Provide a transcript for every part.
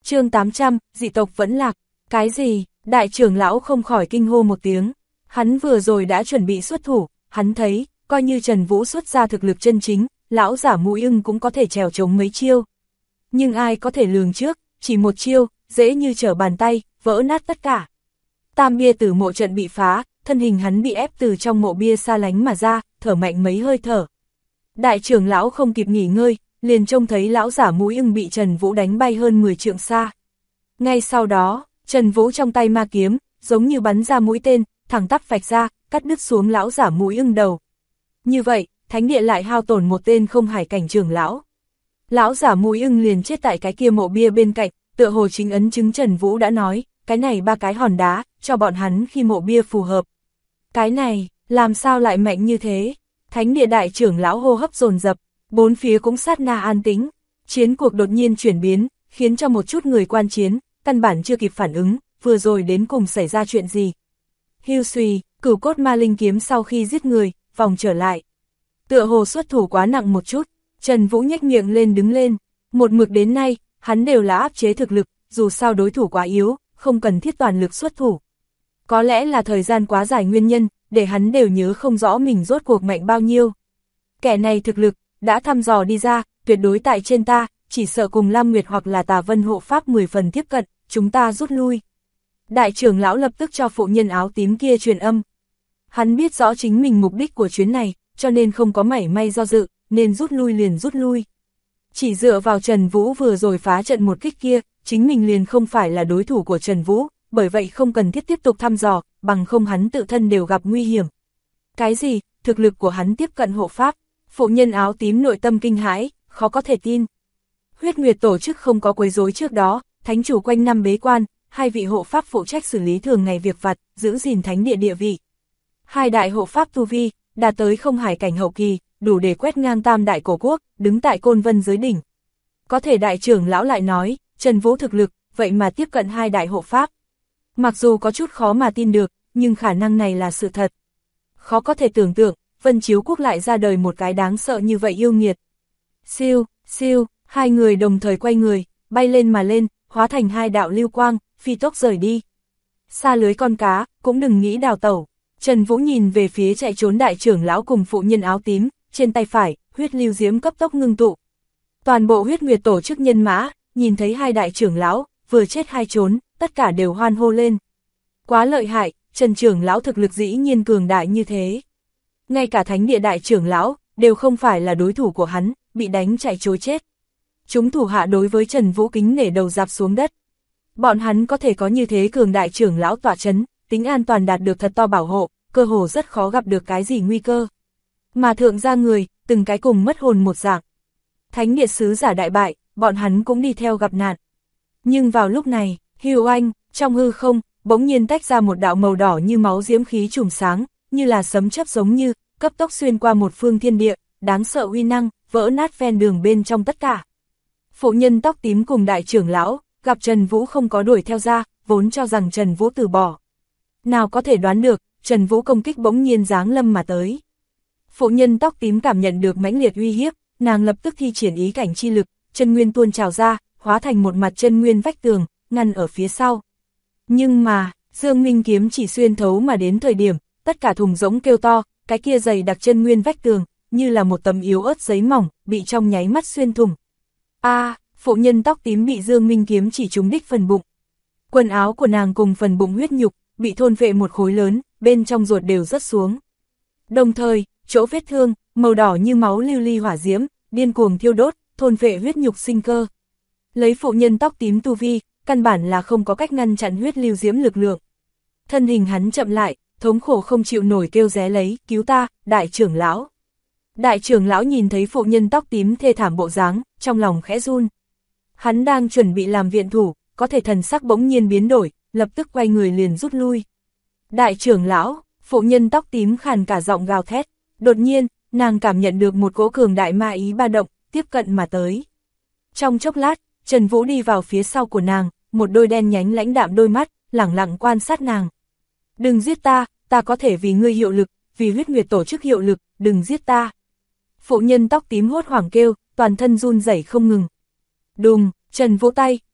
chương 800, dị tộc vẫn lạc. Cái gì? Đại trưởng lão không khỏi kinh hô một tiếng. Hắn vừa rồi đã chuẩn bị xuất thủ, hắn thấy, coi như Trần Vũ xuất ra thực lực chân chính, lão giả Mũi Ưng cũng có thể trèo chống mấy chiêu. Nhưng ai có thể lường trước, chỉ một chiêu, dễ như trở bàn tay, vỡ nát tất cả. Tam bia tử mộ trận bị phá, thân hình hắn bị ép từ trong mộ bia xa lánh mà ra, thở mạnh mấy hơi thở. Đại trưởng lão không kịp nghỉ ngơi, liền trông thấy lão giả Mũi Ưng bị Trần Vũ đánh bay hơn 10 trượng xa. Ngay sau đó, Trần Vũ trong tay ma kiếm, giống như bắn ra mũi tên, thẳng tắp vạch ra, cắt đứt xuống lão giả Mũi Ưng đầu. Như vậy, thánh địa lại hao tổn một tên không hải cảnh trưởng lão. Lão giả Mũi Ưng liền chết tại cái kia mộ bia bên cạnh, tựa hồ chính ấn chứng Trần Vũ đã nói, cái này 3 cái hòn đá, cho bọn hắn khi mộ bia phù hợp. Cái này, làm sao lại mạnh như thế? Thánh địa đại trưởng lão hô hấp dồn dập, bốn phía cũng sát na an tĩnh. Chiến cuộc đột nhiên chuyển biến, khiến cho một chút người quan chiến, căn bản chưa kịp phản ứng, vừa rồi đến cùng xảy ra chuyện gì. Hưu xùy, cửu cốt ma linh kiếm sau khi giết người, vòng trở lại. Tựa hồ xuất thủ quá nặng một chút, Trần Vũ nhếch miệng lên đứng lên. Một mực đến nay, hắn đều là áp chế thực lực, dù sao đối thủ quá yếu, không cần thiết toàn lực xuất thủ. Có lẽ là thời gian quá dài nguyên nhân, để hắn đều nhớ không rõ mình rốt cuộc mạnh bao nhiêu. Kẻ này thực lực, đã thăm dò đi ra, tuyệt đối tại trên ta, chỉ sợ cùng Lam Nguyệt hoặc là Tà Vân hộ pháp 10 phần tiếp cận, chúng ta rút lui. Đại trưởng lão lập tức cho phụ nhân áo tím kia truyền âm. Hắn biết rõ chính mình mục đích của chuyến này, cho nên không có mảy may do dự, nên rút lui liền rút lui. Chỉ dựa vào Trần Vũ vừa rồi phá trận một kích kia, chính mình liền không phải là đối thủ của Trần Vũ, bởi vậy không cần thiết tiếp tục thăm dò, bằng không hắn tự thân đều gặp nguy hiểm. Cái gì? Thực lực của hắn tiếp cận hộ pháp? Phụ nhân áo tím nội tâm kinh hãi, khó có thể tin. Huyết Nguyệt tổ chức không có quấy rối trước đó, thánh chủ quanh năm bế quan, 2 vị hộ pháp phụ trách xử lý thường ngày việc vặt, giữ gìn thánh địa địa vị. 2 đại hộ pháp tu vi, đạt tới không hải cảnh hậu kỳ, đủ để quét ngang tam đại cổ quốc, đứng tại Côn Vân giới đỉnh. Có thể đại trưởng lão lại nói, Trần Vũ thực lực, vậy mà tiếp cận 2 đại hộ pháp. Mặc dù có chút khó mà tin được, nhưng khả năng này là sự thật. Khó có thể tưởng tượng, Vân Chiếu Quốc lại ra đời một cái đáng sợ như vậy yêu nghiệt. Siêu, siêu, 2 người đồng thời quay người, bay lên mà lên, hóa thành 2 đạo lưu quang, phi tốc rời đi. Xa lưới con cá, cũng đừng nghĩ đào tẩu. Trần Vũ nhìn về phía chạy trốn đại trưởng lão cùng phụ nhân áo tím, trên tay phải, huyết lưu diễm cấp tốc ngưng tụ. Toàn bộ Huyết Nguyệt tổ chức nhân mã, nhìn thấy 2 đại trưởng lão, vừa chết hai trốn, tất cả đều hoan hô lên. Quá lợi hại, Trần trưởng lão thực lực dĩ nhiên cường đại như thế. Ngay cả thánh địa đại trưởng lão, đều không phải là đối thủ của hắn, bị đánh chạy trối chết. Chúng thủ hạ đối với Trần Vũ kính nể đầu rạp xuống đất. Bọn hắn có thể có như thế cường đại trưởng lão tọa chấn, tính an toàn đạt được thật to bảo hộ, cơ hồ rất khó gặp được cái gì nguy cơ. Mà thượng gia người, từng cái cùng mất hồn một dạng. Thánh địa sứ giả đại bại, bọn hắn cũng đi theo gặp nạn. Nhưng vào lúc này, Hưu Anh, trong hư không, bỗng nhiên tách ra một đạo màu đỏ như máu diễm khí trùm sáng, như là sấm chớp giống như, cấp tốc xuyên qua một phương thiên địa, đáng sợ uy năng, vỡ nát ven đường bên trong tất cả. Phụ nhân tóc tím cùng đại trưởng lão, gặp Trần Vũ không có đuổi theo ra, vốn cho rằng Trần Vũ từ bỏ. Nào có thể đoán được, Trần Vũ công kích bỗng nhiên giáng lâm mà tới. Phụ nhân tóc tím cảm nhận được mãnh liệt uy hiếp, nàng lập tức thi triển ý cảnh chi lực, chân nguyên tuôn trào ra, hóa thành một mặt chân nguyên vách tường, ngăn ở phía sau. Nhưng mà, Dương Minh kiếm chỉ xuyên thấu mà đến thời điểm, tất cả thùng rỗng kêu to, cái kia dày đặc chân nguyên vách tường, như là một tấm yếu ớt giấy mỏng, bị trong nháy mắt xuyên thủng. Phụ nhân tóc tím bị Dương Minh kiếm chỉ trúng đích phần bụng. Quần áo của nàng cùng phần bụng huyết nhục, bị thôn phệ một khối lớn, bên trong ruột đều rớt xuống. Đồng thời, chỗ vết thương, màu đỏ như máu lưu ly hỏa diễm, điên cuồng thiêu đốt, thôn phệ huyết nhục sinh cơ. Lấy phụ nhân tóc tím tu vi, căn bản là không có cách ngăn chặn huyết lưu diễm lực lượng. Thân hình hắn chậm lại, thống khổ không chịu nổi kêu ré lấy, cứu ta, đại trưởng lão. Đại trưởng lão nhìn thấy phụ nhân tóc tím thê thảm bộ dáng, trong lòng khẽ run. Hắn đang chuẩn bị làm viện thủ, có thể thần sắc bỗng nhiên biến đổi, lập tức quay người liền rút lui. Đại trưởng lão, phụ nhân tóc tím khàn cả giọng gào thét, đột nhiên, nàng cảm nhận được một cỗ cường đại ma ý ba động, tiếp cận mà tới. Trong chốc lát, Trần Vũ đi vào phía sau của nàng, một đôi đen nhánh lãnh đạm đôi mắt, lẳng lặng quan sát nàng. Đừng giết ta, ta có thể vì ngươi hiệu lực, vì Huyết Nguyệt tổ chức hiệu lực, đừng giết ta. Phụ nhân tóc tím hốt hoảng kêu, toàn thân run rẩy không ngừng. Đùng, Trần Vũ tay,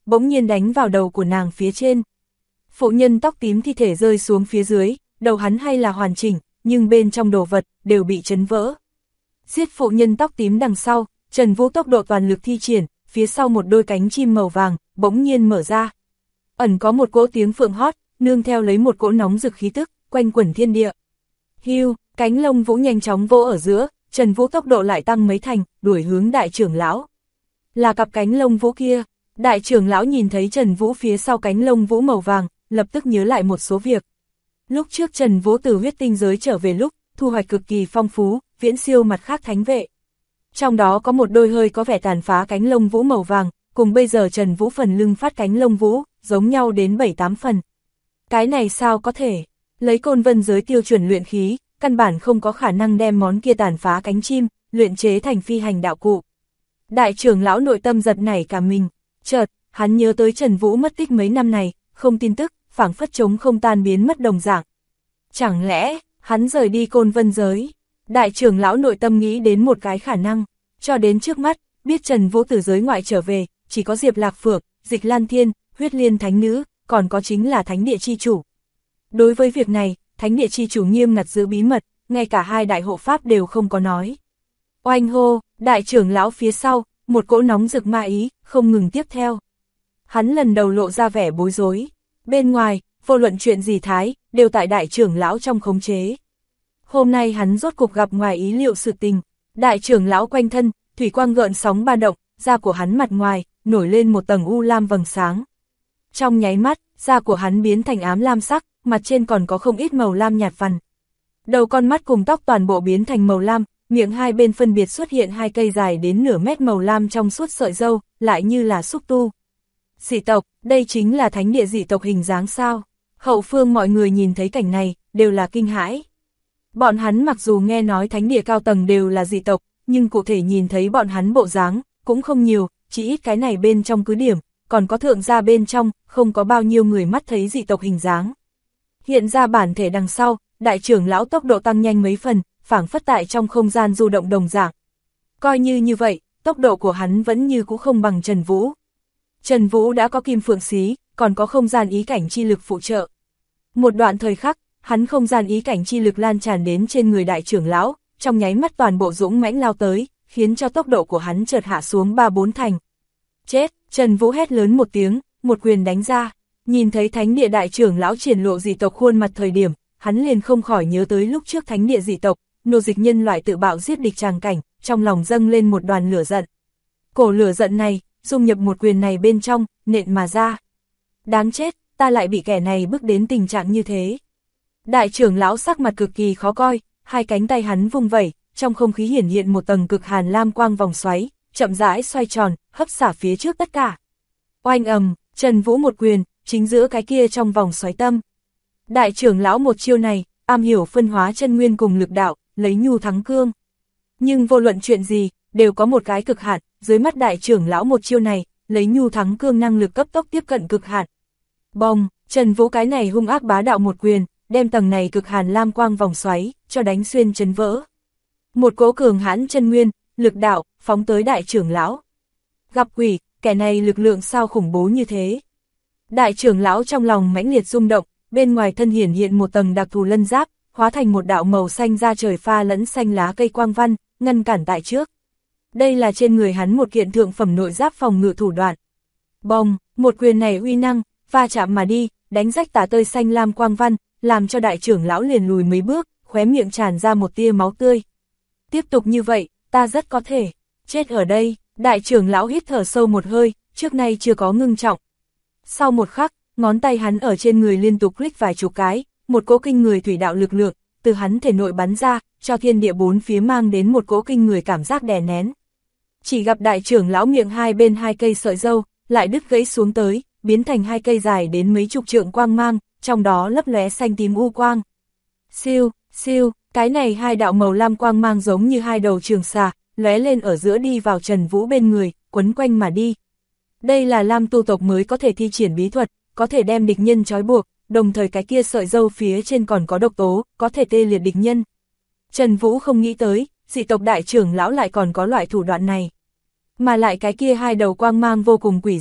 bỗng nhiên đánh vào đầu của nàng phía trên. Phụ nhân tóc tím thi thể rơi xuống phía dưới, đầu hắn hay là hoàn chỉnh, nhưng bên trong đồ vật đều bị chấn vỡ. Giết phụ nhân tóc tím đằng sau, Trần Vũ tốc độ toàn lực thi triển, phía sau một đôi cánh chim màu vàng, bỗng nhiên mở ra. Ẩn có một cỗ tiếng phượng hót, nương theo lấy một cỗ nóng rực khí tức, quanh quẩn thiên địa. Hưu, cánh lông vũ nhanh chóng vỗ ở giữa, Trần Vũ tốc độ lại tăng mấy thành, đuổi hướng đại trưởng lão. Là cặp cánh lông vũ kia, đại trưởng lão nhìn thấy Trần Vũ phía sau cánh lông vũ màu vàng, lập tức nhớ lại một số việc. Lúc trước Trần Vũ từ huyết tinh giới trở về lúc, thu hoạch cực kỳ phong phú, viễn siêu mặt khác thánh vệ. Trong đó có một đôi hơi có vẻ tàn phá cánh lông vũ màu vàng, cùng bây giờ Trần Vũ phần lưng phát cánh lông vũ, giống nhau đến 7-8 phần. Cái này sao có thể? Lấy Côn Vân giới tiêu chuẩn luyện khí, căn bản không có khả năng đem món kia tàn phá cánh chim, luyện chế thành phi hành đạo cụ. Đại trưởng lão nội tâm giật nảy cả mình, chợt, hắn nhớ tới Trần Vũ mất tích mấy năm này, không tin tức, phảng phất trống không tan biến mất đồng dạng. Chẳng lẽ, hắn rời đi Côn Vân giới? Đại trưởng lão nội tâm nghĩ đến một cái khả năng, cho đến trước mắt, biết Trần Vũ từ giới ngoại trở về, chỉ có Diệp Lạc Phượng, Dịch Lan Thiên, Huyết Liên Thánh Nữ, còn có chính là Thánh Địa Chi Chủ. Đối với việc này, Thánh Địa Chi Chủ nghiêm ngặt giữ bí mật, ngay cả hai đại hộ pháp đều không có nói. Oanh hô, đại trưởng lão phía sau, một cỗ nóng rực ma ý, không ngừng tiếp theo. Hắn lần đầu lộ ra vẻ bối rối. Bên ngoài, vô luận chuyện gì thái, đều tại đại trưởng lão trong khống chế. Hôm nay hắn rốt cục gặp ngoài ý liệu sự tình. Đại trưởng lão quanh thân, thủy quang gợn sóng ba động, da của hắn mặt ngoài, nổi lên một tầng u lam vầng sáng. Trong nháy mắt, da của hắn biến thành ám lam sắc, mặt trên còn có không ít màu lam nhạt vằn. Đầu con mắt cùng tóc toàn bộ biến thành màu lam, miệng hai bên phân biệt xuất hiện hai cây dài đến nửa mét màu lam trong suốt sợi râu, lại như là xúc tu. Dị tộc, đây chính là thánh địa dị tộc hình dáng sao? Hậu phương mọi người nhìn thấy cảnh này, đều là kinh hãi. Bọn hắn mặc dù nghe nói thánh địa cao tầng đều là dị tộc, nhưng cụ thể nhìn thấy bọn hắn bộ dáng, cũng không nhiều, chỉ ít cái này bên trong cứ điểm, còn có thượng gia bên trong, không có bao nhiêu người mắt thấy dị tộc hình dáng. Hiện ra bản thể đằng sau, đại trưởng lão tốc độ tăng nhanh mấy phần, phảng phất tại trong không gian du động đồng dạng. Coi như vậy, tốc độ của hắn vẫn như cũ không bằng Trần Vũ. Trần Vũ đã có kim phượng xí, còn có không gian ý cảnh chi lực phụ trợ. Một đoạn thời khắc, hắn không gian ý cảnh chi lực lan tràn đến trên người đại trưởng lão, trong nháy mắt toàn bộ dũng mãnh lao tới, khiến cho tốc độ của hắn chợt hạ xuống 3-4 thành. Chết, Trần Vũ hét lớn một tiếng, một quyền đánh ra, nhìn thấy thánh địa đại trưởng lão triển lộ dị tộc khuôn mặt thời điểm, hắn liền không khỏi nhớ tới lúc trước thánh địa dị tộc, nô dịch nhân loại tự bạo giết địch tràng cảnh, trong lòng dâng lên một đoàn lửa giận. Cổ lửa giận này, dung nhập một quyền này bên trong, nện mà ra. Đáng chết, ta lại bị kẻ này bức đến tình trạng như thế. Đại trưởng lão sắc mặt cực kỳ khó coi, hai cánh tay hắn vung vẩy, trong không khí hiển hiện một tầng cực hàn lam quang vòng xoáy, chậm rãi xoay tròn, hấp xả phía trước tất cả. Oanh ầm, Trần Vũ một quyền, chính giữa cái kia trong vòng xoáy tâm. Đại trưởng lão một chiêu này, am hiểu phân hóa chân nguyên cùng lực đạo, lấy nhu thắng cương. Nhưng vô luận chuyện gì, đều có một cái cực hạn, dưới mắt đại trưởng lão một chiêu này, lấy nhu thắng cương năng lực cấp tốc tiếp cận cực hạn. Bông, Trần Vũ cái này hung ác bá đạo một quyền, đem tầng này cực hàn lam quang vòng xoáy, cho đánh xuyên chấn vỡ. Một cỗ cường hãn chân nguyên, lực đạo, phóng tới đại trưởng lão. Gặp quỷ, kẻ này lực lượng sao khủng bố như thế. Đại trưởng lão trong lòng mãnh liệt rung động, bên ngoài thân hiển hiện một tầng đặc thù lân giáp, hóa thành một đạo màu xanh da trời pha lẫn xanh lá cây quang văn, ngăn cản tại trước. Đây là trên người hắn một kiện thượng phẩm nội giáp phòng ngự thủ đoạn. Bông, một quyền này uy năng, va chạm mà đi, đánh rách tả tơi xanh lam quang văn, làm cho đại trưởng lão liền lùi mấy bước, khóe miệng tràn ra một tia máu tươi. Tiếp tục như vậy, ta rất có thể chết ở đây. Đại trưởng lão hít thở sâu một hơi, trước nay chưa có ngưng trọng. Sau một khắc, ngón tay hắn ở trên người liên tục click vài chục cái, một cỗ kinh người thủy đạo lực lượng từ hắn thể nội bắn ra, cho thiên địa bốn phía mang đến một cỗ kinh người cảm giác đè nén. Chỉ gặp đại trưởng lão miệng hai bên hai cây sợi râu, lại đứt gãy xuống tới, biến thành hai cây dài đến mấy chục trượng quang mang, trong đó lấp lóe xanh tím u quang. Siêu, siêu, cái này hai đạo màu lam quang mang giống như hai đầu trường xà, lóe lên ở giữa đi vào Trần Vũ bên người, quấn quanh mà đi. Đây là lam tu tộc mới có thể thi triển bí thuật, có thể đem địch nhân trói buộc, đồng thời cái kia sợi râu phía trên còn có độc tố, có thể tê liệt địch nhân. Trần Vũ không nghĩ tới, dị tộc đại trưởng lão lại còn có loại thủ đoạn này. Mà lại cái kia hai đầu quang mang vô cùng quỷ dị,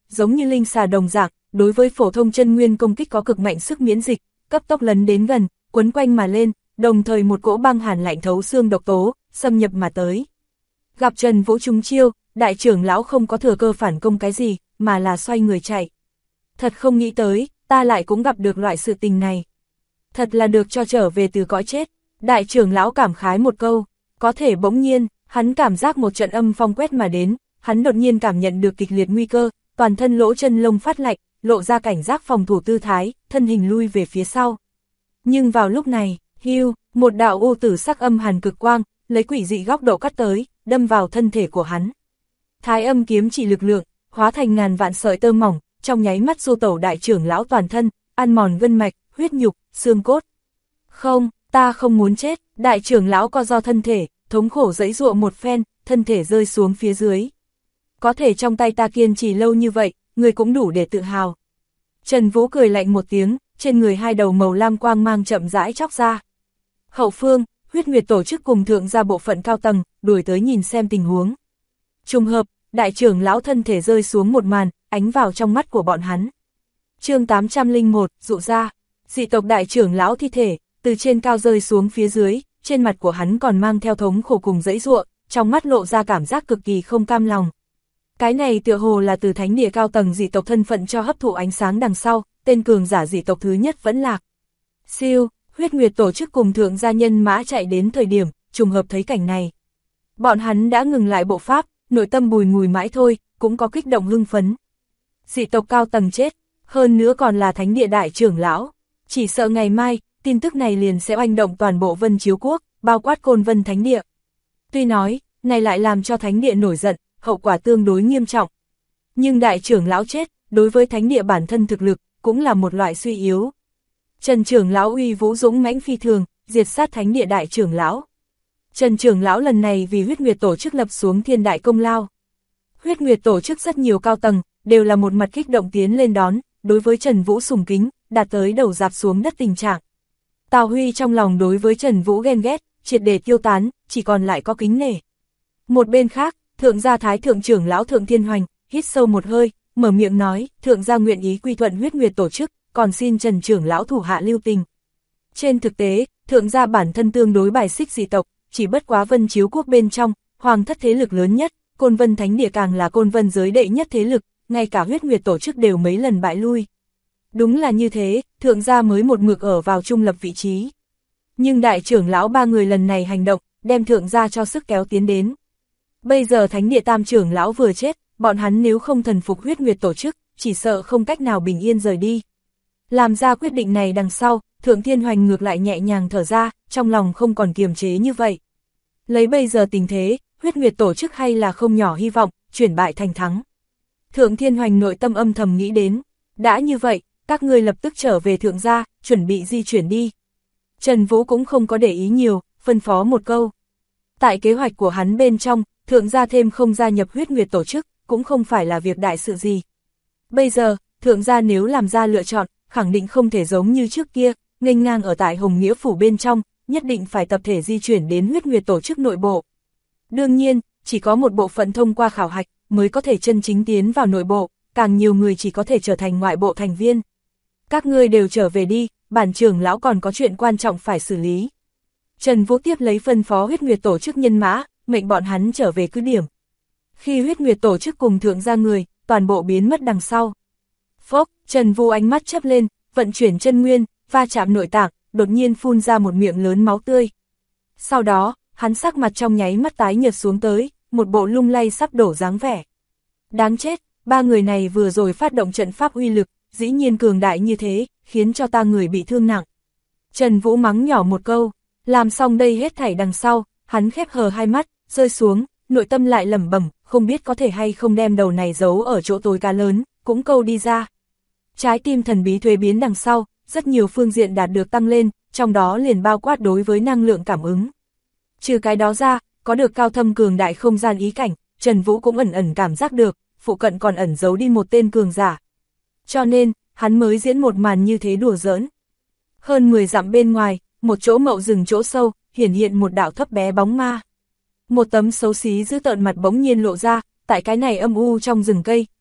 giống như linh xà đồng dạng, đối với phổ thông chân nguyên công kích có cực mạnh sức miễn dịch, cấp tốc lấn đến gần, quấn quanh mà lên, đồng thời một cỗ băng hàn lạnh thấu xương độc tố, xâm nhập mà tới. Gặp Trần Vũ trúng chiêu, đại trưởng lão không có thừa cơ phản công cái gì, mà là xoay người chạy. Thật không nghĩ tới, ta lại cũng gặp được loại sự tình này. Thật là được cho trở về từ cõi chết. Đại trưởng lão cảm khái một câu, có thể bỗng nhiên, hắn cảm giác một trận âm phong quét mà đến, hắn đột nhiên cảm nhận được kịch liệt nguy cơ, toàn thân lỗ chân lông phát lạnh, lộ ra cảnh giác phòng thủ tư thái, thân hình lui về phía sau. Nhưng vào lúc này, hưu, một đạo u tử sắc âm hàn cực quang, lấy quỷ dị góc độ cắt tới, đâm vào thân thể của hắn. Thái âm kiếm chỉ lực lượng, hóa thành ngàn vạn sợi tơ mỏng, trong nháy mắt du tẩu đại trưởng lão toàn thân, ăn mòn gân mạch, huyết nhục, xương cốt. Không, ta không muốn chết, đại trưởng lão co do thân thể, thống khổ giãy giụa một phen, thân thể rơi xuống phía dưới. Có thể trong tay ta kiên trì lâu như vậy, người cũng đủ để tự hào. Trần Vũ cười lạnh một tiếng, trên người hai đầu màu lam quang mang chậm rãi chóc ra. Hậu phương, Huyết Nguyệt tổ chức cùng thượng gia bộ phận cao tầng, đuổi tới nhìn xem tình huống. Trùng hợp, đại trưởng lão thân thể rơi xuống một màn, ánh vào trong mắt của bọn hắn. Chương 801, dụ ra, dị tộc đại trưởng lão thi thể, từ trên cao rơi xuống phía dưới, trên mặt của hắn còn mang theo thống khổ cùng giãy giụa, trong mắt lộ ra cảm giác cực kỳ không cam lòng. Cái này tựa hồ là từ thánh địa cao tầng dị tộc thân phận cho hấp thụ ánh sáng đằng sau, tên cường giả dị tộc thứ nhất vẫn lạc. Siêu, Huyết Nguyệt tổ chức cùng thượng gia nhân mã chạy đến thời điểm, trùng hợp thấy cảnh này. Bọn hắn đã ngừng lại bộ pháp, nội tâm bùi ngùi mãi thôi, cũng có kích động hưng phấn. Dị tộc cao tầng chết, hơn nữa còn là thánh địa đại trưởng lão. Chỉ sợ ngày mai, tin tức này liền sẽ oanh động toàn bộ Vân Chiếu Quốc, bao quát Côn Vân Thánh Địa. Tuy nói, này lại làm cho Thánh Địa nổi giận, hậu quả tương đối nghiêm trọng. Nhưng đại trưởng lão chết, đối với Thánh Địa bản thân thực lực, cũng là một loại suy yếu. Trần trưởng lão uy vũ dũng mãnh phi thường, diệt sát Thánh Địa đại trưởng lão. Trần trưởng lão lần này vì Huyết Nguyệt tổ chức lập xuống thiên đại công lao. Huyết Nguyệt tổ chức rất nhiều cao tầng, đều là một mặt kích động tiến lên đón, đối với Trần Vũ sùng kính, đạt tới đầu dạp xuống đất tình trạng. Tào Huy trong lòng đối với Trần Vũ ghen ghét, triệt để tiêu tán, chỉ còn lại có kính nể. Một bên khác, thượng gia thái thượng trưởng lão Thượng Thiên Hoành, hít sâu một hơi, mở miệng nói, thượng gia nguyện ý quy thuận Huyết Nguyệt tổ chức, còn xin Trần trưởng lão thủ hạ lưu tình. Trên thực tế, thượng gia bản thân tương đối bài xích dị tộc, chỉ bất quá Vân Chiếu Quốc bên trong, hoàng thất thế lực lớn nhất, Côn Vân Thánh Địa càng là Côn Vân giới đệ nhất thế lực, ngay cả Huyết Nguyệt tổ chức đều mấy lần bại lui. Đúng là như thế, thượng gia mới một mực ở vào trung lập vị trí. Nhưng đại trưởng lão ba người lần này hành động, đem thượng gia cho sức kéo tiến đến. Bây giờ Thánh Địa tam trưởng lão vừa chết, bọn hắn nếu không thần phục Huyết Nguyệt tổ chức, chỉ sợ không cách nào bình yên rời đi. Làm ra quyết định này đằng sau, Thượng Thiên Hoành ngược lại nhẹ nhàng thở ra, trong lòng không còn kiềm chế như vậy. Lấy bây giờ tình thế, Huyết Nguyệt tổ chức hay là không nhỏ hy vọng, chuyển bại thành thắng. Thượng Thiên Hoành nội tâm âm thầm nghĩ đến, đã như vậy, các ngươi lập tức trở về thượng gia, chuẩn bị di chuyển đi. Trần Vũ cũng không có để ý nhiều, phân phó một câu. Tại kế hoạch của hắn bên trong, thượng gia thêm không gia nhập Huyết Nguyệt tổ chức, cũng không phải là việc đại sự gì. Bây giờ, thượng gia nếu làm ra lựa chọn, khẳng định không thể giống như trước kia, nghênh ngang ở tại Hồng Nghĩa Phủ bên trong, nhất định phải tập thể di chuyển đến Huyết Nguyệt tổ chức nội bộ. Đương nhiên, chỉ có một bộ phận thông qua khảo hạch, mới có thể chân chính tiến vào nội bộ, càng nhiều người chỉ có thể trở thành ngoại bộ thành viên. Các ngươi đều trở về đi, bản trưởng lão còn có chuyện quan trọng phải xử lý. Trần Vũ tiếp lấy phân phó Huyết Nguyệt tổ chức nhân mã, mệnh bọn hắn trở về cứ điểm. Khi Huyết Nguyệt tổ chức cùng thượng gia người, toàn bộ biến mất đằng sau. Phốc, Trần Vũ ánh mắt chớp lên, vận chuyển chân nguyên, va chạm nội tạng, đột nhiên phun ra một miệng lớn máu tươi. Sau đó, hắn sắc mặt trong nháy mắt tái nhợt xuống tới, một bộ lung lay sắp đổ dáng vẻ. Đáng chết, ba người này vừa rồi phát động trận pháp uy lực, dĩ nhiên cường đại như thế, khiến cho ta người bị thương nặng. Trần Vũ mắng nhỏ một câu, làm xong đây hết thảy đằng sau, hắn khép hờ hai mắt, rơi xuống, nội tâm lại lẩm bẩm, không biết có thể hay không đem đầu này giấu ở chỗ tối cá lớn, cũng câu đi ra. Trái tim thần bí thuế biến đằng sau, rất nhiều phương diện đạt được tăng lên, trong đó liền bao quát đối với năng lượng cảm ứng. Trừ cái đó ra, có được cao thâm cường đại không gian ý cảnh, Trần Vũ cũng ẩn ẩn cảm giác được, phụ cận còn ẩn giấu đi một tên cường giả. Cho nên, hắn mới diễn một màn như thế đùa giỡn. Hơn 10 dặm bên ngoài, một chỗ mậu rừng chỗ sâu, hiển hiện một đạo thấp bé bóng ma. Một tấm xấu xí dữ tợn mặt bỗng nhiên lộ ra, tại cái này âm u trong rừng cây,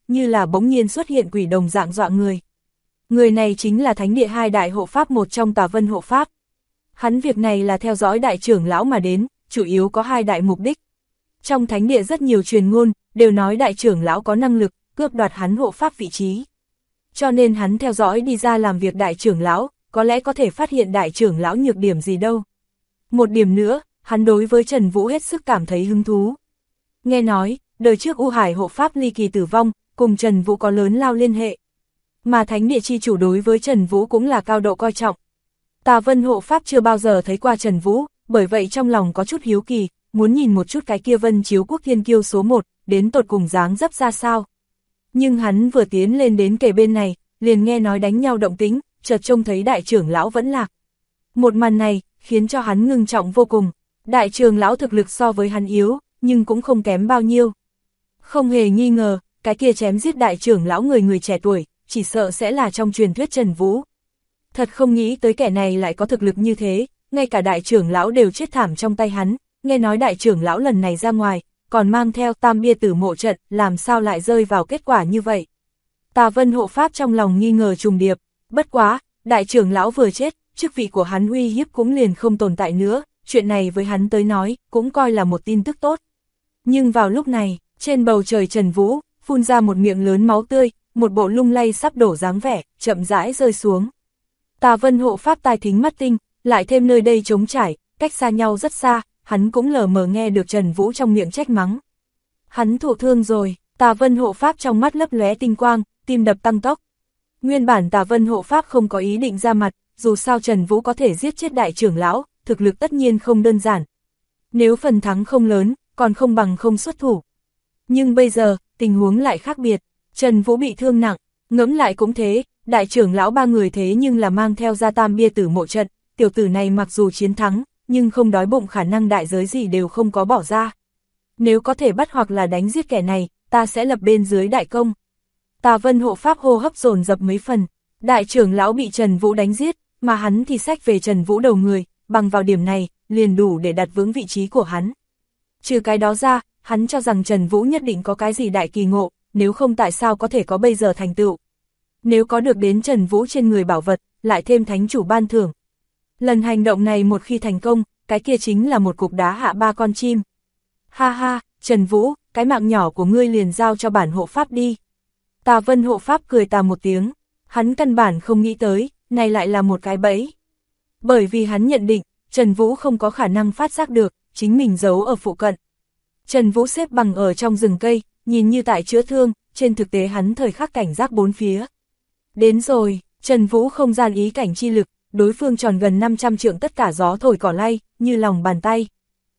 như là bỗng nhiên xuất hiện quỷ đồng dạng dọa người. Người này chính là thánh địa 2 đại hộ pháp một trong Tà Vân hộ pháp. Hắn việc này là theo dõi đại trưởng lão mà đến, chủ yếu có 2 đại mục đích. Trong thánh địa rất nhiều truyền ngôn, đều nói đại trưởng lão có năng lực, cướp đoạt hắn hộ pháp vị trí. Cho nên hắn theo dõi đi ra làm việc đại trưởng lão, có lẽ có thể phát hiện đại trưởng lão nhược điểm gì đâu. Một điểm nữa, hắn đối với Trần Vũ hết sức cảm thấy hứng thú. Nghe nói, đời trước U Hải hộ pháp ly kỳ tử vong, cùng Trần Vũ có lớn lao liên hệ. Mà thánh địa chi chủ đối với Trần Vũ cũng là cao độ coi trọng. Tà Vân hộ pháp chưa bao giờ thấy qua Trần Vũ, bởi vậy trong lòng có chút hiếu kỳ, muốn nhìn một chút cái kia Vân Chiếu Quốc thiên kiêu số 1, đến tột cùng dáng dấp ra sao. Nhưng hắn vừa tiến lên đến kề bên này, liền nghe nói đánh nhau động tĩnh, chợt trông thấy đại trưởng lão vẫn lạc. Một màn này, khiến cho hắn ngưng trọng vô cùng. Đại trưởng lão thực lực so với hắn yếu, nhưng cũng không kém bao nhiêu. Không hề nghi ngờ, cái kia chém giết đại trưởng lão người trẻ tuổi, chỉ sợ sẽ là trong truyền thuyết Trần Vũ. Thật không nghĩ tới kẻ này lại có thực lực như thế, ngay cả đại trưởng lão đều chết thảm trong tay hắn, nghe nói đại trưởng lão lần này ra ngoài, còn mang theo Tam Bia Tử Mộ trận, làm sao lại rơi vào kết quả như vậy. Tà Vân hộ pháp trong lòng nghi ngờ trùng điệp, bất quá, đại trưởng lão vừa chết, chức vị của hắn uy hiếp cũng liền không tồn tại nữa, chuyện này với hắn tới nói, cũng coi là một tin tức tốt. Nhưng vào lúc này, trên bầu trời Trần Vũ, phun ra một miệng lớn máu tươi, một bộ lung lay sắp đổ dáng vẻ, chậm rãi rơi xuống. Tà Vân hộ pháp tai thính mắt tinh, lại thêm nơi đây trống trải, cách xa nhau rất xa, hắn cũng lờ mờ nghe được Trần Vũ trong miệng trách mắng. Hắn thụ thương rồi, Tà Vân hộ pháp trong mắt lấp lóe tinh quang, tim đập tăng tốc. Nguyên bản Tà Vân hộ pháp không có ý định ra mặt, dù sao Trần Vũ có thể giết chết đại trưởng lão, thực lực tất nhiên không đơn giản. Nếu phần thắng không lớn, còn không bằng không xuất thủ. Nhưng bây giờ, tình huống lại khác biệt, Trần Vũ bị thương nặng, ngẫm lại cũng thế, đại trưởng lão 3 người thế nhưng là mang theo ra Tam Bia Tử Mộ trận, tiểu tử này mặc dù chiến thắng, nhưng không đói bụng khả năng đại giới gì đều không có bỏ ra. Nếu có thể bắt hoặc là đánh giết kẻ này, ta sẽ lập bên dưới đại công. Tà Vân hộ pháp hô hấp dồn dập mấy phần, đại trưởng lão bị Trần Vũ đánh giết, mà hắn thì xách về Trần Vũ đầu người, bằng vào điểm này, liền đủ để đặt vững vị trí của hắn. Trừ cái đó ra, hắn cho rằng Trần Vũ nhất định có cái gì đại kỳ ngộ, nếu không tại sao có thể có bây giờ thành tựu. Nếu có được đến Trần Vũ trên người bảo vật, lại thêm thánh chủ ban thưởng. Lần hành động này một khi thành công, cái kia chính là một cục đá hạ 3 con chim. Ha ha, Trần Vũ, cái mạng nhỏ của ngươi liền giao cho bản hộ pháp đi. Tà Vân hộ pháp cười tà một tiếng, hắn căn bản không nghĩ tới, này lại là một cái bẫy. Bởi vì hắn nhận định, Trần Vũ không có khả năng phát giác được, chính mình giấu ở phụ cận. Trần Vũ xếp bằng ở trong rừng cây, nhìn như tại chữa thương, trên thực tế hắn thời khắc cảnh giác bốn phía. Đến rồi, Trần Vũ không gian ý cảnh chi lực, đối phương tròn gần 500 trượng tất cả gió thổi cỏ lay, như lòng bàn tay.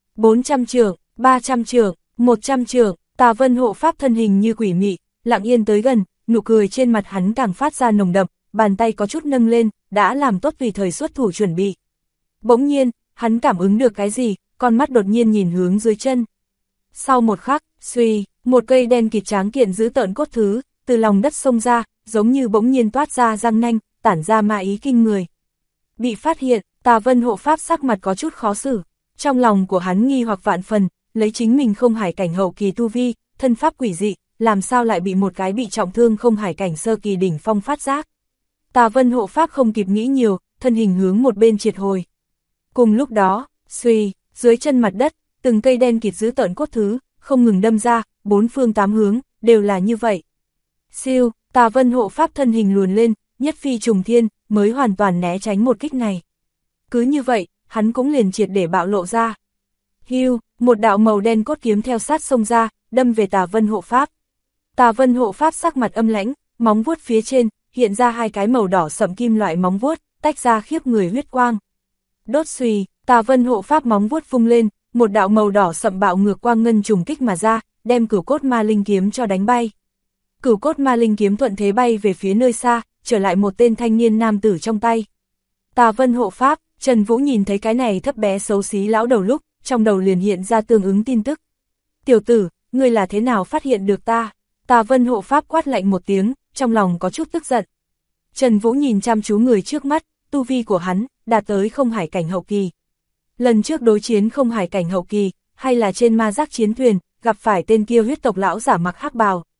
400 trượng, 300 trượng, 100 trượng, Tà Vân hộ pháp thân hình như quỷ mị, lặng yên tới gần, nụ cười trên mặt hắn càng phát ra nồng đậm, bàn tay có chút nâng lên, đã làm tốt tùy thời xuất thủ chuẩn bị. Bỗng nhiên, hắn cảm ứng được cái gì, con mắt đột nhiên nhìn hướng dưới chân. Sau một khắc, suy, một cây đen kịt tráng kiện giữ tợn cốt thứ, từ lòng đất xông ra, giống như bỗng nhiên toát ra răng nanh, tản ra ma ý kinh người. Bị phát hiện, Tà Vân hộ pháp sắc mặt có chút khó xử, trong lòng của hắn nghi hoặc vạn phần, lấy chính mình không hải cảnh hậu kỳ tu vi, thân pháp quỷ dị, làm sao lại bị một cái bị trọng thương không hải cảnh sơ kỳ đỉnh phong phát giác. Tà Vân hộ pháp không kịp nghĩ nhiều, thân hình hướng một bên triệt hồi. Cùng lúc đó, suy, dưới chân mặt đất, từng cây đen kịt giữ tợn cốt thứ, không ngừng đâm ra, 4 phương 8 hướng, đều là như vậy. Siêu, Tà Vân hộ pháp thân hình luồn lên, nhất phi trùng thiên, mới hoàn toàn né tránh một kích này. Cứ như vậy, hắn cũng liền triệt để bạo lộ ra. Hưu, một đạo màu đen cốt kiếm theo sát xông ra, đâm về Tà Vân hộ pháp. Tà Vân hộ pháp sắc mặt âm lãnh, móng vuốt phía trên, hiện ra 2 cái màu đỏ sẫm kim loại móng vuốt, tách ra khiếp người huyết quang. Đốt xùy, Tà Vân hộ pháp móng vuốt vung lên, một đạo màu đỏ sẫm bạo ngược quang ngân trùng kích mà ra, đem Cửu Cốt Ma Linh kiếm cho đánh bay. Cửu Cốt Ma Linh kiếm thuận thế bay về phía nơi xa, trở lại một tên thanh niên nam tử trong tay. Tà Vân hộ pháp, Trần Vũ nhìn thấy cái này thấp bé xấu xí lão đầu lúc, trong đầu liền hiện ra tương ứng tin tức. Tiểu tử, ngươi là thế nào phát hiện được ta? Tà Vân hộ pháp quát lạnh một tiếng, trong lòng có chút tức giận. Trần Vũ nhìn chăm chú người trước mắt, tu vi của hắn, đạt tới không hải cảnh hậu kỳ. Lần trước đối chiến không hải cảnh hậu kỳ, hay là trên ma giác chiến thuyền, gặp phải tên kia huyết tộc lão giả mặc hắc bào.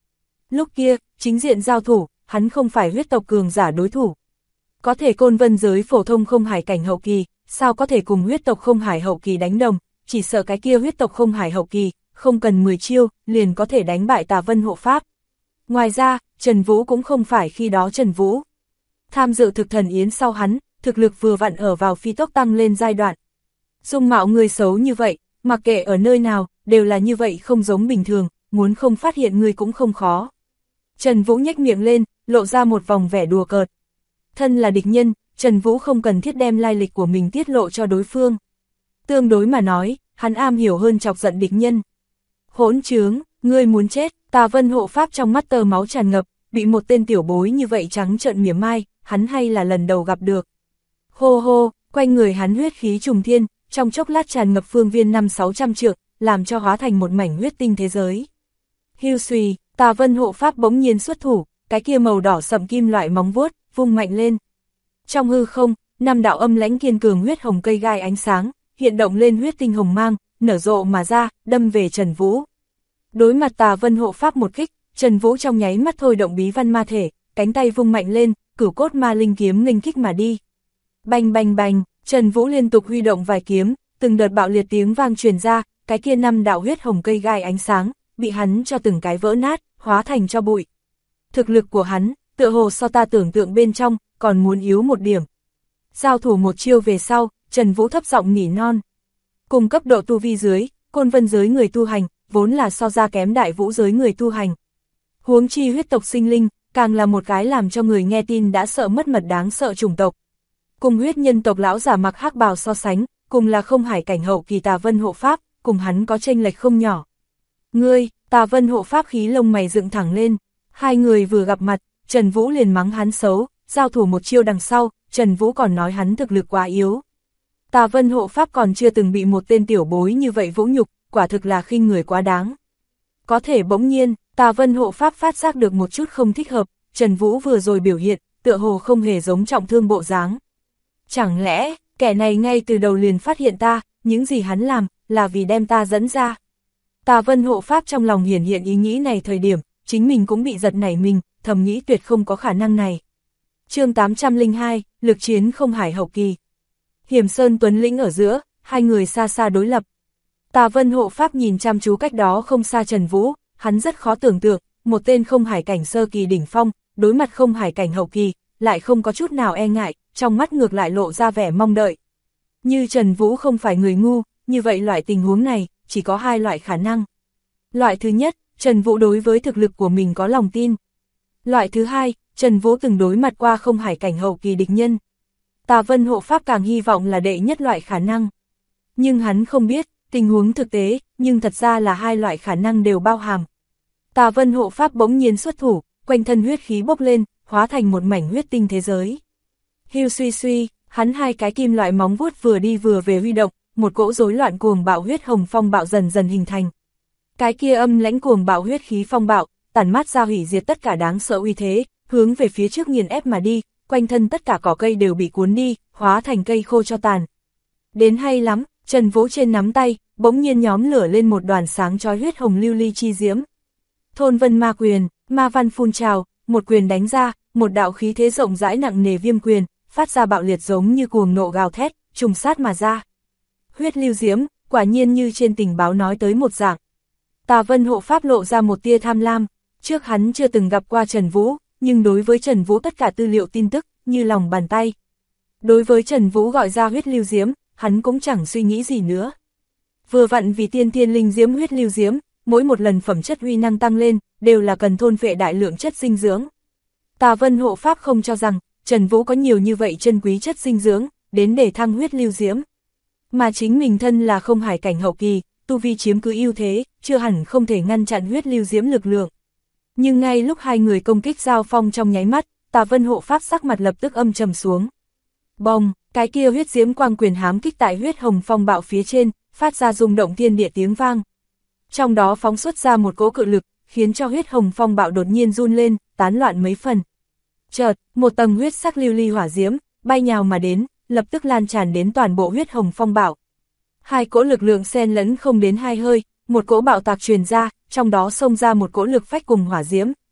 Lúc kia, chính diện giao thủ, hắn không phải huyết tộc cường giả đối thủ. Có thể côn vân giới phổ thông không hải cảnh hậu kỳ, sao có thể cùng huyết tộc không hải hậu kỳ đánh đồng, chỉ sợ cái kia huyết tộc không hải hậu kỳ, không cần 10 chiêu, liền có thể đánh bại Tà Vân hộ pháp. Ngoài ra, Trần Vũ cũng không phải khi đó Trần Vũ. Tham dự thực thần yến sau hắn, thực lực vừa vặn ở vào phi tốc tăng lên giai đoạn. Dung mạo người xấu như vậy, mặc kệ ở nơi nào, đều là như vậy không giống bình thường, muốn không phát hiện người cũng không khó. Trần Vũ nhếch miệng lên, lộ ra một vòng vẻ đùa cợt. Thân là địch nhân, Trần Vũ không cần thiết đem lai lịch của mình tiết lộ cho đối phương. Tương đối mà nói, hắn am hiểu hơn chọc giận địch nhân. Hỗn trướng, ngươi muốn chết, Tà Vân hộ pháp trong mắt tơ máu tràn ngập, bị một tên tiểu bối như vậy trắng trợn mỉa mai, hắn hay là lần đầu gặp được. Hô hô, quanh người hắn huyết khí trùng thiên, trong chốc lát tràn ngập phương viên 500-600 trượng, làm cho hóa thành một mảnh huyết tinh thế giới. Hiu xùy, Tà Vân hộ pháp bỗng nhiên xuất thủ, cái kia màu đỏ sậm kim loại móng vuốt, vung mạnh lên. Trong hư không, 5 đạo âm lãnh kiên cường huyết hồng cây gai ánh sáng, hiện động lên huyết tinh hồng mang, nở rộ mà ra, đâm về Trần Vũ. Đối mặt Tà Vân hộ pháp một kích, Trần Vũ trong nháy mắt thôi động bí văn ma thể, cánh tay vung mạnh lên, cửu cốt ma linh kiếm nghênh kích mà đi. Bành bành bành, Trần Vũ liên tục huy động vài kiếm, từng đợt bạo liệt tiếng vang truyền ra, cái kia 5 đạo huyết hồng cây gai ánh sáng, bị hắn cho từng cái vỡ nát, hóa thành cho bụi. Thực lực của hắn, tựa hồ so ta tưởng tượng bên trong, còn muốn yếu một điểm. Giao thủ một chiêu về sau, Trần Vũ thấp giọng nỉ non. Cùng cấp độ tu vi dưới, côn vân giới người tu hành, vốn là so ra kém đại vũ giới người tu hành. Huống chi huyết tộc sinh linh, càng là một cái làm cho người nghe tin đã sợ mất mật đáng sợ chủng tộc. Cùng huyết nhân tộc lão giả mặc hắc bào so sánh, cùng là không hải cảnh hậu kỳ Tà Vân hộ pháp, cùng hắn có chênh lệch không nhỏ. Ngươi, Tà Vân hộ pháp khí lông mày dựng thẳng lên, hai người vừa gặp mặt, Trần Vũ liền mắng hắn xấu, giao thủ một chiêu đằng sau, Trần Vũ còn nói hắn thực lực quá yếu. Tà Vân hộ pháp còn chưa từng bị một tên tiểu bối như vậy vũ nhục, quả thực là khinh người quá đáng. Có thể bỗng nhiên, Tà Vân hộ pháp phát giác được một chút không thích hợp, Trần Vũ vừa rồi biểu hiện, tựa hồ không hề giống trọng thương bộ dáng. Chẳng lẽ, kẻ này ngay từ đầu liền phát hiện ta, những gì hắn làm, là vì đem ta dẫn ra. Tà Vân hộ pháp trong lòng hiển hiện ý nghĩ này thời điểm, chính mình cũng bị giật nảy mình, thầm nghĩ tuyệt không có khả năng này. Chương 802, lực chiến không hải hậu kỳ. Hiểm Sơn Tuấn Lĩnh ở giữa, hai người xa xa đối lập. Tà Vân hộ pháp nhìn chăm chú cách đó không xa Trần Vũ, hắn rất khó tưởng tượng, một tên không hải cảnh sơ kỳ đỉnh phong, đối mặt không hải cảnh hậu kỳ, lại không có chút nào e ngại, trong mắt ngược lại lộ ra vẻ mong đợi. Như Trần Vũ không phải người ngu, như vậy loại tình huống này, chỉ có hai loại khả năng. Loại thứ nhất, Trần Vũ đối với thực lực của mình có lòng tin. Loại thứ hai, Trần Vũ từng đối mặt qua không hải cảnh hậu kỳ địch nhân. Tà Vân hộ pháp càng hy vọng là đệ nhất loại khả năng. Nhưng hắn không biết, tình huống thực tế, nhưng thật ra là hai loại khả năng đều bao hàm. Tà Vân hộ pháp bỗng nhiên xuất thủ, quanh thân huyết khí bốc lên, hóa thành một mảnh huyết tinh thế giới. Hiu suy suy, hắn hai cái kim loại móng vuốt vừa đi vừa về huy động, một cỗ rối loạn cuồng bạo huyết hồng phong bạo dần dần hình thành. Cái kia âm lãnh cuồng bạo huyết khí phong bạo, tản mát ra hủy diệt tất cả đáng sợ uy thế, hướng về phía trước nghiền ép mà đi, quanh thân tất cả cỏ cây đều bị cuốn đi, hóa thành cây khô cho tàn. Đến hay lắm, Trần Vũ trên nắm tay, bỗng nhiên nhóm lửa lên một đoàn sáng chói huyết hồng lưu ly chi diễm. Thôn Vân Ma Quyền, ma văn phun trào, một quyền đánh ra, một đạo khí thế rộng rãi nặng nề viêm quyền, phát ra bạo liệt giống như cuồng nộ gào thét, trùng sát mà ra. Huyết lưu diễm, quả nhiên như trên tình báo nói tới một dạng. Tà Vân hộ pháp lộ ra một tia tham lam, trước hắn chưa từng gặp qua Trần Vũ, nhưng đối với Trần Vũ tất cả tư liệu tin tức, như lòng bàn tay. Đối với Trần Vũ gọi ra huyết lưu diễm, hắn cũng chẳng suy nghĩ gì nữa. Vừa vặn vì tiên thiên linh diễm huyết lưu diễm, mỗi một lần phẩm chất uy năng tăng lên, đều là cần thôn phệ đại lượng chất dinh dưỡng. Tà Vân hộ pháp không cho rằng, Trần Vũ có nhiều như vậy chân quý chất dinh dưỡng, đến để thăng huyết lưu diễm. Mà chính mình thân là không hải cảnh hậu kỳ, tu vi chiếm cứ ưu thế, chưa hẳn không thể ngăn chặn huyết lưu diễm lực lượng. Nhưng ngay lúc hai người công kích giao phong trong nháy mắt, Tà Vân hộ pháp sắc mặt lập tức âm trầm xuống. Bồng, cái kia huyết diễm quang quyền hám kích tại huyết hồng phong bạo phía trên, phát ra rung động thiên địa tiếng vang. Trong đó phóng xuất ra một cỗ cự lực, khiến cho huyết hồng phong bạo đột nhiên run lên, tán loạn mấy phần. Chợt, một tầng huyết sắc lưu ly hỏa diễm bay nhào mà đến, lập tức lan tràn đến toàn bộ huyết hồng phong bạo. Hai cỗ lực lượng xen lẫn không đến hai hơi, một cỗ bạo tạc truyền ra, trong đó xông ra một cỗ lực phách cùng hỏa diễm,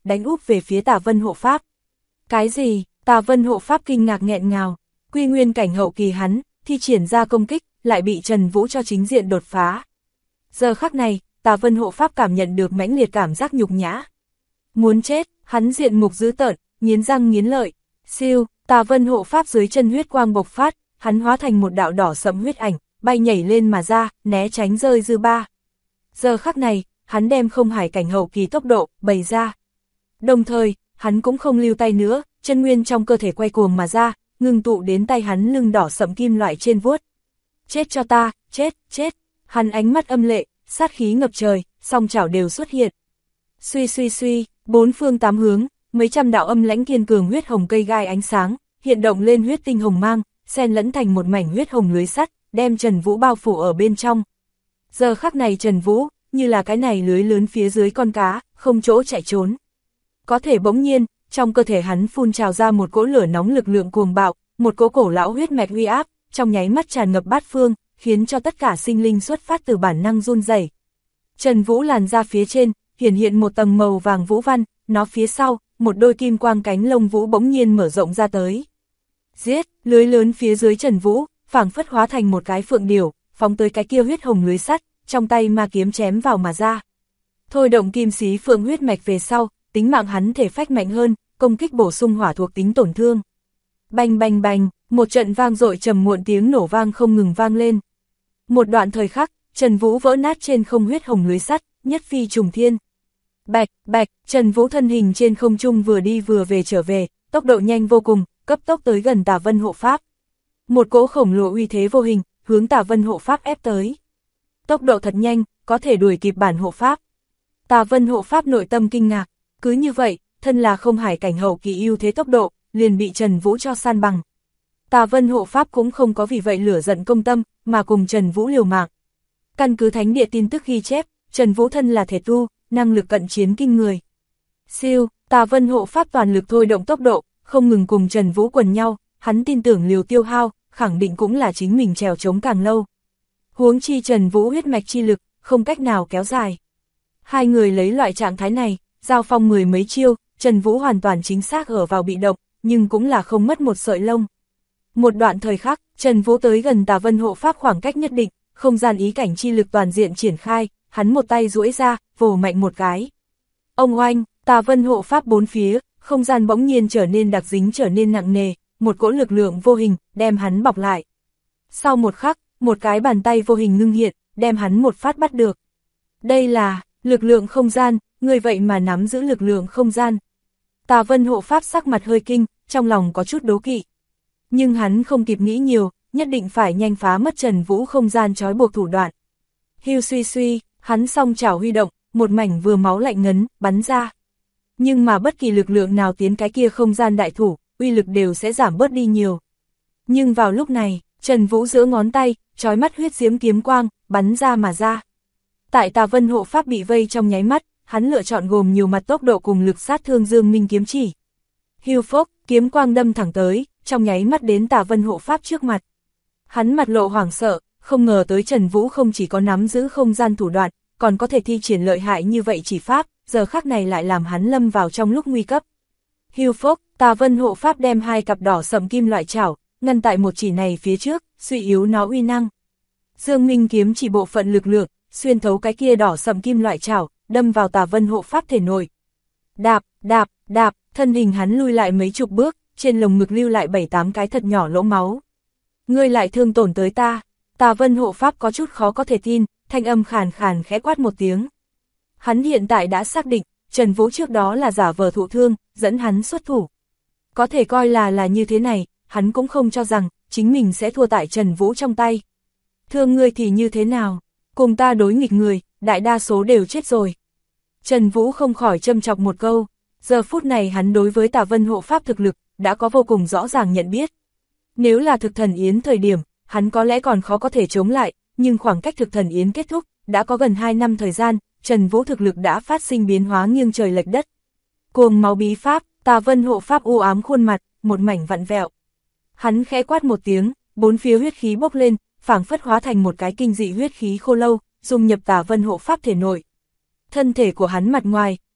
đánh úp về phía Tà Vân hộ pháp. Cái gì? Tà Vân hộ pháp kinh ngạc nghẹn ngào, quy nguyên cảnh hậu kỳ hắn, thi triển ra công kích, lại bị Trần Vũ cho chính diện đột phá. Giờ khắc này, Tà Vân hộ pháp cảm nhận được mãnh liệt cảm giác nhục nhã. Muốn chết, hắn diện mục dữ tợn, nghiến răng nghiến lợi. Siêu, Tà Vân hộ pháp dưới chân huyết quang bộc phát, hắn hóa thành một đạo đỏ sẫm huyết ảnh, bay nhảy lên mà ra, né tránh rơi dư ba. Giờ khắc này, hắn đem không hải cảnh hậu kỳ tốc độ bày ra. Đồng thời, hắn cũng không lưu tay nữa, chân nguyên trong cơ thể quay cuồng mà ra, ngưng tụ đến tay hắn lưng đỏ sẫm kim loại trên vuốt. Chết cho ta, chết, chết. Hắn ánh mắt âm lệ, sát khí ngập trời, song chảo đều xuất hiện. Suy suy suy, bốn phương tám hướng, mấy trăm đạo âm lãnh kiên cường huyết hồng cây gai ánh sáng, hiện động lên huyết tinh hồng mang, xen lẫn thành một mảnh huyết hồng lưới sắt, đem Trần Vũ bao phủ ở bên trong. Giờ khắc này Trần Vũ, như là cái này lưới lớn phía dưới con cá, không chỗ chạy trốn. Có thể bỗng nhiên, trong cơ thể hắn phun trào ra một cỗ lửa nóng lực lượng cuồng bạo, một cỗ cổ lão huyết mạch uy áp, trong nháy mắt tràn ngập bát phương, khiến cho tất cả sinh linh xuất phát từ bản năng run rẩy. Trần Vũ làn ra phía trên, hiện một tầng màu vàng vũ văn, nó phía sau, một đôi kim quang cánh lông vũ bỗng nhiên mở rộng ra tới. Giết, lưới lớn phía dưới Trần Vũ, phảng phất hóa thành một cái phượng điểu, phóng tới cái kia huyết hồng lưới sắt, trong tay ma kiếm chém vào mà ra. Thôi động kim xí phượng huyết mạch về sau, tính mạng hắn thể phách mạnh hơn, công kích bổ sung hỏa thuộc tính tổn thương. Bành bành bành, một trận vang dội trầm muộn tiếng nổ vang không ngừng vang lên. Một đoạn thời khắc, Trần Vũ vỡ nát trên không huyết hồng lưới sắt, nhất phi trùng thiên. Bạch, bạch, Trần Vũ thân hình trên không trung vừa đi vừa về trở về, tốc độ nhanh vô cùng, cấp tốc tới gần Tà Vân hộ pháp. Một cỗ khổng lồ uy thế vô hình, hướng Tà Vân hộ pháp ép tới. Tốc độ thật nhanh, có thể đuổi kịp bản hộ pháp. Tà Vân hộ pháp nội tâm kinh ngạc, cứ như vậy, thân là không hải cảnh hậu kỳ ưu thế tốc độ, liền bị Trần Vũ cho san bằng. Tà Vân hộ pháp cũng không có vì vậy lửa giận công tâm, mà cùng Trần Vũ liều mạng. Căn cứ thánh địa tin tức ghi chép, Trần Vũ thân là thể tu, năng lực cận chiến kinh người. Siêu, Tà Vân hộ pháp toàn lực thôi động tốc độ, không ngừng cùng Trần Vũ quần nhau, hắn tin tưởng liều tiêu hao, khẳng định cũng là chính mình trèo chống càng lâu. Huống chi Trần Vũ huyết mạch chi lực, không cách nào kéo dài. Hai người lấy loại trạng thái này, giao phong mười mấy chiêu, Trần Vũ hoàn toàn chính xác ở vào bị động, nhưng cũng là không mất một sợi lông. Một đoạn thời khắc, Trần Vũ tới gần Tà Vân hộ pháp khoảng cách nhất định, không gian ý cảnh chi lực toàn diện triển khai, hắn một tay duỗi ra, vồ mạnh một cái. Ông oanh, Tà Vân hộ pháp bốn phía, không gian bỗng nhiên trở nên đặc dính trở nên nặng nề, một cỗ lực lượng vô hình, đem hắn bọc lại. Sau một khắc, một cái bàn tay vô hình ngưng hiện, đem hắn một phát bắt được. Đây là lực lượng không gian, người vậy mà nắm giữ lực lượng không gian. Tà Vân hộ pháp sắc mặt hơi kinh, trong lòng có chút đố kỵ. Nhưng hắn không kịp nghĩ nhiều, nhất định phải nhanh phá mất Trần Vũ không gian trói buộc thủ đoạn. Hiu suy suy, hắn song chảo huy động, một mảnh vừa máu lạnh ngấn, bắn ra. Nhưng mà bất kỳ lực lượng nào tiến cái kia không gian đại thủ, uy lực đều sẽ giảm bớt đi nhiều. Nhưng vào lúc này, Trần Vũ giữa ngón tay, trói mắt huyết diễm kiếm quang, bắn ra mà ra. Tại Tà Vân hộ pháp bị vây trong nháy mắt, hắn lựa chọn gồm nhiều mặt tốc độ cùng lực sát thương Dương Minh kiếm chỉ. Hiu phốc, kiếm quang đâm thẳng tới, trong nháy mắt đến Tà Vân hộ pháp trước mặt. Hắn mặt lộ hoảng sợ, không ngờ tới Trần Vũ không chỉ có nắm giữ không gian thủ đoạn, còn có thể thi triển lợi hại như vậy chỉ pháp, giờ khắc này lại làm hắn lâm vào trong lúc nguy cấp. Hiu phốc, Tà Vân hộ pháp đem hai cặp đỏ sẫm kim loại chảo, ngăn tại một chỉ này phía trước, suy yếu nó uy năng. Dương Minh kiếm chỉ bộ phận lực lượng, xuyên thấu cái kia đỏ sẫm kim loại chảo, đâm vào Tà Vân hộ pháp thể nội. Đạp, đạp, đạp, thân hình hắn lui lại mấy chục bước, trên lồng ngực lưu lại 7-8 cái thật nhỏ lỗ máu. Ngươi lại thương tổn tới ta. Tà Vân hộ pháp có chút khó có thể tin, thanh âm khàn khàn khẽ quát một tiếng. Hắn hiện tại đã xác định, Trần Vũ trước đó là giả vờ thụ thương, dẫn hắn xuất thủ. Có thể coi là như thế này, hắn cũng không cho rằng, chính mình sẽ thua tại Trần Vũ trong tay. Thương ngươi thì như thế nào? Cùng ta đối nghịch người, đại đa số đều chết rồi. Trần Vũ không khỏi châm chọc một câu, giờ phút này hắn đối với Tà Vân hộ pháp thực lực, đã có vô cùng rõ ràng nhận biết. Nếu là thực thần yến thời điểm, hắn có lẽ còn khó có thể chống lại, nhưng khoảng cách thực thần yến kết thúc, đã có gần 2 năm thời gian, Trần Vũ thực lực đã phát sinh biến hóa nghiêng trời lệch đất. Cuồng máu bí pháp, Tà Vân hộ pháp u ám khuôn mặt, một mảnh vặn vẹo. Hắn khẽ quát một tiếng, bốn phía huyết khí bốc lên, phảng phất hóa thành một cái kinh dị huyết khí khô lâu, dung nhập Tà Vân hộ pháp thể nội. Thân thể của hắn mặt ngoài,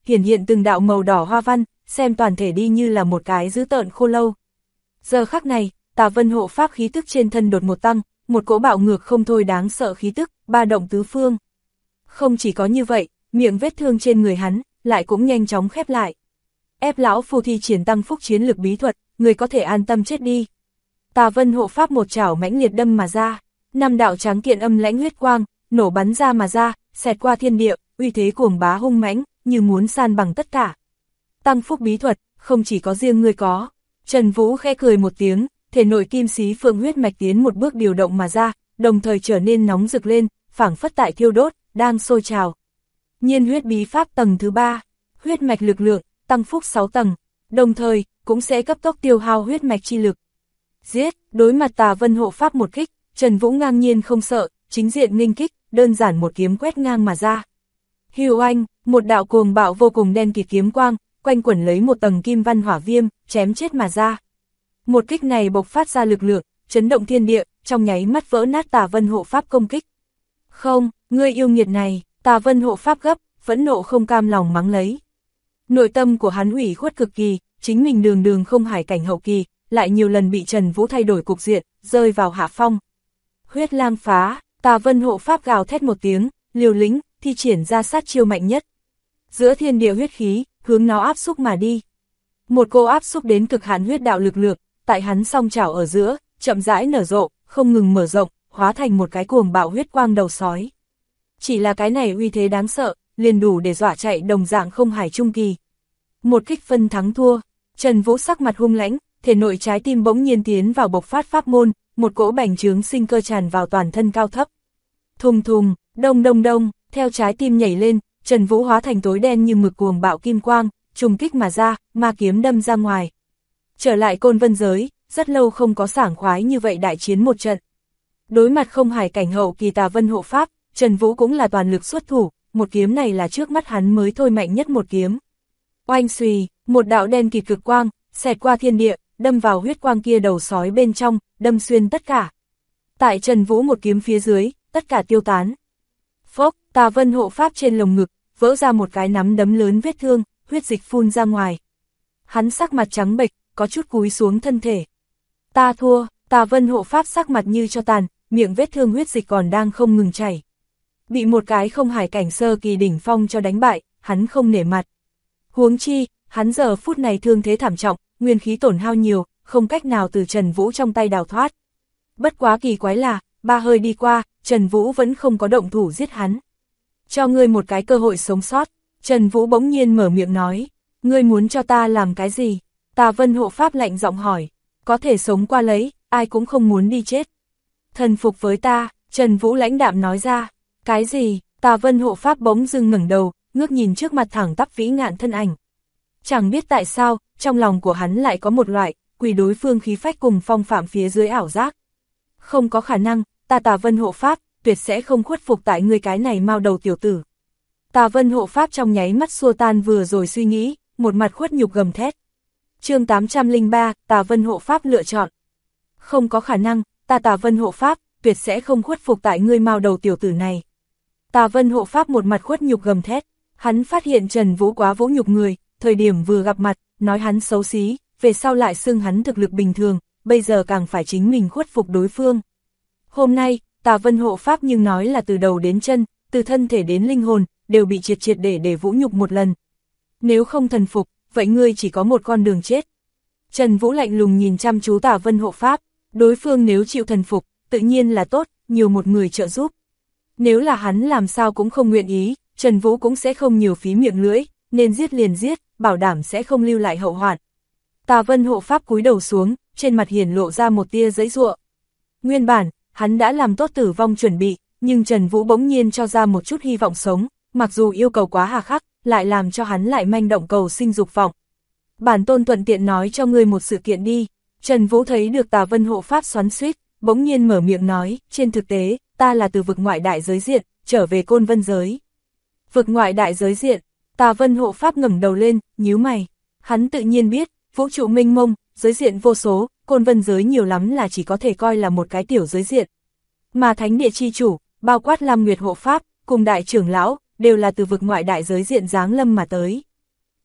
hiển hiện từng đạo màu đỏ hoa văn, xem toàn thể đi như là một cái dữ tợn khô lâu. Giờ khắc này, Tà Vân hộ pháp khí tức trên thân đột một tăng, một cỗ bạo ngược không thôi đáng sợ khí tức, ba động tứ phương. Không chỉ có như vậy, miệng vết thương trên người hắn, lại cũng nhanh chóng khép lại. Ép lão phu thi triển tăng phúc chiến lực bí thuật, người có thể an tâm chết đi. Tà Vân hộ pháp một chảo mãnh liệt đâm mà ra, 5 đạo tráng kiện âm lãnh huyết quang, nổ bắn ra mà ra, xẹt qua thiên địa, uy thế cuồng bá hung mãnh, như muốn san bằng tất cả. Tăng phúc bí thuật, không chỉ có riêng ngươi có. Trần Vũ khẽ cười một tiếng, thể nội kim xí phượng huyết mạch tiến một bước điều động mà ra, đồng thời trở nên nóng rực lên, phảng phất tại thiêu đốt, đang sôi trào. Nhiên huyết bí pháp tầng thứ 3, huyết mạch lực lượng, tăng phúc 6 tầng, đồng thời, cũng sẽ cấp tốc tiêu hao huyết mạch chi lực. Giết, đối mặt Tà Vân hộ pháp một kích, Trần Vũ ngang nhiên không sợ, chính diện nghênh kích, đơn giản một kiếm quét ngang mà ra. Hưu anh, một đạo cuồng bạo vô cùng đen kịt kiếm quang, quanh quẩn lấy một tầng kim văn hỏa viêm, chém chết mà ra. Một kích này bộc phát ra lực lượng, chấn động thiên địa, trong nháy mắt vỡ nát Tà Vân hộ pháp công kích. Không, ngươi yêu nghiệt này, Tà Vân hộ pháp gấp, phẫn nộ không cam lòng mắng lấy. Nội tâm của hắn ủy khuất cực kỳ, chính mình đường đường không hải cảnh hậu kỳ, lại nhiều lần bị Trần Vũ thay đổi cục diện, rơi vào hạ phong. Huyết lang phá, Tà Vân hộ pháp gào thét một tiếng, liều lĩnh, thi triển ra sát chiêu mạnh nhất. Giữa thiên địa huyết khí, hướng nó áp xúc mà đi. Một cô áp xúc đến cực hạn huyết đạo lực lượng, tại hắn song chảo ở giữa, chậm rãi nở rộ, không ngừng mở rộng, hóa thành một cái cuồng bạo huyết quang đầu sói. Chỉ là cái này uy thế đáng sợ, liền đủ để dọa chạy đồng dạng không hải trung kỳ. Một kích phân thắng thua, Trần Vũ sắc mặt hung lãnh, thể nội trái tim bỗng nhiên tiến vào bộc phát pháp môn, một cỗ bành trướng sinh cơ tràn vào toàn thân cao thấp. Thùng thùng, đông đông đông, theo trái tim nhảy lên, Trần Vũ hóa thành tối đen như mực cuồng bạo kim quang, trùng kích mà ra, ma kiếm đâm ra ngoài. Trở lại Côn Vân giới, rất lâu không có sảng khoái như vậy đại chiến một trận. Đối mặt không hải cảnh hậu kỳ Tà Vân hộ pháp, Trần Vũ cũng là toàn lực xuất thủ, một kiếm này là trước mắt hắn mới thôi mạnh nhất một kiếm. Oanh xùy, một đạo đen kịt cực quang, xẹt qua thiên địa, đâm vào huyết quang kia đầu sói bên trong, đâm xuyên tất cả. Tại Trần Vũ một kiếm phía dưới, tất cả tiêu tán. Phốc, Tà Vân hộ pháp trên lồng ngực, vỡ ra một cái nắm đấm lớn vết thương, huyết dịch phun ra ngoài. Hắn sắc mặt trắng bệch, có chút cúi xuống thân thể. Ta thua, Tà Vân hộ pháp sắc mặt như cho tàn, miệng vết thương huyết dịch còn đang không ngừng chảy. Bị một cái không hải cảnh sơ kỳ đỉnh phong cho đánh bại, hắn không nể mặt. Huống chi, hắn giờ phút này thương thế thảm trọng, nguyên khí tổn hao nhiều, không cách nào từ Trần Vũ trong tay đào thoát. Bất quá kỳ quái là, 3 hơi đi qua, Trần Vũ vẫn không có động thủ giết hắn. Cho ngươi một cái cơ hội sống sót, Trần Vũ bỗng nhiên mở miệng nói, ngươi muốn cho ta làm cái gì? Tà Vân hộ pháp lạnh giọng hỏi, có thể sống qua lấy, ai cũng không muốn đi chết. Thần phục với ta, Trần Vũ lãnh đạm nói ra, cái gì? Tà Vân hộ pháp bỗng dưng ngẩng đầu, ngước nhìn trước mặt thẳng tắp vĩ ngạn thân ảnh. Chẳng biết tại sao, trong lòng của hắn lại có một loại, quỷ đối phương khí phách cùng phong phạm phía dưới ảo giác. Không có khả năng, ta Tà Vân hộ pháp, tuyệt sẽ không khuất phục tại ngươi cái này mao đầu tiểu tử. Tà Vân hộ pháp trong nháy mắt xua tan vừa rồi suy nghĩ, một mặt khuất nhục gầm thét. Chương 803, Tà Vân hộ pháp lựa chọn. Không có khả năng, ta Tà Vân hộ pháp, tuyệt sẽ không khuất phục tại ngươi mao đầu tiểu tử này. Tà Vân hộ pháp một mặt khuất nhục gầm thét, hắn phát hiện Trần Vũ quá vũ nhục người, thời điểm vừa gặp mặt, nói hắn xấu xí, về sau lại xưng hắn thực lực bình thường, bây giờ càng phải chính mình khuất phục đối phương. Hôm nay, Tà Vân hộ pháp nhưng nói là từ đầu đến chân, từ thân thể đến linh hồn, đều bị triệt triệt để vũ nhục một lần. Nếu không thần phục, vậy ngươi chỉ có một con đường chết. Trần Vũ lạnh lùng nhìn chăm chú Tà Vân hộ pháp, đối phương nếu chịu thần phục, tự nhiên là tốt, nhiều một người trợ giúp. Nếu là hắn làm sao cũng không nguyện ý, Trần Vũ cũng sẽ không nhiều phí miệng lưỡi, nên giết liền giết, bảo đảm sẽ không lưu lại hậu hoạn. Tà Vân hộ pháp cúi đầu xuống, trên mặt hiển lộ ra một tia giãy giụa. Nguyên bản, hắn đã làm tốt tử vong chuẩn bị, nhưng Trần Vũ bỗng nhiên cho ra một chút hy vọng sống, mặc dù yêu cầu quá hà khắc, lại làm cho hắn lại manh động cầu sinh dục vọng. Bản tôn thuận tiện nói cho ngươi một sự kiện đi. Trần Vũ thấy được Tà Vân hộ pháp xoắn xuýt, bỗng nhiên mở miệng nói, trên thực tế, ta là từ vực ngoại đại giới diện, trở về Côn Vân giới. Vực ngoại đại giới diện, Tà Vân hộ pháp ngẩng đầu lên, nhíu mày. Hắn tự nhiên biết, vũ trụ mênh mông, giới diện vô số, Côn Vân giới nhiều lắm là chỉ có thể coi là một cái tiểu giới diện. Mà thánh địa chi chủ, bao quát Lam Nguyệt hộ pháp, cùng đại trưởng lão, đều là từ vực ngoại đại giới diện giáng lâm mà tới.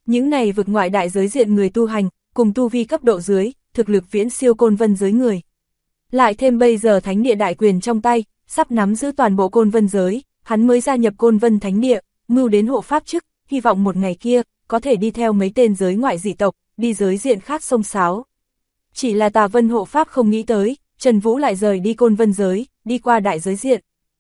Những này vực ngoại đại giới diện người tu hành, cùng tu vi cấp độ dưới, thực lực viễn siêu Côn Vân giới người. Lại thêm bây giờ thánh địa đại quyền trong tay, sắp nắm giữ toàn bộ Côn Vân giới, hắn mới gia nhập Côn Vân thánh địa, mưu đến hộ pháp chức, hy vọng một ngày kia, có thể đi theo mấy tên giới ngoại dị tộc, đi giới diện khác xông xáo. Chỉ là Tà Vân hộ pháp không nghĩ tới, Trần Vũ lại rời đi Côn Vân giới, đi qua đại giới diện.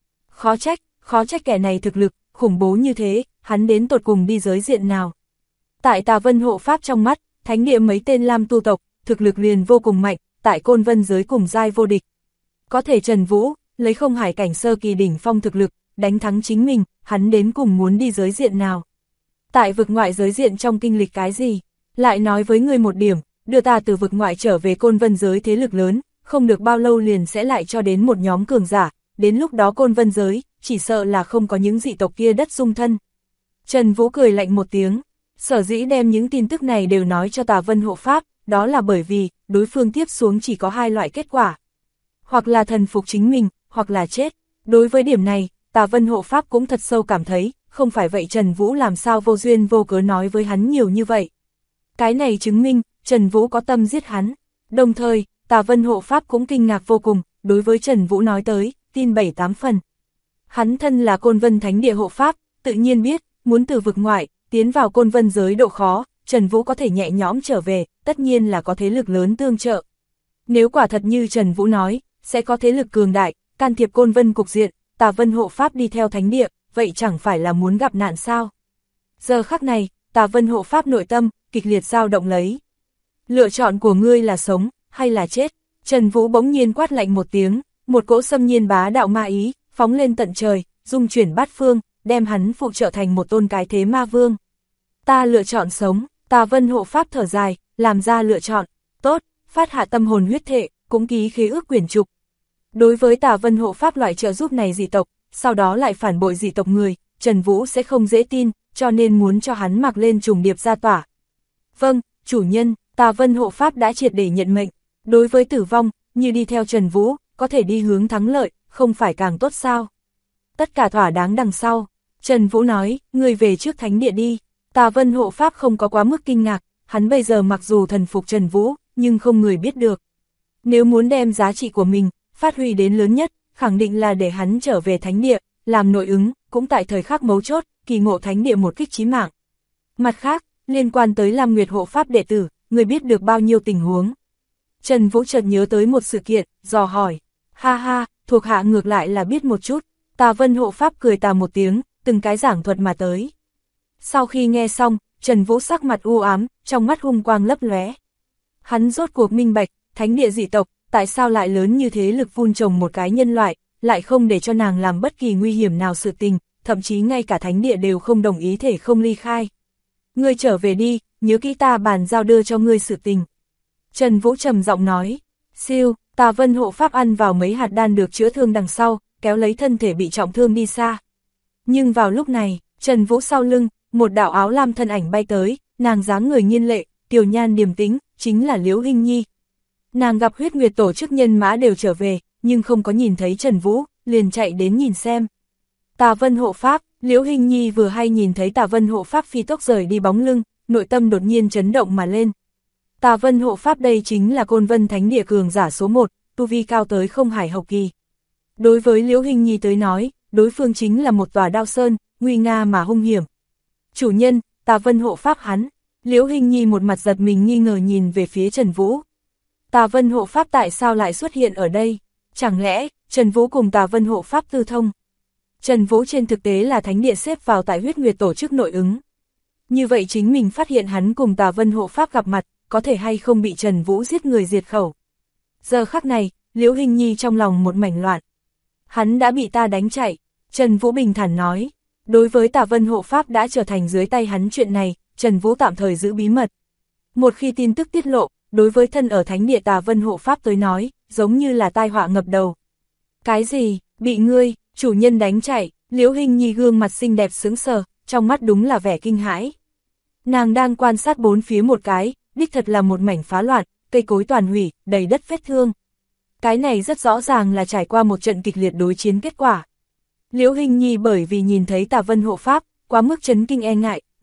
Khó trách kẻ này thực lực, khủng bố như thế, hắn đến tột cùng đi giới diện nào. Tại Tà Vân hộ pháp trong mắt, thánh địa mấy tên lam tu tộc, thực lực liền vô cùng mạnh, tại Côn Vân giới cùng giai vô địch. Có thể Trần Vũ, lấy không hải cảnh sơ kỳ đỉnh phong thực lực, đánh thắng chính mình, hắn đến cùng muốn đi giới diện nào. Tại vực ngoại giới diện trong kinh lịch cái gì, lại nói với người một điểm, đưa ta từ vực ngoại trở về Côn Vân giới thế lực lớn, không được bao lâu liền sẽ lại cho đến một nhóm cường giả, đến lúc đó Côn Vân giới, chỉ sợ là không có những dị tộc kia đất dung thân. Trần Vũ cười lạnh một tiếng, sở dĩ đem những tin tức này đều nói cho Tà Vân hộ pháp, đó là bởi vì, đối phương tiếp xuống chỉ có hai loại kết quả. Hoặc là thần phục chính mình, hoặc là chết. Đối với điểm này, Tà Vân hộ pháp cũng thật sâu cảm thấy, không phải vậy Trần Vũ làm sao vô duyên vô cớ nói với hắn nhiều như vậy. Cái này chứng minh, Trần Vũ có tâm giết hắn. Đồng thời, Tà Vân hộ pháp cũng kinh ngạc vô cùng, đối với Trần Vũ nói tới, tin 7-8 phần. Hắn thân là Côn Vân thánh địa hộ pháp, tự nhiên biết, muốn từ vực ngoại, tiến vào Côn Vân giới độ khó, Trần Vũ có thể nhẹ nhõm trở về, tất nhiên là có thế lực lớn tương trợ. Nếu quả thật như Trần Vũ nói, sẽ có thế lực cường đại, can thiệp Côn Vân cục diện, Tà Vân hộ pháp đi theo thánh địa, vậy chẳng phải là muốn gặp nạn sao? Giờ khắc này, Tà Vân hộ pháp nội tâm, kịch liệt dao động lấy. Lựa chọn của ngươi là sống, hay là chết? Trần Vũ bỗng nhiên quát lạnh một tiếng, một cỗ xâm nhiên bá đạo ma ý, phóng lên tận trời, dung chuyển bát phương, đem hắn phụ trợ thành một tôn cái thế ma vương. Ta lựa chọn sống, Tà Vân hộ pháp thở dài, làm ra lựa chọn, tốt, phát hạ tâm hồn huyết thệ, cũng ký khế ước quyển trục. Đối với Tà Vân hộ pháp loại trợ giúp này dị tộc, sau đó lại phản bội dị tộc người, Trần Vũ sẽ không dễ tin, cho nên muốn cho hắn mặc lên trùng điệp gia tỏa. Vâng, chủ nhân, Tà Vân hộ pháp đã triệt để nhận mệnh, đối với tử vong, như đi theo Trần Vũ, có thể đi hướng thắng lợi, không phải càng tốt sao? Tất cả thỏa đáng đằng sau. Trần Vũ nói, người về trước thánh địa đi. Tà Vân hộ pháp không có quá mức kinh ngạc, hắn bây giờ mặc dù thần phục Trần Vũ, nhưng không người biết được. Nếu muốn đem giá trị của mình, phát huy đến lớn nhất, khẳng định là để hắn trở về thánh địa, làm nội ứng, cũng tại thời khắc mấu chốt, kỳ ngộ thánh địa một kích chí mạng. Mặt khác, liên quan tới Lam Nguyệt hộ pháp đệ tử, người biết được bao nhiêu tình huống. Trần Vũ chợt nhớ tới một sự kiện, dò hỏi. Ha ha, thuộc hạ ngược lại là biết một chút. Tà Vân hộ pháp cười tà một tiếng, từng cái giảng thuật mà tới. Sau khi nghe xong, Trần Vũ sắc mặt u ám, trong mắt hung quang lấp lóe. Hắn rốt cuộc minh bạch, thánh địa dị tộc, tại sao lại lớn như thế lực vun trồng một cái nhân loại, lại không để cho nàng làm bất kỳ nguy hiểm nào sự tình, thậm chí ngay cả thánh địa đều không đồng ý thể không ly khai. Ngươi trở về đi, nhớ kỹ ta bàn giao đưa cho ngươi sự tình. Trần Vũ trầm giọng nói, siêu, Tà Vân hộ pháp ăn vào mấy hạt đan được chữa thương đằng sau, kéo lấy thân thể bị trọng thương đi xa. Nhưng vào lúc này, Trần Vũ sau lưng, một đạo áo lam thân ảnh bay tới, nàng dáng người nghiên lệ, tiểu nhan điềm tĩnh, chính là Liễu Hinh Nhi. Nàng gặp huyết nguyệt tổ chức nhân mã đều trở về, nhưng không có nhìn thấy Trần Vũ, liền chạy đến nhìn xem. Tà Vân hộ pháp, Liễu Hinh Nhi vừa hay nhìn thấy Tà Vân hộ pháp phi tốc rời đi bóng lưng, nội tâm đột nhiên chấn động mà lên. Tà Vân hộ pháp đây chính là Côn Vân thánh địa cường giả số 1, tu vi cao tới không hải hậu kỳ. Đối với Liễu Hinh Nhi tới nói, đối phương chính là một tòa đao sơn, nguy nga mà hung hiểm. Chủ nhân, Tà Vân hộ pháp hắn. Liễu Hinh Nhi một mặt giật mình nghi ngờ nhìn về phía Trần Vũ. Tà Vân hộ pháp tại sao lại xuất hiện ở đây? Chẳng lẽ, Trần Vũ cùng Tà Vân hộ pháp tư thông? Trần Vũ trên thực tế là thánh địa xếp vào tại huyết nguyệt tổ chức nội ứng. Như vậy chính mình phát hiện hắn cùng Tà Vân hộ pháp gặp mặt, có thể hay không bị Trần Vũ giết người diệt khẩu. Giờ khắc này, Liễu Hinh Nhi trong lòng một mảnh loạn. Hắn đã bị ta đánh chạy, Trần Vũ bình thản nói. Đối với Tà Vân hộ pháp đã trở thành dưới tay hắn chuyện này, Trần Vũ tạm thời giữ bí mật. Một khi tin tức tiết lộ, đối với thân ở thánh địa Tà Vân hộ pháp tới nói, giống như là tai họa ngập đầu. Cái gì, bị ngươi, chủ nhân đánh chạy? Liễu Hinh Nhi gương mặt xinh đẹp sững sờ, trong mắt đúng là vẻ kinh hãi. Nàng đang quan sát bốn phía một cái, đích thật là một mảnh phá loạn, cây cối toàn hủy, đầy đất vết thương. Cái này rất rõ ràng là trải qua một trận kịch liệt đối chiến kết quả. Liễu Hinh Nhi bởi vì nhìn thấy Tà Vân hộ pháp, quá mức chấn kinh e ngại,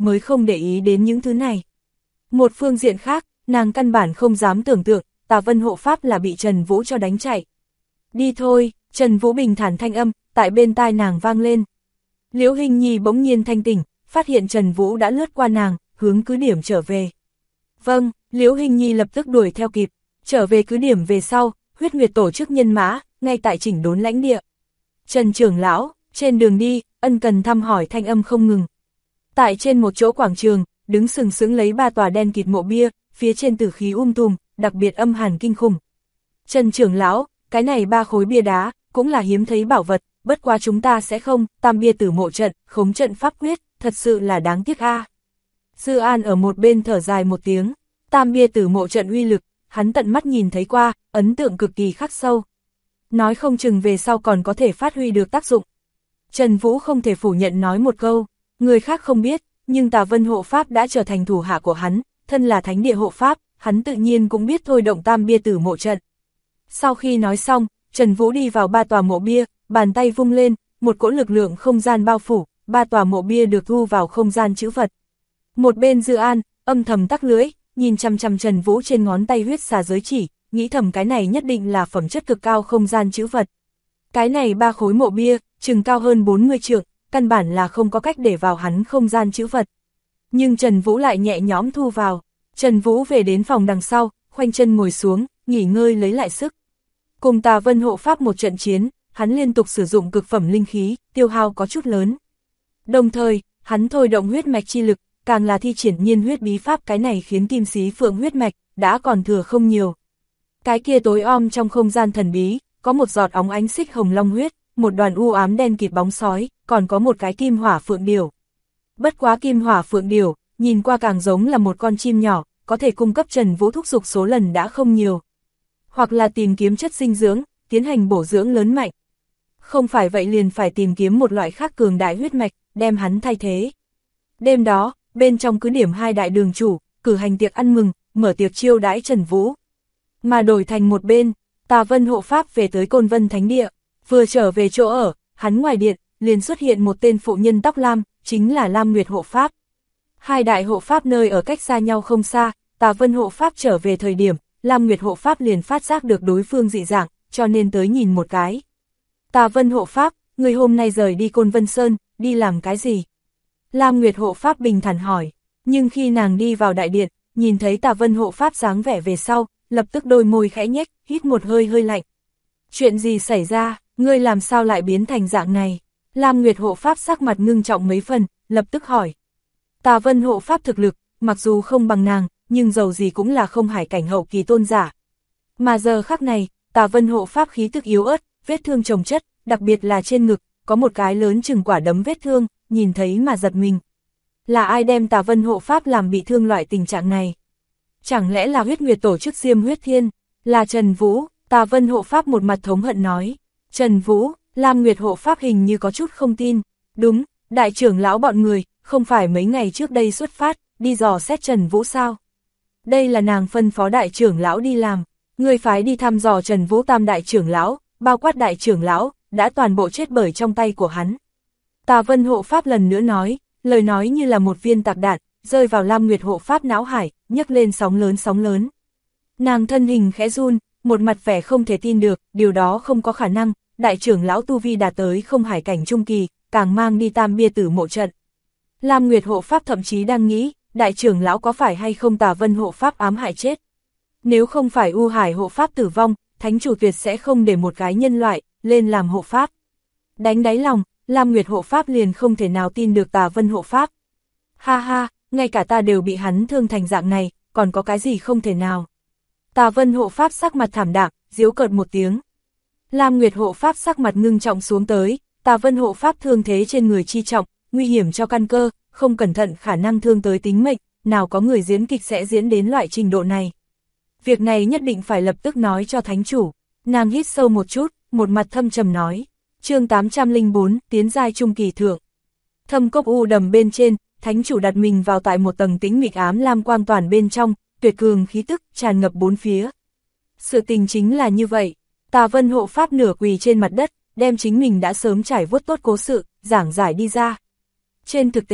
mới không để ý đến những thứ này. Một phương diện khác, nàng căn bản không dám tưởng tượng, Tà Vân hộ pháp là bị Trần Vũ cho đánh chạy. Đi thôi, Trần Vũ bình thản thanh âm, tại bên tai nàng vang lên. Liễu Hinh Nhi bỗng nhiên thanh tỉnh, phát hiện Trần Vũ đã lướt qua nàng, hướng cứ điểm trở về. Vâng, Liễu Hinh Nhi lập tức đuổi theo kịp, trở về cứ điểm về sau, Huyết Nguyệt tổ chức nhân mã, ngay tại chỉnh đốn lãnh địa. Trần trưởng lão, trên đường đi, ân cần thăm hỏi thanh âm không ngừng. Tại trên một chỗ quảng trường, đứng sừng sững lấy 3 tòa đen kịt mộ bia, phía trên tử khí tùm, đặc biệt âm hàn kinh khủng. Trần trưởng lão, cái này 3 khối bia đá, cũng là hiếm thấy bảo vật, bất quá chúng ta sẽ không, tam bia tử mộ trận, khống trận pháp quyết, thật sự là đáng tiếc a. Dư An ở một bên thở dài một tiếng, tam bia tử mộ trận uy lực, hắn tận mắt nhìn thấy qua, ấn tượng cực kỳ khắc sâu. Nói không chừng về sau còn có thể phát huy được tác dụng. Trần Vũ không thể phủ nhận nói một câu, người khác không biết, nhưng Tà Vân hộ pháp đã trở thành thủ hạ của hắn, thân là thánh địa hộ pháp, hắn tự nhiên cũng biết thôi động tam bia tử mộ trận. Sau khi nói xong, Trần Vũ đi vào 3 tòa mộ bia, bàn tay vung lên, một cỗ lực lượng không gian bao phủ, 3 tòa mộ bia được thu vào không gian trữ vật. Một bên Dư An, âm thầm tắc lưỡi, nhìn chằm chằm Trần Vũ trên ngón tay huyết xà giới chỉ, nghĩ thầm cái này nhất định là phẩm chất cực cao không gian trữ vật. Cái này 3 khối mộ bia, chừng cao hơn 40 trượng, căn bản là không có cách để vào hắn không gian trữ vật. Nhưng Trần Vũ lại nhẹ nhõm thu vào. Trần Vũ về đến phòng đằng sau, khoanh chân ngồi xuống, nghỉ ngơi lấy lại sức. Cùng Tà Vân hộ pháp một trận chiến, hắn liên tục sử dụng cực phẩm linh khí, tiêu hao có chút lớn. Đồng thời, hắn thôi động huyết mạch chi lực, càng là thi triển nhiên huyết bí pháp, cái này khiến Kim Xí Phượng huyết mạch đã còn thừa không nhiều. Cái kia tối om trong không gian thần bí, có một giọt óng ánh xích hồng long huyết, một đoàn u ám đen kịt bóng sói, còn có một cái kim hỏa phượng điểu. Bất quá kim hỏa phượng điểu, nhìn qua càng giống là một con chim nhỏ, có thể cung cấp Trần Vũ thúc dục số lần đã không nhiều. Hoặc là tìm kiếm chất dinh dưỡng, tiến hành bổ dưỡng lớn mạnh. Không phải vậy liền phải tìm kiếm một loại khác cường đại huyết mạch, đem hắn thay thế. Đêm đó, bên trong cứ điểm 2 đại đường chủ, cử hành tiệc ăn mừng, mở tiệc chiêu đãi Trần Vũ. Mà đổi thành một bên, Tà Vân hộ pháp về tới Côn Vân Thánh Địa, vừa trở về chỗ ở, hắn ngoài điện, liền xuất hiện một tên phụ nhân tóc lam, chính là Lam Nguyệt hộ pháp. 2 đại hộ pháp nơi ở cách xa nhau không xa, Tà Vân hộ pháp trở về thời điểm, Lam Nguyệt hộ pháp liền phát giác được đối phương dị dạng, cho nên tới nhìn một cái. Tà Vân hộ pháp, người hôm nay rời đi Côn Vân Sơn, đi làm cái gì? Lam Nguyệt hộ pháp bình thản hỏi, nhưng khi nàng đi vào đại điện, nhìn thấy Tà Vân hộ pháp dáng vẻ về sau, lập tức đôi môi khẽ nhếch, hít một hơi hơi lạnh. Chuyện gì xảy ra, ngươi làm sao lại biến thành dạng này? Lam Nguyệt hộ pháp sắc mặt ngưng trọng mấy phần, lập tức hỏi. Tà Vân hộ pháp thực lực, mặc dù không bằng nàng, nhưng dầu gì cũng là không hải cảnh hậu kỳ tôn giả. Mà giờ khắc này, Tà Vân hộ pháp khí tức yếu ớt, vết thương chồng chất, đặc biệt là trên ngực, có một cái lớn chừng quả đấm vết thương, nhìn thấy mà giật mình. Là ai đem Tà Vân hộ pháp làm bị thương loại tình trạng này? Chẳng lẽ là Huyết Nguyệt tổ chức Diêm Huyết Thiên? Là Trần Vũ? Tà Vân hộ pháp một mặt thống hận nói. Trần Vũ, Lam Nguyệt hộ pháp hình như có chút không tin. Đúng, đại trưởng lão bọn người, không phải mấy ngày trước đây xuất phát, đi dò xét Trần Vũ sao? Đây là nàng phân phó đại trưởng lão đi làm. Người phái đi thăm dò Trần Vũ tam đại trưởng lão, bao quát đại trưởng lão, đã toàn bộ chết bởi trong tay của hắn. Tà Vân hộ pháp lần nữa nói, lời nói như là một viên tạc đạn, rơi vào Lam Nguyệt hộ pháp não hải, nhấc lên sóng lớn sóng lớn. Nàng thân hình khẽ run, một mặt vẻ không thể tin được, điều đó không có khả năng, đại trưởng lão tu vi đạt tới không hải cảnh trung kỳ, càng mang đi tam bia tử mộ trận. Lam Nguyệt hộ pháp thậm chí đang nghĩ, đại trưởng lão có phải hay không Tà Vân hộ pháp ám hại chết. Nếu không phải U Hải hộ pháp tử vong, thánh chủ tuyệt sẽ không để một cái nhân loại lên làm hộ pháp. Đánh đáy lòng, Lam Nguyệt hộ pháp liền không thể nào tin được Tà Vân hộ pháp. Ha ha, ngay cả ta đều bị hắn thương thành dạng này, còn có cái gì không thể nào. Tà Vân hộ pháp sắc mặt thảm đạm, giễu cợt một tiếng. Lam Nguyệt hộ pháp sắc mặt ngưng trọng xuống tới, Tà Vân hộ pháp thương thế trên người chi trọng, nguy hiểm cho căn cơ, không cẩn thận khả năng thương tới tính mệnh, nào có người diễn kịch sẽ diễn đến loại trình độ này. Việc này nhất định phải lập tức nói cho thánh chủ. Nàng hít sâu một chút, một mặt thâm trầm nói. Chương 804, tiến giai trung kỳ thượng. Thâm cốc u đầm bên trên, thánh chủ đặt mình vào tại một tầng tĩnh mịch ám lam quang toàn bên trong, tuyệt cường khí tức tràn ngập bốn phía. Sự tình chính là như vậy, Tà Vân hộ pháp nửa quỳ trên mặt đất, đem chính mình đã sớm trải vuốt tốt cố sự, giảng giải đi ra. Trên thực tế,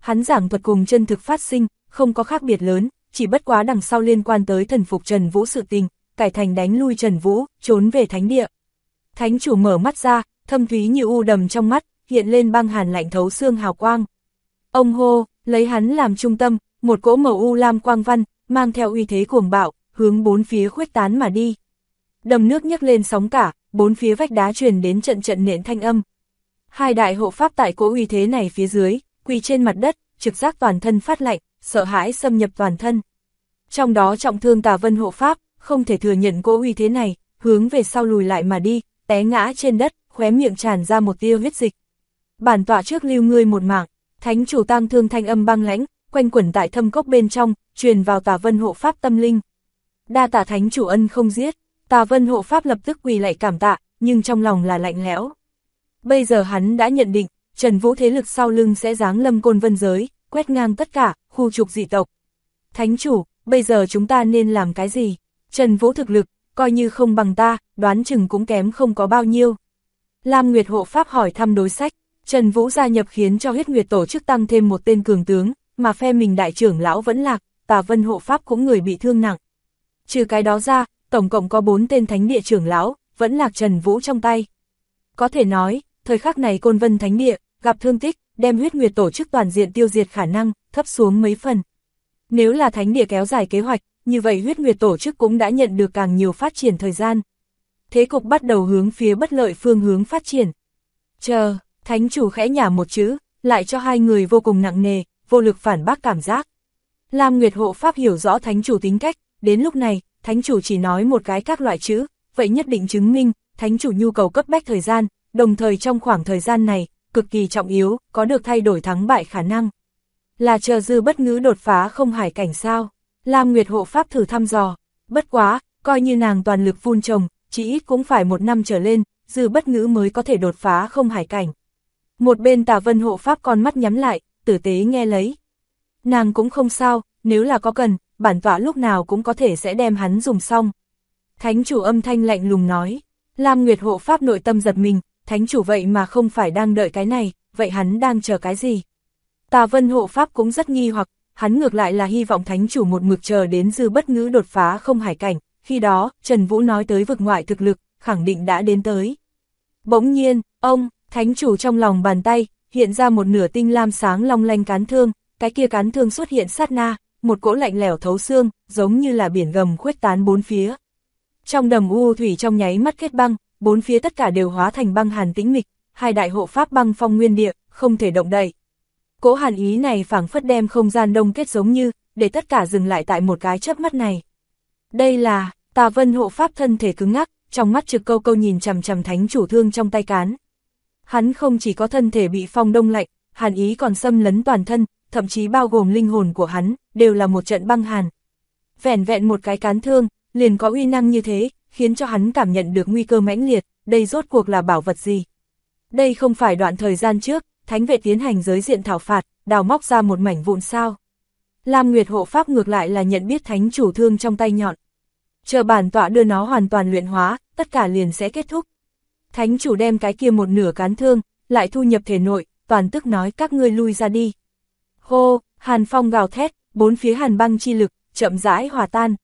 hắn giảng thuật cùng chân thực phát sinh, không có khác biệt lớn, chỉ bất quá đằng sau liên quan tới thần phục Trần Vũ sự tình, cải thành đánh lui Trần Vũ, trốn về thánh địa. Thánh chủ mở mắt ra, thâm thúy như u đầm trong mắt, hiện lên băng hàn lạnh thấu xương hào quang. Ông hô, lấy hắn làm trung tâm, một cỗ màu u lam quang văn, mang theo uy thế cuồng bạo, hướng bốn phía khuếch tán mà đi. Đầm nước nhấc lên sóng cả, bốn phía vách đá truyền đến trận trận nện thanh âm. Hai đại hộ pháp tại cỗ uy thế này phía dưới, quỳ trên mặt đất, trực giác toàn thân phát lạnh, sợ hãi xâm nhập toàn thân. Trong đó trọng thương Tà Vân hộ pháp, không thể thừa nhận cỗ uy thế này, hướng về sau lùi lại mà đi, té ngã trên đất, khóe miệng tràn ra một tia huyết dịch. Bản tọa trước lưu ngươi một mạng, thánh chủ tang thương thanh âm băng lãnh, quanh quẩn tại thâm cốc bên trong, truyền vào Tà Vân hộ pháp tâm linh. Đa tạ thánh chủ ân không giết, Tà Vân hộ pháp lập tức quỳ lạy cảm tạ, nhưng trong lòng là lạnh lẽo. Bây giờ hắn đã nhận định, Trần Vũ thế lực sau lưng sẽ giáng lâm Côn Vân giới, quét ngang tất cả, khu trục dị tộc. Thánh chủ, bây giờ chúng ta nên làm cái gì? Trần Vũ thực lực, coi như không bằng ta, đoán chừng cũng kém không có bao nhiêu. Lam Nguyệt hộ pháp hỏi thăm đối sách, Trần Vũ gia nhập khiến cho Huyết Nguyệt tổ chức tăng thêm một tên cường tướng, mà phe mình đại trưởng lão vẫn lạc, Tà Vân hộ pháp cũng người bị thương nặng. Trừ cái đó ra, tổng cộng có 4 tên thánh địa trưởng lão, vẫn lạc Trần Vũ trong tay. Có thể nói, thời khắc này Côn Vân thánh địa, gặp thương tích, đem Huyết Nguyệt tổ chức toàn diện tiêu diệt khả năng, thấp xuống mấy phần. Nếu là thánh địa kéo dài kế hoạch, như vậy Huyết Nguyệt tổ chức cũng đã nhận được càng nhiều phát triển thời gian. Thế cục bắt đầu hướng phía bất lợi phương hướng phát triển. Chờ, thánh chủ khẽ nhả một chữ, lại cho hai người vô cùng nặng nề, vô lực phản bác cảm giác. Lam Nguyệt hộ pháp hiểu rõ thánh chủ tính cách, đến lúc này, thánh chủ chỉ nói một cái các loại chữ, vậy nhất định chứng minh, thánh chủ nhu cầu cấp bách thời gian, đồng thời trong khoảng thời gian này, cực kỳ trọng yếu, có được thay đổi thắng bại khả năng. Là chờ Dư Bất Ngữ đột phá không hải cảnh sao? Lam Nguyệt hộ pháp thử thăm dò, bất quá, coi như nàng toàn lực vun trồng, chỉ ít cũng phải 1 năm trở lên, Dư Bất Ngữ mới có thể đột phá không hải cảnh. Một bên Tà Vân hộ pháp con mắt nhắm lại, tử tế nghe lấy. Nàng cũng không sao, nếu là có cần, bản tọa lúc nào cũng có thể sẽ đem hắn dùng xong. Thánh chủ âm thanh lạnh lùng nói, Lam Nguyệt hộ pháp nội tâm giật mình, thánh chủ vậy mà không phải đang đợi cái này, vậy hắn đang chờ cái gì? Tà Vân hộ pháp cũng rất nghi hoặc, hắn ngược lại là hy vọng thánh chủ một mực chờ đến Dư Bất Ngữ đột phá không hải cảnh, khi đó, Trần Vũ nói tới vực ngoại thực lực, khẳng định đã đến tới. Bỗng nhiên, thánh chủ trong lòng bàn tay, hiện ra một nửa tinh lam sáng long lanh cán thương, cái kia cán thương xuất hiện sát na, một cỗ lạnh lẽo thấu xương, giống như là biển gầm khuếch tán bốn phía. Trong đầm u thủy trong nháy mắt kết băng, bốn phía tất cả đều hóa thành băng hàn tĩnh mịch, hai đại hộ pháp băng phong nguyên địa, không thể động đậy. Cỗ hàn ý này phảng phất đem không gian đông kết giống như, để tất cả dừng lại tại một cái chớp mắt này. Đây là, Tà Vân hộ pháp thân thể cứng ngắc, trong mắt trực câu câu nhìn chằm chằm thánh chủ thương trong tay cán. Hắn không chỉ có thân thể bị phong đông lạnh, hàn ý còn xâm lấn toàn thân, thậm chí bao gồm linh hồn của hắn, đều là một trận băng hàn. Vẻn vẹn một cái cán thương, liền có uy năng như thế, khiến cho hắn cảm nhận được nguy cơ mãnh liệt, đây rốt cuộc là bảo vật gì? Đây không phải đoạn thời gian trước, thánh vệ tiến hành giới diện thảo phạt, đào móc ra một mảnh vụn sao. Lam Nguyệt hộ pháp ngược lại là nhận biết thánh chủ thương trong tay nhọn. Chờ bản tọa đưa nó hoàn toàn luyện hóa, tất cả liền sẽ kết thúc. Thánh chủ đem cái kia một nửa cán thương, lại thu nhập thể nội, toàn tức nói các ngươi lui ra đi. Hô, hàn phong gào thét, bốn phía hàn băng chi lực, chậm rãi hòa tan.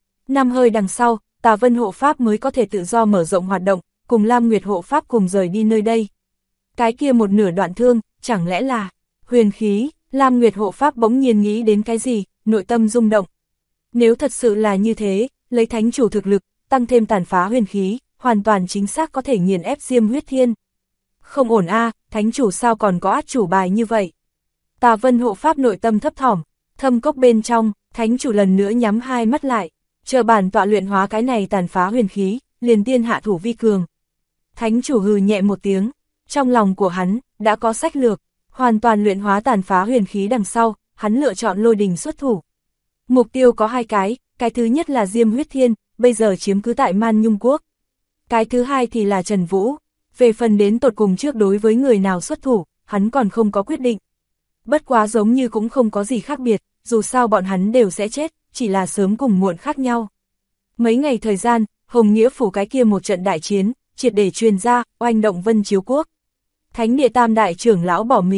5 hơi đằng sau, Tà Vân hộ pháp mới có thể tự do mở rộng hoạt động, cùng Lam Nguyệt hộ pháp cùng rời đi nơi đây. Cái kia một nửa đoạn thương, chẳng lẽ là huyền khí? Lam Nguyệt hộ pháp bỗng nhiên nghĩ đến cái gì, nội tâm rung động. Nếu thật sự là như thế, lấy thánh chủ thực lực, tăng thêm tàn phá huyền khí, hoàn toàn chính xác có thể nghiền ép Diêm Huyết Thiên. Không ổn a, thánh chủ sao còn có át chủ bài như vậy? Tà Vân hộ pháp nội tâm thấp thỏm, thâm cốc bên trong, thánh chủ lần nữa nhắm hai mắt lại, chờ bản tọa luyện hóa cái này tàn phá huyền khí, liền tiên hạ thủ vi cường. Thánh chủ hừ nhẹ một tiếng, trong lòng của hắn, đã có sách lược, hoàn toàn luyện hóa tàn phá huyền khí đằng sau, hắn lựa chọn Lôi Đình xuất thủ. Mục tiêu có 2 cái thứ nhất là Diêm Huyết Thiên, bây giờ chiếm cứ tại Man Nhung Quốc. Cái thứ hai thì là Trần Vũ, về phần đến tột cùng trước đối với người nào xuất thủ, hắn còn không có quyết định. Bất quá giống như cũng không có gì khác biệt, dù sao bọn hắn đều sẽ chết, chỉ là sớm cùng muộn khác nhau. Mấy ngày thời gian, Hồng Nghĩa phủ cái kia một trận đại chiến, triệt để truyền ra, oanh động Vân Chiếu Quốc. Thánh địa tam đại trưởng lão bỏ mình,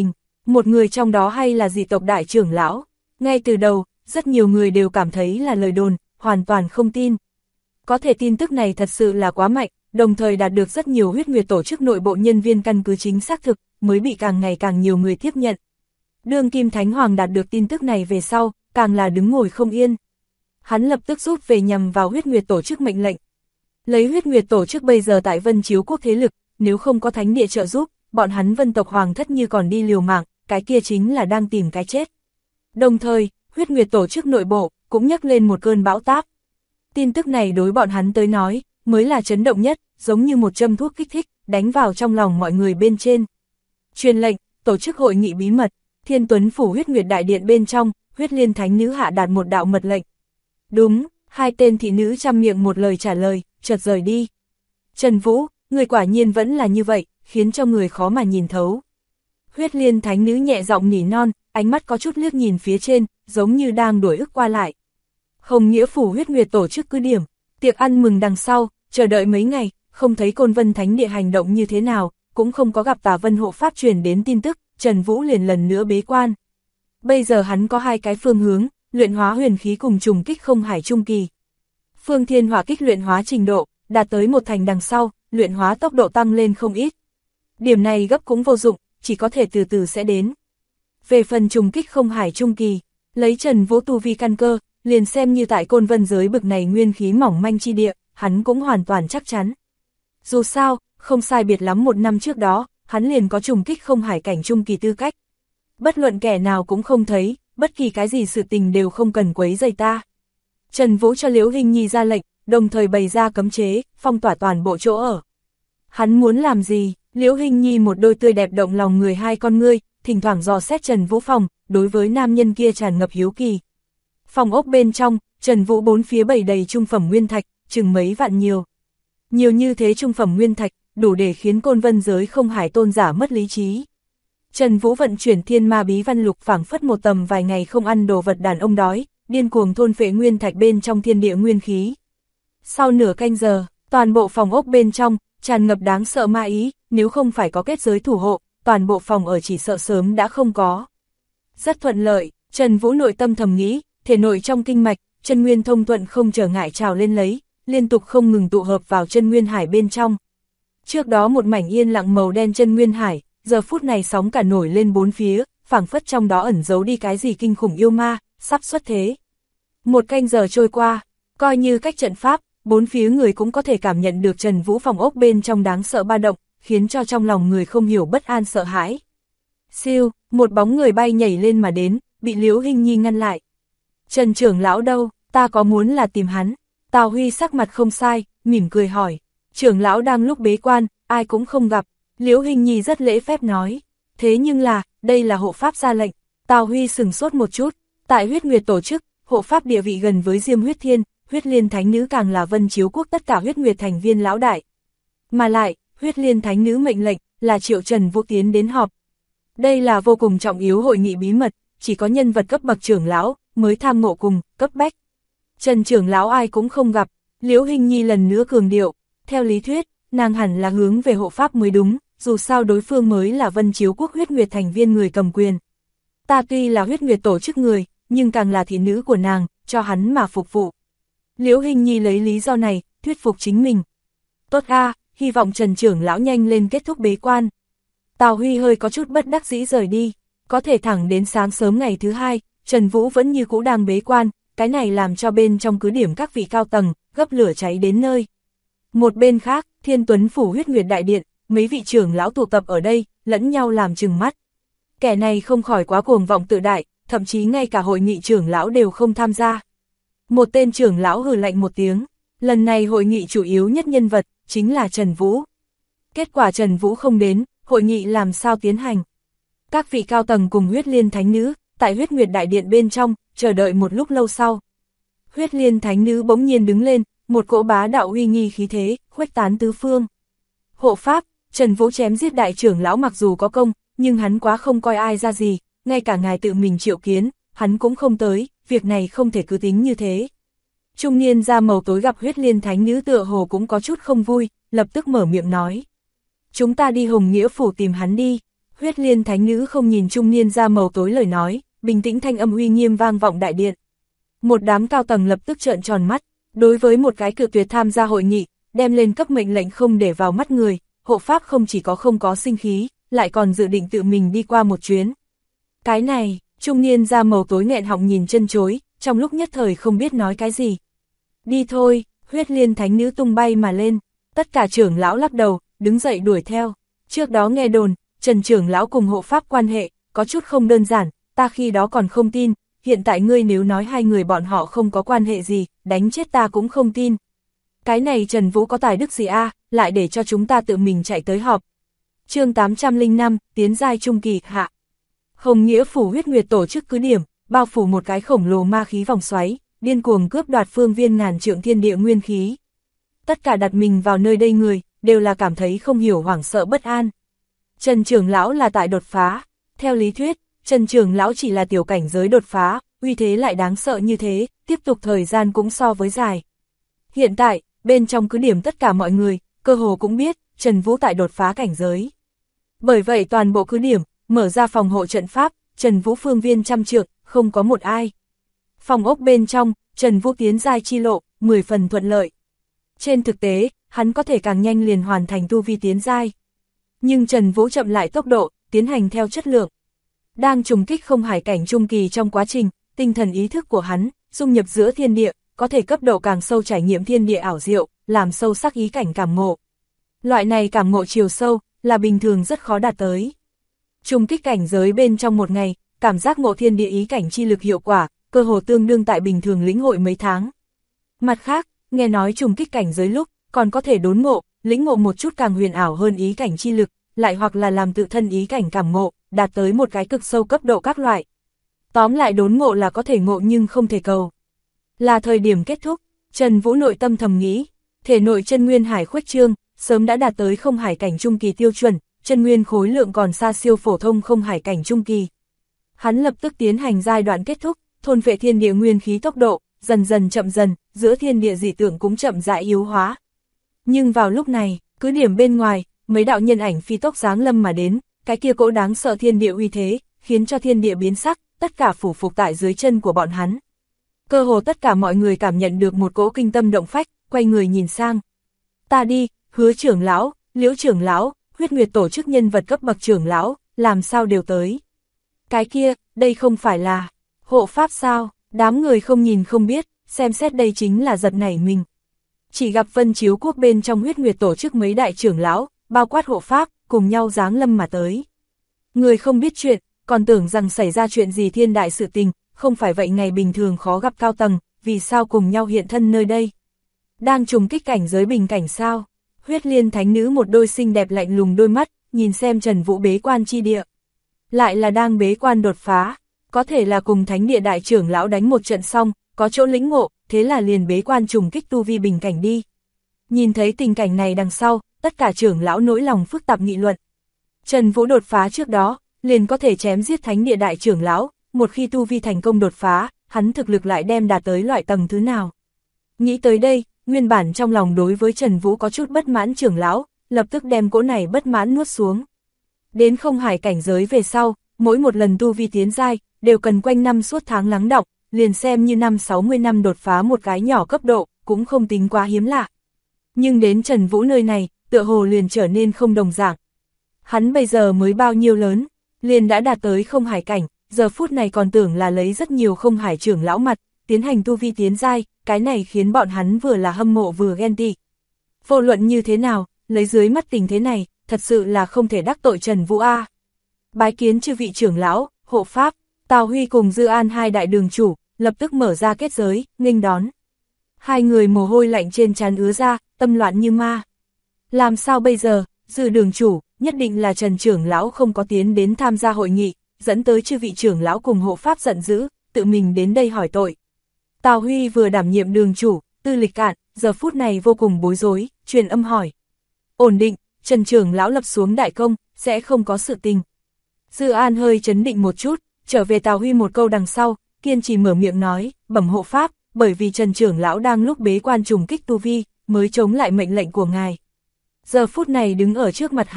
một người trong đó hay là dị tộc đại trưởng lão. Ngay từ đầu, rất nhiều người đều cảm thấy là lời đồn, hoàn toàn không tin. Có thể tin tức này thật sự là quá mạnh, đồng thời đạt được rất nhiều huyết nguyệt tổ chức nội bộ nhân viên căn cứ chính xác thực, mới bị càng ngày càng nhiều người tiếp nhận. Đương Kim Thánh Hoàng đạt được tin tức này về sau, càng là đứng ngồi không yên. Hắn lập tức rút về nhằm vào huyết nguyệt tổ chức mệnh lệnh. Lấy huyết nguyệt tổ chức bây giờ tại Vân Chiếu Quốc thế lực, nếu không có thánh địa trợ giúp, bọn hắn Vân tộc hoàng thất như còn đi liều mạng, cái kia chính là đang tìm cái chết. Đồng thời, huyết nguyệt tổ chức nội bộ cũng nhấc lên một cơn bão táp. Tin tức này đối bọn hắn tới nói, mới là chấn động nhất, giống như một châm thuốc kích thích, đánh vào trong lòng mọi người bên trên. Truyền lệnh, tổ chức hội nghị bí mật, Thiên Tuấn Phủ huyết nguyệt đại điện bên trong, huyết liên thánh nữ hạ đạt một đạo mật lệnh. Đúng, hai tên thị nữ chăm miệng một lời trả lời, chợt rời đi. Trần Vũ, người quả nhiên vẫn là như vậy, khiến cho người khó mà nhìn thấu. Huyết liên thánh nữ nhẹ giọng nỉ non, ánh mắt có chút liếc nhìn phía trên, giống như đang đuổi ức qua lại. Hồng Nghĩa Phủ huyết nguyệt tổ chức cứ điểm, tiệc ăn mừng đằng sau, chờ đợi mấy ngày, không thấy Côn Vân Thánh Địa hành động như thế nào, cũng không có gặp Tà Vân hộ pháp truyền đến tin tức, Trần Vũ liền lần nữa bế quan. Bây giờ hắn có hai cái phương hướng, luyện hóa huyền khí cùng trùng kích không hải trung kỳ. Phương Thiên Hỏa kích luyện hóa trình độ, đạt tới một thành đằng sau, luyện hóa tốc độ tăng lên không ít. Điểm này gấp cũng vô dụng, chỉ có thể từ từ sẽ đến. Về phần trùng kích không hải trung kỳ, lấy Trần Vũ tu vi căn cơ, liền xem như tại Côn Vân giới bực này nguyên khí mỏng manh chi địa, hắn cũng hoàn toàn chắc chắn. Dù sao, không sai biệt lắm một năm trước đó, hắn liền có trùng kích không hải cảnh trung kỳ tư cách. Bất luận kẻ nào cũng không thấy, bất kỳ cái gì sự tình đều không cần quấy rầy ta. Trần Vũ cho Liễu Hinh Nhi ra lệnh, đồng thời bày ra cấm chế, phong tỏa toàn bộ chỗ ở. Hắn muốn làm gì? Liễu Hinh Nhi một đôi tươi đẹp động lòng người hai con ngươi, thỉnh thoảng dò xét Trần Vũ phòng, đối với nam nhân kia tràn ngập hiếu kỳ. Phòng ốc bên trong, Trần Vũ bốn phía bày đầy trung phẩm nguyên thạch, chừng mấy vạn nhiều. Nhiều như thế trung phẩm nguyên thạch, đủ để khiến Côn Vân giới không hải tôn giả mất lý trí. Trần Vũ vận chuyển thiên ma bí văn lục phảng phất một tầm vài ngày không ăn đồ vật đàn ông đói, điên cuồng thôn phệ nguyên thạch bên trong thiên địa nguyên khí. Sau nửa canh giờ, toàn bộ phòng ốc bên trong, tràn ngập đáng sợ ma ý, nếu không phải có kết giới thủ hộ, toàn bộ phòng ở chỉ sợ sớm đã không có. Rất thuận lợi, Trần Vũ nội tâm thầm nghĩ, thể nội trong kinh mạch, chân nguyên thông thuận không trở ngại trào lên lấy, liên tục không ngừng tụ hợp vào chân nguyên hải bên trong. Trước đó một mảnh yên lặng màu đen chân nguyên hải, giờ phút này sóng cả nổi lên bốn phía, phảng phất trong đó ẩn giấu đi cái gì kinh khủng yêu ma, sắp xuất thế. Một canh giờ trôi qua, coi như cách trận pháp, bốn phía người cũng có thể cảm nhận được Trần Vũ phòng ốc bên trong đáng sợ ba động, khiến cho trong lòng người không hiểu bất an sợ hãi. Siêu, một bóng người bay nhảy lên mà đến, bị Liễu Hinh Nhi ngăn lại. Trần trưởng lão đâu, ta có muốn là tìm hắn. Tào Huy sắc mặt không sai, mỉm cười hỏi. Trưởng lão đang lúc bế quan, ai cũng không gặp. Liễu Hinh Nhi rất lễ phép nói. Thế nhưng là, đây là hộ pháp ra lệnh. Tào Huy sừng sốt một chút. Tại huyết nguyệt tổ chức, hộ pháp địa vị gần với Diêm Huyết Thiên, huyết liên thánh nữ càng là Vân Chiếu Quốc tất cả huyết nguyệt thành viên lão đại. Mà lại, huyết liên thánh nữ mệnh lệnh là triệu Trần Vũ tiến đến họp. Đây là vô cùng trọng yếu hội nghị bí mật, chỉ có nhân vật cấp bậc trưởng lão mới tham ngộ cùng, cấp bách. Trần trưởng lão ai cũng không gặp, Liễu Hinh Nhi lần nữa cường điệu, theo lý thuyết, nàng hẳn là hướng về hộ pháp mới đúng, dù sao đối phương mới là Vân Chiếu Quốc huyết nguyệt thành viên người cầm quyền. Ta tuy là huyết nguyệt tổ chức người, nhưng càng là thị nữ của nàng, cho hắn mà phục vụ. Liễu Hinh Nhi lấy lý do này, thuyết phục chính mình. Tốt a, hy vọng Trần trưởng lão nhanh lên kết thúc bế quan. Tào Huy hơi có chút bất đắc dĩ rời đi, có thể thẳng đến sáng sớm ngày thứ hai, Trần Vũ vẫn như cũ đang bế quan, cái này làm cho bên trong cứ điểm các vị cao tầng, gấp lửa cháy đến nơi. Một bên khác, Thiên Tuấn Phủ huyết nguyệt đại điện, mấy vị trưởng lão tụ tập ở đây, lẫn nhau làm trừng mắt. Kẻ này không khỏi quá cuồng vọng tự đại, thậm chí ngay cả hội nghị trưởng lão đều không tham gia. Một tên trưởng lão hừ lạnh một tiếng, lần này hội nghị chủ yếu nhất nhân vật, chính là Trần Vũ. Kết quả Trần Vũ không đến, hội nghị làm sao tiến hành. Các vị cao tầng cùng huyết liên thánh nữ, tại huyết nguyệt đại điện bên trong, chờ đợi một lúc lâu sau. Huyết liên thánh nữ bỗng nhiên đứng lên, một cỗ bá đạo uy nghi khí thế, khuếch tán tứ phương. Hộ pháp, Trần Vũ chém giết đại trưởng lão mặc dù có công, nhưng hắn quá không coi ai ra gì, ngay cả ngài tự mình triệu kiến, hắn cũng không tới, việc này không thể cứ tính như thế. Trung niên da màu tối gặp huyết liên thánh nữ tựa hồ cũng có chút không vui, lập tức mở miệng nói. Chúng ta đi Hồng Nghĩa Phủ tìm hắn đi. Huyết Liên Thánh Nữ không nhìn trung niên da màu tối lời nói, bình tĩnh thanh âm uy nghiêm vang vọng đại điện. Một đám cao tầng lập tức trợn tròn mắt, đối với một cái cự tuyệt tham gia hội nghị, đem lên cấp mệnh lệnh không để vào mắt người, hộ pháp không chỉ có không có sinh khí, lại còn dự định tự mình đi qua một chuyến. Cái này, trung niên da màu tối nghẹn họng nhìn chân chối, trong lúc nhất thời không biết nói cái gì. Đi thôi, Huyết Liên Thánh Nữ tung bay mà lên, tất cả trưởng lão lắc đầu, đứng dậy đuổi theo. Trước đó nghe đồn, Trần trưởng lão cùng hộ pháp quan hệ, có chút không đơn giản, ta khi đó còn không tin, hiện tại ngươi nếu nói hai người bọn họ không có quan hệ gì, đánh chết ta cũng không tin. Cái này Trần Vũ có tài đức gì a, lại để cho chúng ta tự mình chạy tới họp. Chương 805, tiến giai trung kỳ hạ. Hồng Nghĩa phủ Huyết Nguyệt tổ chức cứ điểm, bao phủ một cái khổng lồ ma khí vòng xoáy, điên cuồng cướp đoạt phương viên ngàn trượng thiên địa nguyên khí. Tất cả đặt mình vào nơi đây người, đều là cảm thấy không hiểu hoảng sợ bất an. Trần trưởng lão là tại đột phá, theo lý thuyết, Trần trưởng lão chỉ là tiểu cảnh giới đột phá, uy thế lại đáng sợ như thế, tiếp tục thời gian cũng so với dài. Hiện tại, bên trong cứ điểm tất cả mọi người, cơ hồ cũng biết, Trần Vũ tại đột phá cảnh giới. Bởi vậy toàn bộ cứ điểm, mở ra phòng hộ trận pháp, Trần Vũ phương viên trăm trượng, không có một ai. Phòng ốc bên trong, Trần Vũ tiến giai chi lộ, 10 phần thuận lợi. Trên thực tế, hắn có thể càng nhanh liền hoàn thành tu vi tiến giai. Nhưng Trần Vũ chậm lại tốc độ, tiến hành theo chất lượng. Đang trùng kích không hải cảnh trung kỳ trong quá trình, tinh thần ý thức của hắn, dung nhập giữa thiên địa, có thể cấp độ càng sâu trải nghiệm thiên địa ảo diệu, làm sâu sắc ý cảnh cảm ngộ. Loại này cảm ngộ chiều sâu, là bình thường rất khó đạt tới. Trùng kích cảnh giới bên trong một ngày, cảm giác ngộ thiên địa ý cảnh chi lực hiệu quả, cơ hồ tương đương tại bình thường lĩnh hội mấy tháng. Mặt khác, nghe nói trùng kích cảnh giới lúc, còn có thể đốn ngộ, lĩnh ngộ một chút càng huyền ảo hơn ý cảnh chi lực, lại hoặc là làm tự thân ý cảnh cảm ngộ, đạt tới một cái cực sâu cấp độ các loại. Tóm lại đốn ngộ là có thể ngộ nhưng không thể cầu. Là thời điểm kết thúc, Trần Vũ nội tâm thầm nghĩ, thể nội chân nguyên hải khuếch trương, sớm đã đạt tới không hải cảnh trung kỳ tiêu chuẩn, chân nguyên khối lượng còn xa siêu phổ thông không hải cảnh trung kỳ. Hắn lập tức tiến hành giai đoạn kết thúc, thôn vệ thiên địa nguyên khí tốc độ, dần dần chậm dần, giữa thiên địa dị tượng cũng chậm rãi yếu hóa. Nhưng vào lúc này, cứ điểm bên ngoài, mấy đạo nhân ảnh phi tốc giáng lâm mà đến, cái kia cỗ đáng sợ thiên địa uy thế, khiến cho thiên địa biến sắc, tất cả phủ phục tại dưới chân của bọn hắn. Cơ hồ tất cả mọi người cảm nhận được một cỗ kinh tâm động phách, quay người nhìn sang. Ta đi, Hứa trưởng lão, Liễu trưởng lão, Huyết Nguyệt tổ chức nhân vật cấp bậc trưởng lão, làm sao đều tới. Cái kia, đây không phải là hộ pháp sao? Đám người không nhìn không biết, xem xét đây chính là giật nảy mình. Chỉ gặp Vân Chiếu Quốc bên trong Huyết Nguyệt tổ chức mấy đại trưởng lão, bao quát hộ pháp, cùng nhau giáng lâm mà tới. Người không biết chuyện, còn tưởng rằng xảy ra chuyện gì thiên đại sự tình, không phải vậy ngày bình thường khó gặp cao tầng, vì sao cùng nhau hiện thân nơi đây? Đang trùng kích cảnh giới bình cảnh sao? Huyết Liên Thánh Nữ một đôi xinh đẹp lạnh lùng đôi mắt, nhìn xem Trần Vũ bế quan chi địa. Lại là đang bế quan đột phá, có thể là cùng Thánh địa đại trưởng lão đánh một trận xong, có chỗ lĩnh ngộ, thế là liền bế quan trùng kích tu vi bình cảnh đi. Nhìn thấy tình cảnh này đằng sau, tất cả trưởng lão nỗi lòng phức tạp nghị luận. Trần Vũ đột phá trước đó, liền có thể chém giết Thánh địa đại trưởng lão, một khi tu vi thành công đột phá, hắn thực lực lại đem đạt tới loại tầng thứ nào. Nghĩ tới đây, nguyên bản trong lòng đối với Trần Vũ có chút bất mãn trưởng lão, lập tức đem cỗ này bất mãn nuốt xuống. Đến không hải cảnh giới về sau, mỗi một lần tu vi tiến giai, đều cần quanh năm suốt tháng lắng đọng, liền xem như 60 năm đột phá một cái nhỏ cấp độ, cũng không tính quá hiếm lạ. Nhưng đến Trần Vũ nơi này, tựa hồ liền trở nên không đồng dạng. Hắn bây giờ mới bao nhiêu lớn, liền đã đạt tới không hải cảnh, giờ phút này còn tưởng là lấy rất nhiều không hải trưởng lão mặt, tiến hành tu vi tiến giai, cái này khiến bọn hắn vừa là hâm mộ vừa ghen tị. Vô luận như thế nào, lấy dưới mắt tình thế này, thật sự là không thể đắc tội Trần Vũ a. Bái kiến chư vị trưởng lão, hộ pháp, Tào Huy cùng Dư An hai đại đường chủ, lập tức mở ra kết giới, nghênh đón. Hai người mồ hôi lạnh trên trán ứa ra, tâm loạn như ma. Làm sao bây giờ, Dư đường chủ, nhất định là Trần trưởng lão không có tiến đến tham gia hội nghị, dẫn tới chư vị trưởng lão cùng hộ pháp giận dữ, tự mình đến đây hỏi tội. Tào Huy vừa đảm nhiệm đường chủ, tư lịch cạn, giờ phút này vô cùng bối rối, truyền âm hỏi. Ổn định, Trần trưởng lão lập xuống đại công, sẽ không có sự tình. Dư An hơi chấn định một chút, trở về Tào Huy một câu đằng sau, kiên trì mở miệng nói, bẩm hộ pháp, bởi vì Trần trưởng lão đang lúc bế quan trùng kích tu vi, mới chống lại mệnh lệnh của ngài. Giờ phút này đứng ở trước mặt hắn,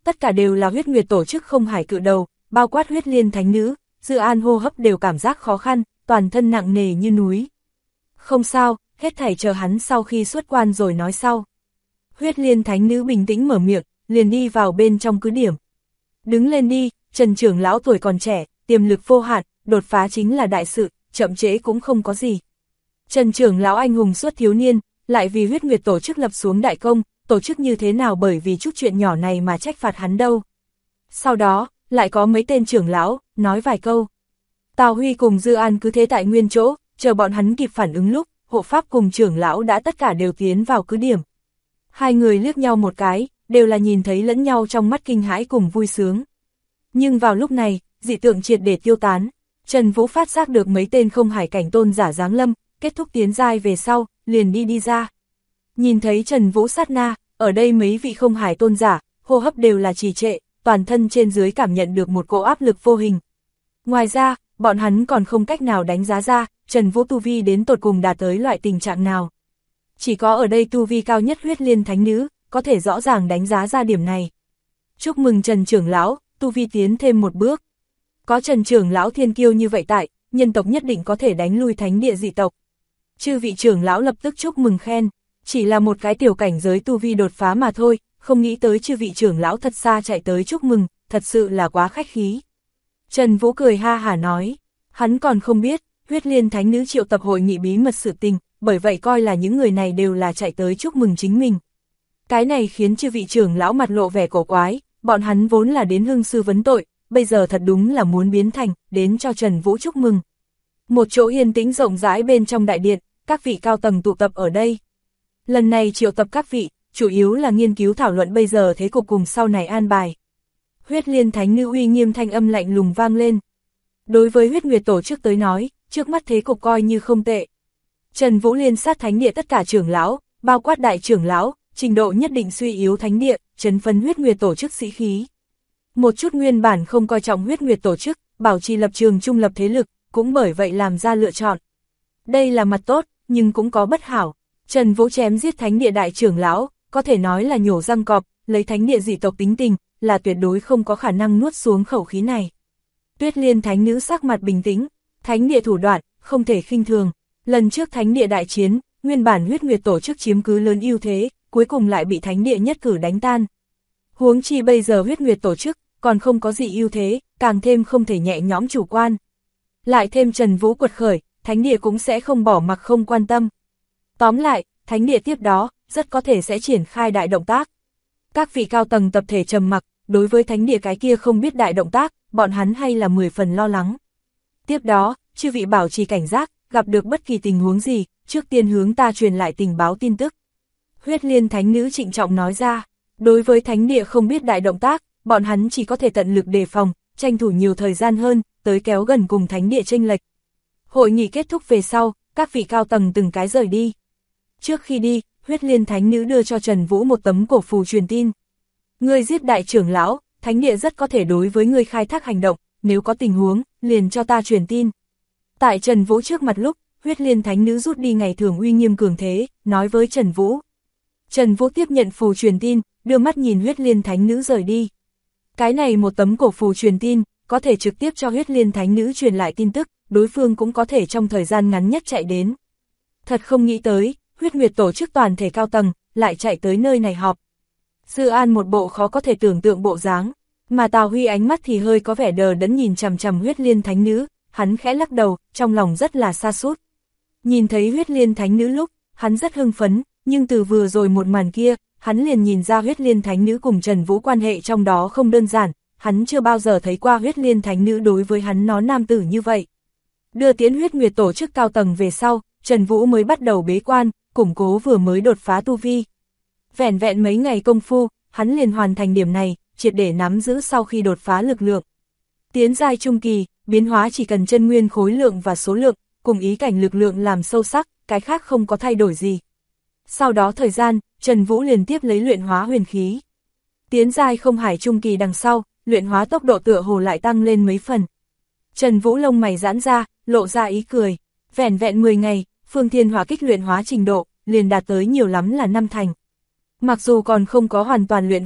tất cả đều là huyết nguyệt tổ chức không hải cự đầu, bao quát huyết liên thánh nữ, Dư An hô hấp đều cảm giác khó khăn, toàn thân nặng nề như núi. Không sao, hết thảy chờ hắn sau khi xuất quan rồi nói sau. Huyết liên thánh nữ bình tĩnh mở miệng, liền đi vào bên trong cứ điểm. Đứng lên đi, Trần trưởng lão tuổi còn trẻ, tiềm lực vô hạn, đột phá chính là đại sự, chậm trễ cũng không có gì. Trần trưởng lão anh hùng suốt thiếu niên, lại vì huyết nguyệt tổ chức lập xuống đại công, tổ chức như thế nào bởi vì chút chuyện nhỏ này mà trách phạt hắn đâu. Sau đó, lại có mấy tên trưởng lão, nói vài câu. Tào Huy cùng Dư An cứ thế tại nguyên chỗ, chờ bọn hắn kịp phản ứng lúc, hộ pháp cùng trưởng lão đã tất cả đều tiến vào cứ điểm. Hai người liếc nhau một cái, đều là nhìn thấy lẫn nhau trong mắt kinh hãi cùng vui sướng. Nhưng vào lúc này, dị tượng triệt để tiêu tán, Trần Vũ phát giác được mấy tên không hải cảnh tôn giả giáng lâm, kết thúc tiến giai về sau, liền đi ra. Nhìn thấy Trần Vũ sát na, ở đây mấy vị không hải tôn giả, hô hấp đều là trì trệ, toàn thân trên dưới cảm nhận được một cỗ áp lực vô hình. Ngoài ra, bọn hắn còn không cách nào đánh giá ra, Trần Vũ tu vi đến tột cùng đạt tới loại tình trạng nào. Chỉ có ở đây tu vi cao nhất huyết liên thánh nữ, có thể rõ ràng đánh giá ra điểm này. Chúc mừng Trần trưởng lão, tu vi tiến thêm một bước. Có Trần trưởng lão thiên kiêu như vậy tại, nhân tộc nhất định có thể đánh lui thánh địa dị tộc. Chư vị trưởng lão lập tức chúc mừng khen, chỉ là một cái tiểu cảnh giới tu vi đột phá mà thôi, không nghĩ tới chư vị trưởng lão thật xa chạy tới chúc mừng, thật sự là quá khách khí. Trần Vũ cười ha hả nói, hắn còn không biết, huyết liên thánh nữ triệu tập hội nghị bí mật sự tình, bởi vậy coi là những người này đều là chạy tới chúc mừng chính mình. Cái này khiến chư vị trưởng lão mặt lộ vẻ cổ quái, bọn hắn vốn là đến hương sư vấn tội, bây giờ thật đúng là muốn biến thành, đến cho Trần Vũ chúc mừng. Một chỗ yên tĩnh rộng rãi bên trong đại điện, các vị cao tầng tụ tập ở đây. Lần này triệu tập các vị, chủ yếu là nghiên cứu thảo luận bây giờ thế cục cùng sau này an bài. Huyết liên thánh nữ uy nghiêm thanh âm lạnh lùng vang lên. Đối với huyết nguyệt tổ chức tới nói, trước mắt thế cục coi như không tệ. Trần Vũ liên sát thánh địa tất cả trưởng lão, bao quát đại trưởng lão, trình độ nhất định suy yếu thánh địa, trấn phấn huyết nguyệt tổ chức sĩ khí. Một chút nguyên bản không coi trọng huyết nguyệt tổ chức, bảo trì lập trường trung lập thế lực, cũng bởi vậy làm ra lựa chọn. Đây là mặt tốt, nhưng cũng có bất hảo. Trần Vũ chém giết thánh địa đại trưởng lão, có thể nói là nhổ răng cọp, lấy thánh địa dị tộc tính tình, là tuyệt đối không có khả năng nuốt xuống khẩu khí này. Tuyết liên thánh nữ sắc mặt bình tĩnh, thánh địa thủ đoạn, không thể khinh thường. Lần trước thánh địa đại chiến, nguyên bản huyết nguyệt tổ chức chiếm cứ lớn ưu thế, cuối cùng lại bị thánh địa nhất cử đánh tan. Huống chi bây giờ huyết nguyệt tổ chức, còn không có gì ưu thế, càng thêm không thể nhẹ nhõm chủ quan. Lại thêm Trần Vũ quật khởi, thánh địa cũng sẽ không bỏ mặc không quan tâm. Tóm lại, thánh địa tiếp đó, rất có thể sẽ triển khai đại động tác. Các vị cao tầng tập thể trầm mặc, đối với thánh địa cái kia không biết đại động tác, bọn hắn hay là 10 phần lo lắng. Tiếp đó, chư vị bảo trì cảnh giác, gặp được bất kỳ tình huống gì, trước tiên hướng ta truyền lại tình báo tin tức. Huyết liên thánh nữ trịnh trọng nói ra, đối với thánh địa không biết đại động tác, bọn hắn chỉ có thể tận lực đề phòng, tranh thủ nhiều thời gian hơn, tới kéo gần cùng thánh địa chênh lệch. Hội nghị kết thúc về sau, các vị cao tầng từng cái rời đi. Trước khi đi, huyết liên thánh nữ đưa cho Trần Vũ một tấm cổ phù truyền tin. Ngươi giết đại trưởng lão, thánh địa rất có thể đối với ngươi khai thác hành động, nếu có tình huống, liền cho ta truyền tin. Tại Trần Vũ trước mặt lúc, huyết liên thánh nữ rút đi ngày thường uy nghiêm cường thế, nói với Trần Vũ. Trần Vũ tiếp nhận phù truyền tin, đưa mắt nhìn huyết liên thánh nữ rời đi. Cái này một tấm cổ phù truyền tin, có thể trực tiếp cho huyết liên thánh nữ truyền lại tin tức, đối phương cũng có thể trong thời gian ngắn nhất chạy đến. Thật không nghĩ tới, huyết nguyệt tổ chức toàn thể cao tầng, lại chạy tới nơi này họp. Dư An một bộ khó có thể tưởng tượng bộ dáng, mà Tào Huy ánh mắt thì hơi có vẻ đờ đẫn nhìn chằm chằm huyết liên thánh nữ, hắn khẽ lắc đầu, trong lòng rất là sa sút. Nhìn thấy huyết liên thánh nữ lúc, hắn rất hưng phấn, nhưng từ vừa rồi một màn kia, hắn liền nhìn ra huyết liên thánh nữ cùng Trần Vũ quan hệ trong đó không đơn giản, hắn chưa bao giờ thấy qua huyết liên thánh nữ đối với hắn nó nam tử như vậy. Đưa tiễn huyết nguyệt tổ chức cao tầng về sau, Trần Vũ mới bắt đầu bế quan, củng cố vừa mới đột phá tu vi. Vẹn vẹn mấy ngày công phu, hắn liền hoàn thành điểm này, triệt để nắm giữ sau khi đột phá lực lượng. Tiến giai trung kỳ, biến hóa chỉ cần chân nguyên khối lượng và số lượng, cùng ý cảnh lực lượng làm sâu sắc, cái khác không có thay đổi gì. Sau đó thời gian, Trần Vũ liền tiếp lấy luyện hóa huyền khí. Tiến giai không hải trung kỳ đằng sau, luyện hóa tốc độ tựa hồ lại tăng lên mấy phần. Trần Vũ lông mày giãn ra, lộ ra ý cười. Vẹn vẹn 10 ngày, Phương Thiên Hỏa Kích luyện hóa trình độ, liền đạt tới nhiều lắm là 5 thành. Mặc dù còn không có hoàn toàn luyện hóa,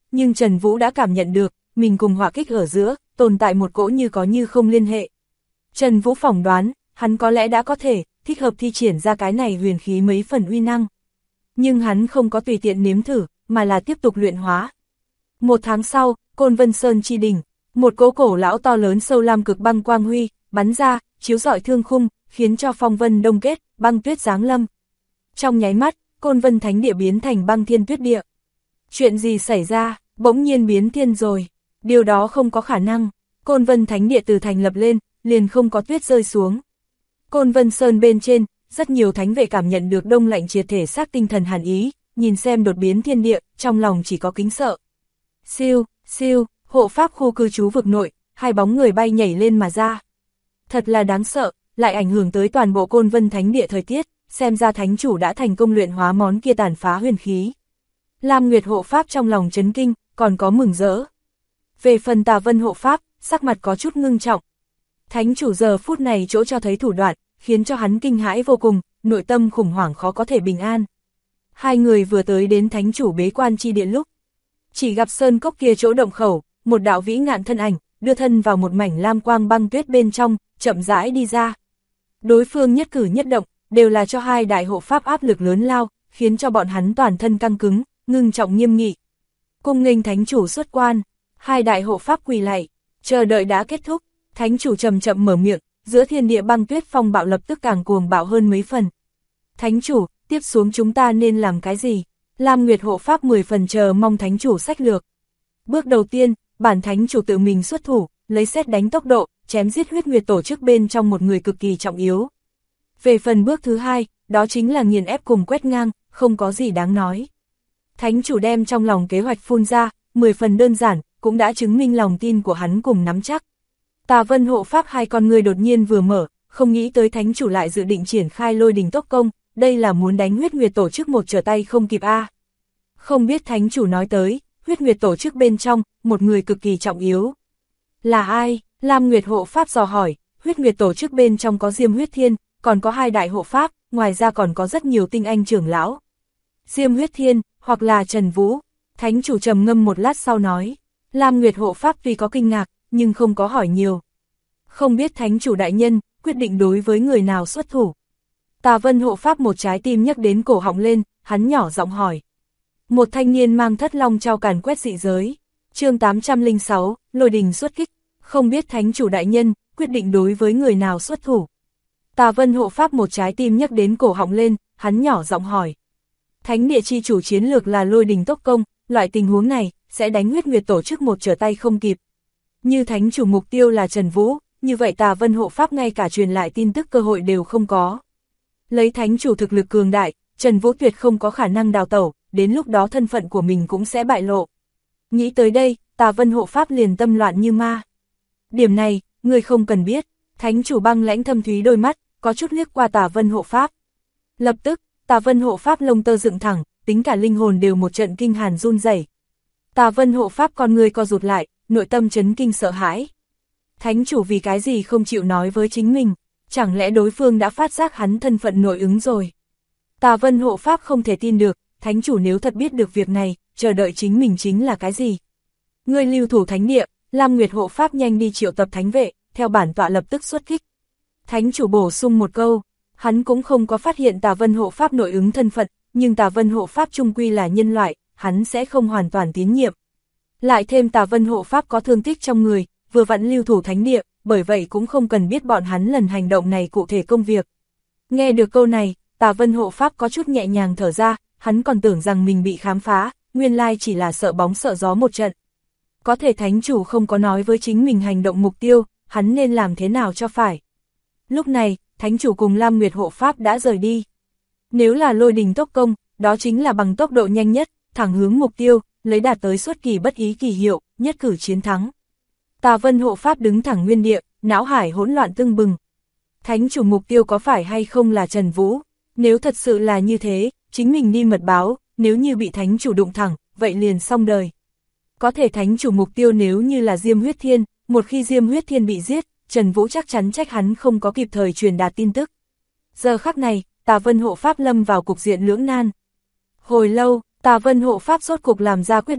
nhưng Trần Vũ đã cảm nhận được, mình cùng hỏa kích ở giữa, tồn tại một cỗ như có như không liên hệ. Trần Vũ phỏng đoán, hắn có lẽ đã có thể, thích hợp thi triển ra cái này huyền khí mấy phần uy năng. Nhưng hắn không có tùy tiện nếm thử, mà là tiếp tục luyện hóa. 1 tháng sau, Côn Vân Sơn chi đỉnh, một cỗ cổ lão to lớn sâu lam cực băng quang huy, bắn ra, chiếu rọi thương khung, khiến cho phong vân đông kết, băng tuyết giáng lâm. Trong nháy mắt, Côn Vân Thánh Địa biến thành băng thiên tuyết địa. Chuyện gì xảy ra, bỗng nhiên biến thiên rồi, điều đó không có khả năng. Côn Vân Thánh Địa từ thành lập lên, liền không có tuyết rơi xuống. Côn Vân Sơn bên trên, rất nhiều thánh vệ cảm nhận được đông lạnh triệt thể xác tinh thần hàn ý, nhìn xem đột biến thiên địa, trong lòng chỉ có kính sợ. Siêu, siêu, hộ pháp khu cư trú vực nội, 2 bóng người bay nhảy lên mà ra. Thật là đáng sợ, lại ảnh hưởng tới toàn bộ Côn Vân Thánh Địa thời tiết, xem ra thánh chủ đã thành công luyện hóa món kia tàn phá huyền khí. Lam Nguyệt hộ pháp trong lòng chấn kinh, còn có mừng rỡ. Về phần Tà Vân hộ pháp, sắc mặt có chút ngưng trọng. Thánh chủ giờ phút này chỗ cho thấy thủ đoạn, khiến cho hắn kinh hãi vô cùng, nội tâm khủng hoảng khó có thể bình an. 2 người vừa tới đến thánh chủ bế quan chi địa lúc, chỉ gặp sơn cốc kia chỗ động khẩu, một đạo vĩ ngạn thân ảnh, đưa thân vào một mảnh lam quang băng tuyết bên trong, chậm rãi đi ra. Đối phương nhất cử nhất động, đều là cho 2 đại hộ pháp áp lực lớn lao, khiến cho bọn hắn toàn thân căng cứng, ngưng trọng nghiêm nghị. Cung nghênh thánh chủ xuất quan, 2 đại hộ pháp quỳ lạy, chờ đợi đã kết thúc, thánh chủ chậm chậm mở miệng, giữa thiên địa băng tuyết phong bạo lập tức càng cuồng bạo hơn mấy phần. Thánh chủ, tiếp xuống chúng ta nên làm cái gì? Lam Nguyệt hộ pháp 10 phần chờ mong thánh chủ sách lược. Bước đầu tiên, bản thánh chủ tự mình xuất thủ, lấy sét đánh tốc độ, chém giết huyết nguyệt tổ chức bên trong một người cực kỳ trọng yếu. Về phần bước thứ 2, đó chính là nghiền ép cùng quét ngang, không có gì đáng nói. Thánh chủ đem trong lòng kế hoạch phun ra, 10 phần đơn giản, cũng đã chứng minh lòng tin của hắn cùng nắm chắc. Tà Vân hộ pháp 2 con người đột nhiên vừa mở, không nghĩ tới thánh chủ lại dự định triển khai lôi đình tốc công, đây là muốn đánh huyết nguyệt tổ chức một trở tay không kịp a. Không biết thánh chủ nói tới, huyết nguyệt tổ chức bên trong, một người cực kỳ trọng yếu. Là ai? Lam Nguyệt hộ pháp dò hỏi, huyết nguyệt tổ chức bên trong có Diêm Huyết Thiên, còn có 2 đại hộ pháp, ngoài ra còn có rất nhiều tinh anh trưởng lão. Diêm Huyết Thiên, hoặc là Trần Vũ, thánh chủ trầm ngâm một lát sau nói. Lam Nguyệt hộ pháp tuy có kinh ngạc, nhưng không có hỏi nhiều. Không biết thánh chủ đại nhân, quyết định đối với người nào xuất thủ. Tà Vân hộ pháp một trái tim nhắc đến cổ họng lên, hắn nhỏ giọng hỏi. Một thanh niên mang thất long trao càn quét dị giới. Chương 806, lôi đình xuất kích. Không biết thánh chủ đại nhân, quyết định đối với người nào xuất thủ. Tà Vân hộ pháp một trái tim nhắc đến cổ họng lên, hắn nhỏ giọng hỏi. Thánh địa chi chủ chiến lược là lôi đình tốc công, loại tình huống này, sẽ đánh huyết nguyệt tổ chức một trở tay không kịp. Như thánh chủ mục tiêu là Trần Vũ, như vậy Tà Vân hộ pháp ngay cả truyền lại tin tức cơ hội đều không có. Lấy thánh chủ thực lực cường đại, Trần Vũ tuyệt không có khả năng đào tẩu, đến lúc đó thân phận của mình cũng sẽ bại lộ. Nghĩ tới đây, Tà Vân hộ pháp liền tâm loạn như ma. Điểm này, người không cần biết, thánh chủ băng lãnh thâm thúy đôi mắt, có chút liếc qua Tà Vân hộ pháp. Lập tức, Tà Vân hộ pháp lông tơ dựng thẳng, tính cả linh hồn đều một trận kinh hàn run rẩy. Tà Vân hộ pháp con người co rụt lại, nội tâm chấn kinh sợ hãi. Thánh chủ vì cái gì không chịu nói với chính mình, chẳng lẽ đối phương đã phát giác hắn thân phận nội ứng rồi. Tà Vân hộ pháp không thể tin được, thánh chủ nếu thật biết được việc này, chờ đợi chính mình chính là cái gì. Người lưu thủ thánh địa, Lam Nguyệt hộ pháp nhanh đi triệu tập thánh vệ, theo bản tọa lập tức xuất kích. Thánh chủ bổ sung một câu, hắn cũng không có phát hiện Tà Vân hộ pháp nội ứng thân phận, nhưng Tà Vân hộ pháp chung quy là nhân loại, hắn sẽ không hoàn toàn tín nhiệm. Lại thêm Tà Vân hộ pháp có thương tích trong người, vừa vặn lưu thủ thánh địa, bởi vậy cũng không cần biết bọn hắn lần hành động này cụ thể công việc. Nghe được câu này, Tà Vân hộ pháp có chút nhẹ nhàng thở ra, hắn còn tưởng rằng mình bị khám phá, nguyên lai chỉ là sợ bóng sợ gió một trận. Có thể thánh chủ không có nói với chính mình hành động mục tiêu, hắn nên làm thế nào cho phải. Lúc này, thánh chủ cùng Lam Nguyệt hộ pháp đã rời đi. Nếu là lôi đình tốc công, đó chính là bằng tốc độ nhanh nhất, thẳng hướng mục tiêu, lấy đạt tới xuất kỳ bất ý kỳ hiệu, nhất cử chiến thắng. Tà Vân hộ pháp đứng thẳng nguyên địa, não hải hỗn loạn tưng bừng. Thánh chủ mục tiêu có phải hay không là Trần Vũ? Nếu thật sự là như thế, chính mình đi mật báo, nếu như bị thánh chủ đụng thẳng, vậy liền xong đời. Có thể thánh chủ mục tiêu nếu như là Diêm Huyết Thiên, một khi Diêm Huyết Thiên bị giết, Trần Vũ chắc chắn trách hắn không có kịp thời truyền đạt tin tức. Giờ khắc này, Tà Vân hộ pháp lâm vào cục diện lưỡng nan. Hồi lâu, Tà Vân hộ pháp rốt cục làm ra quyết định,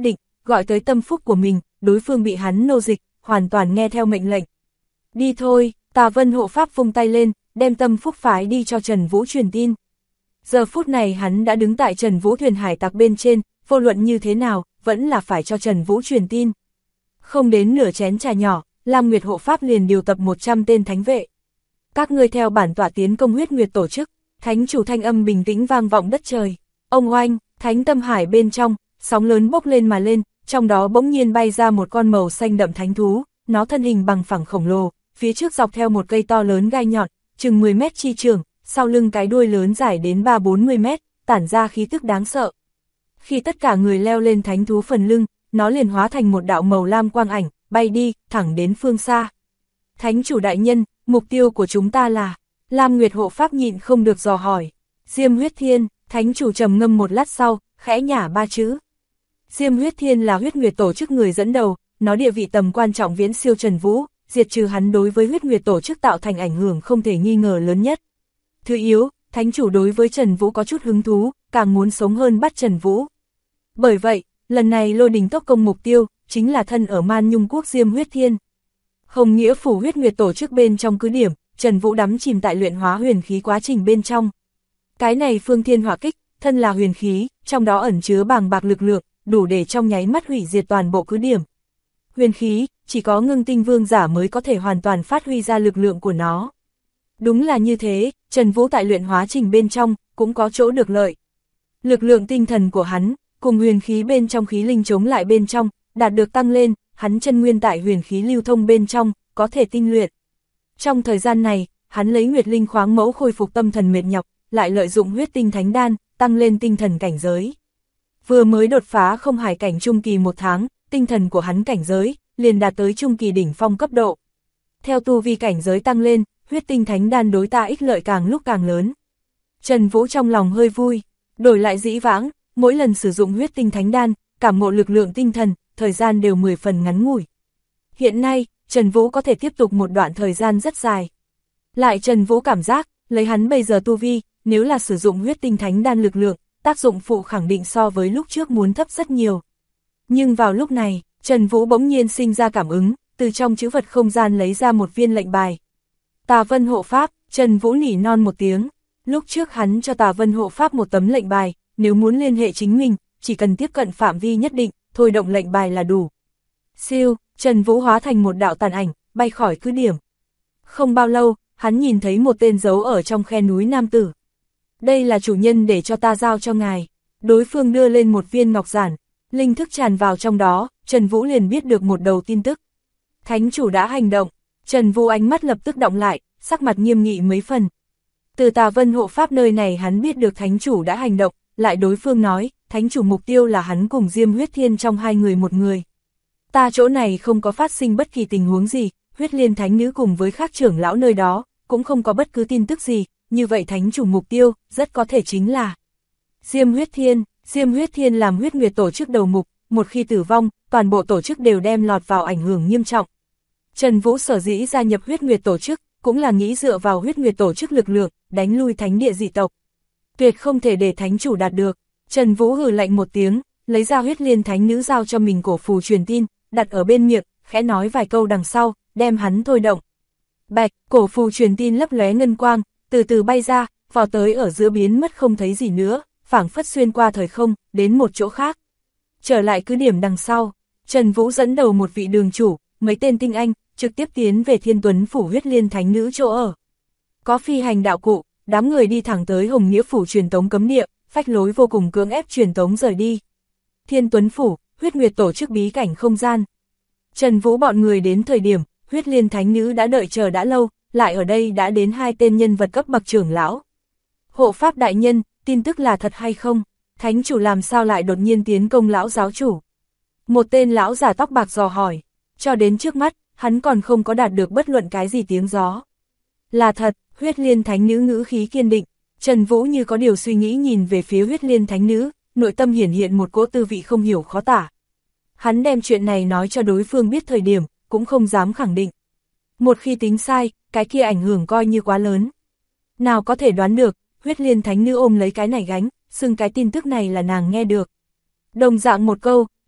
gọi tới tâm phúc của mình, đối phương bị hắn nô dịch, hoàn toàn nghe theo mệnh lệnh. Đi thôi, Tà Vân hộ pháp vung tay lên, đem tâm phúc phái đi cho Trần Vũ truyền tin. Giờ phút này hắn đã đứng tại Trần Vũ thuyền hải tặc bên trên, vô luận như thế nào, vẫn là phải cho Trần Vũ truyền tin. Không đến nửa chén trà nhỏ, Lam Nguyệt hộ pháp liền điều tập 100 tên thánh vệ. Các ngươi theo bản tọa tiến công huyết nguyệt tổ chức, thánh chủ thanh âm bình tĩnh vang vọng đất trời. Ông oanh, thánh tâm hải bên trong, sóng lớn bốc lên mà lên, trong đó bỗng nhiên bay ra một con màu xanh đậm thánh thú, nó thân hình bằng phẳng khổng lồ, phía trước dọc theo một cây to lớn gai nhọn, chừng 10 mét chi trường, sau lưng cái đuôi lớn dài đến 3-40 mét, tản ra khí tức đáng sợ. Khi tất cả người leo lên thánh thú phần lưng, nó liền hóa thành một đạo màu lam quang ảnh, bay đi, thẳng đến phương xa. Thánh chủ đại nhân, mục tiêu của chúng ta là... Lam Nguyệt hộ pháp nhịn không được dò hỏi. Diêm huyết thiên, thánh chủ trầm ngâm một lát sau, khẽ nhả 3 chữ. Diêm huyết thiên là huyết nguyệt tổ chức người dẫn đầu, nó địa vị tầm quan trọng viễn siêu Trần Vũ, diệt trừ hắn đối với huyết nguyệt tổ chức tạo thành ảnh hưởng không thể nghi ngờ lớn nhất. Thứ yếu, thánh chủ đối với Trần Vũ có chút hứng thú, càng muốn sống hơn bắt Trần Vũ. Bởi vậy, lần này Lôi Đình Tốc Công mục tiêu, chính là thân ở Man Nhung Quốc Diêm huyết thiên. Hồng Nghĩa phủ huyết nguyệt tổ chức bên trong cứ điểm, Trần Vũ đắm chìm tại luyện hóa huyền khí quá trình bên trong. Cái này phương thiên hỏa kích, thân là huyền khí, trong đó ẩn chứa bàng bạc lực lượng, đủ để trong nháy mắt hủy diệt toàn bộ cứ điểm. Huyền khí, chỉ có ngưng tinh vương giả mới có thể hoàn toàn phát huy ra lực lượng của nó. Đúng là như thế, Trần Vũ tại luyện hóa trình bên trong, cũng có chỗ được lợi. Lực lượng tinh thần của hắn, cùng huyền khí bên trong khí linh chống lại bên trong, đạt được tăng lên, hắn chân nguyên tại huyền khí lưu thông bên trong, có thể tinh luyện. Trong thời gian này, hắn lấy Nguyệt Linh khoáng mẫu khôi phục tâm thần mệt nhọc, lại lợi dụng huyết tinh thánh đan, tăng lên tinh thần cảnh giới. Vừa mới đột phá không hải cảnh trung kỳ 1 tháng, tinh thần của hắn cảnh giới, liền đạt tới trung kỳ đỉnh phong cấp độ. Theo tu vi cảnh giới tăng lên, huyết tinh thánh đan đối ta ích lợi càng lúc càng lớn. Trần Vũ trong lòng hơi vui, đổi lại dĩ vãng, mỗi lần sử dụng huyết tinh thánh đan, cảm ngộ lực lượng tinh thần, thời gian đều 10 phần ngắn ngủi. Hiện nay, Trần Vũ có thể tiếp tục một đoạn thời gian rất dài. Lại Trần Vũ cảm giác, lấy hắn bây giờ tu vi, nếu là sử dụng huyết tinh thánh đan lực lượng, tác dụng phụ khẳng định so với lúc trước muốn thấp rất nhiều. Nhưng vào lúc này, Trần Vũ bỗng nhiên sinh ra cảm ứng, từ trong chữ vật không gian lấy ra một viên lệnh bài. Tà Vân hộ pháp, Trần Vũ nỉ non một tiếng. Lúc trước hắn cho Tà Vân hộ pháp một tấm lệnh bài, nếu muốn liên hệ chính mình, chỉ cần tiếp cận phạm vi nhất định, thôi động lệnh bài là đủ. Siêu, Trần Vũ hóa thành một đạo tàn ảnh, bay khỏi cứ điểm. Không bao lâu, hắn nhìn thấy một tên giấu ở trong khe núi nam tử. Đây là chủ nhân để cho ta giao cho ngài. Đối phương đưa lên một viên ngọc giản, linh thức tràn vào trong đó, Trần Vũ liền biết được một đầu tin tức. Thánh chủ đã hành động, Trần Vũ ánh mắt lập tức động lại, sắc mặt nghiêm nghị mấy phần. Từ Tà Vân hộ pháp nơi này hắn biết được thánh chủ đã hành động, lại đối phương nói, thánh chủ mục tiêu là hắn cùng Diêm huyết thiên trong 2 người một người. Ta chỗ này không có phát sinh bất kỳ tình huống gì, huyết liên thánh nữ cùng với khác trưởng lão nơi đó, cũng không có bất cứ tin tức gì, như vậy thánh chủ mục tiêu, rất có thể chính là Diêm huyết thiên. Diêm huyết thiên làm huyết nguyệt tổ chức đầu mục, một khi tử vong, toàn bộ tổ chức đều đem lọt vào ảnh hưởng nghiêm trọng. Trần Vũ sở dĩ gia nhập huyết nguyệt tổ chức, cũng là nghĩ dựa vào huyết nguyệt tổ chức lực lượng, đánh lui thánh địa dị tộc. Tuyệt không thể để thánh chủ đạt được. Trần Vũ hừ lạnh một tiếng, lấy ra huyết liên thánh nữ giao cho mình cổ phù truyền tin, đặt ở bên miệng, khẽ nói vài câu đằng sau, đem hắn thôi động. Bạch, cổ phù truyền tin lấp lóe ngân quang, từ từ bay ra, vào tới ở giữa biến mất không thấy gì nữa, phảng phất xuyên qua thời không, đến một chỗ khác. Trở lại cứ điểm đằng sau, Trần Vũ dẫn đầu một vị đường chủ, mấy tên tinh anh, trực tiếp tiến về Thiên Tuấn phủ huyết liên thánh nữ chỗ ở. Có phi hành đạo cụ, đám người đi thẳng tới Hồng Nghĩa phủ truyền tống cấm địa, phách lối vô cùng cưỡng ép truyền tống rời đi. Thiên Tuấn phủ, huyết nguyệt tổ chức bí cảnh không gian. Trần Vũ bọn người đến thời điểm, huyết liên thánh nữ đã đợi chờ đã lâu, lại ở đây đã đến 2 tên nhân vật cấp bậc trưởng lão. Hộ pháp đại nhân, tin tức là thật hay không? Thánh chủ làm sao lại đột nhiên tiến công lão giáo chủ? Một tên lão giả tóc bạc dò hỏi. Cho đến trước mắt, hắn còn không có đạt được bất luận cái gì tiếng gió. Là thật, huyết liên thánh nữ ngữ khí kiên định. Trần Vũ như có điều suy nghĩ nhìn về phía huyết liên thánh nữ, nội tâm hiển hiện một cỗ tư vị không hiểu khó tả. Hắn đem chuyện này nói cho đối phương biết thời điểm, cũng không dám khẳng định. Một khi tính sai, cái kia ảnh hưởng coi như quá lớn. Nào có thể đoán được, huyết liên thánh nữ ôm lấy cái này gánh, xưng cái tin tức này là nàng nghe được. Đồng dạng một câu,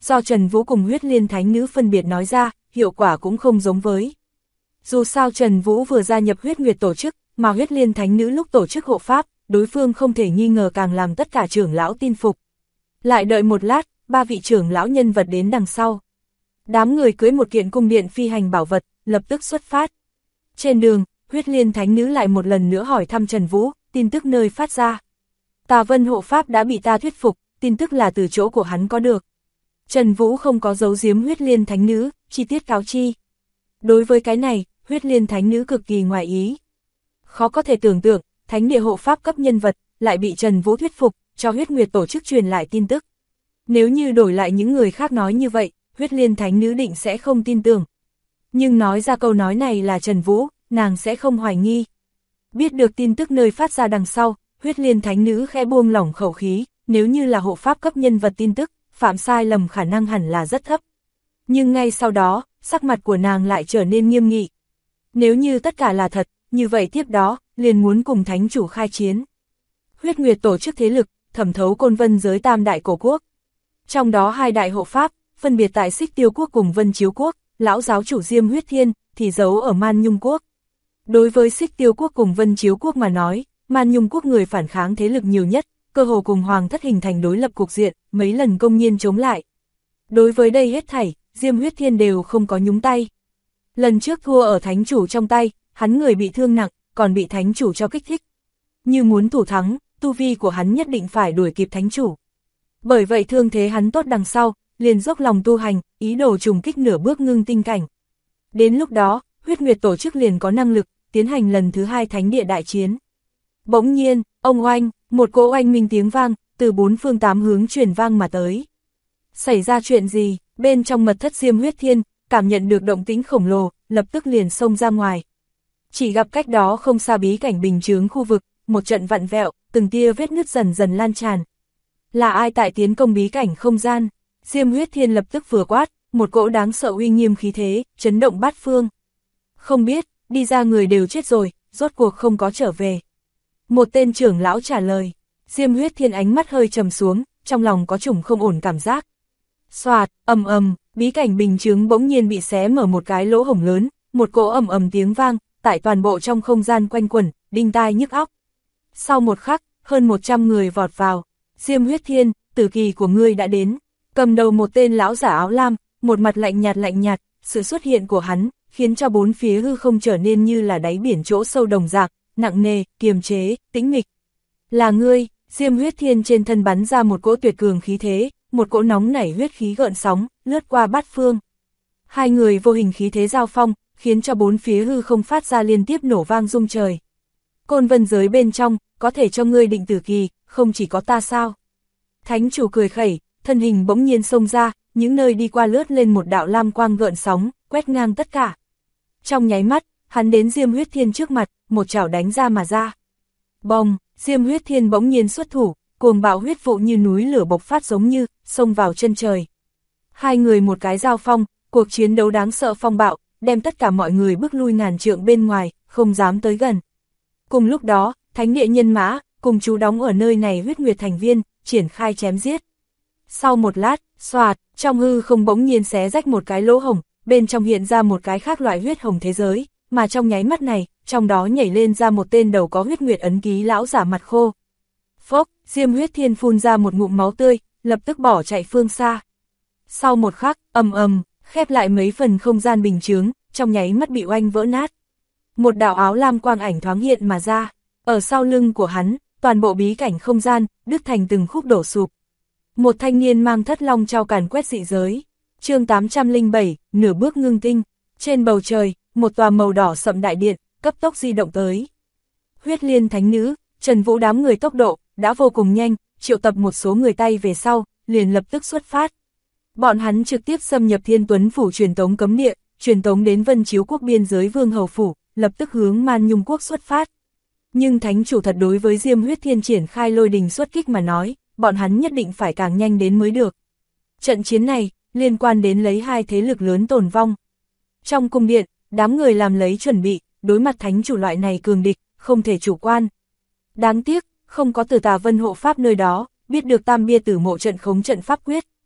do Trần Vũ cùng Huyết Liên Thánh Nữ phân biệt nói ra, hiệu quả cũng không giống với. Dù sao Trần Vũ vừa gia nhập Huyết Nguyệt tổ chức, mà Huyết Liên Thánh Nữ lúc tổ chức hộ pháp, đối phương không thể nghi ngờ càng làm tất cả trưởng lão tin phục. Lại đợi một lát, 3 vị trưởng lão nhân vật đến đằng sau. Đám người cưới một kiện cung điện phi hành bảo vật, lập tức xuất phát. Trên đường, Huyết Liên Thánh Nữ lại một lần nữa hỏi thăm Trần Vũ, tin tức nơi phát ra. Tà Vân hộ pháp đã bị ta thuyết phục, tin tức là từ chỗ của hắn có được. Trần Vũ không có giấu giếm Huyết Liên Thánh Nữ, chi tiết cáo chi. Đối với cái này, Huyết Liên Thánh Nữ cực kỳ ngoài ý. Khó có thể tưởng tượng, thánh địa hộ pháp cấp nhân vật, lại bị Trần Vũ thuyết phục, cho Huyết Nguyệt tổ chức truyền lại tin tức. Nếu như đổi lại những người khác nói như vậy, Huyết Liên Thánh Nữ định sẽ không tin tưởng. Nhưng nói ra câu nói này là Trần Vũ, nàng sẽ không hoài nghi. Biết được tin tức nơi phát ra đằng sau, Huyết Liên Thánh Nữ khẽ buông lỏng khẩu khí, nếu như là hộ pháp cấp nhân vật tin tức, phạm sai lầm khả năng hẳn là rất thấp. Nhưng ngay sau đó, sắc mặt của nàng lại trở nên nghiêm nghị. Nếu như tất cả là thật, như vậy tiếp đó, liền muốn cùng thánh chủ khai chiến. Huyết Nguyệt tổ chức thế lực, thẩm thấu Côn Vân giới tam đại cổ quốc. Trong đó 2 đại hộ pháp, phân biệt tại Xích Tiêu quốc cùng Vân Chiếu quốc, lão giáo chủ Diêm Huyết Thiên, thì giấu ở Man Nhung quốc. Đối với Xích Tiêu quốc cùng Vân Chiếu quốc mà nói, Man Nhung quốc người phản kháng thế lực nhiều nhất, cơ hồ cùng Hoàng thất hình thành đối lập cục diện, mấy lần công nhiên chống lại. Đối với đây hết thảy, Diêm Huyết Thiên đều không có nhúng tay. Lần trước thua ở thánh chủ trong tay, hắn người bị thương nặng, còn bị thánh chủ cho kích thích. Như muốn thủ thắng, tu vi của hắn nhất định phải đuổi kịp thánh chủ. Bởi vậy thương thế hắn tốt đằng sau, liền dốc lòng tu hành, ý đồ trùng kích nửa bước ngưng tinh cảnh. Đến lúc đó, Huyết Nguyệt tổ chức liền có năng lực, tiến hành lần thứ 2 thánh địa đại chiến. Bỗng nhiên, ông oanh, một cỗ oanh minh tiếng vang, từ 4 phương 8 hướng truyền vang mà tới. Xảy ra chuyện gì? Bên trong mật thất Diêm Huyết Thiên, cảm nhận được động tĩnh khổng lồ, lập tức liền xông ra ngoài. Chỉ gặp cách đó không xa bí cảnh bình chướng khu vực, một trận vặn vẹo, từng tia vết nứt dần dần lan tràn. Là ai tại tiến công bí cảnh không gian? Diêm Huyết Thiên lập tức vừa quát, một cỗ đáng sợ uy nghiêm khí thế, chấn động bát phương. Không biết, đi ra người đều chết rồi, rốt cuộc không có trở về. Một tên trưởng lão trả lời. Diêm Huyết Thiên ánh mắt hơi trầm xuống, trong lòng có chủng không ổn cảm giác. Xoạt, ầm ầm, bí cảnh bình chướng bỗng nhiên bị xé mở một cái lỗ hổng lớn, một cỗ ầm ầm tiếng vang, tại toàn bộ trong không gian quanh quẩn, đinh tai nhức óc. Sau một khắc, hơn 100 người vọt vào. Diêm Huyết Thiên, tử kỳ của ngươi đã đến. Cầm đầu một tên lão giả áo lam, một mặt lạnh nhạt, sự xuất hiện của hắn, khiến cho bốn phía hư không trở nên như là đáy biển chỗ sâu đồng dạng, nặng nề, kiềm chế, tĩnh mịch. Là ngươi? Diêm Huyết Thiên trên thân bắn ra một cỗ tuyệt cường khí thế, một cỗ nóng nảy huyết khí gợn sóng, lướt qua bát phương. 2 người vô hình khí thế giao phong, khiến cho bốn phía hư không phát ra liên tiếp nổ vang rung trời. Côn Vân giới bên trong, có thể cho ngươi định tử kỳ, không chỉ có ta sao? Thánh chủ cười khẩy, thân hình bỗng nhiên xông ra, những nơi đi qua lướt lên một đạo lam quang gợn sóng, quét ngang tất cả. Trong nháy mắt, hắn đến Diêm Huyết Thiên trước mặt, một chảo đánh ra mà ra. Bồng, Diêm Huyết Thiên bỗng nhiên xuất thủ, cuồng bạo huyết vụ như núi lửa bộc phát giống như, xông vào chân trời. 2 người một cái giao phong, cuộc chiến đấu đáng sợ phong bạo, đem tất cả mọi người bước lui ngàn trượng bên ngoài, không dám tới gần. Cùng lúc đó, thánh địa nhân mã, cùng chú đóng ở nơi này Huyết Nguyệt thành viên, triển khai chém giết. Sau một lát, xoạt, trong hư không bỗng nhiên xé rách một cái lỗ hổng, bên trong hiện ra một cái khác loại huyết hồng thế giới, mà trong nháy mắt này, trong đó nhảy lên ra một tên đầu có huyết nguyệt ấn ký lão giả mặt khô. Phốc, Diêm Huyết Thiên phun ra một ngụm máu tươi, lập tức bỏ chạy phương xa. Sau một khắc, ầm ầm, khép lại mấy phần không gian bình chướng, trong nháy mắt bị oanh vỡ nát. Một đạo áo lam quang ảnh thoáng hiện mà ra, ở sau lưng của hắn, toàn bộ bí cảnh không gian, đứt thành từng khúc đổ sụp. Một thanh niên mang thất long trao càn quét dị giới. Chương 807, nửa bước ngưng tinh. Trên bầu trời, một tòa màu đỏ sậm đại điện, cấp tốc di động tới. Huyết Liên Thánh Nữ, Trần Vũ đám người tốc độ, đã vô cùng nhanh, triệu tập một số người tay về sau, liền lập tức xuất phát. Bọn hắn trực tiếp xâm nhập Thiên Tuấn Phủ truyền tống cấm địa, truyền tống đến Vân Chiếu quốc biên giới Vương Hầu Phủ, lập tức hướng Man Nhung quốc xuất phát. Nhưng thánh chủ thật đối với Diêm Huyết Thiên triển khai lôi đình xuất kích mà nói, bọn hắn nhất định phải càng nhanh đến mới được. Trận chiến này, liên quan đến lấy 2 thế lực lớn tồn vong. Trong cung điện, đám người làm lấy chuẩn bị, đối mặt thánh chủ loại này cường địch, không thể chủ quan. Đáng tiếc, không có từ Tà Vân hộ pháp nơi đó, biết được Tam Bia Tử Mộ trận khống trận pháp quyết,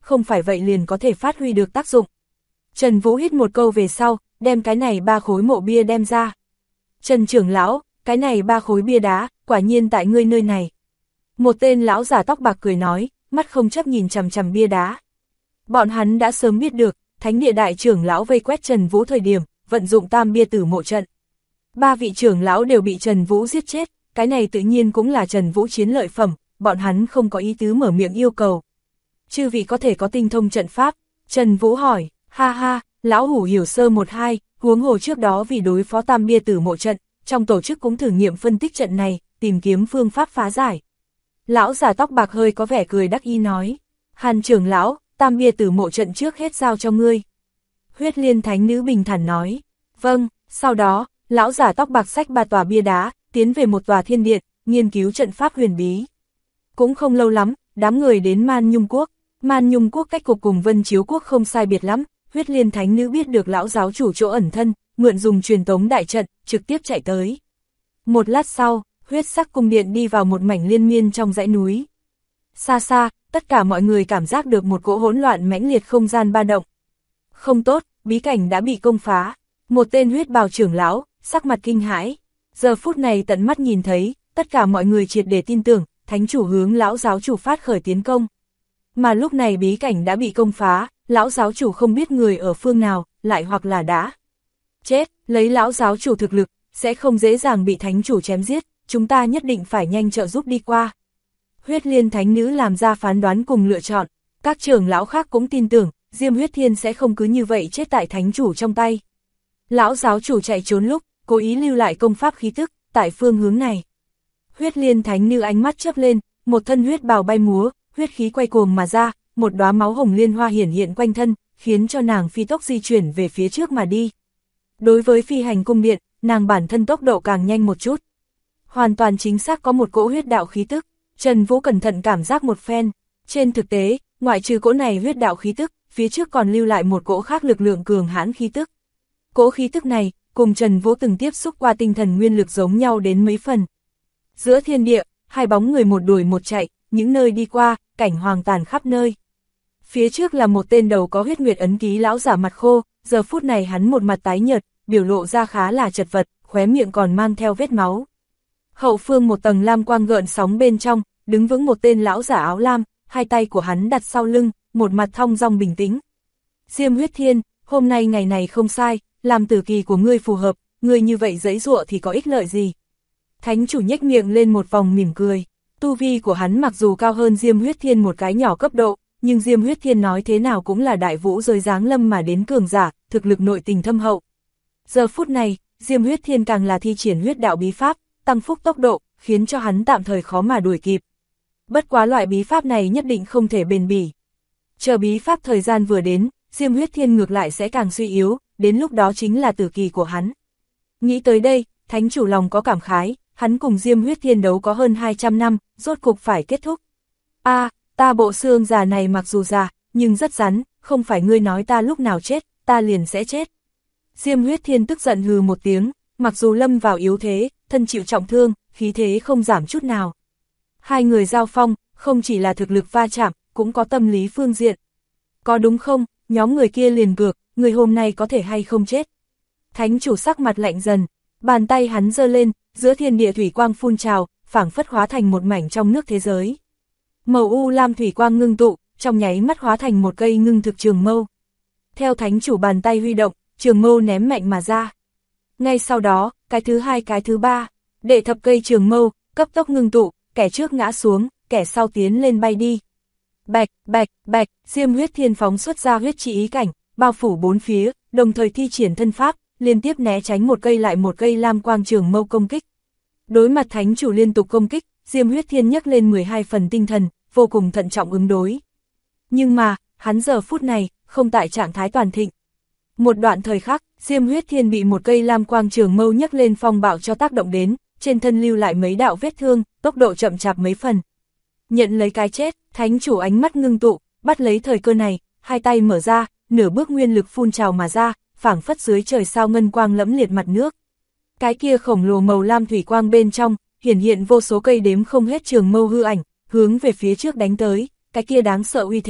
không phải vậy liền có thể phát huy được tác dụng. Trần Vũ hít một câu về sau, đem cái này 3 khối mộ bia đem ra. Trần trưởng lão, cái này 3 khối bia đá, quả nhiên tại ngươi nơi này. Một tên lão giả tóc bạc cười nói, mắt không chấp nhìn chằm chằm bia đá. Bọn hắn đã sớm biết được, thánh địa đại trưởng lão vây quét Trần Vũ thời điểm, vận dụng tam bia tử mộ trận. 3 vị trưởng lão đều bị Trần Vũ giết chết, cái này tự nhiên cũng là Trần Vũ chiến lợi phẩm, bọn hắn không có ý tứ mở miệng yêu cầu. Chư vị có thể có tinh thông trận pháp? Trần Vũ hỏi, ha ha, lão hủ hiểu sơ một hai, huống hồ trước đó vì đối phó tam bia tử mộ trận, trong tổ chức cũng thử nghiệm phân tích trận này, tìm kiếm phương pháp phá giải. Lão giả tóc bạc hơi có vẻ cười đắc ý nói, Hàn trưởng lão, tam bia tử mộ trận trước hết giao cho ngươi. Huyết Liên thánh nữ bình thản nói, vâng, sau đó, lão giả tóc bạc xách 3 tòa bia đá, tiến về một tòa thiên điện, nghiên cứu trận pháp huyền bí. Cũng không lâu lắm, đám người đến Man Nhung Quốc. Man Nhung Quốc cách cục cùng Vân Chiếu Quốc không sai biệt lắm, Huyết Liên thánh nữ biết được lão giáo chủ chỗ ẩn thân, mượn dùng truyền tống đại trận, trực tiếp chạy tới. Một lát sau, huyết sắc cung điện đi vào một mảnh liên miên trong dãy núi. Xa xa, tất cả mọi người cảm giác được một cỗ hỗn loạn mãnh liệt không gian ba động. Không tốt, bí cảnh đã bị công phá. Một tên huyết bào trưởng lão, sắc mặt kinh hãi. Giờ phút này tận mắt nhìn thấy, tất cả mọi người triệt để tin tưởng, thánh chủ hướng lão giáo chủ phát khởi tiến công. Mà lúc này bí cảnh đã bị công phá, lão giáo chủ không biết người ở phương nào, lại hoặc là đã chết, lấy lão giáo chủ thực lực, sẽ không dễ dàng bị thánh chủ chém giết, chúng ta nhất định phải nhanh trợ giúp đi qua. Huyết Liên thánh nữ làm ra phán đoán cùng lựa chọn, các trưởng lão khác cũng tin tưởng, Diêm Huyết Thiên sẽ không cứ như vậy chết tại thánh chủ trong tay. Lão giáo chủ chạy trốn lúc, cố ý lưu lại công pháp khí tức, tại phương hướng này. Huyết Liên thánh nữ ánh mắt chớp lên, một thân huyết bào bay múa, huyết khí quay cuồng mà ra, một đóa máu hồng liên hoa hiển hiện quanh thân, khiến cho nàng phi tốc di chuyển về phía trước mà đi. Đối với phi hành cung điện, nàng bản thân tốc độ càng nhanh một chút. Hoàn toàn chính xác có một cỗ huyết đạo khí tức, Trần Vũ cẩn thận cảm giác một phen. Trên thực tế, ngoại trừ cỗ này huyết đạo khí tức, phía trước còn lưu lại một cỗ khác lực lượng cường hãn khí tức. Cỗ khí tức này, cùng Trần Vũ từng tiếp xúc qua tinh thần nguyên lực giống nhau đến mấy phần. Giữa thiên địa, 2 bóng người một đuổi một chạy, những nơi đi qua, cảnh hoàng tàn khắp nơi. Phía trước là một tên đầu có huyết nguyệt ấn ký lão giả mặt khô, giờ phút này hắn một mặt tái nhợt, biểu lộ ra khá là chật vật, khóe miệng còn mang theo vết máu. Hậu phương một tầng lam quang gợn sóng bên trong, đứng vững một tên lão giả áo lam, 2 tay của hắn đặt sau lưng, một mặt thong dong bình tĩnh. Diêm Huyết Thiên, hôm nay ngày này không sai, làm tử kỳ của ngươi phù hợp, ngươi như vậy giãy giụa thì có ích lợi gì? Thánh chủ nhếch miệng lên một vòng mỉm cười, tu vi của hắn mặc dù cao hơn Diêm Huyết Thiên một cái nhỏ cấp độ, nhưng Diêm Huyết Thiên nói thế nào cũng là đại vũ giới giáng lâm mà đến cường giả, thực lực nội tình thâm hậu. Giờ phút này, Diêm Huyết Thiên càng là thi triển huyết đạo bí pháp, tăng phúc tốc độ, khiến cho hắn tạm thời khó mà đuổi kịp. Bất quá loại bí pháp này nhất định không thể bền bỉ. Chờ bí pháp thời gian vừa đến, Diêm Huyết Thiên ngược lại sẽ càng suy yếu, đến lúc đó chính là tử kỳ của hắn. Nghĩ tới đây, thánh chủ lòng có cảm khái, hắn cùng Diêm Huyết Thiên đấu có hơn 200 năm, rốt cục phải kết thúc. Ta bộ xương già này mặc dù già, nhưng rất rắn, không phải ngươi nói ta lúc nào chết, ta liền sẽ chết. Diêm Huyết Thiên tức giận hừ một tiếng, mặc dù lâm vào yếu thế, thân chịu trọng thương, khí thế không giảm chút nào. 2 người giao phong, không chỉ là thực lực va chạm, cũng có tâm lý phương diện. Có đúng không, nhóm người kia liền cược, người hôm nay có thể hay không chết. Thánh chủ sắc mặt lạnh dần, bàn tay hắn giơ lên, giữa thiên địa thủy quang phun trào, phảng phất hóa thành một mảnh trong nước thế giới. Màu u lam thủy quang ngưng tụ, trong nháy mắt hóa thành một cây ngưng thực trường mâu. Theo thánh chủ bàn tay huy động, trường mâu ném mạnh mà ra. Ngay sau đó, cái thứ 2 cái thứ 3, đệ thập cây trường mâu, cấp tốc ngưng tụ, kẻ trước ngã xuống, kẻ sau tiến lên bay đi. Bạch, bạch, bạch, Diêm Huyết Thiên phóng xuất ra huyết chỉ ý cảnh, bao phủ 4 phía, đồng thời thi triển thân pháp, liên tiếp né tránh một cây lại một cây lam quang trường mâu công kích. Đối mặt thánh chủ liên tục công kích, Diêm Huyết Thiên nhấc lên 12 phần tinh thần, vô cùng thận trọng ứng đối. Nhưng mà, hắn giờ phút này, không tại trạng thái toàn thịnh. Một đoạn thời khắc, Diêm Huyết Thiên bị một cây lam quang trường mâu nhấc lên phong bạo cho tác động đến, trên thân lưu lại mấy đạo vết thương, tốc độ chậm chạp mấy phần. Nhận lấy cái chết, thánh chủ ánh mắt ngưng tụ, bắt lấy thời cơ này, 2 tay mở ra, nửa bước nguyên lực phun trào mà ra, phảng phất dưới trời sao ngân quang lẫm liệt mặt nước. Cái kia khổng lồ màu lam thủy quang bên trong, hiển hiện vô số cây đếm không hết trường mâu hư ảnh, hướng về phía trước đánh tới, cái kia đáng sợ uy thế,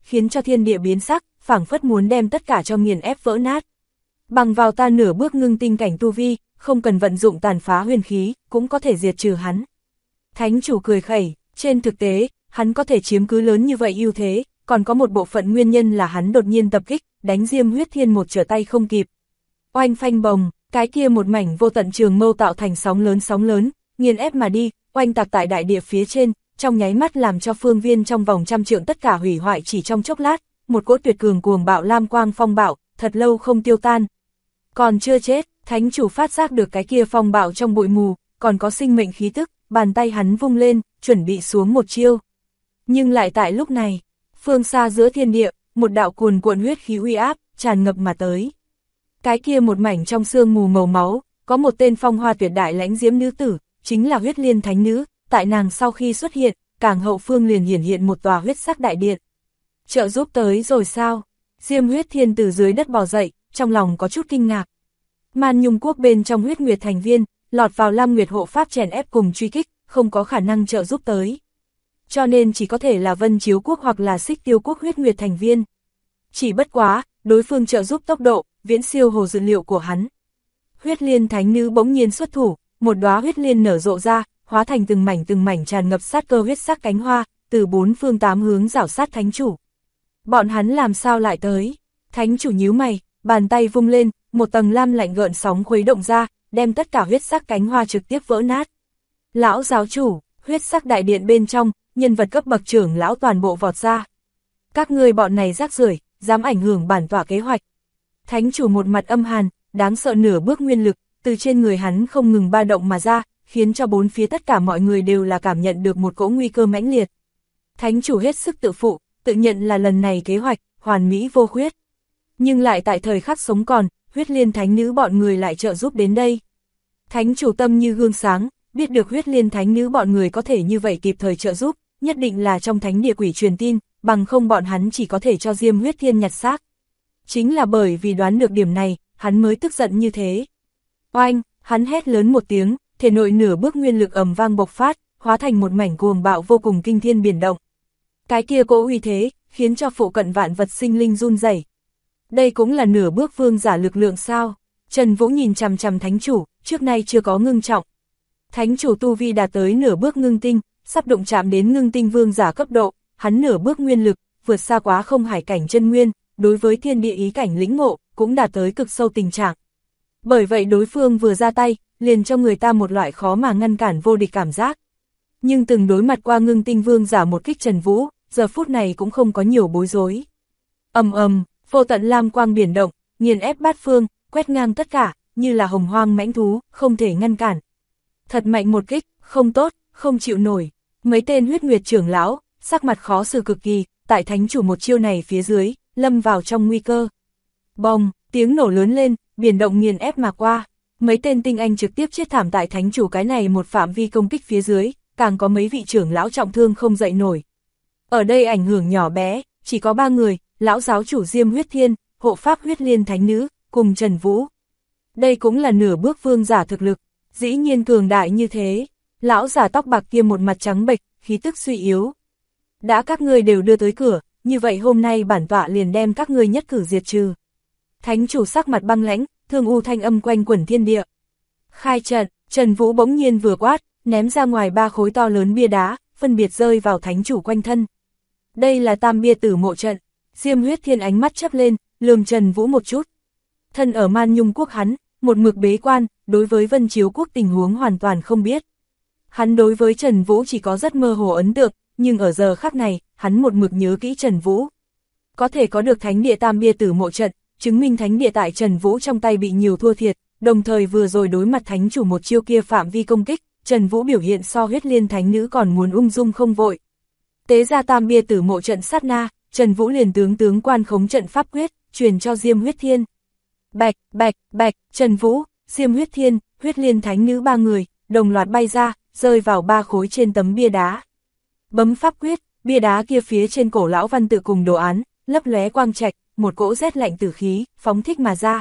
khiến cho thiên địa biến sắc, phảng phất muốn đem tất cả cho nghiền ép vỡ nát. Bằng vào ta nửa bước ngưng tinh cảnh tu vi, không cần vận dụng tàn phá huyền khí, cũng có thể diệt trừ hắn. Thánh chủ cười khẩy, trên thực tế, hắn có thể chiếm cứ lớn như vậy ưu thế, còn có một bộ phận nguyên nhân là hắn đột nhiên tập kích, đánh Diêm Huyết Thiên một trở tay không kịp. Oanh phanh bồng, cái kia một mảnh vô tận trường mâu tạo thành sóng lớn, nghiền ép mà đi, oanh tạc tại đại địa phía trên, trong nháy mắt làm cho phương viên trong vòng trăm trượng tất cả hủy hoại chỉ trong chốc lát, một cỗ tuyệt cường cuồng bạo lam quang phong bạo, thật lâu không tiêu tan. Còn chưa chết, thánh chủ phát giác được cái kia phong bạo trong bụi mù, còn có sinh mệnh khí tức, bàn tay hắn vung lên, chuẩn bị xuống một chiêu. Nhưng lại tại lúc này, phương xa giữa thiên địa, một đạo cuồn cuộn huyết khí uy áp, tràn ngập mà tới. Cái kia một mảnh trong sương mù màu máu, có một tên phong hoa tuyệt đại lãnh diễm nữ tử, chính là Huyết Liên Thánh Nữ, tại nàng sau khi xuất hiện, càng hậu phương liền hiển hiện một tòa huyết sắc đại điện. Trợ giúp tới rồi sao? Diêm Huyết Thiên từ dưới đất bò dậy, trong lòng có chút kinh ngạc. Man Nhung quốc bên trong Huyết Nguyệt thành viên, lọt vào Lam Nguyệt hộ pháp chèn ép cùng truy kích, không có khả năng trợ giúp tới. Cho nên chỉ có thể là Vân Chiếu quốc hoặc là Xích Tiêu quốc Huyết Nguyệt thành viên. Chỉ bất quá, đối phương trợ giúp tốc độ, viễn siêu hồ dự liệu của hắn. Huyết Liên Thánh Nữ bỗng nhiên xuất thủ, một đóa huyết liên nở rộ ra, hóa thành từng mảnh tràn ngập sát cơ huyết sắc cánh hoa, từ bốn phương tám hướng rảo sát thánh chủ. Bọn hắn làm sao lại tới? Thánh chủ nhíu mày, bàn tay vung lên, một tầng lam lạnh gợn sóng khuấy động ra, đem tất cả huyết sắc cánh hoa trực tiếp vỡ nát. Lão giáo chủ, huyết sắc đại điện bên trong, nhân vật cấp bậc trưởng lão toàn bộ vọt ra. Các ngươi bọn này rác rưởi, dám ảnh hưởng bản tọa kế hoạch. Thánh chủ một mặt âm hàn, đáng sợ nửa bước nguyên lực, từ trên người hắn không ngừng ba động mà ra, khiến cho bốn phía tất cả mọi người đều là cảm nhận được một cỗ nguy cơ mãnh liệt. Thánh chủ hết sức tự phụ, tự nhận là lần này kế hoạch, hoàn mỹ vô khuyết. Nhưng lại tại thời khắc sống còn, Huyết Liên Thánh Nữ bọn người lại trợ giúp đến đây. Thánh chủ tâm như gương sáng, biết được Huyết Liên Thánh Nữ bọn người có thể như vậy kịp thời trợ giúp, nhất định là trong thánh địa quỷ truyền tin, bằng không bọn hắn chỉ có thể cho Diêm Huyết Thiên nhặt xác. Chính là bởi vì đoán được điểm này, hắn mới tức giận như thế. Oanh, hắn hét lớn một tiếng, thể nội nửa bước nguyên lực ầm vang bộc phát, hóa thành một mảnh cuồng bạo vô cùng kinh thiên biển động. Cái kia cỗ uy thế, khiến cho phụ cận vạn vật sinh linh run rẩy. Đây cũng là nửa bước vương giả lực lượng sao? Trần Vũ nhìn chằm chằm thánh chủ, trước nay chưa có ngưng trọng. Thánh chủ tu vi đạt tới nửa bước ngưng tinh, sắp đụng chạm đến ngưng tinh vương giả cấp độ, hắn nửa bước nguyên lực, vượt xa quá không hải cảnh chân nguyên, đối với thiên địa ý cảnh lĩnh ngộ, cũng đạt tới cực sâu tình trạng. Bởi vậy đối phương vừa ra tay, liền cho người ta một loại khó mà ngăn cản vô địch cảm giác. Nhưng từng đối mặt qua ngưng tinh vương giả một kích Trần Vũ, giờ phút này cũng không có nhiều bối rối. Ầm ầm, vô tận lam quang biển động, nghiền ép bát phương, quét ngang tất cả, như là hồng hoang mãnh thú, không thể ngăn cản. Thật mạnh một kích, không tốt, không chịu nổi. Mấy tên Huyết Nguyệt trưởng lão, sắc mặt khó xử cực kỳ, tại thánh chủ một chiêu này phía dưới, lâm vào trong nguy cơ. Bong, tiếng nổ lớn lên, biển động nghiền ép mà qua. Mấy tên tinh anh trực tiếp chết thảm tại thánh chủ cái này một phạm vi công kích phía dưới, càng có mấy vị trưởng lão trọng thương không dậy nổi. Ở đây ảnh hưởng nhỏ bé, chỉ có 3 người, lão giáo chủ Diêm Huyết Thiên, hộ pháp Huyết Liên Thánh Nữ, cùng Trần Vũ. Đây cũng là nửa bước vương giả thực lực, dĩ nhiên cường đại như thế. Lão giả tóc bạc kia một mặt trắng bệch, khí tức suy yếu. Đã các ngươi đều đưa tới cửa, như vậy hôm nay bản tọa liền đem các ngươi nhất cử diệt trừ. Thánh chủ sắc mặt băng lãnh, thương u thanh âm quanh quẩn thiên địa. Khai trận, Trần Vũ bỗng nhiên vừa quát, ném ra ngoài 3 khối to lớn bia đá, phân biệt rơi vào thánh chủ quanh thân. Đây là tam bia tử mộ trận. Diêm Huyết Thiên ánh mắt chớp lên, lườm Trần Vũ một chút. Thân ở Man Nhung quốc hắn, một mực bế quan, đối với Vân Chiếu quốc tình huống hoàn toàn không biết. Hắn đối với Trần Vũ chỉ có rất mơ hồ ấn tượng, nhưng ở giờ khắc này, hắn một mực nhớ kỹ Trần Vũ. Có thể có được thánh địa tam bia tử mộ trận, chứng minh thánh địa tại Trần Vũ trong tay bị nhiều thua thiệt, đồng thời vừa rồi đối mặt thánh chủ một chiêu kia phạm vi công kích, Trần Vũ biểu hiện so Huyết Liên Thánh Nữ còn muốn ung dung không vội. Tế ra tam bia tử mộ trận sát na, Trần Vũ liền tướng quan khống trận pháp quyết, truyền cho Diêm Huyết Thiên. Bạch, bạch, bạch, Trần Vũ, Diêm Huyết Thiên, Huyết Liên Thánh Nữ 3 người, đồng loạt bay ra, rơi vào 3 khối trên tấm bia đá. Bấm pháp quyết, bia đá kia phía trên cổ lão văn tự cùng đồ án, lấp lóe quang trạch, một cỗ rét lạnh tử khí, phóng thích mà ra.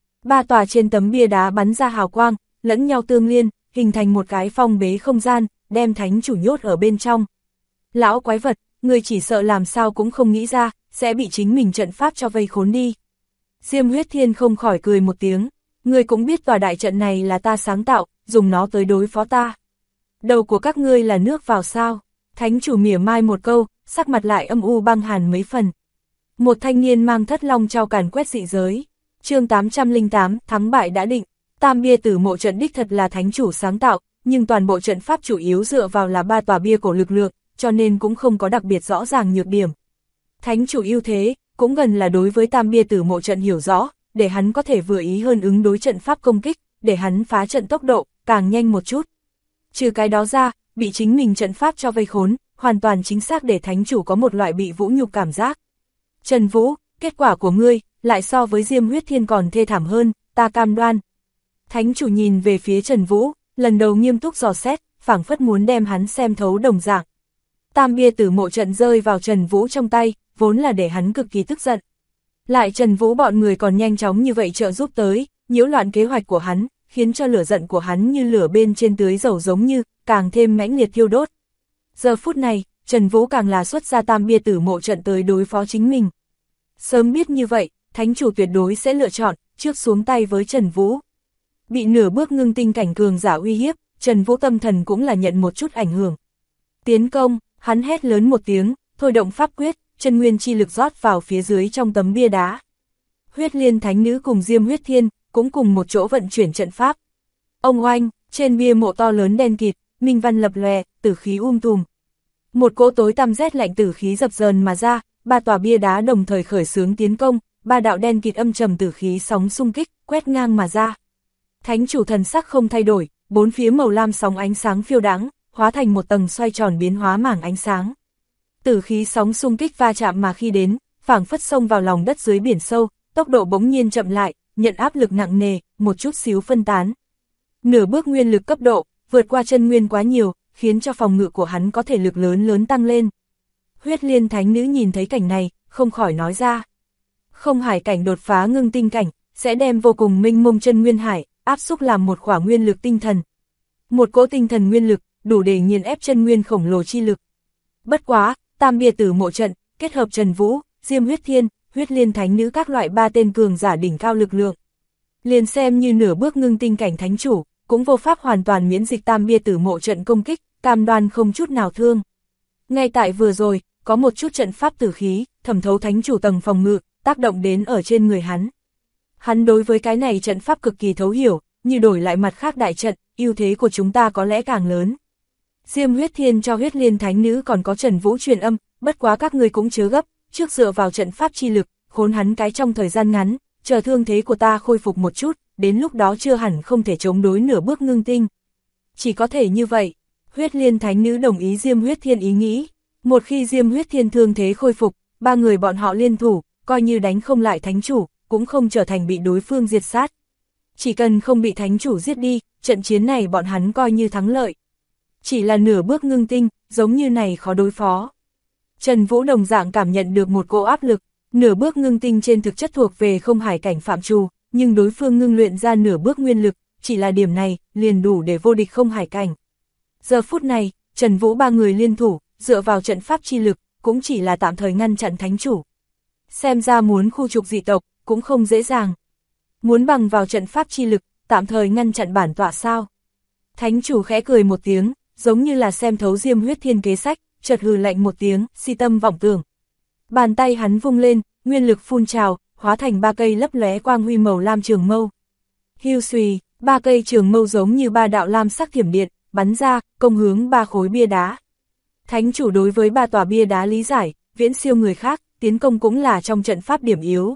3 tòa trên tấm bia đá bắn ra hào quang, lẫn nhau tương liên, hình thành một cái phong bế không gian, đem thánh chủ nhốt ở bên trong. Lão quái vật, người chỉ sợ làm sao cũng không nghĩ ra, sẽ bị chính mình trận pháp cho vây khốn đi. Diêm Huyết Thiên không khỏi cười một tiếng, ngươi cũng biết tòa đại trận này là ta sáng tạo, dùng nó tới đối phó ta. Đầu của các ngươi là nước vào sao? Thánh chủ mỉa mai một câu, sắc mặt lại âm u băng hàn mấy phần. Một thanh niên mang thất long trao càn quét dị giới. Chương 808, thắng bại đã định. Tam bia tử mộ trận đích thật là thánh chủ sáng tạo, nhưng toàn bộ trận pháp chủ yếu dựa vào là 3 tòa bia cổ lực lượng, cho nên cũng không có đặc biệt rõ ràng nhược điểm. Thánh chủ ưu thế, cũng gần là đối với tam bia tử mộ trận hiểu rõ, để hắn có thể vừa ý hơn ứng đối trận pháp công kích, để hắn phá trận tốc độ, càng nhanh một chút. Trừ cái đó ra, bị chính mình trận pháp cho vây khốn, hoàn toàn chính xác để thánh chủ có một loại bị vũ nhục cảm giác. Trần Vũ, kết quả của ngươi, lại so với Diêm Huyết Thiên còn thê thảm hơn, ta cam đoan. Thánh chủ nhìn về phía Trần Vũ, lần đầu nghiêm túc dò xét, phảng phất muốn đem hắn xem thấu đồng dạng. Tam bia tử mộ trận rơi vào Trần Vũ trong tay, vốn là để hắn cực kỳ tức giận. Lại Trần Vũ bọn người còn nhanh chóng như vậy trợ giúp tới, nhiễu loạn kế hoạch của hắn, khiến cho lửa giận của hắn như lửa bên trên tưới dầu giống như, càng thêm mãnh liệt thiêu đốt. Giờ phút này, Trần Vũ càng là xuất ra tam bia tử mộ trận tới đối phó chính mình. Sớm biết như vậy, thánh chủ tuyệt đối sẽ lựa chọn, trước xuống tay với Trần Vũ. Bị nửa bước ngưng tinh cảnh cường giả uy hiếp, Trần Vũ tâm thần cũng là nhận một chút ảnh hưởng. Tiến công, hắn hét lớn một tiếng, thôi động pháp quyết, chân nguyên chi lực rót vào phía dưới trong tấm bia đá. Huyết Liên Thánh Nữ cùng Diêm Huyết Thiên, cũng cùng một chỗ vận chuyển trận pháp. Ông oanh, trên bia mộ to lớn đen kịt, minh văn lập lòe, tử khí tùm. Một cỗ tối tăm rét lạnh tử khí dập dờn mà ra, 3 tòa bia đá đồng thời khởi xướng tiến công, 3 đạo đen kịt âm trầm tử khí sóng xung kích, quét ngang mà ra. Thánh chủ thần sắc không thay đổi, 4 phía màu lam sóng ánh sáng phiêu đãng, hóa thành một tầng xoay tròn biến hóa mảng ánh sáng. Tử khí sóng xung kích va chạm mà khi đến, phảng phất xông vào lòng đất dưới biển sâu, tốc độ bỗng nhiên chậm lại, nhận áp lực nặng nề, một chút xíu phân tán. Nửa bước nguyên lực cấp độ, vượt qua chân nguyên quá nhiều, khiến cho phòng ngự của hắn có thể lực lớn tăng lên. Huyết Liên Thánh Nữ nhìn thấy cảnh này, không khỏi nói ra. Không hải cảnh đột phá ngưng tinh cảnh, sẽ đem vô cùng minh mông chân nguyên hải, áp xúc làm một khỏa nguyên lực tinh thần. Một cỗ tinh thần nguyên lực, đủ để nghiền ép chân nguyên khổng lồ chi lực. Bất quá, tam bia tử mộ trận, kết hợp Trần Vũ, Diêm Huyết Thiên, Huyết Liên Thánh Nữ các loại 3 tên cường giả đỉnh cao lực lượng. Liền xem như nửa bước ngưng tinh cảnh thánh chủ, cũng vô pháp hoàn toàn miễn dịch tam bia tử mộ trận công kích, cam đoan không chút nào thương. Ngay tại vừa rồi, có một chút trận pháp tử khí, thẩm thấu thánh chủ tầng phòng ngự, tác động đến ở trên người hắn. Hắn đối với cái này trận pháp cực kỳ thấu hiểu, như đổi lại mặt khác đại trận, ưu thế của chúng ta có lẽ càng lớn. Diêm Huyết Thiên cho Huyết Liên Thánh Nữ còn có Trần Vũ truyền âm, bất quá các ngươi cũng chớ gấp, trước dựa vào trận pháp chi lực, khốn hắn cái trong thời gian ngắn, chờ thương thế của ta khôi phục một chút, đến lúc đó chưa hẳn không thể chống đối nửa bước ngưng tinh. Chỉ có thể như vậy, Huyết Liên Thánh Nữ đồng ý Diêm Huyết Thiên ý nghĩ. Một khi Diêm Huyết Thiên thương thế khôi phục, 3 người bọn họ liên thủ, coi như đánh không lại thánh chủ, cũng không trở thành bị đối phương diệt sát. Chỉ cần không bị thánh chủ giết đi, trận chiến này bọn hắn coi như thắng lợi. Chỉ là nửa bước ngưng tinh, giống như này khó đối phó. Trần Vũ đồng dạng cảm nhận được một cỗ áp lực, nửa bước ngưng tinh trên thực chất thuộc về không hải cảnh phạm trù, nhưng đối phương ngưng luyện ra nửa bước nguyên lực, chỉ là điểm này, liền đủ để vô địch không hải cảnh. Giờ phút này, Trần Vũ 3 người liên thủ, dựa vào trận pháp chi lực, cũng chỉ là tạm thời ngăn chặn thánh chủ. Xem ra muốn khu trục dị tộc, cũng không dễ dàng. Muốn bằng vào trận pháp chi lực, tạm thời ngăn chặn bản tọa sao? Thánh chủ khẽ cười một tiếng, giống như là xem thấu Diêm Huyết Thiên kế sách, chợt hừ lạnh một tiếng, si tâm vọng tưởng. Bàn tay hắn vung lên, nguyên lực phun trào, hóa thành 3 cây lấp lóe quang huy màu lam trường mâu. Hiu xùy, 3 cây trường mâu giống như 3 đạo lam sắc thiểm điện, bắn ra, công hướng 3 khối bia đá. Thánh chủ đối với 3 tòa bia đá lý giải, viễn siêu người khác, tiến công cũng là trong trận pháp điểm yếu.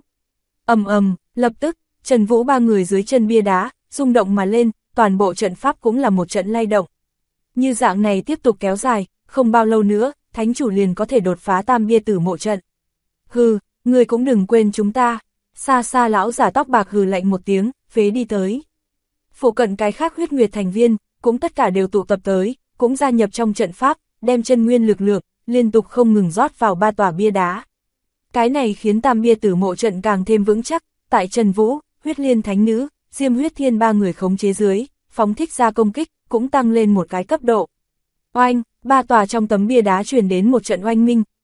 Lập tức, Trần Vũ 3 người dưới chân bia đá, rung động mà lên, toàn bộ trận pháp cũng là một trận lay động. Như dạng này tiếp tục kéo dài, không bao lâu nữa, thánh chủ liền có thể đột phá tam bia tử mộ trận. Hừ, người cũng đừng quên chúng ta. Xa xa lão giả tóc bạc hừ lạnh một tiếng, phế đi tới. Phụ cận cái khác huyết nguyệt thành viên, cũng tất cả đều tụ tập tới, cũng gia nhập trong trận pháp, đem chân nguyên lực lượng, liên tục không ngừng rót vào 3 tòa bia đá. Cái này khiến tam bia tử mộ trận càng thêm vững chắc, tại Trần Vũ, Huyết Liên Thánh Nữ, Diêm Huyết Thiên 3 người khống chế dưới, phóng thích ra công kích, cũng tăng lên một cái cấp độ. Oanh, 3 tòa trong tấm bia đá truyền đến một trận oanh minh,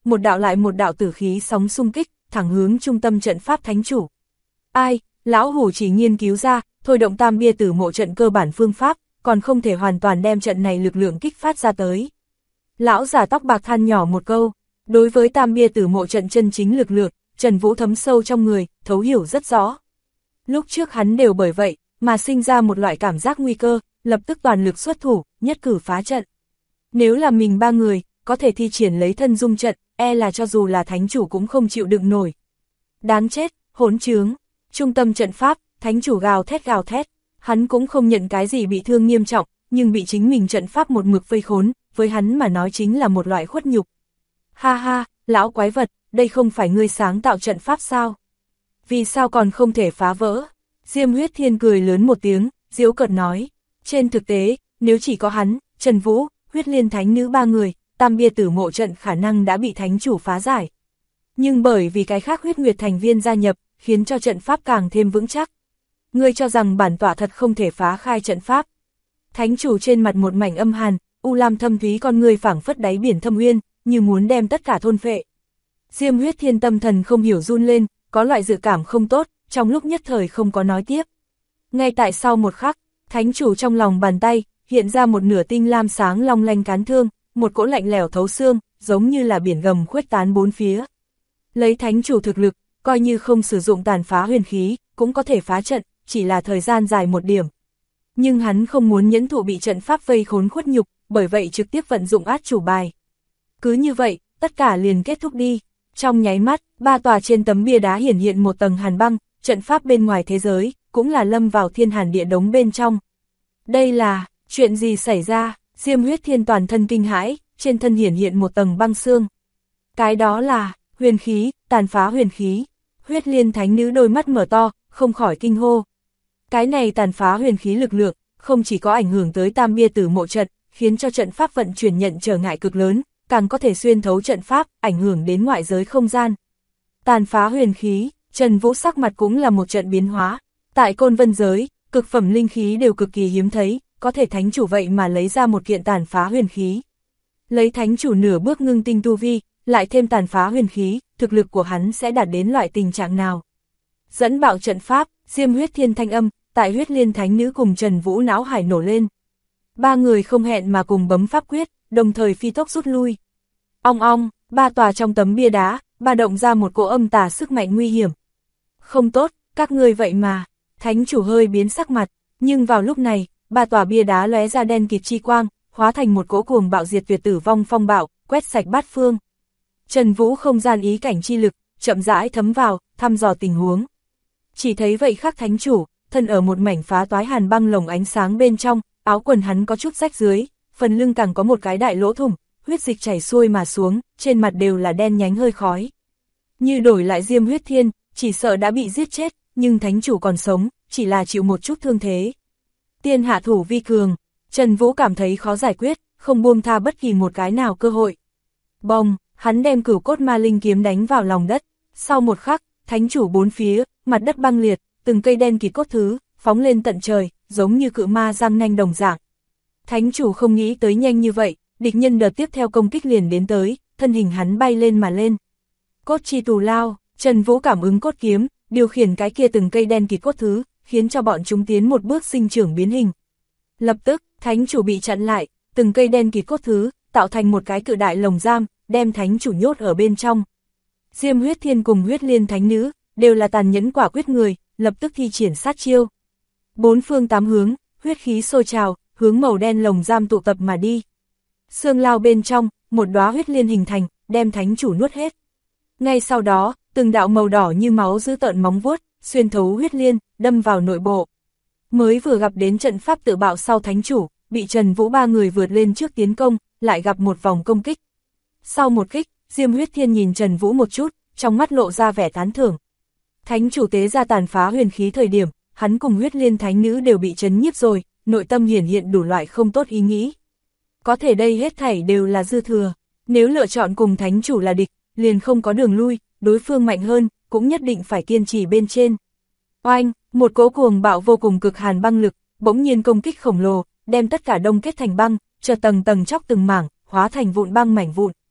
một đạo lại một đạo tử khí sóng xung kích, thẳng hướng trung tâm trận pháp thánh chủ. Ai, lão hủ chỉ nghiên cứu ra, thôi động tam bia tử mộ trận cơ bản phương pháp, còn không thể hoàn toàn đem trận này lực lượng kích phát ra tới. Lão giả tóc bạc than nhỏ một câu, đối với tam bia tử mộ trận chân chính lực lượng, Trần Vũ thấm sâu trong người, thấu hiểu rất rõ. Lúc trước hắn đều bởi vậy, mà sinh ra một loại cảm giác nguy cơ, lập tức toàn lực xuất thủ, nhất cử phá trận. Nếu là mình ba người, có thể thi triển lấy thân dung trận, là cho dù là thánh chủ cũng không chịu đựng nổi. Đáng chết, hỗn trướng, trung tâm trận pháp, thánh chủ gào thét, hắn cũng không nhận cái gì bị thương nghiêm trọng, nhưng bị chính mình trận pháp một mực vây khốn, với hắn mà nói chính là một loại khuất nhục. Ha ha, lão quái vật, đây không phải ngươi sáng tạo trận pháp sao? Vì sao còn không thể phá vỡ? Diêm Huyết Thiên cười lớn một tiếng, giễu cợt nói. Trên thực tế, nếu chỉ có hắn, Trần Vũ, Huyết Liên Thánh Nữ ba người, tam bia tử mộ trận khả năng đã bị thánh chủ phá giải. Nhưng bởi vì cái khác Huyết Nguyệt thành viên gia nhập, khiến cho trận pháp càng thêm vững chắc. Ngươi cho rằng bản tọa thật không thể phá khai trận pháp? Thánh chủ trên mặt một mảnh âm hàn, u lam thâm thúy con người phảng phất đáy biển thâm uyên, như muốn đem tất cả thôn phệ. Diêm Huyết Thiên tâm thần không hiểu run lên, có loại dự cảm không tốt, trong lúc nhất thời không có nói tiếp. Ngay tại sau một khắc, thánh chủ trong lòng bàn tay, hiện ra một nửa tinh lam sáng long lanh cán thương, một cỗ lạnh lẽo thấu xương, giống như là biển gầm khuếch tán bốn phía. Lấy thánh chủ thực lực, coi như không sử dụng tàn phá huyền khí, cũng có thể phá trận, chỉ là thời gian dài một điểm. Nhưng hắn không muốn nhẫn thụ bị trận pháp vây khốn khuất nhục, bởi vậy trực tiếp vận dụng át chủ bài. Cứ như vậy, tất cả liền kết thúc đi. Trong nháy mắt, ba tòa trên tấm bia đá hiển hiện một tầng hàn băng, trận pháp bên ngoài thế giới, cũng là lâm vào thiên hàn địa đống bên trong. Đây là, chuyện gì xảy ra? Diêm Huyết Thiên toàn thân kinh hãi, trên thân hiển hiện một tầng băng xương. Cái đó là, huyền khí, tàn phá huyền khí. Huyết Liên Thánh Nữ đôi mắt mở to, không khỏi kinh hô. Cái này tàn phá huyền khí lực lượng, không chỉ có ảnh hưởng tới tam bia tử mộ trận, khiến cho trận pháp vận chuyển nhận trở ngại cực lớn, càng có thể xuyên thấu trận pháp, ảnh hưởng đến ngoại giới không gian. Tàn phá huyền khí, Trần Vũ sắc mặt cũng là một trận biến hóa. Tại Côn Vân giới, cực phẩm linh khí đều cực kỳ hiếm thấy, có thể thánh chủ vậy mà lấy ra một kiện tàn phá huyền khí. Lấy thánh chủ nửa bước ngưng tinh tu vi, lại thêm tàn phá huyền khí, thực lực của hắn sẽ đạt đến loại tình trạng nào? Dẫn bạo trận pháp, Diêm Huyết Thiên thanh âm, tại Huyết Liên Thánh Nữ cùng Trần Vũ não hải nổ lên. Ba người không hẹn mà cùng bấm pháp quyết, đồng thời phi tốc rút lui. Ong ong, ba tòa trong tấm bia đá, ba động ra một cỗ âm tà sức mạnh nguy hiểm. Không tốt, các ngươi vậy mà, thánh chủ hơi biến sắc mặt, nhưng vào lúc này, ba tòa bia đá lóe ra đen kịt chi quang, hóa thành một cỗ cuồng bạo diệt tuyệt tử vong phong bạo, quét sạch bát phương. Trần Vũ không gian ý cảnh chi lực, chậm rãi thấm vào, thăm dò tình huống. Chỉ thấy vậy khắc thánh chủ, thân ở một mảnh phá toái hàn băng lồng ánh sáng bên trong, áo quần hắn có chút rách dưới, phần lưng càng có một cái đại lỗ thủng, huyết dịch chảy xuôi mà xuống, trên mặt đều là đen nhánh hơi khói. Như đổi lại Diêm Huyết Thiên, chỉ sợ đã bị giết chết, nhưng thánh chủ còn sống, chỉ là chịu một chút thương thế. Tiên hạ thủ vi cường, Trần Vũ cảm thấy khó giải quyết, không buông tha bất kỳ một cái nào cơ hội. Bồng, hắn đem cửu cốt ma linh kiếm đánh vào lòng đất, sau một khắc, thánh chủ bốn phía, mặt đất băng liệt, từng cây đen kịt cốt thứ, phóng lên tận trời, giống như cự ma răng nanh đồng dạng. Thánh chủ không nghĩ tới nhanh như vậy, địch nhân đợt tiếp theo công kích liền đến tới, thân hình hắn bay lên mà lên. Cốt chi tù lao, Trần Vũ cảm ứng cốt kiếm, điều khiển cái kia từng cây đen kịt cốt thứ, khiến cho bọn chúng tiến một bước sinh trưởng biến hình. Lập tức, thánh chủ bị chặn lại, từng cây đen kịt cốt thứ, tạo thành một cái cự đại lồng giam, đem thánh chủ nhốt ở bên trong. Diêm Huyết Thiên cùng Huyết Liên Thánh Nữ, đều là tàn nhẫn quả quyết người, lập tức thi triển sát chiêu. Bốn phương tám hướng, huyết khí sôi trào, hướng màu đen lồng giam tụ tập mà đi. Xương lao bên trong, một đóa huyết liên hình thành, đem thánh chủ nuốt hết. Ngay sau đó, từng đạo màu đỏ như máu dữ tợn móng vuốt, xuyên thấu huyết liên, đâm vào nội bộ. Mới vừa gặp đến trận pháp tự bạo sau thánh chủ, bị Trần Vũ ba người vượt lên trước tiến công, lại gặp một vòng công kích. Sau một kích, Diêm Huyết Thiên nhìn Trần Vũ một chút, trong mắt lộ ra vẻ tán thưởng. Thánh chủ tế ra tàn phá huyền khí thời điểm, hắn cùng Huyết Liên Thánh Nữ đều bị chấn nhiếp rồi, nội tâm hiển hiện đủ loại không tốt ý nghĩ. Có thể đây hết thảy đều là dư thừa, nếu lựa chọn cùng thánh chủ là địch, liền không có đường lui, đối phương mạnh hơn, cũng nhất định phải kiên trì bên trên. Oanh, một cỗ cuồng bạo vô cùng cực hàn băng lực, bỗng nhiên công kích khổng lồ, đem tất cả đông kết thành băng, chợt tầng tầng chóc từng mảng, hóa thành vụn băng mảnh vụn.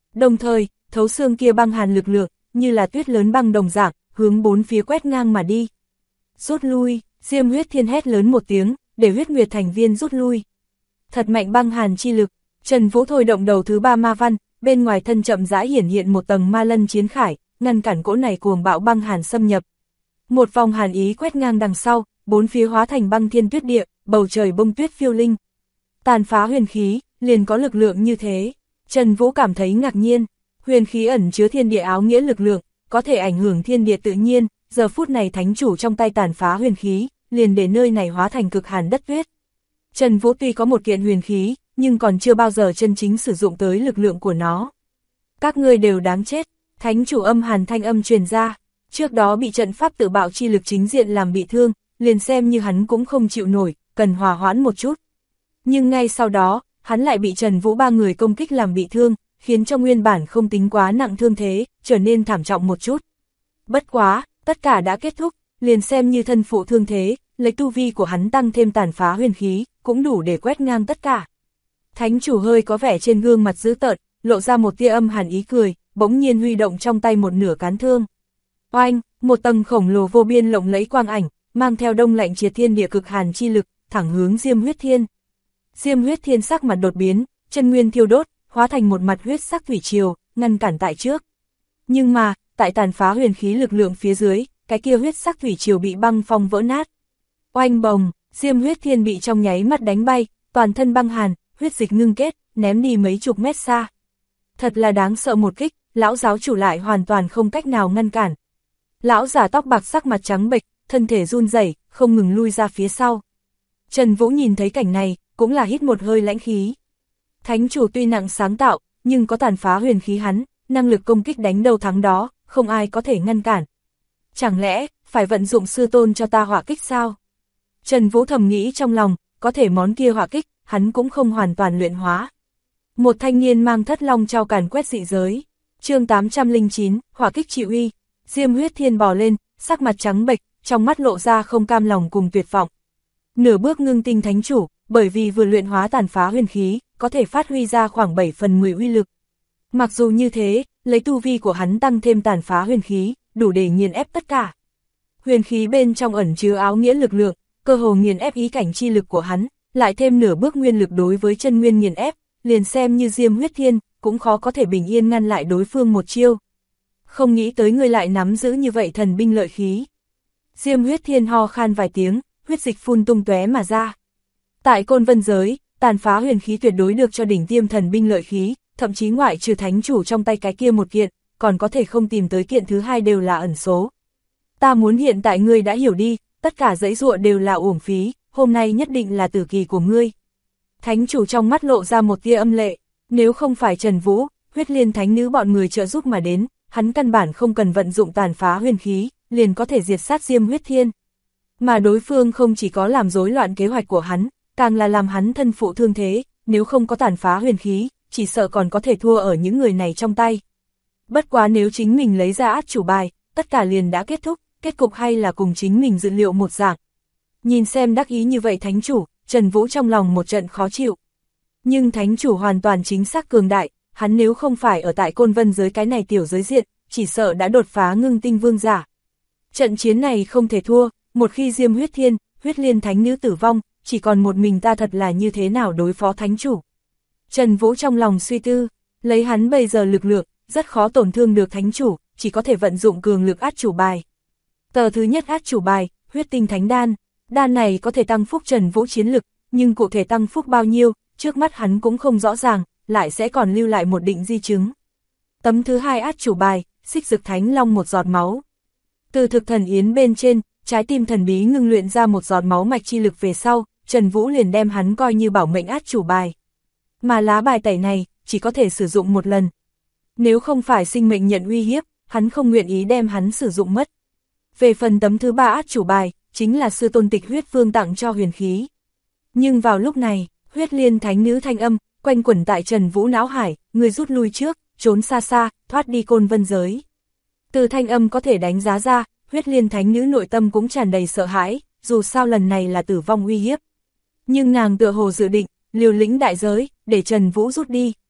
Đồng thời, thấu xương kia băng hàn lực lượng, như là tuyết lớn băng đồng dạng, hướng bốn phía quét ngang mà đi. Rút lui, Diêm Huyết Thiên hét lớn một tiếng, để Huyết Nguyệt thành viên rút lui. Thật mạnh băng hàn chi lực, Trần Vũ thôi động đầu thứ 3 ma văn, bên ngoài thân chậm rãi hiển hiện một tầng ma lân chiến khải, ngăn cản cỗ này cuồng bạo băng hàn xâm nhập. Một vòng hàn ý quét ngang đằng sau, bốn phía hóa thành băng thiên tuyết địa, bầu trời bông tuyết phiêu linh. Tàn phá huyền khí, liền có lực lượng như thế. Trần Vũ cảm thấy ngạc nhiên, huyền khí ẩn chứa thiên địa áo nghĩa lực lượng, có thể ảnh hưởng thiên địa tự nhiên, giờ phút này thánh chủ trong tay tàn phá huyền khí, liền để nơi này hóa thành cực hàn đất tuyết. Trần Vũ tuy có một kiện huyền khí, nhưng còn chưa bao giờ chân chính sử dụng tới lực lượng của nó. Các ngươi đều đáng chết, thánh chủ âm hàn thanh âm truyền ra, trước đó bị trận pháp tự bạo chi lực chính diện làm bị thương, liền xem như hắn cũng không chịu nổi, cần hòa hoãn một chút. Nhưng ngay sau đó, hắn lại bị Trần Vũ 3 người công kích làm bị thương, khiến cho nguyên bản không tính quá nặng thương thế, trở nên thảm trọng một chút. Bất quá, tất cả đã kết thúc, liền xem như thân phụ thương thế, lấy tu vi của hắn tăng thêm tàn phá huyền khí, cũng đủ để quét ngang tất cả. Thánh chủ hơi có vẻ trên gương mặt dữ tợn, lộ ra một tia âm hàn ý cười, bỗng nhiên huy động trong tay một nửa cán thương. Oanh, một tầng khổng lồ vô biên lộng lẫy quang ảnh, mang theo đông lạnh triệt thiên địa cực hàn chi lực, thẳng hướng Diêm Huyết Thiên. Diêm Huyết Thiên sắc mặt đột biến, chân nguyên thiêu đốt, hóa thành một mặt huyết sắc thủy triều, ngăn cản tại trước. Nhưng mà, tại tàn phá huyền khí lực lượng phía dưới, cái kia huyết sắc thủy triều bị băng phong vỡ nát. Oanh bồng, Diêm Huyết Thiên bị trong nháy mắt đánh bay, toàn thân băng hàn, huyết dịch ngưng kết, ném đi mấy chục mét xa. Thật là đáng sợ một kích, lão giáo chủ lại hoàn toàn không cách nào ngăn cản. Lão giả tóc bạc sắc mặt trắng bệch, thân thể run rẩy, không ngừng lui ra phía sau. Trần Vũ nhìn thấy cảnh này, cũng là hít một hơi lãnh khí. Thánh chủ tuy nặng sáng tạo, nhưng có tàn phá huyền khí hắn, năng lực công kích đánh đầu thắng đó, không ai có thể ngăn cản. Chẳng lẽ, phải vận dụng sư tôn cho ta hỏa kích sao? Trần Vũ thầm nghĩ trong lòng, có thể món kia hỏa kích, hắn cũng không hoàn toàn luyện hóa. Một thanh niên mang thất long trao càn quét dị giới. Chương 809, hỏa kích trị uy. Diêm Huyết Thiên bò lên, sắc mặt trắng bệch, trong mắt lộ ra không cam lòng cùng tuyệt vọng. Nửa bước ngưng tinh thánh chủ, bởi vì vừa luyện hóa tàn phá huyền khí, có thể phát huy ra khoảng 7 phần 10 uy lực. Mặc dù như thế, lấy tu vi của hắn tăng thêm tàn phá huyền khí, đủ để nghiền ép tất cả. Huyền khí bên trong ẩn chứa áo nghĩa lực lượng, cơ hồ nghiền ép ý cảnh chi lực của hắn, lại thêm nửa bước nguyên lực đối với chân nguyên nghiền ép, liền xem như Diêm Huyết Thiên, cũng khó có thể bình yên ngăn lại đối phương một chiêu. Không nghĩ tới ngươi lại nắm giữ như vậy thần binh lợi khí. Diêm Huyết Thiên ho khan vài tiếng, huyết dịch phun tung tóe mà ra. Tại Côn Vân giới, tàn phá huyền khí tuyệt đối được cho đỉnh tiêm thần binh lợi khí, thậm chí ngoại trừ thánh chủ trong tay cái kia một kiện, còn có thể không tìm tới kiện thứ hai đều là ẩn số. Ta muốn hiện tại ngươi đã hiểu đi, tất cả dãy dụa đều là uổng phí, hôm nay nhất định là tử kỳ của ngươi. Thánh chủ trong mắt lộ ra một tia âm lệ, nếu không phải Trần Vũ, Huyết Liên thánh nữ bọn người trợ giúp mà đến, hắn căn bản không cần vận dụng tàn phá huyền khí, liền có thể diệt sát Diêm Huyết Thiên. Mà đối phương không chỉ có làm rối loạn kế hoạch của hắn, càng là làm hắn thân phụ thương thế, nếu không có tàn phá huyền khí, chỉ sợ còn có thể thua ở những người này trong tay. Bất quá nếu chính mình lấy ra át chủ bài, tất cả liền đã kết thúc, kết cục hay là cùng chính mình dự liệu một dạng. Nhìn xem đắc ý như vậy thánh chủ, Trần Vũ trong lòng một trận khó chịu. Nhưng thánh chủ hoàn toàn chính xác cường đại, hắn nếu không phải ở tại Côn Vân giới cái này tiểu giới diện, chỉ sợ đã đột phá ngưng tinh vương giả. Trận chiến này không thể thua, một khi Diêm Huyết Thiên, Huyết Liên thánh nữ tử vong, chỉ còn một mình ta thật là như thế nào đối phó thánh chủ. Trần Vũ trong lòng suy tư, lấy hắn bây giờ lực lượng, rất khó tổn thương được thánh chủ, chỉ có thể vận dụng cường lực át chủ bài. Tờ thứ nhất át chủ bài, huyết tinh thánh đan, đan này có thể tăng phúc Trần Vũ chiến lực, nhưng cụ thể tăng phúc bao nhiêu, trước mắt hắn cũng không rõ ràng, lại sẽ còn lưu lại một định di chứng. Tấm thứ hai át chủ bài, xích dực thánh long một giọt máu. Từ thực thần yến bên trên, trái tim thần bí ngưng luyện ra một giọt máu mạch chi lực về sau, Trần Vũ liền đem hắn coi như bảo mệnh át chủ bài. Mà lá bài tẩy này, chỉ có thể sử dụng một lần. Nếu không phải sinh mệnh nhận uy hiếp, hắn không nguyện ý đem hắn sử dụng mất. Về phần tấm thứ ba át chủ bài, chính là sư tôn Tịch Huyết Vương tặng cho huyền khí. Nhưng vào lúc này, Huyết Liên thánh nữ thanh âm, quanh quẩn tại Trần Vũ não hải, người rút lui trước, trốn xa xa, thoát đi Côn Vân giới. Từ thanh âm có thể đánh giá ra, Huyết Liên thánh nữ nội tâm cũng tràn đầy sợ hãi, dù sao lần này là tử vong uy hiếp. Nhưng nàng tựa hồ dự định, liều lĩnh đại giới, để Trần Vũ rút đi.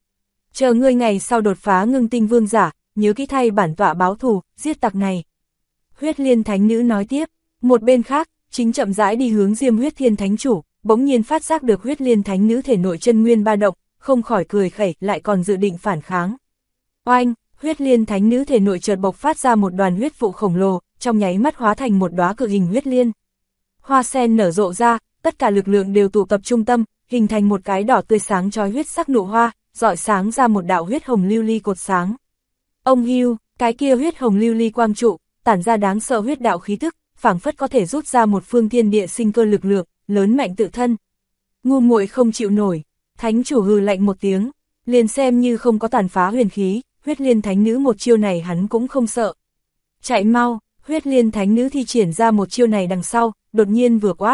Chờ ngươi ngày sau đột phá ngưng tinh vương giả, nhớ kỹ thay bản tọa báo thù, giết tặc này. Huyết Liên Thánh Nữ nói tiếp, một bên khác, chính chậm rãi đi hướng Diêm Huyết Thiên Thánh Chủ, bỗng nhiên phát giác được Huyết Liên Thánh Nữ thể nội chân nguyên ba động, không khỏi cười khẩy, lại còn dự định phản kháng. Oanh, Huyết Liên Thánh Nữ thể nội chợt bộc phát ra một đoàn huyết vụ khổng lồ, trong nháy mắt hóa thành một đóa cự hình huyết liên. Hoa sen nở rộ ra, tất cả lực lượng đều tụ tập trung tâm, hình thành một cái đỏ tươi sáng chói huyết sắc nụ hoa, rọi sáng ra một đạo huyết hồng lưu ly cột sáng. Ông hưu, cái kia huyết hồng lưu ly quang trụ, tản ra đáng sợ huyết đạo khí tức, phảng phất có thể rút ra một phương thiên địa sinh cơ lực lượng, lớn mạnh tự thân. Ngu muội không chịu nổi, Thánh Chủ hừ lạnh một tiếng, liền xem như không có tàn phá huyền khí, Huyết Liên Thánh Nữ một chiêu này hắn cũng không sợ. Chạy mau, Huyết Liên Thánh Nữ thi triển ra một chiêu này đằng sau, đột nhiên vừa quát.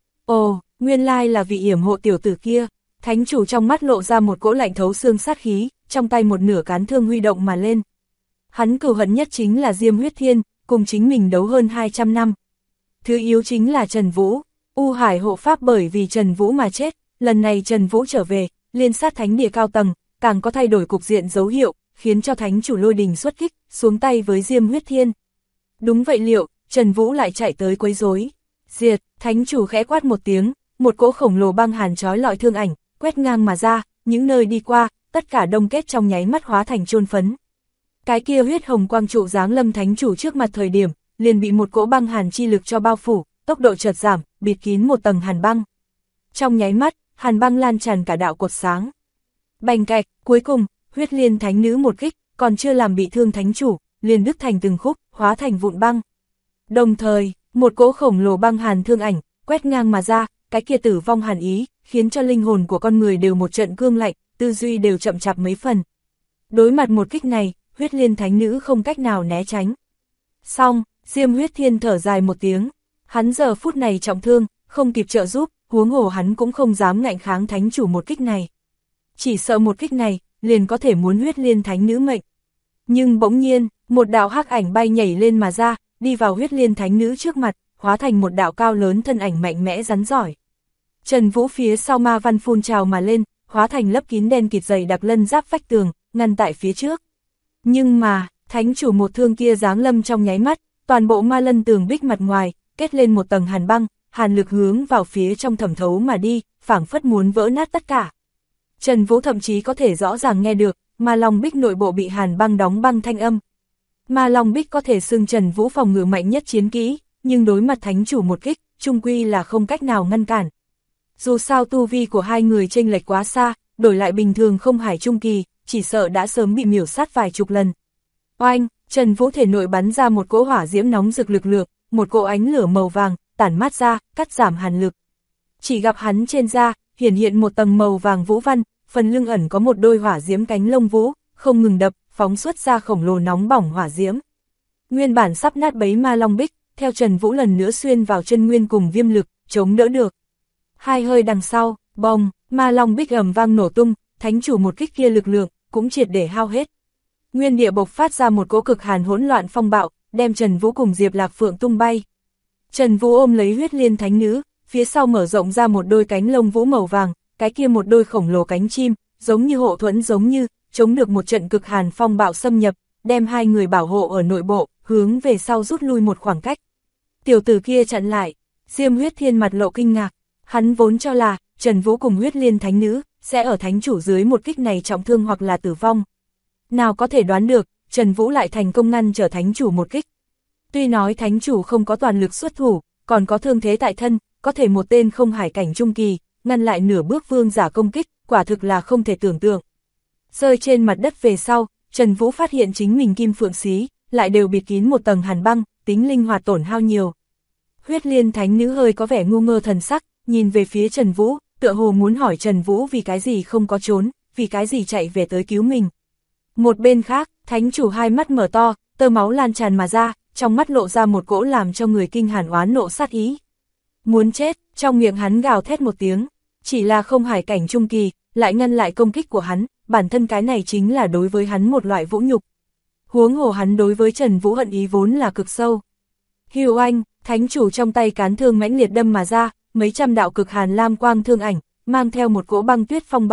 Ồ, nguyên lai là vị yểm hộ tiểu tử kia. Thánh Chủ trong mắt lộ ra một cỗ lạnh thấu xương sát khí, trong tay một nửa cán thương huy động mà lên. Hắn cừu hận nhất chính là Diêm Huyết Thiên, cùng chính mình đấu hơn 200 năm. Thứ yếu chính là Trần Vũ, U Hải hộ pháp bởi vì Trần Vũ mà chết, lần này Trần Vũ trở về, liên sát thánh địa cao tầng, càng có thay đổi cục diện dấu hiệu, khiến cho Thánh Chủ lôi đình xuất kích, xuống tay với Diêm Huyết Thiên. Đúng vậy, liệu Trần Vũ lại chạy tới quấy rối? Diệt, Thánh Chủ khẽ quát một tiếng, một cỗ khổng lồ băng hàn chói lọi thương ảnh, quét ngang mà ra, những nơi đi qua, tất cả đông kết trong nháy mắt hóa thành chôn phấn. Cái kia huyết hồng quang trụ giáng lâm Thánh Chủ trước mặt thời điểm, liền bị một cỗ băng hàn chi lực cho bao phủ, tốc độ chợt giảm, bịt kín một tầng hàn băng. Trong nháy mắt, hàn băng lan tràn cả đạo cột sáng. Bành cạch, cuối cùng, Huyết Liên Thánh Nữ một kích, còn chưa làm bị thương Thánh Chủ, liền đứt thành từng khúc, hóa thành vụn băng. Đồng thời, một cỗ khổng lồ băng hàn thương ảnh, quét ngang mà ra, cái kia tử vong hàn ý, khiến cho linh hồn của con người đều một trận cương lạnh, tư duy đều chậm chạp mấy phần. Đối mặt một kích này, Huyết Liên Thánh Nữ không cách nào né tránh. Xong, Diêm Huyết Thiên thở dài một tiếng, hắn giờ phút này trọng thương, không kịp trợ giúp, huống hồ hắn cũng không dám ngạnh kháng Thánh Chủ một kích này. Chỉ sợ một kích này, liền có thể muốn Huyết Liên Thánh Nữ mệnh. Nhưng bỗng nhiên, một đạo hắc ảnh bay nhảy lên mà ra, đi vào Huyết Liên Thánh Nữ trước mặt, hóa thành một đạo cao lớn thân ảnh mạnh mẽ rắn giỏi. Trần Vũ phía sau ma văn phun trào mà lên, hóa thành lấp kín đen kịt dày đặc lân giáp vách tường, ngăn tại phía trước. Nhưng mà, Thánh Chủ một thương kia giáng lâm trong nháy mắt, toàn bộ ma lân tường bích mặt ngoài, kết lên một tầng hàn băng, hàn lực hướng vào phía trong thẩm thấu mà đi, phảng phất muốn vỡ nát tất cả. Trần Vũ thậm chí có thể rõ ràng nghe được, ma long bích nội bộ bị hàn băng đóng băng thanh âm. Ma long bích có thể xưng Trần Vũ phòng ngự mạnh nhất chiến kỹ, nhưng đối mặt Thánh Chủ một kích, chung quy là không cách nào ngăn cản. Dù sao tu vi của hai người chênh lệch quá xa, đổi lại bình thường không hải trung kỳ, chỉ sợ đã sớm bị miểu sát vài chục lần. Oanh, Trần Vũ thể nội bắn ra một cỗ hỏa diễm nóng rực lực lượng, một cỗ ánh lửa màu vàng, tản mát ra, cắt giảm hàn lực. Chỉ gặp hắn trên da, hiển hiện một tầng màu vàng vũ văn, phần lưng ẩn có một đôi hỏa diễm cánh lông vũ, không ngừng đập, phóng xuất ra khổng lồ nóng bỏng hỏa diễm. Nguyên bản sắp nát bấy ma long bích, theo Trần Vũ lần nữa xuyên vào chân nguyên cùng viêm lực, chống đỡ được. Hai hơi đằng sau, bồng, ma long bích ầm vang nổ tung, Thánh Chủ một kích kia lực lượng, cũng triệt để hao hết. Nguyên địa bộc phát ra một cỗ cực hàn hỗn loạn phong bạo, đem Trần Vũ cùng Diệp Lạc Phượng tung bay. Trần Vũ ôm lấy Huyết Liên Thánh Nữ, phía sau mở rộng ra một đôi cánh lông vũ màu vàng, cái kia một đôi khổng lồ cánh chim, giống như hộ thuẫn giống như, chống được một trận cực hàn phong bạo xâm nhập, đem hai người bảo hộ ở nội bộ, hướng về sau rút lui một khoảng cách. Tiểu tử kia chặn lại, Diêm Huyết Thiên mặt lộ kinh ngạc, hắn vốn cho là, Trần Vũ cùng Huyết Liên Thánh Nữ, sẽ ở Thánh Chủ dưới một kích này trọng thương hoặc là tử vong. Nào có thể đoán được, Trần Vũ lại thành công ngăn trở Thánh Chủ một kích. Tuy nói Thánh Chủ không có toàn lực xuất thủ, còn có thương thế tại thân, có thể một tên không hải cảnh trung kỳ, ngăn lại nửa bước vương giả công kích, quả thực là không thể tưởng tượng. Rơi trên mặt đất về sau, Trần Vũ phát hiện chính mình kim phượng xí, lại đều bịt kín một tầng hàn băng, tính linh hoạt tổn hao nhiều. Huyết Liên Thánh Nữ hơi có vẻ ngu ngơ thần sắc, nhìn về phía Trần Vũ, tựa hồ muốn hỏi Trần Vũ vì cái gì không có trốn, vì cái gì chạy về tới cứu mình. Một bên khác, Thánh Chủ hai mắt mở to, tơ máu lan tràn mà ra, trong mắt lộ ra một cỗ làm cho người kinh hàn oán nộ sát ý. Muốn chết, trong miệng hắn gào thét một tiếng, chỉ là không hải cảnh trung kỳ, lại ngăn lại công kích của hắn, bản thân cái này chính là đối với hắn một loại vũ nhục. Huống hồ hắn đối với Trần Vũ hận ý vốn là cực sâu. Hưu anh, Thánh Chủ trong tay cán thương mãnh liệt đâm mà ra, mấy trăm đạo cực hàn lam quang thương ảnh, mang theo một cỗ băng tuyết phong bạo,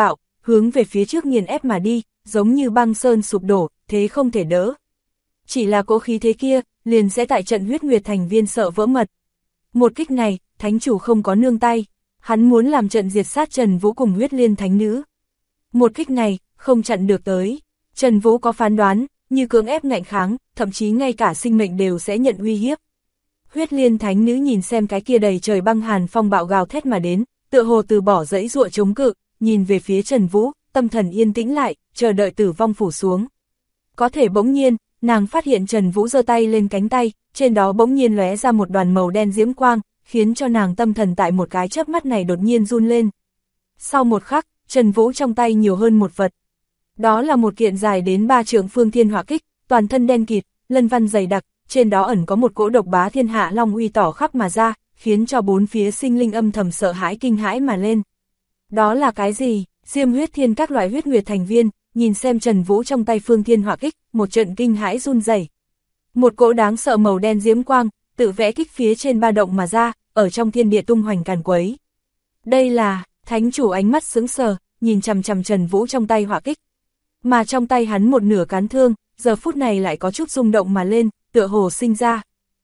hướng về phía trước nghiền ép mà đi, giống như băng sơn sụp đổ, thế không thể đỡ. Chỉ là cỗ khí thế kia, liền sẽ tại trận huyết nguyệt thành viên sợ vỡ mật. Một kích này, thánh chủ không có nương tay, hắn muốn làm trận diệt sát Trần Vũ cùng huyết liên thánh nữ. Một kích này, không chặn được tới. Trần Vũ có phán đoán, như cưỡng ép ngạnh kháng, thậm chí ngay cả sinh mệnh đều sẽ nhận uy hiếp. Huyết liên thánh nữ nhìn xem cái kia đầy trời băng hàn phong bạo gào thét mà đến, tựa hồ từ bỏ dãy dụa chống cự, nhìn về phía Trần Vũ, tâm thần yên tĩnh lại, chờ đợi tử vong phủ xuống. Có thể bỗng nhiên, nàng phát hiện Trần Vũ giơ tay lên cánh tay, trên đó bỗng nhiên lóe ra một đoàn màu đen diễm quang, khiến cho nàng tâm thần tại một cái chớp mắt này đột nhiên run lên. Sau một khắc, Trần Vũ trong tay nhiều hơn một vật. Đó là một kiện dài đến 3 trượng phương thiên hỏa kích, toàn thân đen kịt, lân văn dày đặc, trên đó ẩn có một cỗ độc bá thiên hạ long uy tỏ khắp mà ra, khiến cho bốn phía sinh linh âm thầm sợ hãi kinh hãi mà lên. Đó là cái gì? Diêm huyết thiên các loại huyết nguyệt thành viên, nhìn xem Trần Vũ trong tay phương thiên hỏa kích, một trận kinh hãi run rẩy. Một cỗ đáng sợ màu đen diễm quang, tự vẽ kích phía trên ba động mà ra, ở trong thiên địa tung hoành càn quấy. Đây là, thánh chủ ánh mắt sững sờ, nhìn chằm chằm Trần Vũ trong tay hỏa kích. Mà trong tay hắn một nửa cán thương, giờ phút này lại có chút rung động mà lên, tựa hồ sinh ra.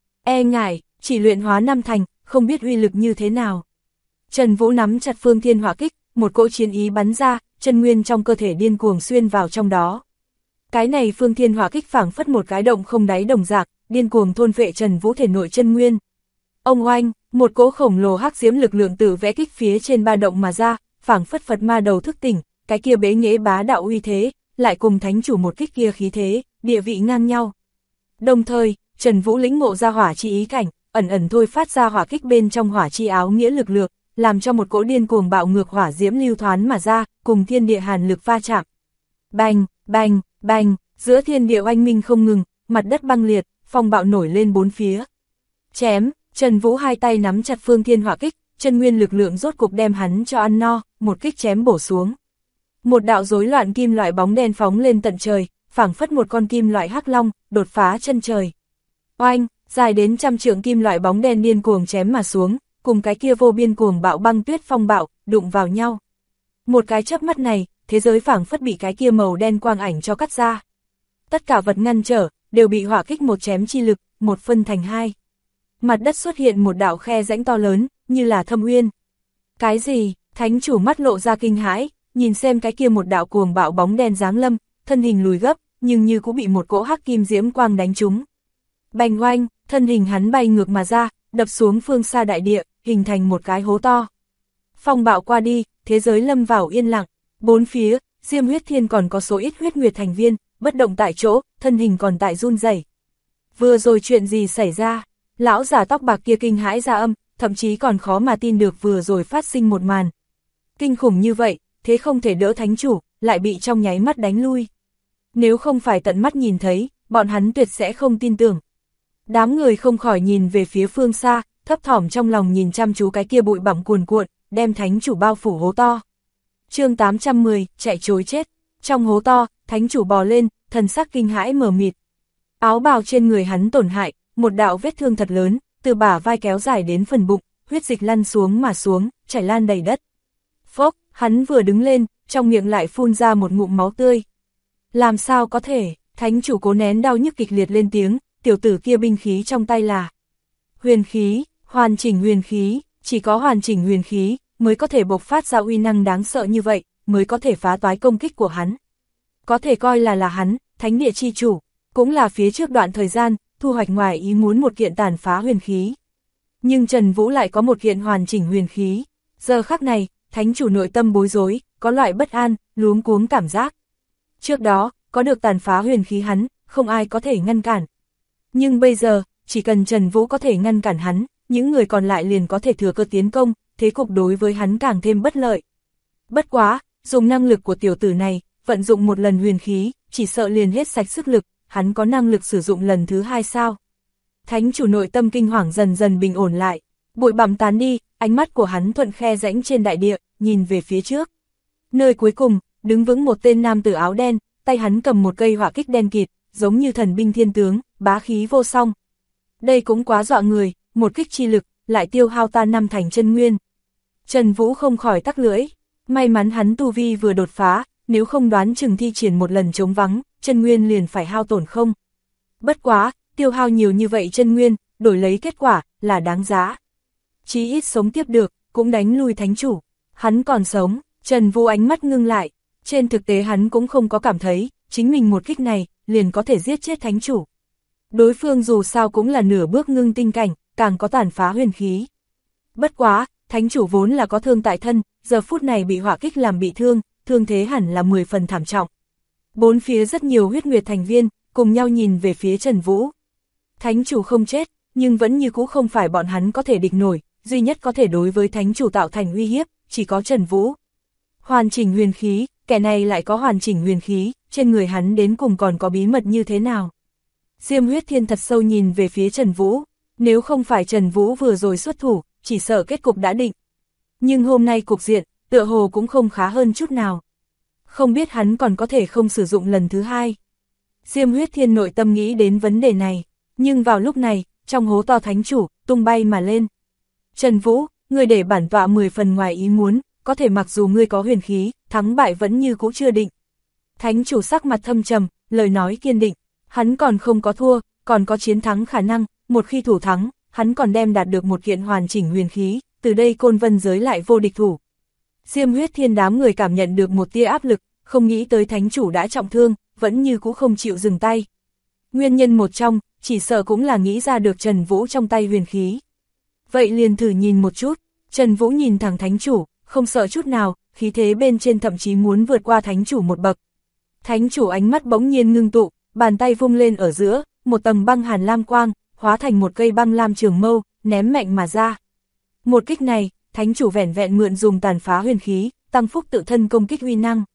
E ngại, chỉ luyện hóa 5 thành, không biết uy lực như thế nào. Trần Vũ nắm chặt phương thiên hỏa kích, một cỗ chiến ý bắn ra, chân nguyên trong cơ thể điên cuồng xuyên vào trong đó. Cái này phương thiên hỏa kích phảng phất một cái động không đáy đồng dạng, điên cuồng thôn phệ Trần Vũ thể nội chân nguyên. Ông oanh, một cỗ khổng lồ hắc diễm lực lượng tự vẽ kích phía trên ba động mà ra, phảng phất Phật ma đầu thức tỉnh, cái kia bế nghệ bá đạo uy thế, lại cùng thánh chủ một kích kia khí thế, địa vị ngang nhau. Đồng thời, Trần Vũ lĩnh ngộ ra hỏa chi ý cảnh, ẩn ẩn thôi phát ra hỏa kích bên trong hỏa chi áo nghĩa lực lượng, làm cho một cỗ điên cuồng bạo ngược hỏa diễm lưu thoán mà ra, cùng thiên địa hàn lực va chạm. Bành, bành, bành, giữa thiên địa oanh minh không ngừng, mặt đất băng liệt, phong bạo nổi lên bốn phía. Chém, Trần Vũ hai tay nắm chặt phương thiên hỏa kích, chân nguyên lực lượng rốt cục đem hắn cho ăn no, một kích chém bổ xuống. Một đạo rối loạn kim loại bóng đen phóng lên tận trời, phảng phất một con kim loại hắc long, đột phá chân trời. Oanh, dài đến 100 trượng kim loại bóng đen điên cuồng chém mà xuống, cùng cái kia vô biên cuồng bạo băng tuyết phong bạo, đụng vào nhau. Một cái chớp mắt này, thế giới phảng phất bị cái kia màu đen quang ảnh cho cắt ra. Tất cả vật ngăn trở, đều bị hỏa kích một chém chi lực, một phân thành hai. Mặt đất xuất hiện một đạo khe rãnh to lớn, như là thâm uyên. Cái gì? Thánh chủ mắt lộ ra kinh hãi, nhìn xem cái kia một đạo cuồng bạo bóng đen giáng lâm, thân hình lùi gấp, nhưng như cũng bị một cỗ hắc kim diễm quang đánh trúng. Bành oanh, thân hình hắn bay ngược mà ra, đập xuống phương xa đại địa, hình thành một cái hố to. Phong bạo qua đi, thế giới lâm vào yên lặng, bốn phía, Diêm huyết thiên còn có số ít huyết nguyệt thành viên, bất động tại chỗ, thân hình còn tại run rẩy. Vừa rồi chuyện gì xảy ra? Lão giả tóc bạc kia kinh hãi ra âm, thậm chí còn khó mà tin được vừa rồi phát sinh một màn. Kinh khủng như vậy, thế không thể đỡ thánh chủ, lại bị trong nháy mắt đánh lui. Nếu không phải tận mắt nhìn thấy, bọn hắn tuyệt sẽ không tin tưởng. Đám người không khỏi nhìn về phía phương xa, thấp thỏm trong lòng nhìn chăm chú cái kia bụi bặm cuồn cuộn, đem thánh chủ bao phủ hố to. Chương 810, chạy trối chết. Trong hố to, thánh chủ bò lên, thần sắc kinh hãi mờ mịt. Áo bào trên người hắn tổn hại, một đạo vết thương thật lớn, từ bả vai kéo dài đến phần bụng, huyết dịch lăn xuống mà xuống, chảy lan đầy đất. Phốc, hắn vừa đứng lên, trong miệng lại phun ra một ngụm máu tươi. Làm sao có thể? Thánh chủ cố nén đau nhức kịch liệt lên tiếng, tiểu tử kia binh khí trong tay là huyền khí, hoàn chỉnh huyền khí, chỉ có hoàn chỉnh huyền khí mới có thể bộc phát ra uy năng đáng sợ như vậy, mới có thể phá toái công kích của hắn. Có thể coi là hắn, thánh địa chi chủ, cũng là phía trước đoạn thời gian, thu hoạch ngoài ý muốn một kiện tàn phá huyền khí. Nhưng Trần Vũ lại có một kiện hoàn chỉnh huyền khí. Giờ khắc này, thánh chủ nội tâm bối rối, có loại bất an, luống cuống cảm giác. Trước đó, có được tàn phá huyền khí hắn, không ai có thể ngăn cản. Nhưng bây giờ, chỉ cần Trần Vũ có thể ngăn cản hắn, những người còn lại liền có thể thừa cơ tiến công, thế cục đối với hắn càng thêm bất lợi. Bất quá, dùng năng lực của tiểu tử này, vận dụng một lần huyền khí, chỉ sợ liền hết sạch sức lực, hắn có năng lực sử dụng lần thứ hai sao? Thánh chủ nội tâm kinh hoàng dần dần bình ổn lại, bụi bặm tán đi, ánh mắt của hắn thuận khe rãnh trên đại địa, nhìn về phía trước. Nơi cuối cùng, đứng vững một tên nam tử áo đen, tay hắn cầm một cây hỏa kích đen kịt, giống như thần binh thiên tướng, bá khí vô song. Đây cũng quá dọa người, một kích chi lực, lại tiêu hao ta 5 thành chân nguyên. Trần Vũ không khỏi tắc lưỡi, May mắn hắn tu vi vừa đột phá, nếu không đoán chừng thi triển một lần trống vắng, chân nguyên liền phải hao tổn không. Bất quá, tiêu hao nhiều như vậy chân nguyên, đổi lấy kết quả, là đáng giá. Chí ít sống tiếp được, cũng đánh lui thánh chủ. Hắn còn sống, Trần Vũ ánh mắt ngưng lại. Trên thực tế hắn cũng không có cảm thấy, chính mình một kích này, liền có thể giết chết thánh chủ. Đối phương dù sao cũng là nửa bước ngưng tinh cảnh, càng có tàn phá huyền khí. Bất quá, thánh chủ vốn là có thương tại thân, giờ phút này bị hỏa kích làm bị thương, thương thế hẳn là 10 phần thảm trọng. Bốn phía rất nhiều huyết nguyệt thành viên, cùng nhau nhìn về phía Trần Vũ. Thánh chủ không chết, nhưng vẫn như cũ không phải bọn hắn có thể địch nổi, duy nhất có thể đối với thánh chủ tạo thành uy hiếp, chỉ có Trần Vũ. Hoàn chỉnh huyền khí, kẻ này lại có hoàn chỉnh huyền khí, trên người hắn đến cùng còn có bí mật như thế nào. Diêm Huyết Thiên thật sâu nhìn về phía Trần Vũ, nếu không phải Trần Vũ vừa rồi xuất thủ, chỉ sợ kết cục đã định. Nhưng hôm nay cục diện, tựa hồ cũng không khá hơn chút nào. Không biết hắn còn có thể không sử dụng lần thứ hai. Diêm Huyết Thiên nội tâm nghĩ đến vấn đề này, nhưng vào lúc này, trong hố to thánh chủ, tung bay mà lên. Trần Vũ, ngươi để bản tọa 10 phần ngoài ý muốn, có thể mặc dù ngươi có huyền khí, thắng bại vẫn như cũ chưa định. Thánh chủ sắc mặt thâm trầm, lời nói kiên định, hắn còn không có thua, còn có chiến thắng khả năng, một khi thủ thắng, hắn còn đem đạt được một kiện hoàn chỉnh huyền khí, từ đây Côn Vân giới lại vô địch thủ. Diêm Huyết Thiên đám người cảm nhận được một tia áp lực, không nghĩ tới thánh chủ đã trọng thương, vẫn như cũ không chịu dừng tay. Nguyên nhân một trong, chỉ sợ cũng là nghĩ ra được Trần Vũ trong tay huyền khí. Vậy liền thử nhìn một chút, Trần Vũ nhìn thẳng thánh chủ, không sợ chút nào, khí thế bên trên thậm chí muốn vượt qua thánh chủ một bậc. Thánh chủ ánh mắt bỗng nhiên ngưng tụ, bàn tay vung lên ở giữa, một tầng băng hàn lam quang, hóa thành một cây băng lam trường mâu, ném mạnh mà ra. Một kích này, thánh chủ vẻn vẹn mượn dùng tàn phá huyền khí, tăng phúc tự thân công kích uy năng.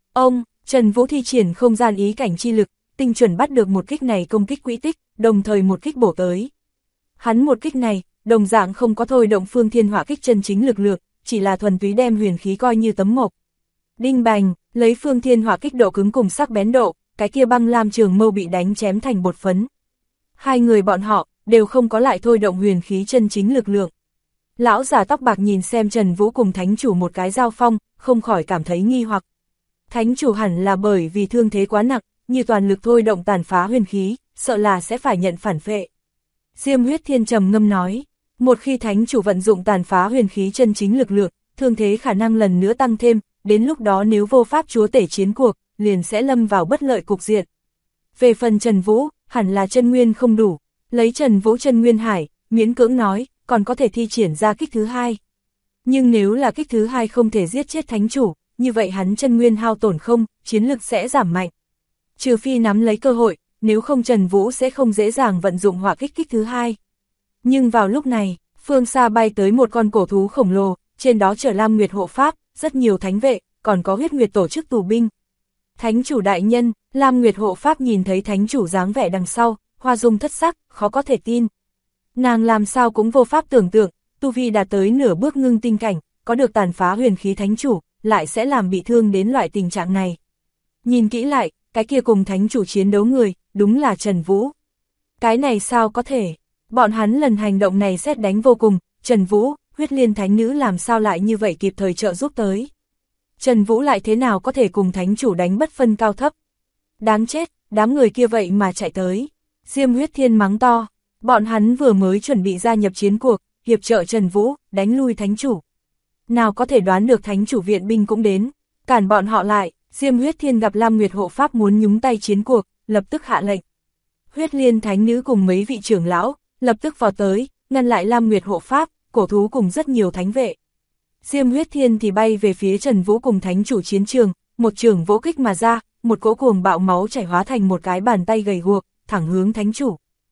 Trần Vũ thi triển không gian ý cảnh chi lực, tinh chuẩn bắt được một kích này công kích quỹ tích, đồng thời một kích bổ tới. Hắn một kích này, đồng dạng không có thôi động phương thiên hỏa kích chân chính lực lượng, chỉ là thuần túy đem huyền khí coi như tấm mộc. Đinh bành, lấy phương thiên hỏa kích độ cứng cùng sắc bén độ, cái kia băng lam trường mâu bị đánh chém thành bột phấn. Hai người bọn họ, đều không có lại thôi động huyền khí chân chính lực lượng. Lão già tóc bạc nhìn xem Trần Vũ cùng thánh chủ một cái giao phong, không khỏi cảm thấy nghi hoặc. Thánh chủ hẳn là bởi vì thương thế quá nặng, như toàn lực thôi động tàn phá huyền khí, sợ là sẽ phải nhận phản phệ. Diêm Huyết Thiên trầm ngâm nói, một khi thánh chủ vận dụng tàn phá huyền khí chân chính lực lượng, thương thế khả năng lần nữa tăng thêm, đến lúc đó nếu vô pháp chúa tể chiến cuộc, liền sẽ lâm vào bất lợi cục diện. Về phần Trần Vũ, hẳn là chân nguyên không đủ, lấy Trần Vũ chân nguyên hải, miễn cưỡng nói, còn có thể thi triển ra kích thứ hai. Nhưng nếu là kích thứ hai không thể giết chết thánh chủ, như vậy hắn chân nguyên hao tổn không, chiến lực sẽ giảm mạnh. Trừ phi nắm lấy cơ hội, nếu không Trần Vũ sẽ không dễ dàng vận dụng hỏa kích kích thứ hai. Nhưng vào lúc này, phương xa bay tới một con cổ thú khổng lồ, trên đó chở Lam Nguyệt hộ pháp, rất nhiều thánh vệ, còn có huyết nguyệt tổ chức tù binh. Thánh chủ đại nhân, Lam Nguyệt hộ pháp nhìn thấy thánh chủ dáng vẻ đằng sau, hoa dung thất sắc, khó có thể tin. Nàng làm sao cũng vô pháp tưởng tượng, tu vi đạt tới nửa bước ngưng tinh cảnh, có được tàn phá huyền khí thánh chủ, lại sẽ làm bị thương đến loại tình trạng này. Nhìn kỹ lại, cái kia cùng thánh chủ chiến đấu người, đúng là Trần Vũ. Cái này sao có thể? Bọn hắn lần hành động này sét đánh vô cùng, Trần Vũ, huyết liên thánh nữ làm sao lại như vậy kịp thời trợ giúp tới. Trần Vũ lại thế nào có thể cùng thánh chủ đánh bất phân cao thấp. Đáng chết, đám người kia vậy mà chạy tới. Diêm Huyết Thiên mắng to, bọn hắn vừa mới chuẩn bị gia nhập chiến cuộc, hiệp trợ Trần Vũ, đánh lui thánh chủ. Nào có thể đoán được thánh chủ viện binh cũng đến, cản bọn họ lại. Diêm Huyết Thiên gặp Lam Nguyệt hộ pháp muốn nhúng tay chiến cuộc, lập tức hạ lệnh. Huyết liên thánh nữ cùng mấy vị trưởng lão, lập tức vào tới, ngăn lại Lam Nguyệt hộ pháp, cổ thú cùng rất nhiều thánh vệ. Diêm Huyết Thiên thì bay về phía Trần Vũ cùng thánh chủ chiến trường, một trường vỗ kích mà ra, một cỗ cuồng bạo máu chảy hóa thành một cái bàn tay gầy guộc, thẳng hướng thánh chủ.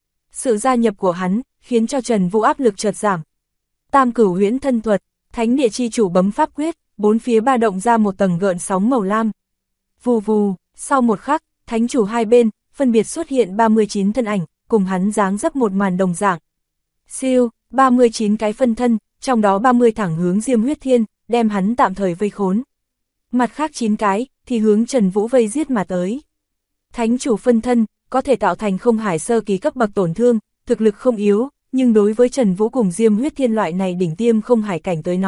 Sự gia nhập của hắn, khiến cho Trần Vũ áp lực chợt giảm. Tam cửu huyễn thân thuật, thánh địa chi chủ bấm pháp quyết, bốn phía ba động ra một tầng gợn sóng màu lam. Vù vù, sau một khắc, thánh chủ hai bên, phân biệt xuất hiện 39 thân ảnh, cùng hắn dáng dấp một màn đồng dạng. Siêu, 39 cái phân thân, trong đó 30 thẳng hướng Diêm Huyết Thiên, đem hắn tạm thời vây khốn. Mặt khác 9 cái, thì hướng Trần Vũ vây giết mà tới. Thánh chủ phân thân, có thể tạo thành không hải sơ kỳ cấp bậc tổn thương, thực lực không yếu, nhưng đối với Trần Vũ cùng Diêm Huyết Thiên loại này đỉnh tiêm không hải cảnh tới nói,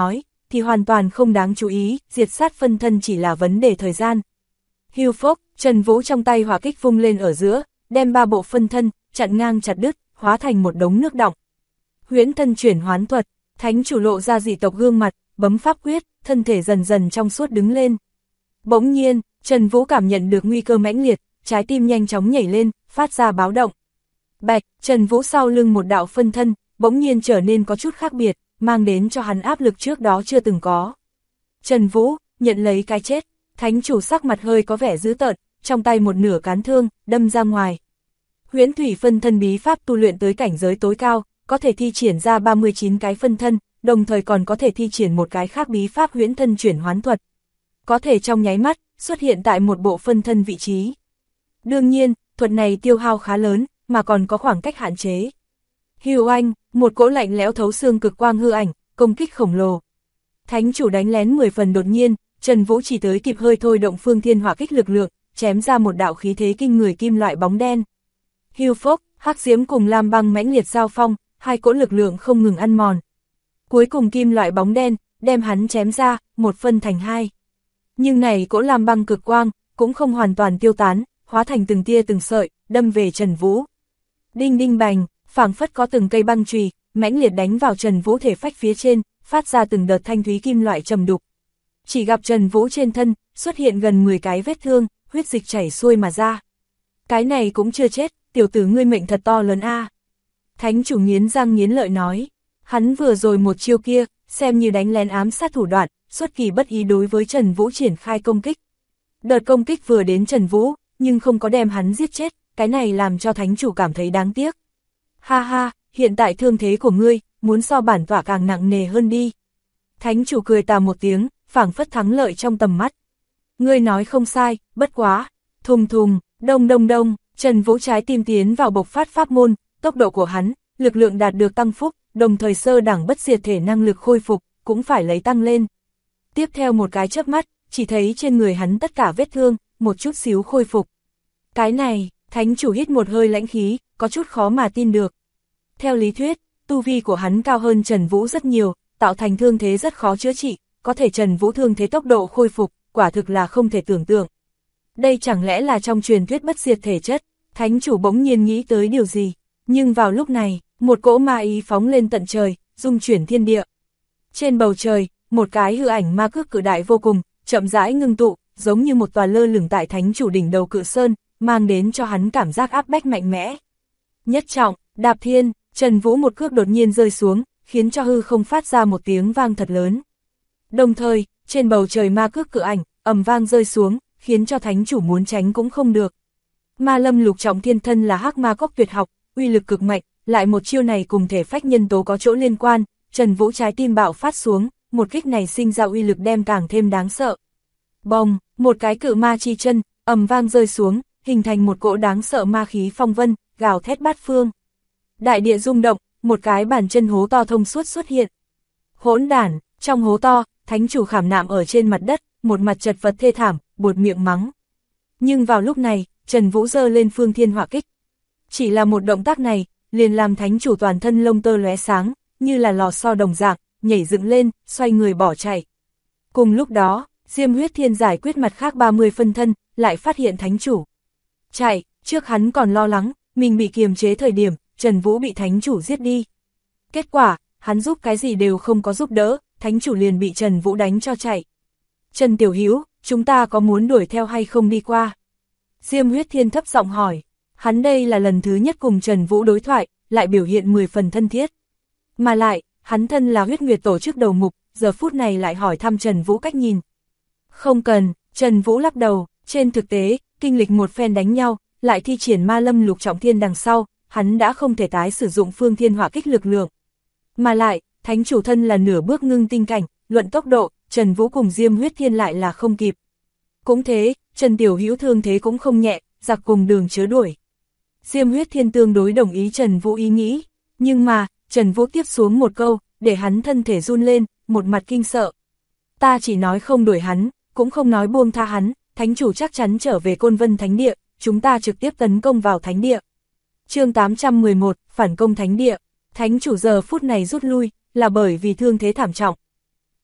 thì hoàn toàn không đáng chú ý, diệt sát phân thân chỉ là vấn đề thời gian. Hưu phốc, Trần Vũ trong tay hỏa kích vung lên ở giữa, đem 3 bộ phân thân, chặn ngang chặt đứt, hóa thành một đống nước đọng. Huyễn thân chuyển hoán thuật, thánh chủ lộ ra dị tộc gương mặt, bấm pháp quyết, thân thể dần dần trong suốt đứng lên. Bỗng nhiên, Trần Vũ cảm nhận được nguy cơ mãnh liệt, trái tim nhanh chóng nhảy lên, phát ra báo động. Bạch, Trần Vũ sau lưng một đạo phân thân, bỗng nhiên trở nên có chút khác biệt, mang đến cho hắn áp lực trước đó chưa từng có. Trần Vũ, nhận lấy cái chết, thánh chủ sắc mặt hơi có vẻ dữ tợn, trong tay một nửa cán thương, đâm ra ngoài. Huyễn thủy phân thân bí pháp tu luyện tới cảnh giới tối cao, có thể thi triển ra 39 cái phân thân, đồng thời còn có thể thi triển một cái khác bí pháp huyễn thân chuyển hoán thuật. Có thể trong nháy mắt, xuất hiện tại một bộ phân thân vị trí. Đương nhiên, thuật này tiêu hao khá lớn, mà còn có khoảng cách hạn chế. Hưu anh, một cỗ lạnh lẽo thấu xương cực quang hư ảnh, công kích khổng lồ. Thánh chủ đánh lén 10 phần đột nhiên, Trần Vũ chỉ tới kịp hơi thôi động phương thiên hỏa kích lực lượng, chém ra một đạo khí thế kinh người kim loại bóng đen. Hưu phốc, hắc diễm cùng lam băng mãnh liệt giao phong, hai cỗ lực lượng không ngừng ăn mòn. Cuối cùng kim loại bóng đen, đem hắn chém ra, một phân thành hai. Nhưng này cỗ lam băng cực quang, cũng không hoàn toàn tiêu tán, hóa thành từng tia từng sợi, đâm về Trần Vũ. Đinh đinh bành, phảng phất có từng cây băng chùy, mãnh liệt đánh vào Trần Vũ thể phách phía trên, phát ra từng đợt thanh thúy kim loại trầm đục. Chỉ gặp Trần Vũ trên thân, xuất hiện gần 10 cái vết thương, huyết dịch chảy xuôi mà ra. Cái này cũng chưa chết, tiểu tử ngươi mệnh thật to lớn a. Thánh chủ nghiến răng nghiến lợi nói, hắn vừa rồi một chiêu kia, xem như đánh lén ám sát thủ đoạn, xuất kỳ bất ý đối với Trần Vũ triển khai công kích. Đợt công kích vừa đến Trần Vũ, nhưng không có đem hắn giết chết, cái này làm cho thánh chủ cảm thấy đáng tiếc. Ha ha, hiện tại thương thế của ngươi, muốn so bản tọa càng nặng nề hơn đi. Thánh chủ cười tà một tiếng, phảng phất thắng lợi trong tầm mắt. Ngươi nói không sai, bất quá. Thùng thùng, đông đông đông, Trần Vũ trái tim tiến vào bộc phát pháp môn, tốc độ của hắn, lực lượng đạt được tăng phúc, đồng thời sơ đẳng bất diệt thể năng lực khôi phục, cũng phải lấy tăng lên. Tiếp theo một cái chớp mắt, chỉ thấy trên người hắn tất cả vết thương, một chút xíu khôi phục. Cái này, thánh chủ hít một hơi lãnh khí, có chút khó mà tin được. Theo lý thuyết, tu vi của hắn cao hơn Trần Vũ rất nhiều, tạo thành thương thế rất khó chữa trị, có thể Trần Vũ thương thế tốc độ khôi phục, quả thực là không thể tưởng tượng. Đây chẳng lẽ là trong truyền thuyết bất diệt thể chất, thánh chủ bỗng nhiên nghĩ tới điều gì, nhưng vào lúc này, một cỗ ma ý phóng lên tận trời, dung chuyển thiên địa. Trên bầu trời, một cái hư ảnh ma cước cự đại vô cùng, chậm rãi ngưng tụ, giống như một tòa lơ lửng tại thánh chủ đỉnh đầu cự sơn, mang đến cho hắn cảm giác áp bách mạnh mẽ. Nhất trọng, đạp thiên, Trần Vũ một cước đột nhiên rơi xuống, khiến cho hư không phát ra một tiếng vang thật lớn. Đồng thời, trên bầu trời ma cước cự ảnh, ầm vang rơi xuống, khiến cho thánh chủ muốn tránh cũng không được. Ma lâm lục trọng thiên thân là hắc ma cốc tuyệt học, uy lực cực mạnh, lại một chiêu này cùng thể phách nhân tố có chỗ liên quan, Trần Vũ trái tim bạo phát xuống, một kích này sinh ra uy lực đem càng thêm đáng sợ. Bồng, một cái cự ma chi chân, ầm vang rơi xuống, hình thành một cỗ đáng sợ ma khí phong vân, gào thét bát phương. Đại địa rung động, một cái bàn chân hố to thông suốt xuất hiện. Hỗn đản, trong hố to, thánh chủ khảm nạm ở trên mặt đất, một mặt chật vật thê thảm, buột miệng mắng. Nhưng vào lúc này, Trần Vũ giơ lên phương thiên hỏa kích. Chỉ là một động tác này, liền làm thánh chủ toàn thân lông tơ lóe sáng, như là lò xo đồng dạng, nhảy dựng lên, xoay người bỏ chạy. Cùng lúc đó, Diêm Huyết Thiên giải quyết mặt khác 30 phân thân, lại phát hiện thánh chủ. Chạy, trước hắn còn lo lắng, mình bị kiềm chế thời điểm, Trần Vũ bị thánh chủ giết đi. Kết quả, hắn giúp cái gì đều không có giúp đỡ, thánh chủ liền bị Trần Vũ đánh cho chạy. Trần Tiểu Hữu, chúng ta có muốn đuổi theo hay không đi qua? Diêm Huyết Thiên thấp giọng hỏi, hắn đây là lần thứ nhất cùng Trần Vũ đối thoại, lại biểu hiện 10 phần thân thiết. Mà lại, hắn thân là Huyết Nguyệt tổ chức đầu mục, giờ phút này lại hỏi thăm Trần Vũ cách nhìn. Không cần, Trần Vũ lắc đầu, trên thực tế, kinh lịch một phen đánh nhau, lại thi triển ma lâm lục trọng thiên đằng sau, hắn đã không thể tái sử dụng phương thiên hỏa kích lực lượng. Mà lại, thánh chủ thân là nửa bước ngưng tinh cảnh, luận tốc độ, Trần Vũ cùng Diêm Huyết Thiên lại là không kịp. Cũng thế, Trần Tiểu Hữu thương thế cũng không nhẹ, giặc cùng đường chớ đuổi. Diêm Huyết Thiên tương đối đồng ý Trần Vũ ý nghĩ, nhưng mà, Trần Vũ tiếp xuống một câu, để hắn thân thể run lên, một mặt kinh sợ. Ta chỉ nói không đuổi hắn, cũng không nói buông tha hắn, thánh chủ chắc chắn trở về Côn Vân Thánh Địa, chúng ta trực tiếp tấn công vào Thánh Địa. Chương 811, phản công Thánh Địa, thánh chủ giờ phút này rút lui, là bởi vì thương thế thảm trọng.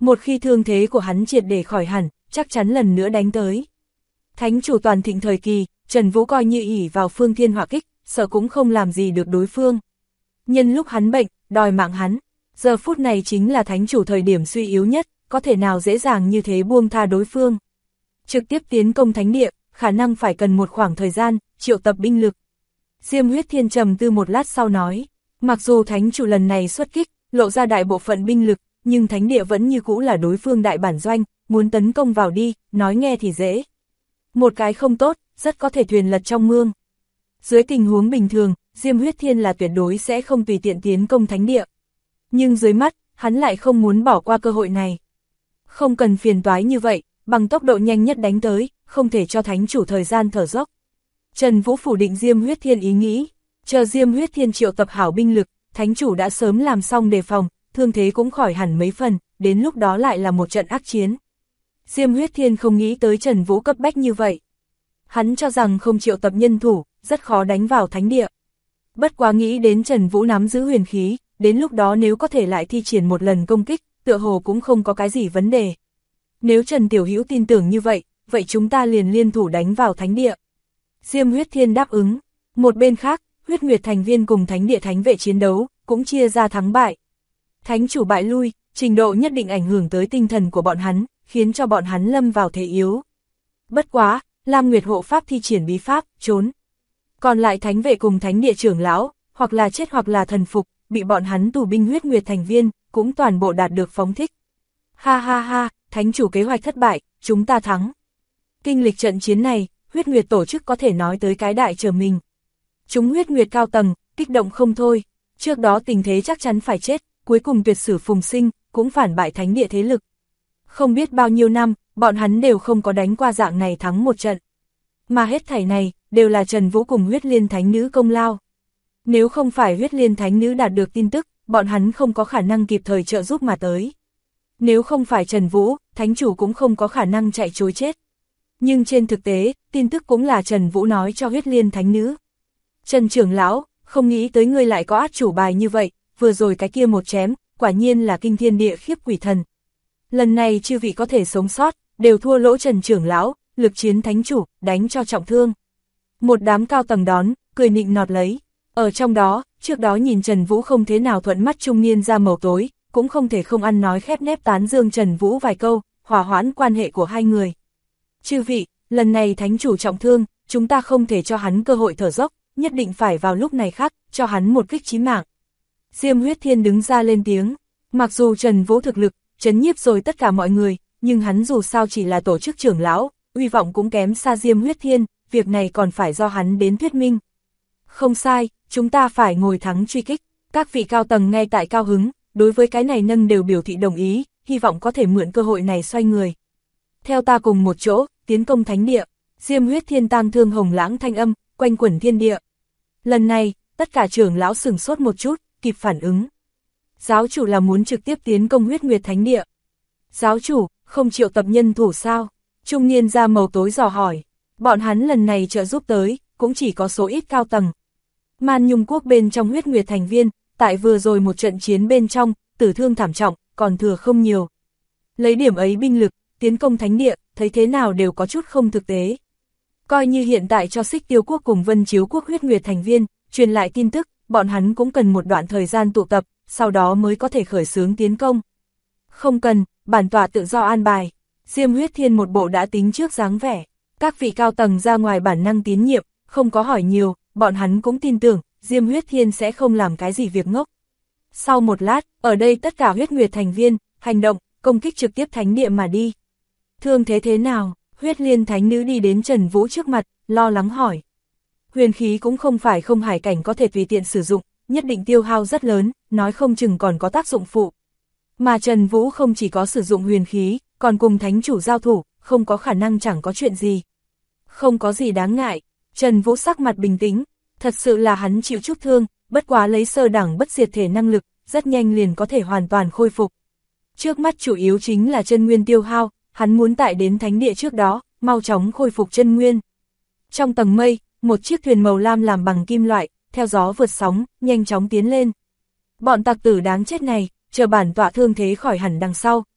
Một khi thương thế của hắn triệt để khỏi hẳn, chắc chắn lần nữa đánh tới. Thánh chủ toàn thịnh thời kỳ, Trần Vũ coi như ỷ vào phương thiên hỏa kích, sợ cũng không làm gì được đối phương. Nhân lúc hắn bệnh, đòi mạng hắn, giờ phút này chính là thánh chủ thời điểm suy yếu nhất, có thể nào dễ dàng như thế buông tha đối phương. Trực tiếp tiến công thánh địa, khả năng phải cần một khoảng thời gian, triệu tập binh lực. Diêm Huyết Thiên trầm tư một lát sau nói, mặc dù thánh chủ lần này xuất kích, lộ ra đại bộ phận binh lực, nhưng thánh địa vẫn như cũ là đối phương đại bản doanh, muốn tấn công vào đi, nói nghe thì dễ. Một cái không tốt, rất có thể thuyền lật trong mương. Dưới tình huống bình thường, Diêm Huyết Thiên là tuyệt đối sẽ không tùy tiện tiến công thánh địa. Nhưng dưới mắt, hắn lại không muốn bỏ qua cơ hội này. Không cần phiền toái như vậy, bằng tốc độ nhanh nhất đánh tới, không thể cho thánh chủ thời gian thở dốc. Trần Vũ phủ định Diêm Huyết Thiên ý nghĩ, chờ Diêm Huyết Thiên triệu tập hảo binh lực, thánh chủ đã sớm làm xong đề phòng, thương thế cũng khỏi hẳn mấy phần, đến lúc đó lại là một trận ác chiến. Diêm Huyết Thiên không nghĩ tới Trần Vũ cấp bách như vậy. Hắn cho rằng không triệu tập nhân thủ, rất khó đánh vào thánh địa. Bất quá nghĩ đến Trần Vũ nắm giữ huyền khí, đến lúc đó nếu có thể lại thi triển một lần công kích, tựa hồ cũng không có cái gì vấn đề. Nếu Trần Tiểu Hữu tin tưởng như vậy, vậy chúng ta liền liên thủ đánh vào thánh địa. Diêm Huyết Thiên đáp ứng. Một bên khác, Huyết Nguyệt thành viên cùng thánh địa thánh vệ chiến đấu, cũng chia ra thắng bại. Thánh chủ bại lui, trình độ nhất định ảnh hưởng tới tinh thần của bọn hắn, khiến cho bọn hắn lâm vào thế yếu. Bất quá, Lam Nguyệt hộ pháp thi triển bí pháp, trốn. Còn lại thánh vệ cùng thánh địa trưởng lão, hoặc là chết hoặc là thần phục, bị bọn hắn tù binh Huyết Nguyệt thành viên, cũng toàn bộ đạt được phóng thích. Ha ha ha, thánh chủ kế hoạch thất bại, chúng ta thắng. Kinh lịch trận chiến này, Huyết Nguyệt tổ chức có thể nói tới cái đại trở mình. Chúng Huyết Nguyệt cao tầng, kích động không thôi, trước đó tình thế chắc chắn phải chết, cuối cùng tuyệt sử phùng sinh, cũng phản bại thánh địa thế lực. Không biết bao nhiêu năm, bọn hắn đều không có đánh qua dạng này thắng một trận. Mà hết thảy này, đều là Trần Vũ cùng Huyết Liên Thánh Nữ công lao. Nếu không phải Huyết Liên Thánh Nữ đạt được tin tức, bọn hắn không có khả năng kịp thời trợ giúp mà tới. Nếu không phải Trần Vũ, Thánh chủ cũng không có khả năng chạy trối chết. Nhưng trên thực tế, tin tức cũng là Trần Vũ nói cho Huyết Liên Thánh Nữ. Trần trưởng lão, không nghĩ tới ngươi lại có át chủ bài như vậy, vừa rồi cái kia một chém, quả nhiên là kinh thiên địa khiếp quỷ thần. Lần này chư vị có thể sống sót, đều thua lỗ Trần trưởng lão, lực chiến thánh chủ, đánh cho trọng thương. Một đám cao tầng đón, cười nịnh nọt lấy. Ở trong đó, trước đó nhìn Trần Vũ không thế nào thuận mắt trung niên ra màu tối, cũng không thể không ăn nói khép nép tán dương Trần Vũ vài câu, hòa hoãn quan hệ của hai người. Chư vị, lần này thánh chủ trọng thương, chúng ta không thể cho hắn cơ hội thở dốc, nhất định phải vào lúc này khắc, cho hắn một kích chí mạng. Diêm Huyết Thiên đứng ra lên tiếng, mặc dù Trần Vũ thực lực, trấn nhiếp rồi tất cả mọi người, nhưng hắn dù sao chỉ là tổ chức trưởng lão, uy vọng cũng kém xa Diêm Huyết Thiên, việc này còn phải do hắn đến thuyết minh. Không sai, chúng ta phải ngồi thắng truy kích, các vị cao tầng ngay tại cao hứng, đối với cái này nâng đều biểu thị đồng ý, hy vọng có thể mượn cơ hội này xoay người. Theo ta cùng một chỗ, tiến công thánh địa, Diêm Huyết Thiên tang thương hồng lãng thanh âm, quanh quẩn thiên địa. Lần này, tất cả trưởng lão sửng sốt một chút, kịp phản ứng. Giáo chủ là muốn trực tiếp tiến công Huyết Nguyệt thánh địa. Giáo chủ, không triệu tập nhân thủ sao? Trung niên da màu tối dò hỏi. Bọn hắn lần này trợ giúp tới, cũng chỉ có số ít cao tầng. Man Nhung quốc bên trong Huyết Nguyệt thành viên, tại vừa rồi một trận chiến bên trong, tử thương thảm trọng, còn thừa không nhiều. Lấy điểm ấy binh lực, tiến công thánh địa, thấy thế nào đều có chút không thực tế. Coi như hiện tại cho Xích Tiêu quốc cùng Vân Chiếu quốc Huyết Nguyệt thành viên, truyền lại tin tức, bọn hắn cũng cần một đoạn thời gian tụ tập, sau đó mới có thể khởi xướng tiến công. Không cần, bản tọa tự do an bài. Diêm Huyết Thiên một bộ đã tính trước dáng vẻ. Các vị cao tầng ra ngoài bản năng tín nhiệm, không có hỏi nhiều, bọn hắn cũng tin tưởng, Diêm Huyết Thiên sẽ không làm cái gì việc ngốc. Sau một lát, ở đây tất cả Huyết Nguyệt thành viên, hành động, công kích trực tiếp thánh địa mà đi. Thương thế thế nào? Huyết Liên Thánh Nữ đi đến Trần Vũ trước mặt, lo lắng hỏi. Huyền khí cũng không phải không hải cảnh có thể tùy tiện sử dụng, nhất định tiêu hao rất lớn, nói không chừng còn có tác dụng phụ. Mà Trần Vũ không chỉ có sử dụng huyền khí, còn cùng thánh chủ giao thủ, không có khả năng chẳng có chuyện gì. Không có gì đáng ngại, Trần Vũ sắc mặt bình tĩnh, thật sự là hắn chịu chút thương, bất quá lấy sơ đẳng bất diệt thể năng lực, rất nhanh liền có thể hoàn toàn khôi phục. Trước mắt chủ yếu chính là chân nguyên tiêu hao, hắn muốn tại đến thánh địa trước đó, mau chóng khôi phục chân nguyên. Trong tầng mây, một chiếc thuyền màu lam làm bằng kim loại, theo gió vượt sóng, nhanh chóng tiến lên. Bọn tặc tử đáng chết này, chờ bản tọa thương thế khỏi hẳn đằng sau,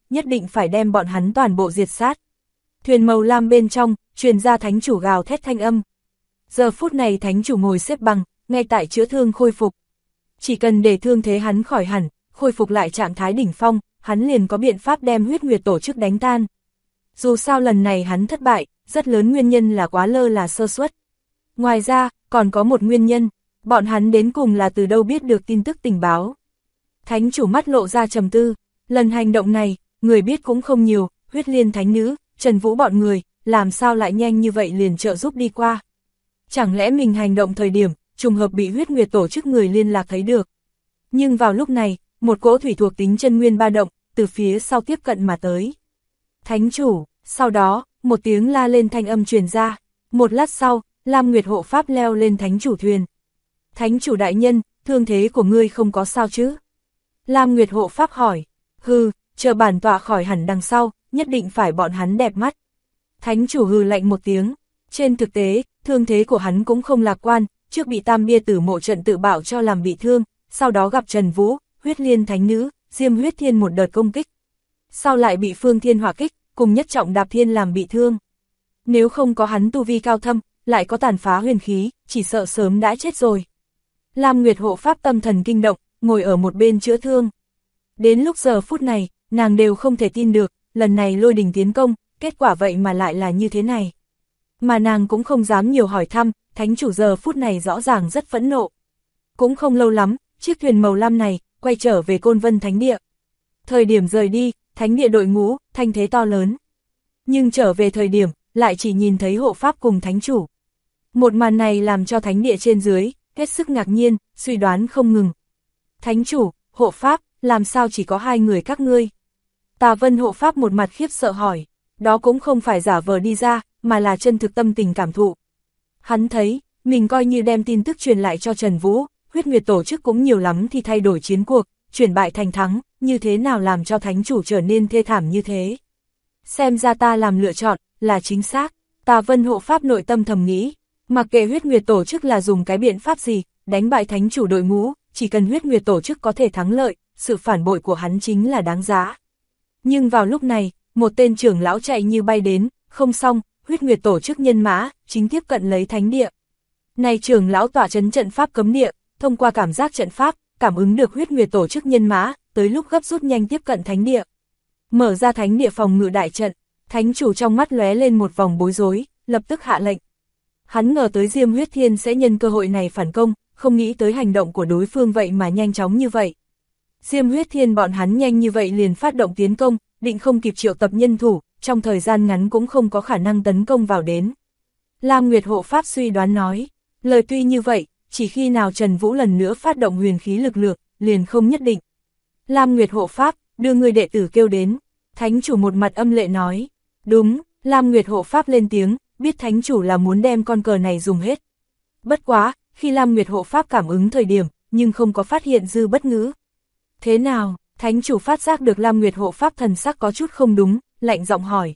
nhất định phải đem bọn hắn toàn bộ diệt sát. Thuyền màu lam bên trong, truyền ra thánh chủ gào thét thanh âm. Giờ phút này thánh chủ ngồi xếp bằng, ngay tại chữa thương khôi phục. Chỉ cần để thương thế hắn khỏi hẳn, khôi phục lại trạng thái đỉnh phong, hắn liền có biện pháp đem huyết nguyệt tổ chức đánh tan. Dù sao lần này hắn thất bại, rất lớn nguyên nhân là quá lơ là sơ suất. Ngoài ra, còn có một nguyên nhân, bọn hắn đến cùng là từ đâu biết được tin tức tình báo. Thánh chủ mắt lộ ra trầm tư, lần hành động này, người biết cũng không nhiều, huyết liên thánh nữ, Trần Vũ bọn người, làm sao lại nhanh như vậy liền trợ giúp đi qua. Chẳng lẽ mình hành động thời điểm, trùng hợp bị huyết nguyệt tổ chức người liên lạc thấy được. Nhưng vào lúc này, một cỗ thủy thuộc tính chân nguyên ba động, từ phía sau tiếp cận mà tới. Thánh chủ, sau đó, một tiếng la lên thanh âm truyền ra. Một lát sau, Lam Nguyệt hộ pháp leo lên thánh chủ thuyền. Thánh chủ đại nhân, thương thế của ngươi không có sao chứ? Lam Nguyệt hộ pháp hỏi. Hừ, chờ bản tọa khỏi hẳn đằng sau, nhất định phải bọn hắn đẹp mắt. Thánh chủ hừ lạnh một tiếng. Trên thực tế, thương thế của hắn cũng không lạc quan, trước bị Tam Bia Tử Mộ trận tự bảo cho làm bị thương, sau đó gặp Trần Vũ, huyết liên thánh nữ, Diêm huyết thiên một đợt công kích. Sau lại bị Phương Thiên hỏa kích, cùng Nhất Trọng Đạp Thiên làm bị thương. Nếu không có hắn tu vi cao thâm, lại có tàn phá huyền khí, chỉ sợ sớm đã chết rồi. Lam Nguyệt hộ pháp tâm thần kinh động, ngồi ở một bên chữa thương. Đến lúc giờ phút này, nàng đều không thể tin được, lần này lôi đình tiến công, kết quả vậy mà lại là như thế này. Mà nàng cũng không dám nhiều hỏi thăm, thánh chủ giờ phút này rõ ràng rất phẫn nộ. Cũng không lâu lắm, chiếc thuyền màu lam này, quay trở về Côn Vân Thánh Địa. Thời điểm rời đi, Thánh Địa đội ngũ, thanh thế to lớn. Nhưng trở về thời điểm, lại chỉ nhìn thấy hộ pháp cùng thánh chủ. Một màn này làm cho Thánh Địa trên dưới, hết sức ngạc nhiên, suy đoán không ngừng. Thánh chủ, hộ pháp, làm sao chỉ có hai người các ngươi? Tà Vân hộ pháp một mặt khiếp sợ hỏi, đó cũng không phải giả vờ đi ra, mà là chân thực tâm tình cảm thụ. Hắn thấy, mình coi như đem tin tức truyền lại cho Trần Vũ, huyết nguyệt tổ chức cũng nhiều lắm thì thay đổi chiến cuộc, chuyển bại thành thắng, như thế nào làm cho thánh chủ trở nên thê thảm như thế. Xem ra ta làm lựa chọn, là chính xác, Tà Vân hộ pháp nội tâm thầm nghĩ, mặc kệ huyết nguyệt tổ chức là dùng cái biện pháp gì, đánh bại thánh chủ đội ngũ, chỉ cần huyết nguyệt tổ chức có thể thắng lợi, sự phản bội của hắn chính là đáng giá. Nhưng vào lúc này, một tên trưởng lão chạy như bay đến, không xong, huyết nguyệt tổ chức nhân mã, chính tiếp cận lấy thánh địa. Này trưởng lão tỏa trấn trận pháp cấm địa, thông qua cảm giác trận pháp, cảm ứng được huyết nguyệt tổ chức nhân mã, tới lúc gấp rút nhanh tiếp cận thánh địa. Mở ra thánh địa phòng ngự đại trận, thánh chủ trong mắt lóe lên một vòng bối rối, lập tức hạ lệnh. Hắn ngờ tới Diêm huyết thiên sẽ nhân cơ hội này phản công, không nghĩ tới hành động của đối phương vậy mà nhanh chóng như vậy. Diêm huyết thiên bọn hắn nhanh như vậy liền phát động tiến công, định không kịp triệu tập nhân thủ, trong thời gian ngắn cũng không có khả năng tấn công vào đến. Lam Nguyệt hộ pháp suy đoán nói, lời tuy như vậy, chỉ khi nào Trần Vũ lần nữa phát động huyền khí lực lượng, liền không nhất định. Lam Nguyệt hộ pháp, đưa người đệ tử kêu đến. Thánh chủ một mặt âm lệ nói, đúng, Lam Nguyệt hộ pháp lên tiếng, biết thánh chủ là muốn đem con cờ này dùng hết. Bất quá, khi Lam Nguyệt hộ pháp cảm ứng thời điểm, nhưng không có phát hiện Dư Bất Ngữ. Thế nào, thánh chủ phát giác được Lam Nguyệt hộ pháp thần sắc có chút không đúng, lạnh giọng hỏi.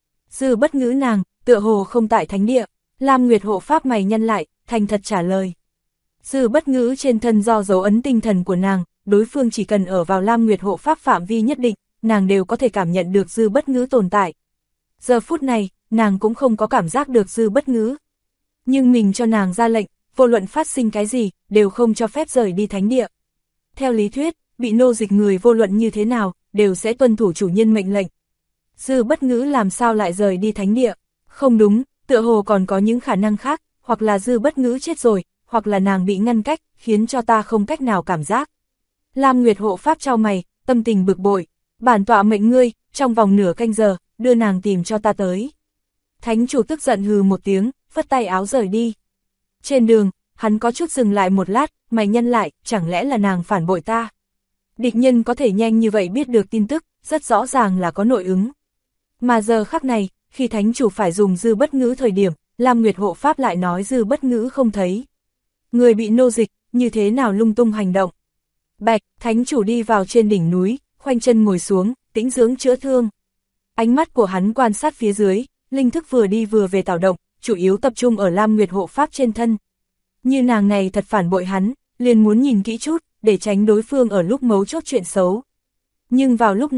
Dư Bất Ngữ nàng, tựa hồ không tại thánh địa. Lam Nguyệt hộ pháp mày nhăn lại, thành thật trả lời. Dư Bất Ngữ trên thân do dấu ấn tinh thần của nàng, đối phương chỉ cần ở vào Lam Nguyệt hộ pháp phạm vi nhất định, nàng đều có thể cảm nhận được Dư Bất Ngữ tồn tại. Giờ phút này, nàng cũng không có cảm giác được Dư Bất Ngữ. Nhưng mình cho nàng ra lệnh, vô luận phát sinh cái gì, đều không cho phép rời đi thánh địa. Theo lý thuyết, bị nô dịch người vô luận như thế nào, đều sẽ tuân thủ chủ nhân mệnh lệnh. Dư Bất Ngữ làm sao lại rời đi thánh địa? Không đúng, tựa hồ còn có những khả năng khác, hoặc là Dư Bất Ngữ chết rồi, hoặc là nàng bị ngăn cách, khiến cho ta không cách nào cảm giác. Lam Nguyệt hộ pháp chau mày, tâm tình bực bội, bản tọa mệnh ngươi, trong vòng nửa canh giờ, đưa nàng tìm cho ta tới. Thánh chủ tức giận hừ một tiếng, phất tay áo rời đi. Trên đường, hắn có chút dừng lại một lát, mày nhăn lại, chẳng lẽ là nàng phản bội ta? Địch nhân có thể nhanh như vậy biết được tin tức, rất rõ ràng là có nội ứng. Mà giờ khắc này, khi thánh chủ phải dùng Dư Bất Ngữ thời điểm, Lam Nguyệt hộ pháp lại nói Dư Bất Ngữ không thấy. Người bị nô dịch, như thế nào lung tung hành động? Bạch, thánh chủ đi vào trên đỉnh núi, khoanh chân ngồi xuống, tĩnh dưỡng chữa thương. Ánh mắt của hắn quan sát phía dưới, linh thức vừa đi vừa về tạo động, chủ yếu tập trung ở Lam Nguyệt hộ pháp trên thân. Như nàng này thật phản bội hắn, liền muốn nhìn kỹ chút, để tránh đối phương ở lúc mấu chốt chuyện xấu. Nhưng vào lúc này,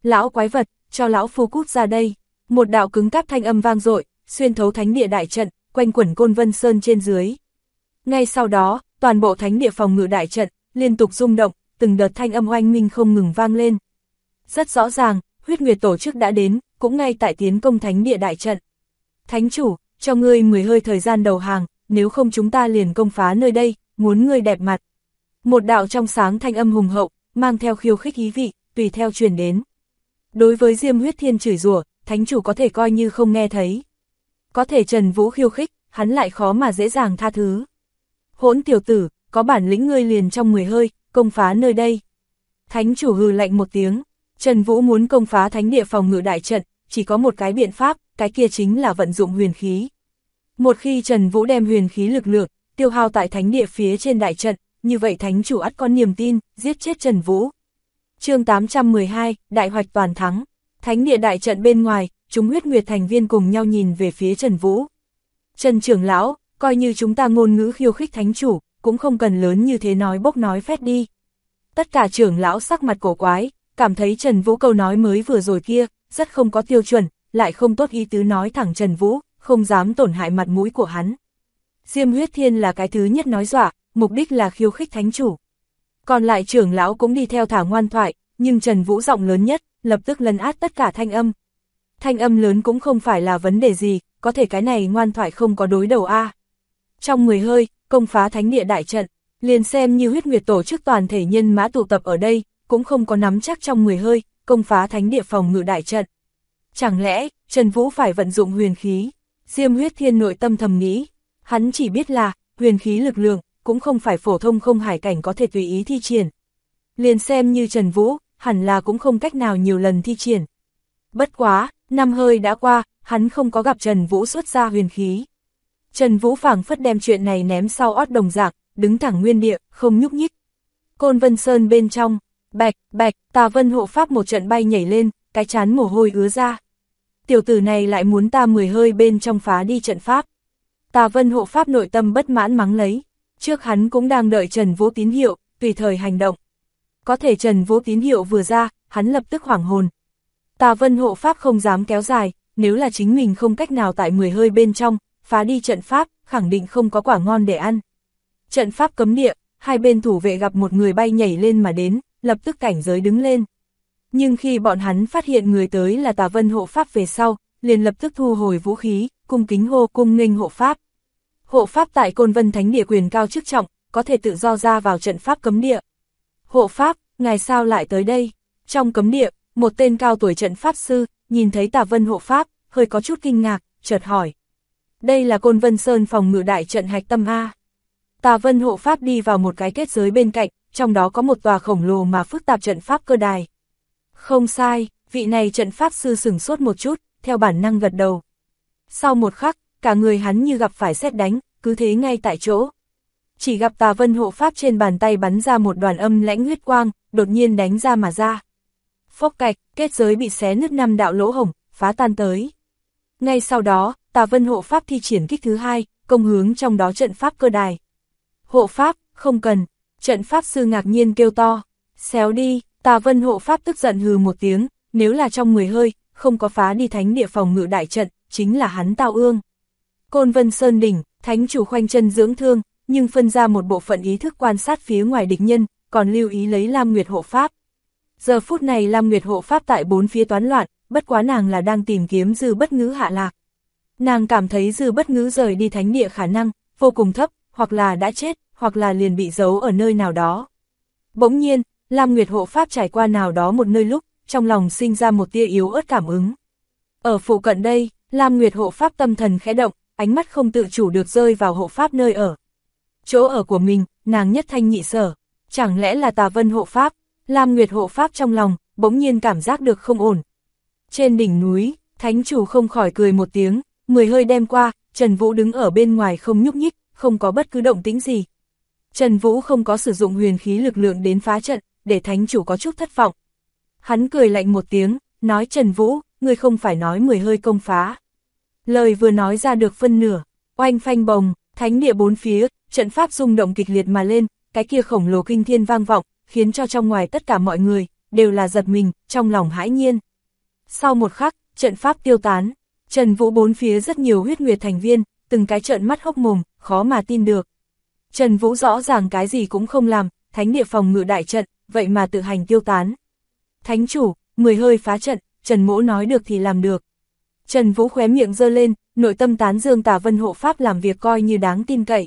Lão quái vật, cho lão phu cút ra đây. Một đạo cứng cáp thanh âm vang dội, xuyên thấu thánh địa đại trận, quanh quẩn Côn Vân Sơn trên dưới. Ngay sau đó, toàn bộ thánh địa phòng ngự đại trận liên tục rung động, từng đợt thanh âm oanh minh không ngừng vang lên. Rất rõ ràng, huyết nguyệt tổ chức đã đến, cũng ngay tại tiến công thánh địa đại trận. Thánh chủ, cho ngươi 10 hơi thời gian đầu hàng, nếu không chúng ta liền công phá nơi đây, muốn ngươi đẹp mặt. Một đạo trong sáng thanh âm hùng hậu, mang theo khiêu khích ý vị, tùy theo truyền đến. Đối với Diêm Huyết Thiên chửi rủa, thánh chủ có thể coi như không nghe thấy. Có thể Trần Vũ khiêu khích, hắn lại khó mà dễ dàng tha thứ. Hỗn tiểu tử, có bản lĩnh ngươi liền trong 10 hơi, công phá nơi đây. Thánh chủ hừ lạnh một tiếng, Trần Vũ muốn công phá thánh địa phòng ngự đại trận, chỉ có một cái biện pháp, cái kia chính là vận dụng huyền khí. Một khi Trần Vũ đem huyền khí lực lượng tiêu hao tại thánh địa phía trên đại trận, như vậy thánh chủ ắt có niềm tin, giết chết Trần Vũ. Chương 812, đại hoạch toàn thắng. Thánh địa đại trận bên ngoài, chúng huyết nguyệt thành viên cùng nhau nhìn về phía Trần Vũ. Trần trưởng lão, coi như chúng ta ngôn ngữ khiêu khích thánh chủ, cũng không cần lớn như thế nói bốc nói phét đi. Tất cả trưởng lão sắc mặt cổ quái, cảm thấy Trần Vũ câu nói mới vừa rồi kia, rất không có tiêu chuẩn, lại không tốt ý tứ nói thẳng Trần Vũ, không dám tổn hại mặt mũi của hắn. Diêm Huyết Thiên là cái thứ nhất nói dọa, mục đích là khiêu khích thánh chủ. Còn lại trưởng lão cũng đi theo thả ngoan thoại, nhưng Trần Vũ giọng lớn nhất, lập tức lấn át tất cả thanh âm. Thanh âm lớn cũng không phải là vấn đề gì, có thể cái này ngoan thoại không có đối đầu a. Trong 10 hơi, công phá thánh địa đại trận, liền xem như huyết nguyệt tổ chức toàn thể nhân mã tụ tập ở đây, cũng không có nắm chắc trong 10 hơi, công phá thánh địa phòng ngự đại trận. Chẳng lẽ, Trần Vũ phải vận dụng huyền khí? Diêm Huyết Thiên nội tâm thầm nghĩ, hắn chỉ biết là, huyền khí lực lượng, cũng không phải phổ thông không hải cảnh có thể tùy ý thi triển. Liền xem như Trần Vũ, hẳn là cũng không cách nào nhiều lần thi triển. Bất quá, 5 hơi đã qua, hắn không có gặp Trần Vũ xuất ra huyền khí. Trần Vũ phảng phất đem chuyện này ném sau ót đồng dạng, đứng thẳng nguyên địa, không nhúc nhích. Côn Vân Sơn bên trong, bạch, bạch, Tà Vân hộ pháp một trận bay nhảy lên, cái chán mồ hôi ứa ra. Tiểu tử này lại muốn ta 10 hơi bên trong phá đi trận pháp. Tà Vân hộ pháp nội tâm bất mãn mắng lấy. Trước hắn cũng đang đợi Trần Vũ tín hiệu, tùy thời hành động. Có thể Trần Vũ tín hiệu vừa ra, hắn lập tức hoảng hồn. Tà Vân hộ pháp không dám kéo dài, nếu là chính mình không cách nào tại 10 hơi bên trong, phá đi trận pháp, khẳng định không có quả ngon để ăn. Trận pháp cấm địa, hai bên thủ vệ gặp một người bay nhảy lên mà đến, lập tức cảnh giới đứng lên. Nhưng khi bọn hắn phát hiện người tới là Tà Vân hộ pháp về sau, liền lập tức thu hồi vũ khí, cung kính hô cung nghênh hộ pháp. Hộ pháp tại Côn Vân Thánh địa quyền cao chức trọng, có thể tự do ra vào trận pháp cấm địa. Hộ pháp, ngài sao lại tới đây? Trong cấm địa, một tên cao tuổi trận pháp sư, nhìn thấy Tà Vân hộ pháp, hơi có chút kinh ngạc, chợt hỏi. Đây là Côn Vân Sơn phòng ngự đại trận hạch tâm A. Tà Vân hộ pháp đi vào một cái kết giới bên cạnh, trong đó có một tòa khổng lồ mà phức tạp trận pháp cơ đài. Không sai, vị này trận pháp sư sửng sốt một chút, theo bản năng gật đầu. Sau một khắc, cả người hắn như gặp phải sét đánh, cứ thế ngay tại chỗ. Chỉ gặp Tà Vân hộ pháp trên bàn tay bắn ra một đoàn âm lãnh huyết quang, đột nhiên đánh ra mà ra. Phốc cạch, kết giới bị xé nứt 5 đạo lỗ hổng, phá tan tới. Ngay sau đó, Tà Vân hộ pháp thi triển kích thứ 2, công hướng trong đó trận pháp cơ đài. Hộ pháp, không cần, trận pháp sư ngạc nhiên kêu to. Xéo đi, Tà Vân hộ pháp tức giận hừ một tiếng, nếu là trong 10 hơi, không có phá đi thánh địa phòng ngự đại trận, chính là hắn tao ương. Côn Vân Sơn đỉnh, thánh chủ khoanh chân dưỡng thương, nhưng phân ra một bộ phận ý thức quan sát phía ngoài địch nhân, còn lưu ý lấy Lam Nguyệt hộ pháp. Giờ phút này Lam Nguyệt hộ pháp tại bốn phía toán loạn, bất quá nàng là đang tìm kiếm Dư Bất Ngữ hạ lạc. Nàng cảm thấy Dư Bất Ngữ rời đi thánh địa khả năng vô cùng thấp, hoặc là đã chết, hoặc là liền bị giấu ở nơi nào đó. Bỗng nhiên, Lam Nguyệt hộ pháp trải qua nào đó một nơi lúc, trong lòng sinh ra một tia yếu ớt cảm ứng. Ở phụ cận đây, Lam Nguyệt hộ pháp tâm thần khẽ động, ánh mắt không tự chủ được rơi vào hộ pháp nơi ở. Chỗ ở của mình, nàng nhất thanh nhị sở, chẳng lẽ là Tà Vân hộ pháp? Lam Nguyệt hộ pháp trong lòng, bỗng nhiên cảm giác được không ổn. Trên đỉnh núi, thánh chủ không khỏi cười một tiếng, 10 hơi đem qua, Trần Vũ đứng ở bên ngoài không nhúc nhích, không có bất cứ động tĩnh gì. Trần Vũ không có sử dụng huyền khí lực lượng đến phá trận, để thánh chủ có chút thất vọng. Hắn cười lạnh một tiếng, nói Trần Vũ, ngươi không phải nói 10 hơi công phá. Lời vừa nói ra được phân nửa, oanh phanh bồng, thánh địa bốn phía, trận pháp rung động kịch liệt mà lên, cái kia khổng lồ kinh thiên vang vọng, khiến cho trong ngoài tất cả mọi người, đều là giật mình, trong lòng hãi nhiên. Sau một khắc, trận pháp tiêu tán, Trần Vũ bốn phía rất nhiều huyết nguyệt thành viên, từng cái trợn mắt hốc mồm, khó mà tin được. Trần Vũ rõ ràng cái gì cũng không làm, thánh địa phòng ngự đại trận, vậy mà tự hành tiêu tán. Thánh chủ, 10 hơi phá trận, Trần Mỗ nói được thì làm được. Trần Vũ khóe miệng giơ lên, nội tâm tán dương Tà Vân hộ pháp làm việc coi như đáng tin cậy.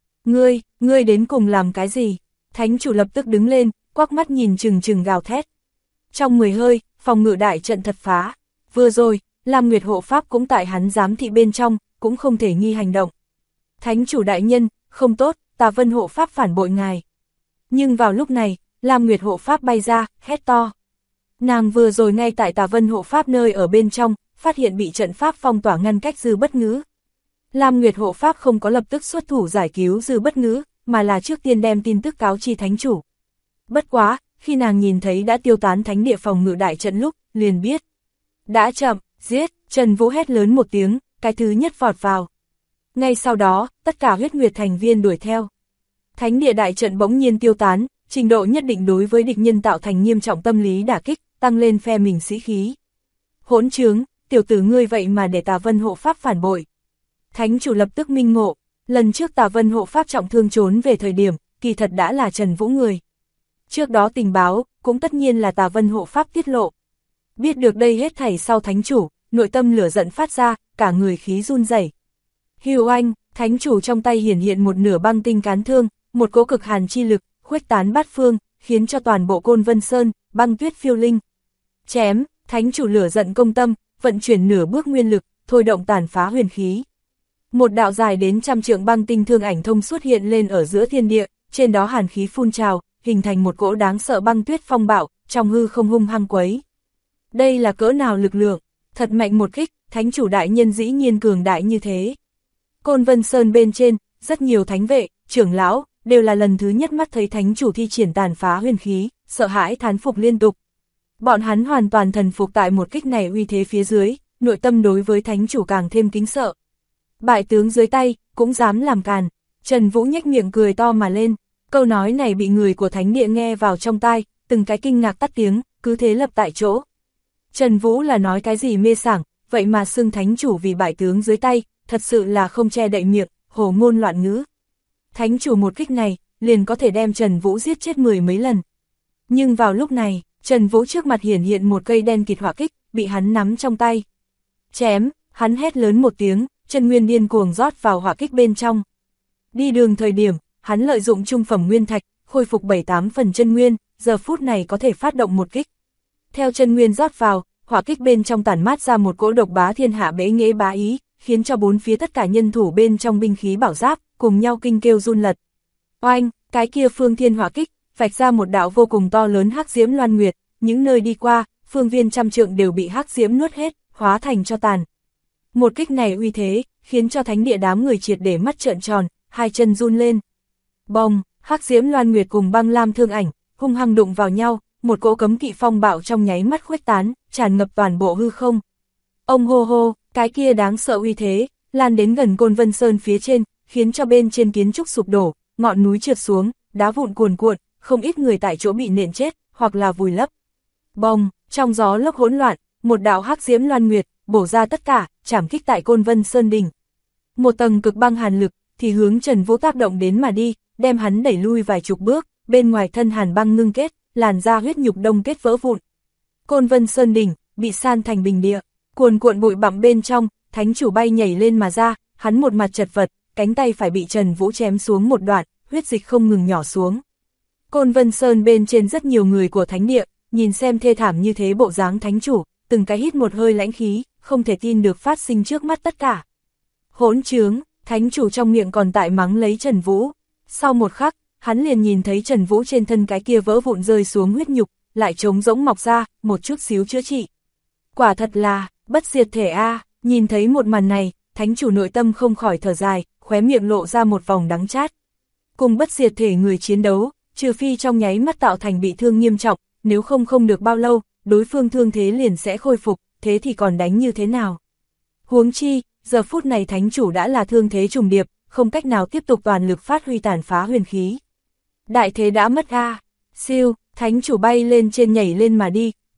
Ngươi đến cùng làm cái gì? Thánh chủ lập tức đứng lên, quắc mắt nhìn chừng chừng gào thét. Trong 10 hơi, phòng ngự đại trận thật phá. Vừa rồi, Lam Nguyệt hộ pháp cũng tại hắn giám thị bên trong, cũng không thể nghi hành động. Thánh chủ đại nhân, không tốt, Tà Vân hộ pháp phản bội ngài. Nhưng vào lúc này, Lam Nguyệt hộ pháp bay ra, hét to. Nàng vừa rồi ngay tại Tà Vân hộ pháp nơi ở bên trong, phát hiện bị trận pháp phong tỏa ngăn cách Dư Bất Ngữ. Lam Nguyệt hộ pháp không có lập tức xuất thủ giải cứu Dư Bất Ngữ, mà là trước tiên đem tin tức cáo chi thánh chủ. Bất quá, khi nàng nhìn thấy đã tiêu tán thánh địa phòng ngự đại trận lúc, liền biết. Đã chậm, giết, Trần Vũ hét lớn một tiếng, cái thứ nhất vọt vào. Ngay sau đó, tất cả huyết nguyệt thành viên đuổi theo. Thánh địa đại trận bỗng nhiên tiêu tán, trình độ nhất định đối với địch nhân tạo thành nghiêm trọng tâm lý đả kích, tăng lên phe mình sĩ khí. Hỗn trướng, tiểu tử ngươi vậy mà để Tà Vân hộ pháp phản bội. Thánh chủ lập tức minh ngộ, lần trước Tà Vân hộ pháp trọng thương trốn về thời điểm, kỳ thật đã là Trần Vũ người. Trước đó tình báo, cũng tất nhiên là Tà Vân hộ pháp tiết lộ. Biết được đây hết thảy sau thánh chủ, nội tâm lửa giận phát ra, cả người khí run rẩy. Hưu Anh, thánh chủ trong tay hiển hiện một nửa băng tinh cán thương, một cỗ cực hàn chi lực, khuếch tán bát phương, khiến cho toàn bộ Côn Vân Sơn, băng tuyết phiêu linh. Chém, thánh chủ lửa giận công tâm, vận chuyển nửa bước nguyên lực, thôi động tàn phá huyền khí. Một đạo dài đến 100 trượng băng tinh thương ảnh thông xuất hiện lên ở giữa thiên địa, trên đó hàn khí phun trào, hình thành một cỗ đáng sợ băng tuyết phong bạo, trong hư không hung hăng quấy. Đây là cỡ nào lực lượng, thật mạnh một kích, thánh chủ đại nhân dĩ nhiên cường đại như thế. Côn Vân Sơn bên trên, rất nhiều thánh vệ, trưởng lão, đều là lần thứ nhất mắt thấy thánh chủ thi triển tàn phá huyền khí, sợ hãi thán phục liên tục. Bọn hắn hoàn toàn thần phục tại một kích này uy thế phía dưới, nội tâm đối với thánh chủ càng thêm kính sợ. Bại tướng dưới tay, cũng dám làm càn. Trần Vũ nhếch miệng cười to mà lên, câu nói này bị người của thánh địa nghe vào trong tai, từng cái kinh ngạc tắt tiếng, cứ thế lập tại chỗ. Trần Vũ là nói cái gì mê sảng, vậy mà xưng thánh chủ vì bại tướng dưới tay, thật sự là không che đậy miệng, hồ ngôn loạn ngữ. Thánh chủ một kích này, liền có thể đem Trần Vũ giết chết 10 mấy lần. Nhưng vào lúc này, Trần Vũ trước mặt hiển hiện một cây đen kịt hỏa kích, bị hắn nắm trong tay. Chém, hắn hét lớn một tiếng, chân nguyên điên cuồng rót vào hỏa kích bên trong. Đi đường thời điểm, hắn lợi dụng trung phẩm nguyên thạch, khôi phục 7-8 phần chân nguyên, giờ phút này có thể phát động một kích. Theo chân nguyên rót vào, hỏa kích bên trong tản mát ra một cỗ độc bá thiên hạ bế nghệ bá ý, khiến cho bốn phía tất cả nhân thủ bên trong binh khí bảo giáp, cùng nhau kinh kêu run lật. Oanh, cái kia phương thiên hỏa kích, vạch ra một đạo vô cùng to lớn hắc diễm loan nguyệt, những nơi đi qua, phương viên trăm trượng đều bị hắc diễm nuốt hết, hóa thành cho tàn. Một kích này uy thế, khiến cho thánh địa đám người triệt để mắt trợn tròn, hai chân run lên. Bồng, hắc diễm loan nguyệt cùng băng lam thương ảnh, hung hăng đụng vào nhau, một cỗ cấm kỵ phong bạo trong nháy mắt khuếch tán, tràn ngập toàn bộ hư không. Ông hô hô, cái kia đáng sợ uy thế, lan đến gần Côn Vân Sơn phía trên, khiến cho bên trên kiến trúc sụp đổ, ngọn núi trượt xuống, đá vụn cuồn cuộn, không ít người tại chỗ bị nện chết, hoặc là vùi lấp. Bồng, trong gió lốc hỗn loạn, một đạo hắc diễm loan nguyệt, bổ ra tất cả, chảm kích tại Côn Vân Sơn đỉnh. Một tầng cực băng hàn lực, thì hướng Trần Vũ tác động đến mà đi, đem hắn đẩy lui vài chục bước, bên ngoài thân hàn băng ngưng kết, làn da huyết nhục đông kết vỡ vụn. Côn Vân Sơn đỉnh, bị san thành bình địa, cuồn cuộn bụi bặm bên trong, thánh chủ bay nhảy lên mà ra, hắn một mặt chật vật, cánh tay phải bị Trần Vũ chém xuống một đoạn, huyết dịch không ngừng nhỏ xuống. Côn Vân Sơn bên trên rất nhiều người của thánh địa, nhìn xem thê thảm như thế bộ dáng thánh chủ, từng cái hít một hơi lãnh khí, không thể tin được phát sinh trước mắt tất cả. Hỗn trướng, thánh chủ trong miệng còn tại mắng lấy Trần Vũ. Sau một khắc, hắn liền nhìn thấy Trần Vũ trên thân cái kia vỡ vụn rơi xuống huyết nhục, lại trống rỗng mọc ra, một chút xíu chữa trị. Quả thật là, bất diệt thể a. Nhìn thấy một màn này, thánh chủ nội tâm không khỏi thở dài, khóe miệng lộ ra một vòng đắng chát. Cùng bất diệt thể người chiến đấu, trừ phi trong nháy mắt tạo thành bị thương nghiêm trọng, nếu không được bao lâu, đối phương thương thế liền sẽ khôi phục, thế thì còn đánh như thế nào? Huống chi, giờ phút này thánh chủ đã là thương thế trùng điệp, không cách nào tiếp tục toàn lực phát huy tàn phá huyền khí. Đại thế đã mất a. Siêu, thánh chủ bay lên trên nhảy lên mà đi,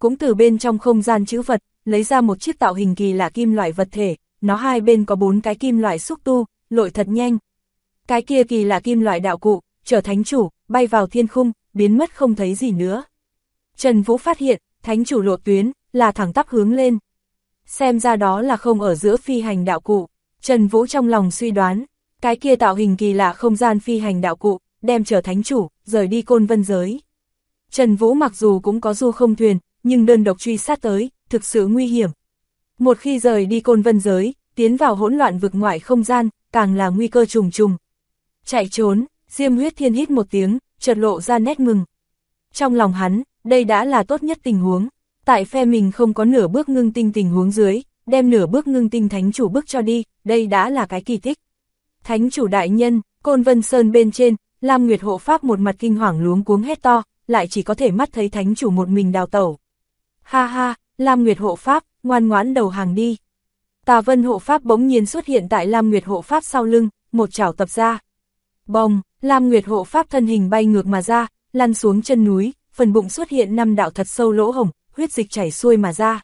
cũng từ bên trong không gian trữ vật, lấy ra một chiếc tạo hình kỳ lạ kim loại vật thể, nó hai bên có 4 cái kim loại xúc tu, lội thật nhanh. Cái kia kỳ lạ kim loại đạo cụ, chở thánh chủ, bay vào thiên khung, biến mất không thấy gì nữa. Trần Vũ phát hiện, thánh chủ lộ tuyến, là thẳng tắp hướng lên. Xem ra đó là không ở giữa phi hành đạo cụ. Trần Vũ trong lòng suy đoán, cái kia tạo hình kỳ lạ không gian phi hành đạo cụ, đem chở thánh chủ, rời đi Côn Vân giới. Trần Vũ mặc dù cũng có du không thuyền, nhưng đơn độc truy sát tới, thực sự nguy hiểm. Một khi rời đi Côn Vân giới, tiến vào hỗn loạn vực ngoại không gian, càng là nguy cơ trùng trùng. Chạy trốn, Diêm Huyết Thiên hít một tiếng, chợt lộ ra nét mừng. Trong lòng hắn, đây đã là tốt nhất tình huống. Tại phe mình không có nửa bước ngưng tinh tình huống dưới, đem nửa bước ngưng tinh thánh chủ bước cho đi, đây đã là cái kỳ tích. Thánh chủ đại nhân, Côn Vân Sơn bên trên, Lam Nguyệt hộ pháp một mặt kinh hoàng luống cuống hét to, lại chỉ có thể mắt thấy thánh chủ một mình đào tẩu. Ha ha, Lam Nguyệt hộ pháp, ngoan ngoãn đầu hàng đi. Tà Vân hộ pháp bỗng nhiên xuất hiện tại Lam Nguyệt hộ pháp sau lưng, một chảo tập ra. Bồng, Lam Nguyệt hộ pháp thân hình bay ngược mà ra, lăn xuống chân núi, phần bụng xuất hiện 5 đạo thật sâu lỗ hổng, huyết dịch chảy xuôi mà ra.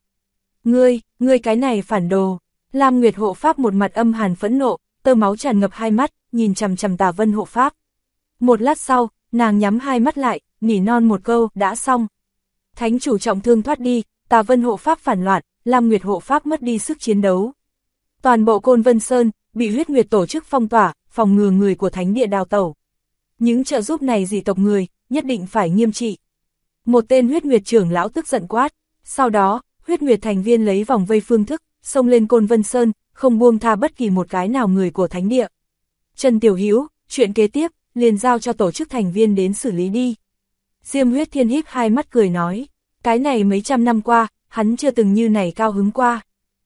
Ngươi cái này phản đồ. Lam Nguyệt hộ pháp một mặt âm hàn phẫn nộ, tơ máu tràn ngập hai mắt, nhìn chằm chằm Tà Vân hộ pháp. Một lát sau, nàng nhắm hai mắt lại, nỉ non một câu, đã xong. Thánh chủ trọng thương thoát đi, Tà Vân hộ pháp phản loạn, Lam Nguyệt hộ pháp mất đi sức chiến đấu. Toàn bộ Côn Vân Sơn bị Huyết Nguyệt tổ chức phong tỏa, phòng ngừa người của thánh địa đào tẩu. Những trợ giúp này dị tộc người, nhất định phải nghiêm trị. Một tên Huyết Nguyệt trưởng lão tức giận quát, sau đó, Huyết Nguyệt thành viên lấy vòng vây phương thức, xông lên Côn Vân Sơn, không buông tha bất kỳ một cái nào người của thánh địa. Trần Tiểu Hữu, chuyện kế tiếp, liền giao cho tổ chức thành viên đến xử lý đi. Diêm Huyết Thiên híp hai mắt cười nói, cái này mấy trăm năm qua, hắn chưa từng như này cao hứng qua.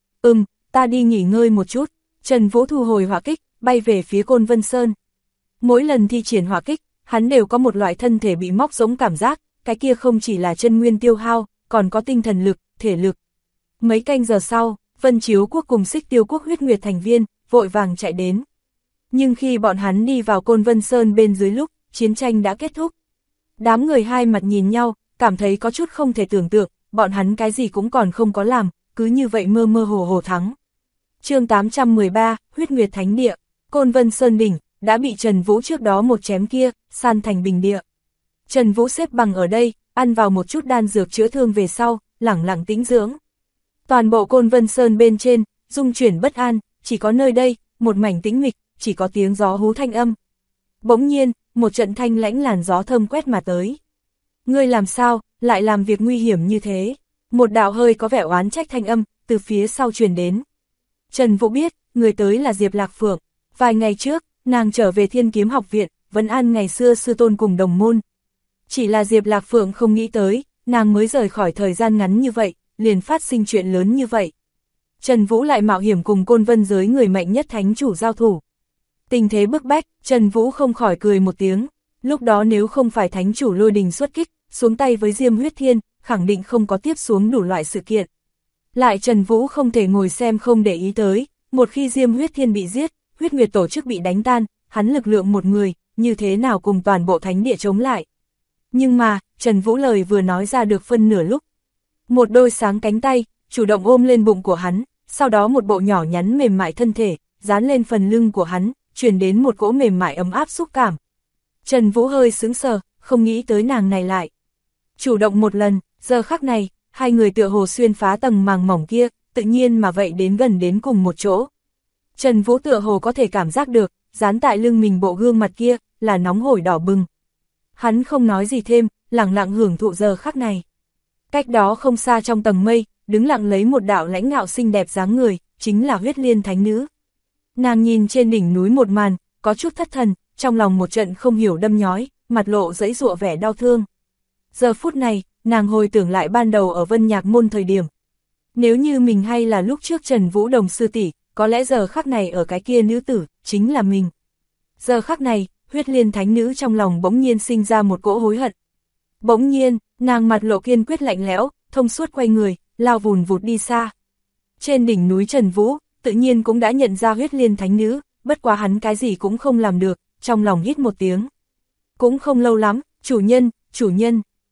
Ta đi nghỉ ngơi một chút. Trần Vũ thu hồi hỏa kích, bay về phía Côn Vân Sơn. Mỗi lần thi triển hỏa kích, hắn đều có một loại thân thể bị móc giống cảm giác, cái kia không chỉ là chân nguyên tiêu hao, còn có tinh thần lực, thể lực. Mấy canh giờ sau, Vân Chiếu Quốc cùng Xích Tiêu Quốc Huyết Nguyệt thành viên, vội vàng chạy đến. Nhưng khi bọn hắn đi vào Côn Vân Sơn bên dưới lúc, chiến tranh đã kết thúc. Đám người hai mặt nhìn nhau, cảm thấy có chút không thể tưởng tượng, bọn hắn cái gì cũng còn không có làm, cứ như vậy mơ mơ hồ hồ thắng. Chương 813, Huyết Nguyệt Thánh Địa, Côn Vân Sơn đỉnh, đã bị Trần Vũ trước đó một chém kia, san thành bình địa. Trần Vũ xếp bằng ở đây, ăn vào một chút đan dược chữa thương về sau, lẳng lặng tĩnh dưỡng. Toàn bộ Côn Vân Sơn bên trên, rung chuyển bất an, chỉ có nơi đây, một mảnh tĩnh mịch, chỉ có tiếng gió hú thanh âm. Bỗng nhiên, một trận thanh lãnh làn gió thơm quét mà tới. Ngươi làm sao, lại làm việc nguy hiểm như thế? Một đạo hơi có vẻ oán trách thanh âm, từ phía sau truyền đến. Trần Vũ biết, người tới là Diệp Lạc Phượng. Vài ngày trước, nàng trở về Thiên Kiếm Học Viện, vấn an ngày xưa sư tôn cùng đồng môn. Chỉ là Diệp Lạc Phượng không nghĩ tới, nàng mới rời khỏi thời gian ngắn như vậy, liền phát sinh chuyện lớn như vậy. Trần Vũ lại mạo hiểm cùng Côn Vân giới người mạnh nhất thánh chủ giao thủ. Tình thế bức bách, Trần Vũ không khỏi cười một tiếng. Lúc đó nếu không phải thánh chủ Lôi Đình xuất kích, xuống tay với Diêm Huyết Thiên, khẳng định không có tiếp xuống đủ loại sự kiện. Lại Trần Vũ không thể ngồi xem không để ý tới, một khi Diêm Huyết Thiên bị giết, Huyết Nguyệt tổ chức bị đánh tan, hắn lực lượng một người, như thế nào cùng toàn bộ thánh địa chống lại. Nhưng mà, Trần Vũ lời vừa nói ra được phân nửa lúc. Một đôi sáng cánh tay, chủ động ôm lên bụng của hắn, sau đó một bộ nhỏ nhắn mềm mại thân thể, dán lên phần lưng của hắn, truyền đến một cỗ mềm mại ấm áp xúc cảm. Trần Vũ hơi sững sờ, không nghĩ tới nàng này lại. Chủ động một lần, giờ khắc này, hai người tựa hồ xuyên phá tầng màng mỏng kia, tự nhiên mà vậy đến gần đến cùng một chỗ. Trần Vũ tựa hồ có thể cảm giác được, dán tại lưng mình bộ gương mặt kia, là nóng hổi đỏ bừng. Hắn không nói gì thêm, lặng lặng hưởng thụ giờ khắc này. Cách đó không xa trong tầng mây, đứng lặng lấy một đạo lãnh ngạo xinh đẹp dáng người, chính là Huyết Liên Thánh Nữ. Nàng nhìn trên đỉnh núi một màn, có chút thất thần, trong lòng một trận không hiểu đâm nhói, mặt lộ giãy giụa vẻ đau thương. Giờ phút này, nàng hồi tưởng lại ban đầu ở Vân Nhạc Môn thời điểm. Nếu như mình hay là lúc trước Trần Vũ Đồng sư tỷ, có lẽ giờ khắc này ở cái kia nữ tử, chính là mình. Giờ khắc này, Huyết Liên Thánh Nữ trong lòng bỗng nhiên sinh ra một cỗ hối hận. Bỗng nhiên, nàng mặt lộ kiên quyết lạnh lẽo, thông suốt quay người, lao vùn vụt đi xa. Trên đỉnh núi Trần Vũ, tự nhiên cũng đã nhận ra Huyết Liên Thánh Nữ, bất quá hắn cái gì cũng không làm được, trong lòng hít một tiếng. Cũng không lâu lắm, chủ nhân,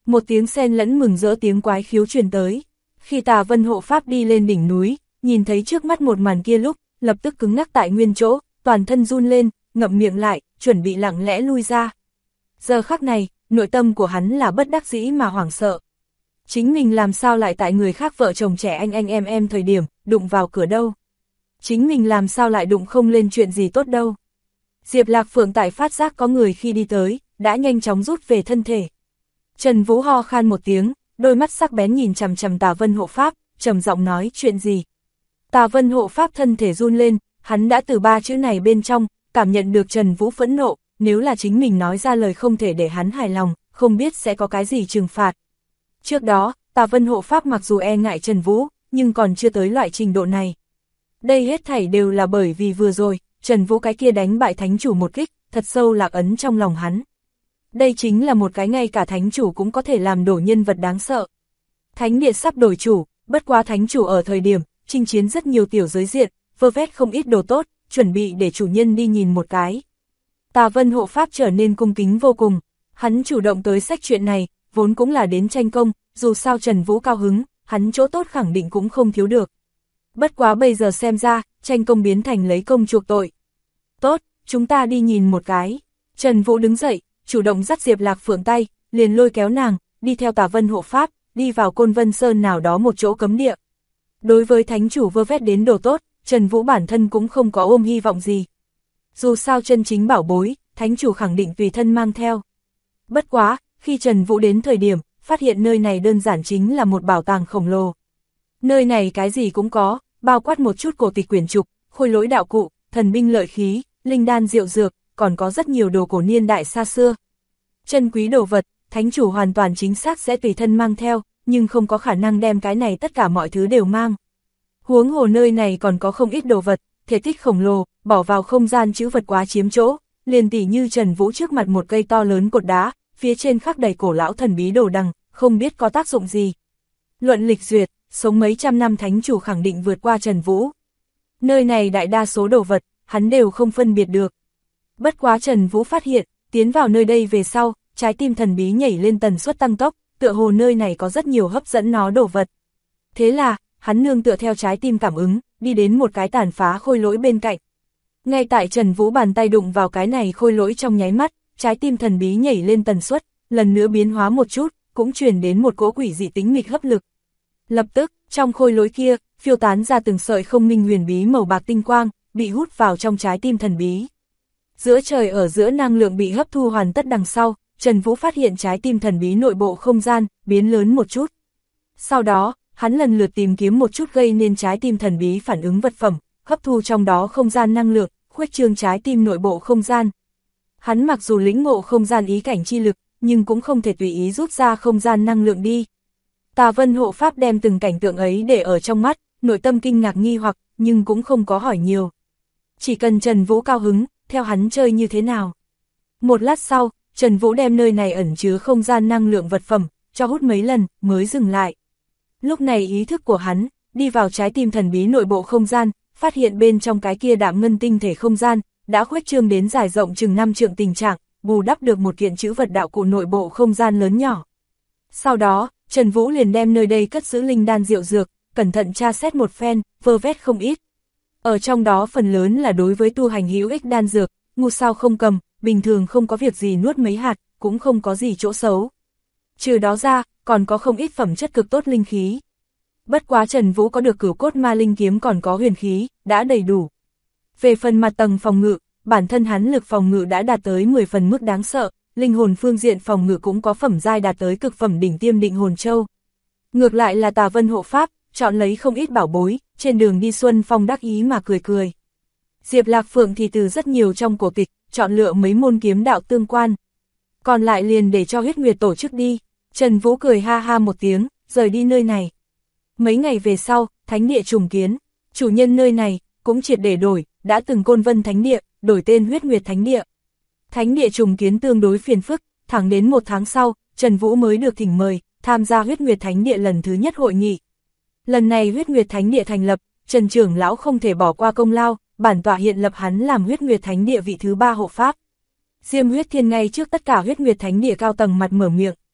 Một tiếng xen lẫn mừng rỡ tiếng quái khiếu truyền tới. Khi Tà Vân hộ pháp đi lên đỉnh núi, nhìn thấy trước mắt một màn kia lúc, lập tức cứng ngắc tại nguyên chỗ, toàn thân run lên, ngậm miệng lại, chuẩn bị lặng lẽ lui ra. Giờ khắc này, nội tâm của hắn là bất đắc dĩ mà hoảng sợ. Chính mình làm sao lại tại người khác vợ chồng trẻ anh em thời điểm, đụng vào cửa đâu. Chính mình làm sao lại đụng không lên chuyện gì tốt đâu. Diệp Lạc Phượng tại phát giác có người khi đi tới, đã nhanh chóng rút về thân thể. Trần Vũ ho khan một tiếng, đôi mắt sắc bén nhìn chằm chằm Tà Vân hộ pháp, trầm giọng nói chuyện gì. Tà Vân hộ pháp thân thể run lên, hắn đã từ ba chữ này bên trong, cảm nhận được Trần Vũ phẫn nộ, nếu là chính mình nói ra lời không thể để hắn hài lòng, không biết sẽ có cái gì trừng phạt. Trước đó, Tà Vân hộ pháp mặc dù e ngại Trần Vũ, nhưng còn chưa tới loại trình độ này. Đây hết thảy đều là bởi vì vừa rồi, Trần Vũ cái kia đánh bại thánh chủ một kích, thật sâu lạc ấn trong lòng hắn. Đây chính là một cái ngay cả thánh chủ cũng có thể làm đổ nhân vật đáng sợ. Thánh địa sắp đổi chủ, bất quá thánh chủ ở thời điểm, chinh chiến rất nhiều tiểu giới diện, vơ vét không ít đồ tốt, chuẩn bị để chủ nhân đi nhìn một cái. Tà Vân hộ pháp trở nên cung kính vô cùng, hắn chủ động tới xách chuyện này, vốn cũng là đến tranh công, dù sao Trần Vũ cao hứng, hắn chỗ tốt khẳng định cũng không thiếu được. Bất quá bây giờ xem ra, tranh công biến thành lấy công chuộc tội. Tốt, chúng ta đi nhìn một cái. Trần Vũ đứng dậy, chủ động dắt Diệp Lạc Phượng tay, liền lôi kéo nàng, đi theo Tà Vân hộ pháp, đi vào Côn Vân Sơn nào đó một chỗ cấm địa. Đối với thánh chủ vơ vét đến đồ tốt, Trần Vũ bản thân cũng không có ôm hy vọng gì. Dù sao chân chính bảo bối, thánh chủ khẳng định tùy thân mang theo. Bất quá, khi Trần Vũ đến thời điểm, phát hiện nơi này đơn giản chính là một bảo tàng khổng lồ. Nơi này cái gì cũng có, bao quát một chút cổ tịch quyển trục, khôi lỗi đạo cụ, thần binh lợi khí, linh đan rượu dược, còn có rất nhiều đồ cổ niên đại xa xưa. Chân quý đồ vật, thánh chủ hoàn toàn chính xác sẽ tùy thân mang theo, nhưng không có khả năng đem cái này tất cả mọi thứ đều mang. Huống hồ nơi này còn có không ít đồ vật, thể tích khổng lồ, bỏ vào không gian trữ vật quá chiếm chỗ, liền tỉ như Trần Vũ trước mặt một cây to lớn cột đá, phía trên khắc đầy cổ lão thần bí đồ đằng, không biết có tác dụng gì. Luận lịch duyệt, sống mấy trăm năm thánh chủ khẳng định vượt qua Trần Vũ. Nơi này đại đa số đồ vật, hắn đều không phân biệt được. Bất quá Trần Vũ phát hiện, tiến vào nơi đây về sau, trái tim thần bí nhảy lên tần suất tăng tốc, tựa hồ nơi này có rất nhiều hấp dẫn nó đồ vật. Thế là, hắn nương tựa theo trái tim cảm ứng, đi đến một cái tàn phá khôi lỗi bên cạnh. Ngay tại Trần Vũ bàn tay đụng vào cái này khôi lỗi trong nháy mắt, trái tim thần bí nhảy lên tần suất, lần nữa biến hóa một chút, cũng truyền đến một cỗ quỷ dị tính mịch hấp lực. Lập tức, trong khôi lỗi kia, phiêu tán ra từng sợi không minh huyền bí màu bạc tinh quang, bị hút vào trong trái tim thần bí. Giữa trời ở giữa năng lượng bị hấp thu hoàn tất đằng sau, Trần Vũ phát hiện trái tim thần bí nội bộ không gian, biến lớn một chút. Sau đó, hắn lần lượt tìm kiếm một chút gây nên trái tim thần bí phản ứng vật phẩm, hấp thu trong đó không gian năng lượng, khuếch trương trái tim nội bộ không gian. Hắn mặc dù lĩnh ngộ không gian ý cảnh chi lực, nhưng cũng không thể tùy ý rút ra không gian năng lượng đi. Tà Vân hộ pháp đem từng cảnh tượng ấy để ở trong mắt, nội tâm kinh ngạc nghi hoặc, nhưng cũng không có hỏi nhiều. Chỉ cần Trần Vũ cao hứng, theo hắn chơi như thế nào. Một lát sau, Trần Vũ đem nơi này ẩn chứa không gian năng lượng vật phẩm, cho hút mấy lần, mới dừng lại. Lúc này ý thức của hắn, đi vào trái tim thần bí nội bộ không gian, phát hiện bên trong cái kia đạm ngân tinh thể không gian, đã khuếch trương đến dài rộng chừng 5 trượng tình trạng, bù đắp được một kiện trữ vật đạo cụ nội bộ không gian lớn nhỏ. Sau đó, Trần Vũ liền đem nơi đây cất giữ linh đan rượu dược, cẩn thận tra xét một phen, vơ vét không ít. Ở trong đó phần lớn là đối với tu hành hữu ích đan dược, ngu sao không cầm, bình thường không có việc gì nuốt mấy hạt, cũng không có gì chỗ xấu. Trừ đó ra, còn có không ít phẩm chất cực tốt linh khí. Bất quá Trần Vũ có được cửu cốt ma linh kiếm còn có huyền khí, đã đầy đủ. Về phần mặt tầng phòng ngự, bản thân hắn lực phòng ngự đã đạt tới 10 phần mức đáng sợ, linh hồn phương diện phòng ngự cũng có phẩm giai đạt tới cực phẩm đỉnh tiêm định hồn châu. Ngược lại là Tà Vân hộ pháp, chọn lấy không ít bảo bối, trên đường đi Xuân Phong đắc ý mà cười cười. Diệp Lạc Phượng thì từ rất nhiều trong cổ tịch, chọn lựa mấy môn kiếm đạo tương quan. Còn lại liền để cho Huyết Nguyệt tổ chức đi. Trần Vũ cười ha ha một tiếng, rời đi nơi này. Mấy ngày về sau, thánh địa trùng kiến, chủ nhân nơi này, cũng triệt để đổi, đã từng Côn Vân Thánh Địa, đổi tên Huyết Nguyệt Thánh Địa. Thánh địa trùng kiến tương đối phiền phức, thẳng đến 1 tháng sau, Trần Vũ mới được thỉnh mời, tham gia Huyết Nguyệt Thánh Địa lần thứ nhất hội nghị. Lần này Huyết Nguyệt Thánh Địa thành lập, Trần trưởng lão không thể bỏ qua công lao, bản tọa hiện lập hắn làm Huyết Nguyệt Thánh Địa vị thứ 3 hộ pháp. Diêm Huyết Thiên ngay trước tất cả Huyết Nguyệt Thánh Địa cao tầng mặt mở miệng.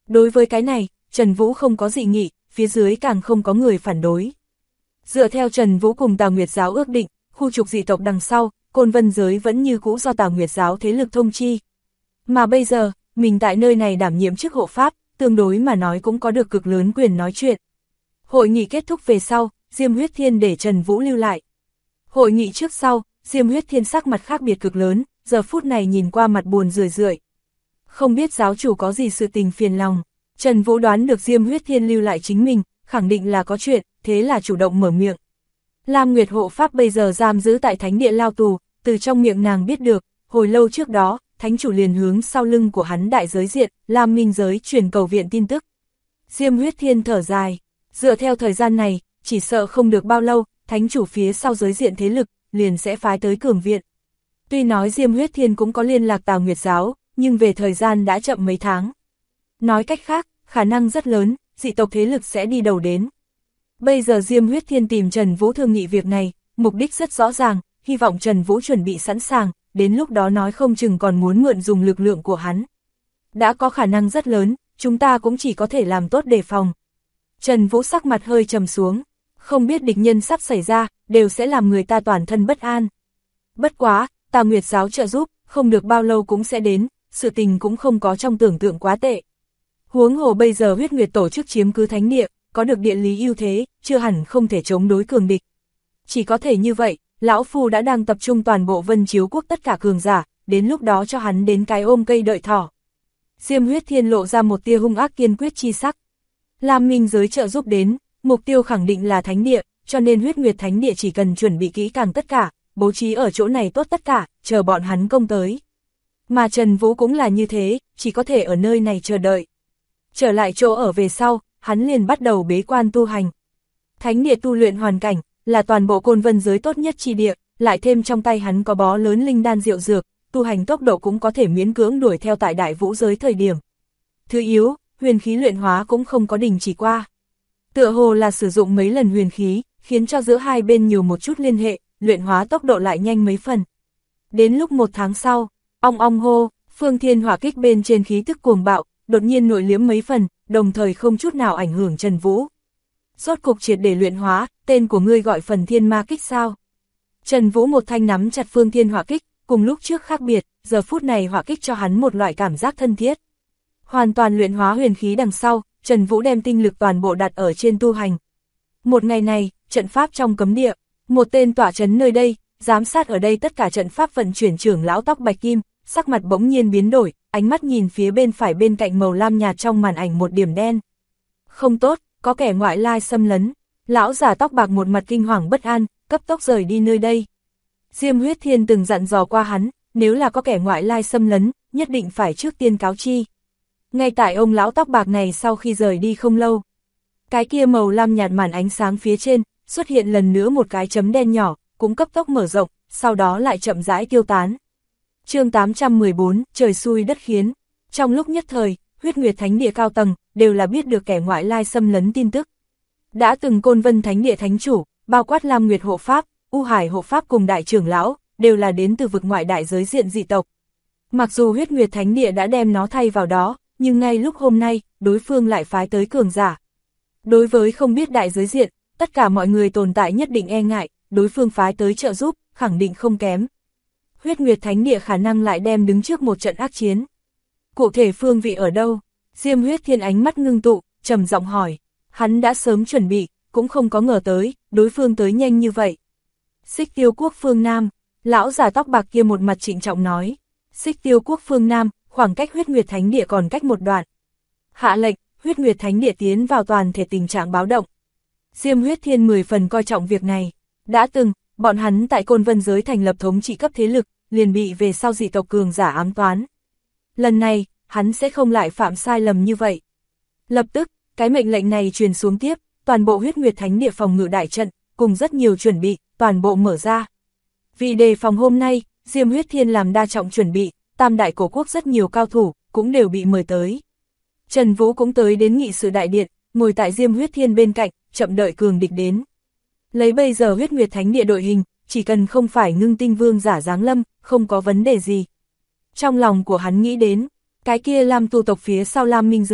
Đối với cái này, Trần Vũ không có dị nghị, phía dưới càng không có người phản đối. Dựa theo Trần Vũ cùng Tào Nguyệt Giáo ước định, khu trục dị tộc đằng sau, Côn Vân giới vẫn như cũ do Tào Nguyệt Giáo thế lực thông chi. Mà bây giờ, mình tại nơi này đảm nhiệm chức hộ pháp, tương đối mà nói cũng có được cực lớn quyền nói chuyện. Hội nghị kết thúc về sau, Diêm Huyết Thiên để Trần Vũ lưu lại. Hội nghị trước sau, Diêm Huyết Thiên sắc mặt khác biệt cực lớn, giờ phút này nhìn qua mặt buồn rười rượi. Không biết giáo chủ có gì sự tình phiền lòng, Trần Vũ đoán được Diêm Huyết Thiên lưu lại chính mình, khẳng định là có chuyện, thế là chủ động mở miệng. Lam Nguyệt hộ pháp bây giờ giam giữ tại thánh địa lao tù, từ trong miệng nàng biết được, hồi lâu trước đó, thánh chủ liền hướng sau lưng của hắn đại giới diện, Lam Minh giới truyền cầu viện tin tức. Diêm Huyết Thiên thở dài, dựa theo thời gian này, chỉ sợ không được bao lâu, thánh chủ phía sau giới diện thế lực, liền sẽ phái tới cường viện. Tuy nói Diêm Huyết Thiên cũng có liên lạc Tào Nguyệt Giáo, nhưng về thời gian đã chậm mấy tháng. Nói cách khác, khả năng rất lớn, dị tộc thế lực sẽ đi đầu đến. Bây giờ Diêm Huyết Thiên tìm Trần Vũ thương nghị việc này, mục đích rất rõ ràng, hy vọng Trần Vũ chuẩn bị sẵn sàng, đến lúc đó nói không chừng còn muốn mượn dùng lực lượng của hắn. Đã có khả năng rất lớn, chúng ta cũng chỉ có thể làm tốt đề phòng. Trần Vũ sắc mặt hơi trầm xuống, không biết địch nhân sắp xảy ra, đều sẽ làm người ta toàn thân bất an. Bất quá, Tào Nguyệt Giáo trợ giúp, không được bao lâu cũng sẽ đến, sự tình cũng không có trong tưởng tượng quá tệ. Huống hồ bây giờ Huyết Nguyệt tổ chức chiếm cứ thánh địa, có được địa lý ưu thế, chưa hẳn không thể chống đối cường địch. Chỉ có thể như vậy, lão phu đã đang tập trung toàn bộ Vân Chiếu quốc tất cả cường giả, đến lúc đó cho hắn đến cái ôm cây đợi thỏ. Diêm Huyết Thiên lộ ra một tia hung ác kiên quyết chi sắc. Lam Minh giới trợ giúp đến, mục tiêu khẳng định là thánh địa, cho nên Huyết Nguyệt thánh địa chỉ cần chuẩn bị kỹ càng tất cả, bố trí ở chỗ này tốt tất cả, chờ bọn hắn công tới. Mà Trần Vũ cũng là như thế, chỉ có thể ở nơi này chờ đợi. Trở lại chỗ ở về sau, hắn liền bắt đầu bế quan tu hành. Thánh địa tu luyện hoàn cảnh, là toàn bộ Côn Vân giới tốt nhất chi địa, lại thêm trong tay hắn có bó lớn linh đan diệu dược, tu hành tốc độ cũng có thể miễn cưỡng đuổi theo tại Đại Vũ giới thời điểm. Thứ yếu, huyền khí luyện hóa cũng không có đình chỉ qua. Tựa hồ là sử dụng mấy lần huyền khí, khiến cho giữa hai bên nhiều một chút liên hệ, luyện hóa tốc độ lại nhanh mấy phần. Đến lúc 1 tháng sau, ong ong hô, Phương Thiên hỏa kích bên trên khí tức cuồng bạo, đột nhiên nội liễm mấy phần, đồng thời không chút nào ảnh hưởng Trần Vũ. Rốt cục triệt để luyện hóa, tên của ngươi gọi Phần Thiên Ma Kích sao? Trần Vũ một thanh nắm chặt Phương Thiên hỏa kích, cùng lúc trước khác biệt, giờ phút này hỏa kích cho hắn một loại cảm giác thân thiết. Hoàn toàn luyện hóa huyền khí đằng sau, Trần Vũ đem tinh lực toàn bộ đặt ở trên tu hành. Một ngày này, trận pháp trong cấm địa, một tên tỏa trấn nơi đây, giám sát ở đây tất cả trận pháp vận chuyển trưởng lão tóc bạch kim, sắc mặt bỗng nhiên biến đổi, ánh mắt nhìn phía bên phải bên cạnh màu lam nhạt trong màn ảnh một điểm đen. Không tốt, có kẻ ngoại lai xâm lấn. Lão giả tóc bạc một mặt kinh hoàng bất an, cấp tốc rời đi nơi đây. Diêm Huyết Thiên từng dặn dò qua hắn, nếu là có kẻ ngoại lai xâm lấn, nhất định phải trước tiên cáo chi. Ngay tại ông lão tóc bạc này sau khi rời đi không lâu, cái kia màu lam nhạt màn ánh sáng phía trên, xuất hiện lần nữa một cái chấm đen nhỏ, cũng cấp tốc mở rộng, sau đó lại chậm rãi tiêu tán. Chương 814, trời xui đất khiến. Trong lúc nhất thời, Huyết Nguyệt Thánh địa cao tầng, đều là biết được kẻ ngoại lai xâm lấn tin tức. Đã từng Côn Vân Thánh địa thánh chủ, bao quát Lam Nguyệt hộ pháp, U Hải hộ pháp cùng đại trưởng lão, đều là đến từ vực ngoại đại giới diện dị tộc. Mặc dù Huyết Nguyệt Thánh địa đã đem nó thay vào đó, nhưng ngay lúc hôm nay, đối phương lại phái tới cường giả. Đối với không biết đại giới diện, tất cả mọi người tồn tại nhất định e ngại, đối phương phái tới trợ giúp, khẳng định không kém. Huyết Nguyệt Thánh địa khả năng lại đem đứng trước một trận ác chiến. Cụ thể phương vị ở đâu? Diêm Huyết Thiên ánh mắt ngưng tụ, trầm giọng hỏi. Hắn đã sớm chuẩn bị, cũng không có ngờ tới, đối phương tới nhanh như vậy. Xích Tiêu quốc phương Nam, lão già tóc bạc kia một mặt trịnh trọng nói. Xích Tiêu quốc phương Nam, khoảng cách Huyết Nguyệt Thánh địa còn cách một đoạn. Hạ lệnh, Huyết Nguyệt Thánh địa tiến vào toàn thể tình trạng báo động. Diêm Huyết Thiên 10 phần coi trọng việc này. Đã từng, bọn hắn tại Côn Vân giới thành lập thống trị cấp thế lực, liền bị về sau dị tộc cường giả ám toán. Lần này, hắn sẽ không lại phạm sai lầm như vậy. Lập tức, cái mệnh lệnh này truyền xuống tiếp, toàn bộ Huyết Nguyệt Thánh địa phòng ngự đại trận, cùng rất nhiều chuẩn bị, toàn bộ mở ra. Vì đề phòng hôm nay, Diêm Huyết Thiên làm đa trọng chuẩn bị, tam đại cổ quốc rất nhiều cao thủ, cũng đều bị mời tới. Trần Vũ cũng tới đến nghị sự đại điện, ngồi tại Diêm Huyết Thiên bên cạnh, chậm đợi cường địch đến. Lấy bây giờ Huyết Nguyệt Thánh địa đội hình, chỉ cần không phải Ngưng Tinh Vương giả giáng lâm, không có vấn đề gì. Trong lòng của hắn nghĩ đến, cái kia Lam tu tộc phía sau Lam Minh giới,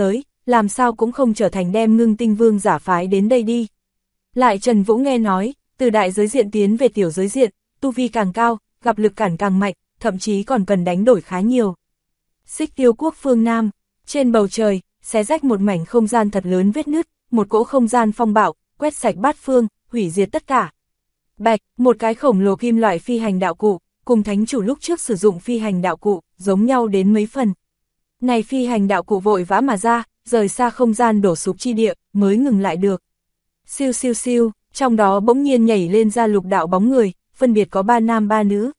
làm sao cũng không trở thành đem Ngưng Tinh Vương giả phái đến đây đi. Lại Trần Vũ nghe nói, từ đại giới diện tiến về tiểu giới diện, tu vi càng cao, gặp lực cản càng mạnh, thậm chí còn cần đánh đổi khá nhiều. Xích Tiêu quốc phương Nam, trên bầu trời, xé rách một mảnh không gian thật lớn vết nứt, một cỗ không gian phong bạo, quét sạch bát phương, hủy diệt tất cả. Bạch, một cái khổng lồ kim loại phi hành đạo cụ, cùng thánh chủ lúc trước sử dụng phi hành đạo cụ, giống nhau đến mấy phần. Này phi hành đạo cụ vội vã mà ra, rời xa không gian đổ sụp chi địa, mới ngừng lại được. Siêu siêu siêu, trong đó bỗng nhiên nhảy lên ra lục đạo bóng người, phân biệt có 3 nam 3 nữ.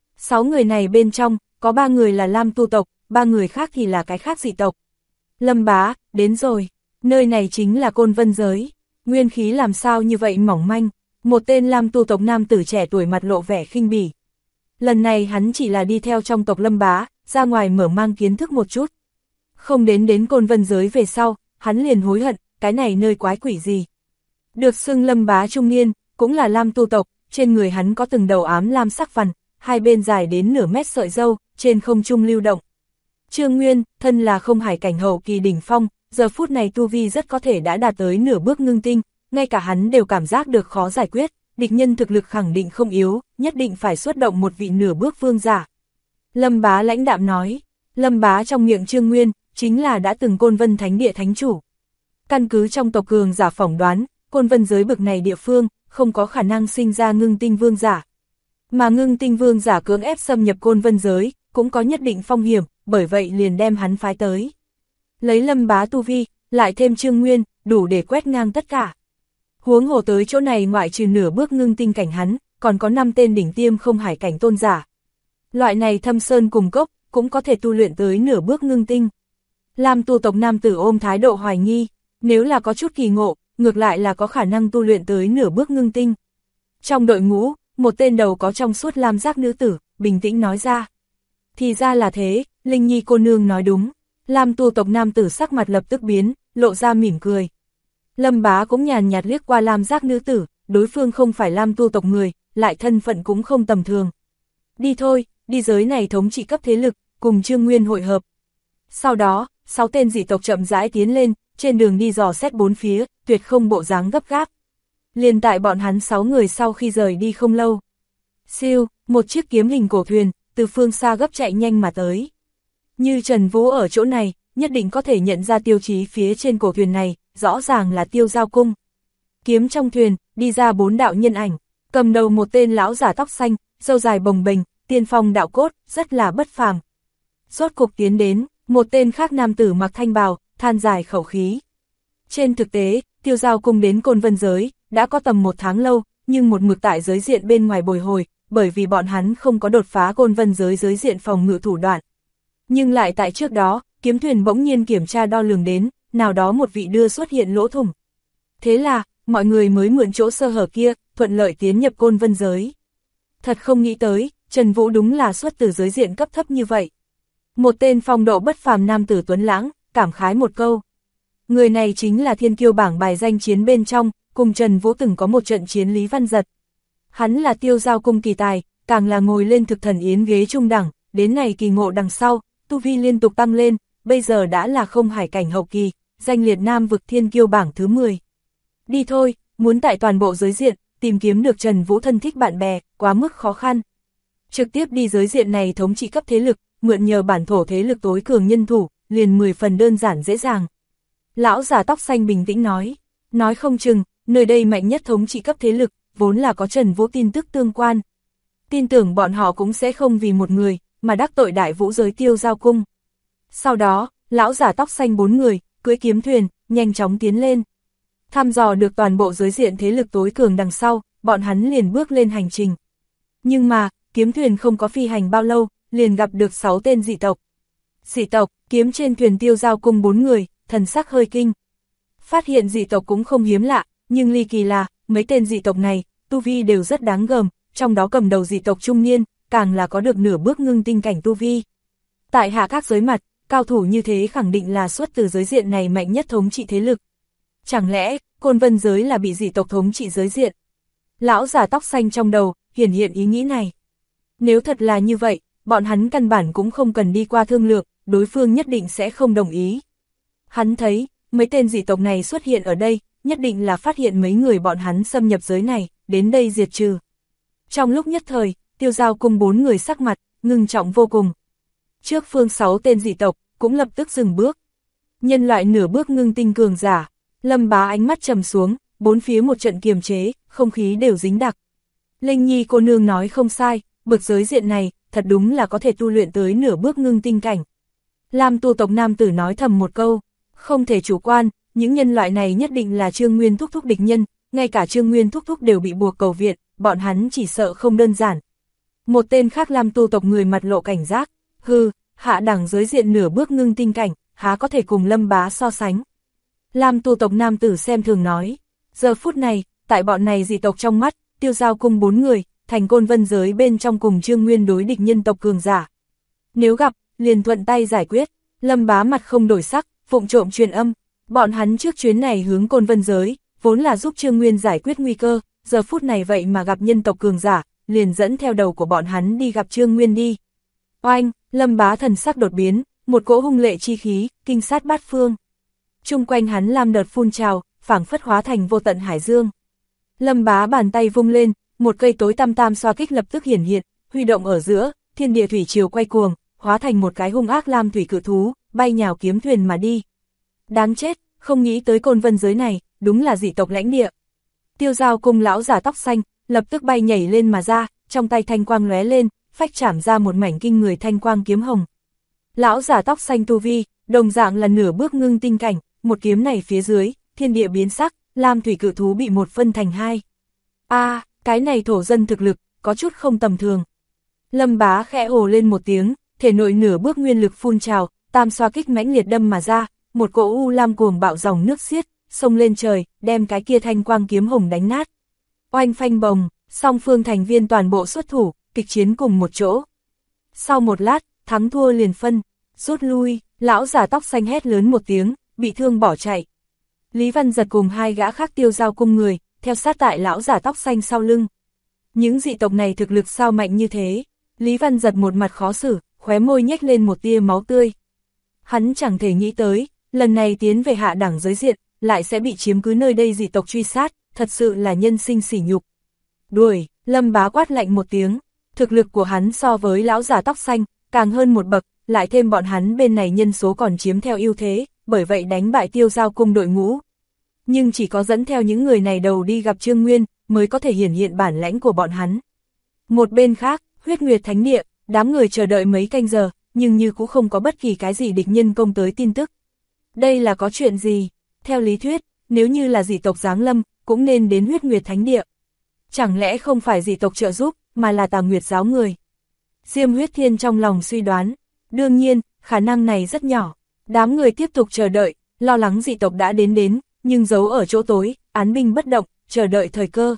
6 người này bên trong, có 3 người là Lam tu tộc, 3 người khác thì là cái khác dị tộc. Lâm bá, đến rồi, nơi này chính là Côn Vân giới, nguyên khí làm sao như vậy mỏng manh, một tên Lam tu tộc nam tử trẻ tuổi mặt lộ vẻ khinh bỉ. Lần này hắn chỉ là đi theo trong tộc Lâm bá, ra ngoài mở mang kiến thức một chút. Không đến Côn Vân giới về sau, hắn liền hối hận, cái này nơi quái quỷ gì. Được xưng Lâm bá trung niên, cũng là Lam tu tộc, trên người hắn có từng đầu ám lam sắc vằn, hai bên dài đến nửa mét sợi râu, trên không trung lưu động. Trương Nguyên, thân là không hải cảnh hậu kỳ đỉnh phong, giờ phút này tu vi rất có thể đã đạt tới nửa bước ngưng tinh, ngay cả hắn đều cảm giác được khó giải quyết, địch nhân thực lực khẳng định không yếu, nhất định phải xuất động một vị nửa bước vương giả. Lâm bá lãnh đạm nói, Lâm bá trong miệng Trương Nguyên, chính là đã từng Côn Vân Thánh Địa thánh chủ. Căn cứ trong tộc cường giả phỏng đoán, Côn Vân giới bực này địa phương, không có khả năng sinh ra ngưng tinh vương giả. Mà ngưng tinh vương giả cưỡng ép xâm nhập Côn Vân giới, cũng có nhất định phong hiểm, bởi vậy liền đem hắn phái tới. Lấy Lâm bá tu vi, lại thêm Trương Nguyên, đủ để quét ngang tất cả. Huống hồ tới chỗ này ngoại trừ nửa bước ngưng tinh cảnh hắn, còn có 5 tên đỉnh tiêm không hải cảnh tôn giả. Loại này thâm sơn cùng cốc, cũng có thể tu luyện tới nửa bước ngưng tinh. Lam tu tộc nam tử ôm thái độ hoài nghi, nếu là có chút kỳ ngộ, ngược lại là có khả năng tu luyện tới nửa bước ngưng tinh. Trong đội ngũ, một tên đầu có trong suốt lam giác nữ tử, bình tĩnh nói ra. Thì ra là thế, Linh Nhi cô nương nói đúng. Lam tu tộc nam tử sắc mặt lập tức biến, lộ ra mỉm cười. Lâm bá cũng nhàn nhạt liếc qua lam giác nữ tử, đối phương không phải Lam tu tộc người, lại thân phận cũng không tầm thường. Đi thôi, đi giới này thống trị cấp thế lực, cùng Trương Nguyên hội hợp. Sau đó, 6 tên dị tộc chậm rãi tiến lên, trên đường đi dò xét bốn phía, tuyệt không bộ dáng gấp gáp. Liền tại bọn hắn 6 người sau khi rời đi không lâu. Siêu, một chiếc kiếm hình cổ thuyền, từ phương xa gấp chạy nhanh mà tới. Như Trần Vũ ở chỗ này, nhất định có thể nhận ra tiêu chí phía trên cổ thuyền này, rõ ràng là Tiêu Giao Cung. Kiếm trong thuyền, đi ra 4 đạo nhân ảnh, cầm đầu một tên lão giả tóc xanh, râu dài bồng bềnh, tiên phong đạo cốt, rất là bất phàm. Rốt cục tiến đến, một tên khác nam tử mặc thanh bào, than dài khẩu khí. Trên thực tế, Tiêu Giao Cung đến Côn Vân giới, đã có tầm 1 tháng lâu, nhưng một mực tại giới diện bên ngoài bồi hồi, bởi vì bọn hắn không có đột phá Côn Vân giới giới diện phòng ngự thủ đoạn. Nhưng lại tại trước đó, kiếm thuyền bỗng nhiên kiểm tra đo lường đến, nào đó một vị đưa xuất hiện lỗ thủng. Thế là, mọi người mới mượn chỗ sơ hở kia, thuận lợi tiến nhập Côn Vân giới. Thật không nghĩ tới, Trần Vũ đúng là xuất từ giới diện cấp thấp như vậy. Một tên phong độ bất phàm nam tử tuấn lãng, cảm khái một câu. Người này chính là thiên kiêu bảng bài danh chiến bên trong, cùng Trần Vũ từng có một trận chiến Lý Văn Giật. Hắn là Tiêu Giao Cung kỳ tài, càng là ngồi lên thực thần yến ghế trung đẳng, đến này kỳ ngộ đằng sau, tu vi liên tục tăng lên, bây giờ đã là không hải cảnh hậu kỳ, danh liệt nam vực thiên kiêu bảng thứ 10. Đi thôi, muốn tại toàn bộ giới diện, tìm kiếm được Trần Vũ thân thích bạn bè, quá mức khó khăn. Trực tiếp đi giới diện này thống trị cấp thế lực, mượn nhờ bản thổ thế lực tối cường nhân thủ, liền 10 phần đơn giản dễ dàng. Lão già tóc xanh bình tĩnh nói không chừng, nơi đây mạnh nhất thống trị cấp thế lực, vốn là có Trần Vũ tin tức tương quan. Tin tưởng bọn họ cũng sẽ không vì một người, mà đắc tội đại vũ giới Tiêu Giao Cung. Sau đó, lão giả tóc xanh 4 người, cưỡi kiếm thuyền, nhanh chóng tiến lên. Thăm dò được toàn bộ giới diện thế lực tối cường đằng sau, bọn hắn liền bước lên hành trình. Nhưng mà, kiếm thuyền không có phi hành bao lâu, liền gặp được 6 tên dị tộc. Dị tộc, kiếm trên thuyền Tiêu Giao Cung 4 người, thần sắc hơi kinh. Phát hiện dị tộc cũng không hiếm lạ, nhưng ly kỳ là, mấy tên dị tộc này, tu vi đều rất đáng gờm, trong đó cầm đầu dị tộc trung niên, càng là có được nửa bước ngưng tinh cảnh tu vi. Tại hạ các giới mặt, cao thủ như thế khẳng định là xuất từ giới diện này mạnh nhất thống trị thế lực. Chẳng lẽ, Côn Vân giới là bị dị tộc thống trị giới diện? Lão già tóc xanh trong đầu, hiển hiện ý nghĩ này. Nếu thật là như vậy, bọn hắn căn bản cũng không cần đi qua thương lượng, đối phương nhất định sẽ không đồng ý. Hắn thấy, mấy tên dị tộc này xuất hiện ở đây, nhất định là phát hiện mấy người bọn hắn xâm nhập giới này, đến đây diệt trừ. Trong lúc nhất thời, Tiêu Giao Cung 4 người sắc mặt, ngưng trọng vô cùng. Trước phương 6 tên dị tộc, cũng lập tức dừng bước. Nhân loại nửa bước ngưng tinh cường giả, Lâm Bá ánh mắt trầm xuống, bốn phía một trận kiềm chế, không khí đều dính đặc. Linh Nhi cô nương nói không sai, bực giới diện này, thật đúng là có thể tu luyện tới nửa bước ngưng tinh cảnh. Lam tu tộc nam tử nói thầm một câu, không thể chủ quan, những nhân loại này nhất định là Trương Nguyên thúc thúc địch nhân, ngay cả Trương Nguyên thúc thúc đều bị buộc cầu viện, bọn hắn chỉ sợ không đơn giản. Một tên khác Lam tu tộc người mặt lộ cảnh giác, hừ, hạ đẳng giới diện nửa bước ngưng tinh cảnh, há có thể cùng Lâm Bá so sánh. Lam tu tộc nam tử xem thường nói, giờ phút này, tại bọn này dị tộc trong mắt, Tiêu Giao Cung 4 người, thành Côn Vân giới bên trong cùng Trương Nguyên đối địch nhân tộc cường giả. Nếu gặp, liền thuận tay giải quyết. Lâm Bá mặt không đổi sắc, vụng trộm truyền âm, bọn hắn trước chuyến này hướng Côn Vân giới, vốn là giúp Trương Nguyên giải quyết nguy cơ, giờ phút này vậy mà gặp nhân tộc cường giả, liền dẫn theo đầu của bọn hắn đi gặp Trương Nguyên đi. Oanh, Lâm Bá thần sắc đột biến, một cỗ hung lệ chi khí, kinh sát bát phương. Chung quanh hắn lam đợt phun trào, phảng phất hóa thành vô tận hải dương. Lâm Bá bàn tay vung lên, một cây tối tăm tam xoa kích lập tức hiển hiện, huy động ở giữa, thiên địa thủy triều quay cuồng, hóa thành một cái hung ác lam thủy cự thú, bay nhào kiếm thuyền mà đi. Đáng chết, không nghĩ tới Côn Vân giới này, đúng là dị tộc lãnh địa. Tiêu Giao Cung lão giả tóc xanh, lập tức bay nhảy lên mà ra, trong tay thanh quang lóe lên, phách chảm ra một mảnh kinh người thanh quang kiếm hồng. Lão giả tóc xanh tu vi, đồng dạng là nửa bước ngưng tinh cảnh, một kiếm này phía dưới, thiên địa biến sắc, lam thủy cự thú bị một phân thành hai. Cái này thổ dân thực lực, có chút không tầm thường. Lâm Bá khẽ ồ lên một tiếng, thể nội nửa bước nguyên lực phun trào, tam xoa kích mãnh liệt đâm mà ra, một cỗ u lam cuồng bạo dòng nước xiết, xông lên trời, đem cái kia thanh quang kiếm hồng đánh nát. Oanh phanh bồng, song phương thành viên toàn bộ xuất thủ, kịch chiến cùng một chỗ. Sau một lát, thắng thua liền phân, rút lui, lão giả tóc xanh hét lớn một tiếng, bị thương bỏ chạy. Lý Văn Giật cùng hai gã khác Tiêu Giao Cung người, theo sát tại lão giả tóc xanh sau lưng. Những dị tộc này thực lực sao mạnh như thế? Lý Văn Giật một mặt khó xử, khóe môi nhếch lên một tia máu tươi. Hắn chẳng thể nghĩ tới, lần này tiến về hạ đẳng giới diện, lại sẽ bị chiếm cứ nơi đây dị tộc truy sát, thật sự là nhân sinh sỉ nhục. Đuổi, Lâm Bá quát lạnh một tiếng, thực lực của hắn so với lão giả tóc xanh, càng hơn một bậc, lại thêm bọn hắn bên này nhân số còn chiếm theo ưu thế, bởi vậy đánh bại Tiêu Giao Cung đội ngũ. Nhưng chỉ có dẫn theo những người này đầu đi gặp Trương Nguyên, mới có thể hiển hiện bản lãnh của bọn hắn. Một bên khác, Huyết Nguyệt Thánh Địa, đám người chờ đợi mấy canh giờ, nhưng như cũng không có bất kỳ cái gì địch nhân công tới tin tức. Đây là có chuyện gì? Theo lý thuyết, nếu như là dị tộc giáng lâm, cũng nên đến Huyết Nguyệt Thánh Địa. Chẳng lẽ không phải dị tộc trợ giúp, mà là Tà Nguyệt giáo người? Diêm Huyết Thiên trong lòng suy đoán, đương nhiên, khả năng này rất nhỏ. Đám người tiếp tục chờ đợi, lo lắng dị tộc đã đến, nhưng giấu ở chỗ tối, án binh bất động, chờ đợi thời cơ.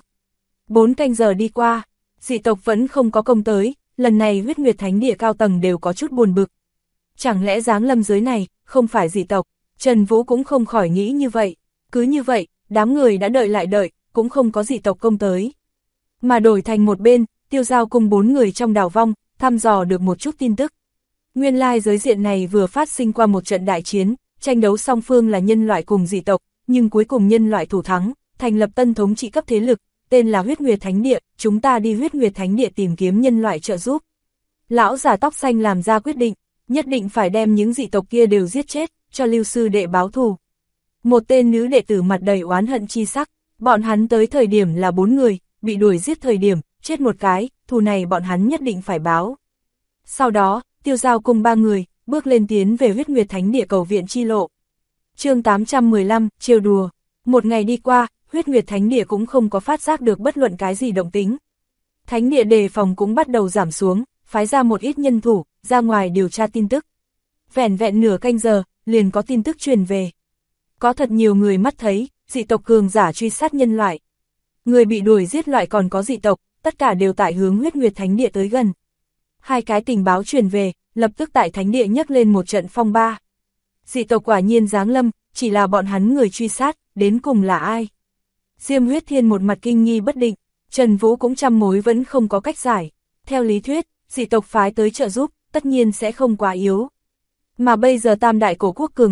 4 canh giờ đi qua, dị tộc vẫn không có công tới, lần này Huyết Nguyệt Thánh Địa cao tầng đều có chút buồn bực. Chẳng lẽ giáng lâm giới này, không phải dị tộc? Trần Vũ cũng không khỏi nghĩ như vậy. Cứ như vậy, đám người đã đợi lại đợi, cũng không có dị tộc công tới. Mà đổi thành một bên, Tiêu Giao Cung 4 người trong đảo vong, thăm dò được một chút tin tức. Nguyên lai giới diện này vừa phát sinh qua một trận đại chiến, tranh đấu song phương là nhân loại cùng dị tộc, nhưng cuối cùng nhân loại thủ thắng, thành lập tân thống trị cấp thế lực, tên là Huyết Nguyệt Thánh Địa, chúng ta đi Huyết Nguyệt Thánh Địa tìm kiếm nhân loại trợ giúp. Lão già tóc xanh làm ra quyết định, nhất định phải đem những dị tộc kia đều giết chết, cho Lưu sư đệ báo thù. Một tên nữ đệ tử mặt đầy oán hận chi sắc, bọn hắn tới thời điểm là 4 người, bị đuổi giết thời điểm, chết một cái, thù này bọn hắn nhất định phải báo. Sau đó, Tiêu Giao Cung 3 người, bước lên tiến về Huyết Nguyệt Thánh Địa cầu viện chi lộ. Chương 815, trêu đùa. Một ngày đi qua, Huyết Nguyệt Thánh Địa cũng không có phát giác được bất luận cái gì động tĩnh. Thánh Địa đề phòng cũng bắt đầu giảm xuống, phái ra một ít nhân thủ, ra ngoài điều tra tin tức. Vẻn vẹn nửa canh giờ, liền có tin tức truyền về. Có thật nhiều người mắt thấy, dị tộc cường giả truy sát nhân loại. Người bị đuổi giết loại còn có dị tộc, tất cả đều tại hướng Huyết Nguyệt Thánh Địa tới gần. Hai cái tình báo truyền về, lập tức tại Thánh Địa nhấc lên một trận phong ba. Dị tộc quả nhiên giáng lâm, chỉ là bọn hắn người truy sát, đến cùng là ai? Diêm Huyết Thiên một mặt kinh nghi bất định, Trần Vũ cũng trăm mối vẫn không có cách giải. Theo lý thuyết, dị tộc phái tới trợ giúp, tất nhiên sẽ không quá yếu. Mà bây giờ tam đại cổ quốc cường giả,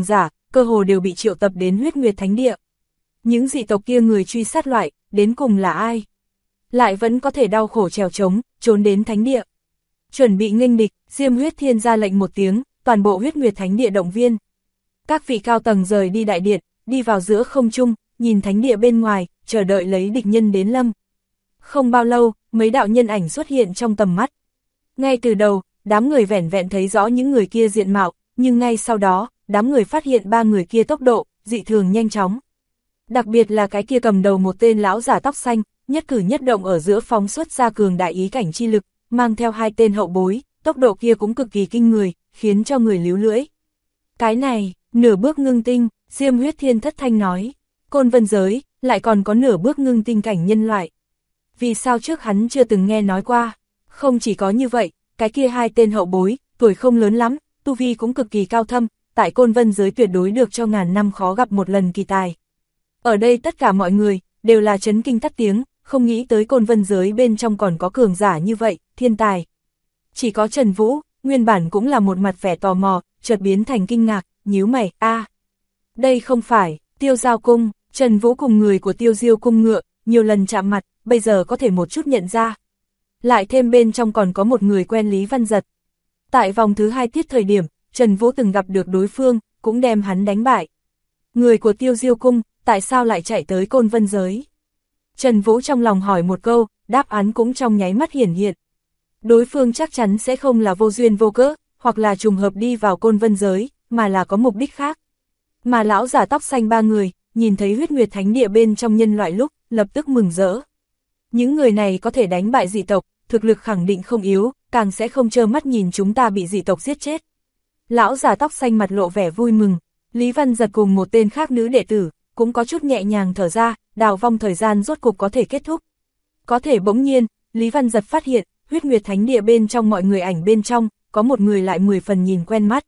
cơ hồ đều bị triệu tập đến Huyết Nguyệt Thánh Địa. Những dị tộc kia người truy sát loại, đến cùng là ai? Lại vẫn có thể đau khổ trèo trống, trốn đến Thánh Địa. Chuẩn bị nghênh địch, Diêm Huyết Thiên ra lệnh một tiếng, toàn bộ Huyết Nguyệt Thánh Địa động viên. Các vị cao tầng rời đi đại điện, đi vào giữa không trung, nhìn Thánh Địa bên ngoài, chờ đợi lấy địch nhân đến lâm. Không bao lâu, mấy đạo nhân ảnh xuất hiện trong tầm mắt. Ngay từ đầu, đám người vẻn vẹn thấy rõ những người kia diện mạo, nhưng ngay sau đó, đám người phát hiện ba người kia tốc độ, dị thường nhanh chóng. Đặc biệt là cái kia cầm đầu một tên lão giả tóc xanh, nhất cử nhất động ở giữa phóng xuất ra cường đại ý cảnh chi lực, mang theo hai tên hậu bối, tốc độ kia cũng cực kỳ kinh người, khiến cho người líu lưỡi. Cái này, nửa bước ngưng tinh, Diêm Huyết Thiên thất thanh nói, Côn Vân giới, lại còn có nửa bước ngưng tinh cảnh nhân loại. Vì sao trước hắn chưa từng nghe nói qua? Không chỉ có như vậy, cái kia hai tên hậu bối, tuổi không lớn lắm, tu vi cũng cực kỳ cao thâm, tại Côn Vân giới tuyệt đối được cho ngàn năm khó gặp một lần kỳ tài. Ở đây tất cả mọi người, đều là chấn kinh tắt tiếng, không nghĩ tới Côn Vân giới bên trong còn có cường giả như vậy, thiên tài. Chỉ có Trần Vũ, nguyên bản cũng là một mặt vẻ tò mò, chợt biến thành kinh ngạc, nhíu mày, đây không phải, Tiêu Giao Cung, Trần Vũ cùng người của Tiêu Diêu Cung ngựa, nhiều lần chạm mặt, bây giờ có thể một chút nhận ra. Lại thêm bên trong còn có một người quen Lý Văn Giật. Tại vòng thứ 2 tiết thời điểm, Trần Vũ từng gặp được đối phương, cũng đem hắn đánh bại. Người của Tiêu Diêu Cung, tại sao lại chạy tới Côn Vân giới? Trần Vũ trong lòng hỏi một câu, đáp án cũng trong nháy mắt hiển hiện. Đối phương chắc chắn sẽ không là vô duyên vô cớ, hoặc là trùng hợp đi vào Côn Vân giới, mà là có mục đích khác. Mà lão giả tóc xanh ba người, nhìn thấy Huyết Nguyệt Thánh Địa bên trong nhân loại lúc, lập tức mừng rỡ. Những người này có thể đánh bại dị tộc, thực lực khẳng định không yếu, càng sẽ không trơ mắt nhìn chúng ta bị dị tộc giết chết. Lão giả tóc xanh mặt lộ vẻ vui mừng, Lý Văn Giật cùng một tên khác nữ đệ tử, cũng có chút nhẹ nhàng thở ra, đào vong thời gian rốt cục có thể kết thúc. Có thể bỗng nhiên, Lý Văn Giật phát hiện, Huyết Nguyệt Thánh Địa bên trong mọi người ảnh bên trong, có một người lại 10 phần nhìn quen mắt.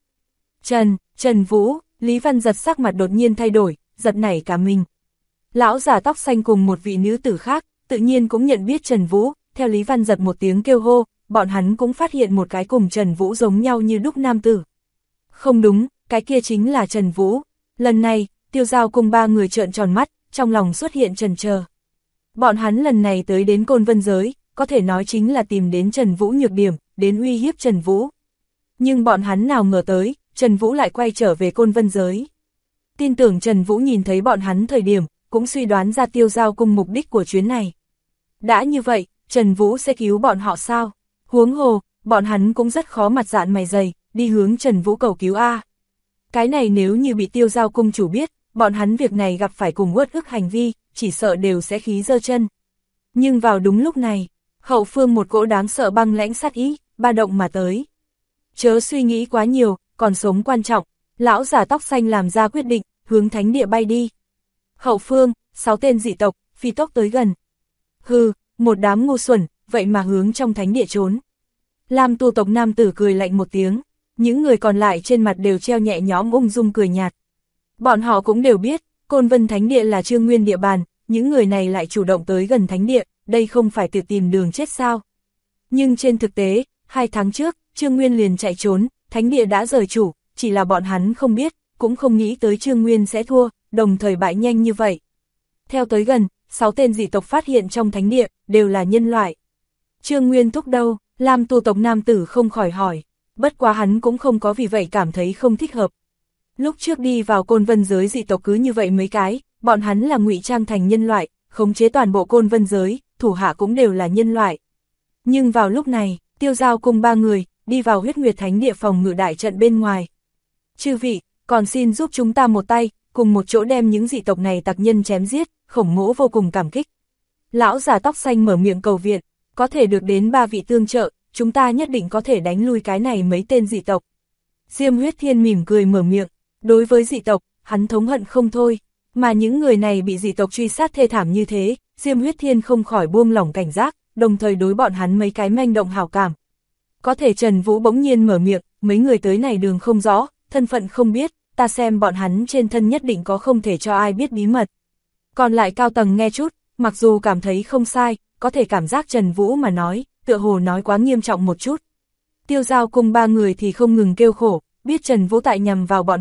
Trần Vũ, Lý Văn Giật sắc mặt đột nhiên thay đổi, giật nảy cả mình. Lão giả tóc xanh cùng một vị nữ tử khác, tự nhiên cũng nhận biết Trần Vũ, theo Lý Văn Giật một tiếng kêu hô, bọn hắn cũng phát hiện một cái cùng Trần Vũ giống nhau như đúc nam tử. Không đúng, cái kia chính là Trần Vũ. Lần này, Tiêu Giao cùng ba người trợn tròn mắt, trong lòng xuất hiện chần chờ. Bọn hắn lần này tới đến Côn Vân giới, có thể nói chính là tìm đến Trần Vũ nhược điểm, đến uy hiếp Trần Vũ. Nhưng bọn hắn nào ngờ tới, Trần Vũ lại quay trở về Côn Vân giới. Tin tưởng Trần Vũ nhìn thấy bọn hắn thời điểm, cũng suy đoán ra Tiêu Giao cung mục đích của chuyến này. Đã như vậy, Trần Vũ sẽ cứu bọn họ sao? Huống hồ, bọn hắn cũng rất khó mặt dạn mày dày, đi hướng Trần Vũ cầu cứu a. Cái này nếu như bị Tiêu Giao cung chủ biết, bọn hắn việc này gặp phải cùng uất ức hành vi, chỉ sợ đều sẽ khí giơ chân. Nhưng vào đúng lúc này, hậu phương một cỗ đáng sợ băng lãnh sát ý, ba động mà tới. Chớ suy nghĩ quá nhiều, còn sống quan trọng, lão giả tóc xanh làm ra quyết định, hướng thánh địa bay đi. Hậu phương, 6 tên dị tộc, phi tốc tới gần. Hừ, một đám ngu xuẩn, vậy mà hướng trong thánh địa trốn. Lam tu tộc nam tử cười lạnh một tiếng, những người còn lại trên mặt đều treo nhẹ nhõm ung dung cười nhạt. Bọn họ cũng đều biết, Côn Vân Thánh Địa là Trương Nguyên địa bàn, những người này lại chủ động tới gần thánh địa, đây không phải tự tìm đường chết sao. Nhưng trên thực tế, 2 tháng trước, Trương Nguyên liền chạy trốn, thánh địa đã rời chủ, chỉ là bọn hắn không biết, cũng không nghĩ tới Trương Nguyên sẽ thua, đồng thời bại nhanh như vậy. Theo tới gần, 6 tên dị tộc phát hiện trong thánh địa, đều là nhân loại. Trương Nguyên thúc đâu? Lam tu tộc nam tử không khỏi hỏi, bất quá hắn cũng không có vì vậy cảm thấy không thích hợp. Lúc trước đi vào Côn Vân giới dị tộc cứ như vậy mấy cái, bọn hắn là ngụy trang thành nhân loại, khống chế toàn bộ Côn Vân giới, thủ hạ cũng đều là nhân loại. Nhưng vào lúc này, Tiêu Giao cùng 3 người, đi vào Huyết Nguyệt Thánh Địa phòng ngự đại trận bên ngoài. Chư vị, còn xin giúp chúng ta một tay, cùng một chỗ đem những dị tộc này tặc nhân chém giết, Khổng Mỗ vô cùng cảm kích. Lão già tóc xanh mở miệng cầu viện, có thể được đến 3 vị tương trợ, chúng ta nhất định có thể đánh lui cái này mấy tên dị tộc. Diêm Huyết Thiên mỉm cười mở miệng, đối với dị tộc, hắn thống hận không thôi, mà những người này bị dị tộc truy sát thê thảm như thế, Diêm Huyết Thiên không khỏi buông lỏng cảnh giác, đồng thời đối bọn hắn mấy cái manh động hảo cảm. Có thể Trần Vũ bỗng nhiên mở miệng, mấy người tới này đường không rõ, thân phận không biết, ta xem bọn hắn trên thân nhất định có không thể cho ai biết bí mật. Còn lại cao tầng nghe chút, mặc dù cảm thấy không sai, có thể cảm giác Trần Vũ mà nói, tựa hồ nói quá nghiêm trọng một chút. Tiêu Giao cùng 3 người thì không ngừng kêu khổ, biết Trần Vũ tại nhằm vào bọn họ,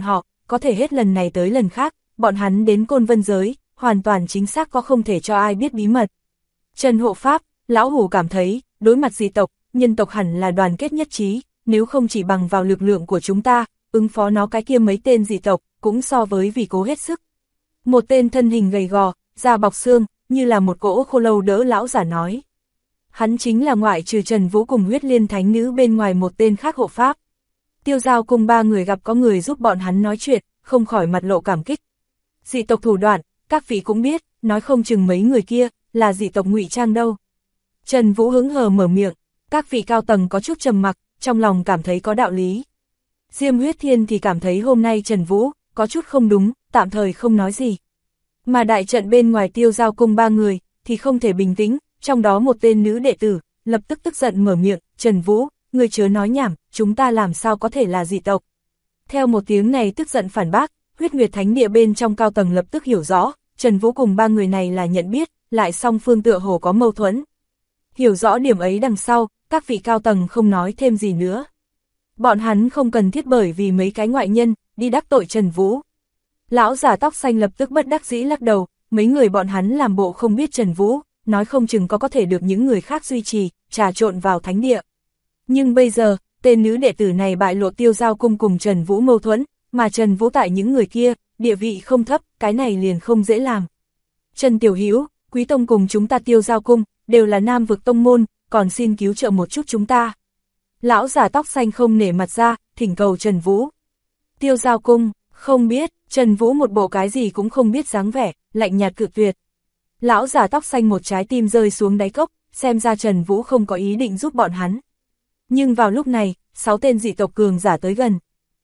có thể hết lần này tới lần khác, bọn hắn đến Côn Vân giới, hoàn toàn chính xác có không thể cho ai biết bí mật. Trần hộ pháp, lão hủ cảm thấy, đối mặt dị tộc, nhân tộc hẳn là đoàn kết nhất trí, nếu không chỉ bằng vào lực lượng của chúng ta, ứng phó nó cái kia mấy tên dị tộc, cũng so với vì cố hết sức. Một tên thân hình gầy gò, da bọc xương, như là một cỗ khô lâu đỡ lão giả nói. Hắn chính là ngoại trừ Trần Vũ cùng huyết liên thánh nữ bên ngoài một tên khác hộ pháp. Tiêu Giao cùng ba người gặp có người giúp bọn hắn nói chuyện, không khỏi mặt lộ cảm kích. Dị tộc thủ đoạn, các vị cũng biết, nói không chừng mấy người kia, là dị tộc ngụy trang đâu. Trần Vũ hứng hờ mở miệng, các vị cao tầng có chút trầm mặc, trong lòng cảm thấy có đạo lý. Diêm Huyết Thiên thì cảm thấy hôm nay Trần Vũ, có chút không đúng, tạm thời không nói gì. Mà đại trận bên ngoài Tiêu Giao cung ba người, thì không thể bình tĩnh, trong đó một tên nữ đệ tử, lập tức tức giận mở miệng, Trần Vũ, ngươi chớ nói nhảm, chúng ta làm sao có thể là dị tộc. Theo một tiếng này tức giận phản bác, Huyết Nguyệt Thánh Địa bên trong cao tầng lập tức hiểu rõ, Trần Vũ cùng ba người này là nhận biết, lại song phương tựa hồ có mâu thuẫn. Hiểu rõ điểm ấy đằng sau, các vị cao tầng không nói thêm gì nữa. Bọn hắn không cần thiết bởi vì mấy cái ngoại nhân, đi đắc tội Trần Vũ. Lão giả tóc xanh lập tức bất đắc dĩ lắc đầu, mấy người bọn hắn làm bộ không biết Trần Vũ, nói không chừng có thể được những người khác duy trì, trà trộn vào thánh địa. Nhưng bây giờ, tên nữ đệ tử này bại lộ Tiêu Giao cung cùng Trần Vũ mâu thuẫn, mà Trần Vũ tại những người kia, địa vị không thấp, cái này liền không dễ làm. Trần Tiểu Hữu, Quý Tông cùng chúng ta Tiêu Giao cung, đều là Nam vực tông môn, còn xin cứu trợ một chút chúng ta. Lão giả tóc xanh không nể mặt ra, thỉnh cầu Trần Vũ. Tiêu Giao cung, không biết, Trần Vũ một bộ cái gì cũng không biết dáng vẻ, lạnh nhạt cự tuyệt. Lão giả tóc xanh một trái tim rơi xuống đáy cốc, xem ra Trần Vũ không có ý định giúp bọn hắn. Nhưng vào lúc này, 6 tên dị tộc cường giả tới gần.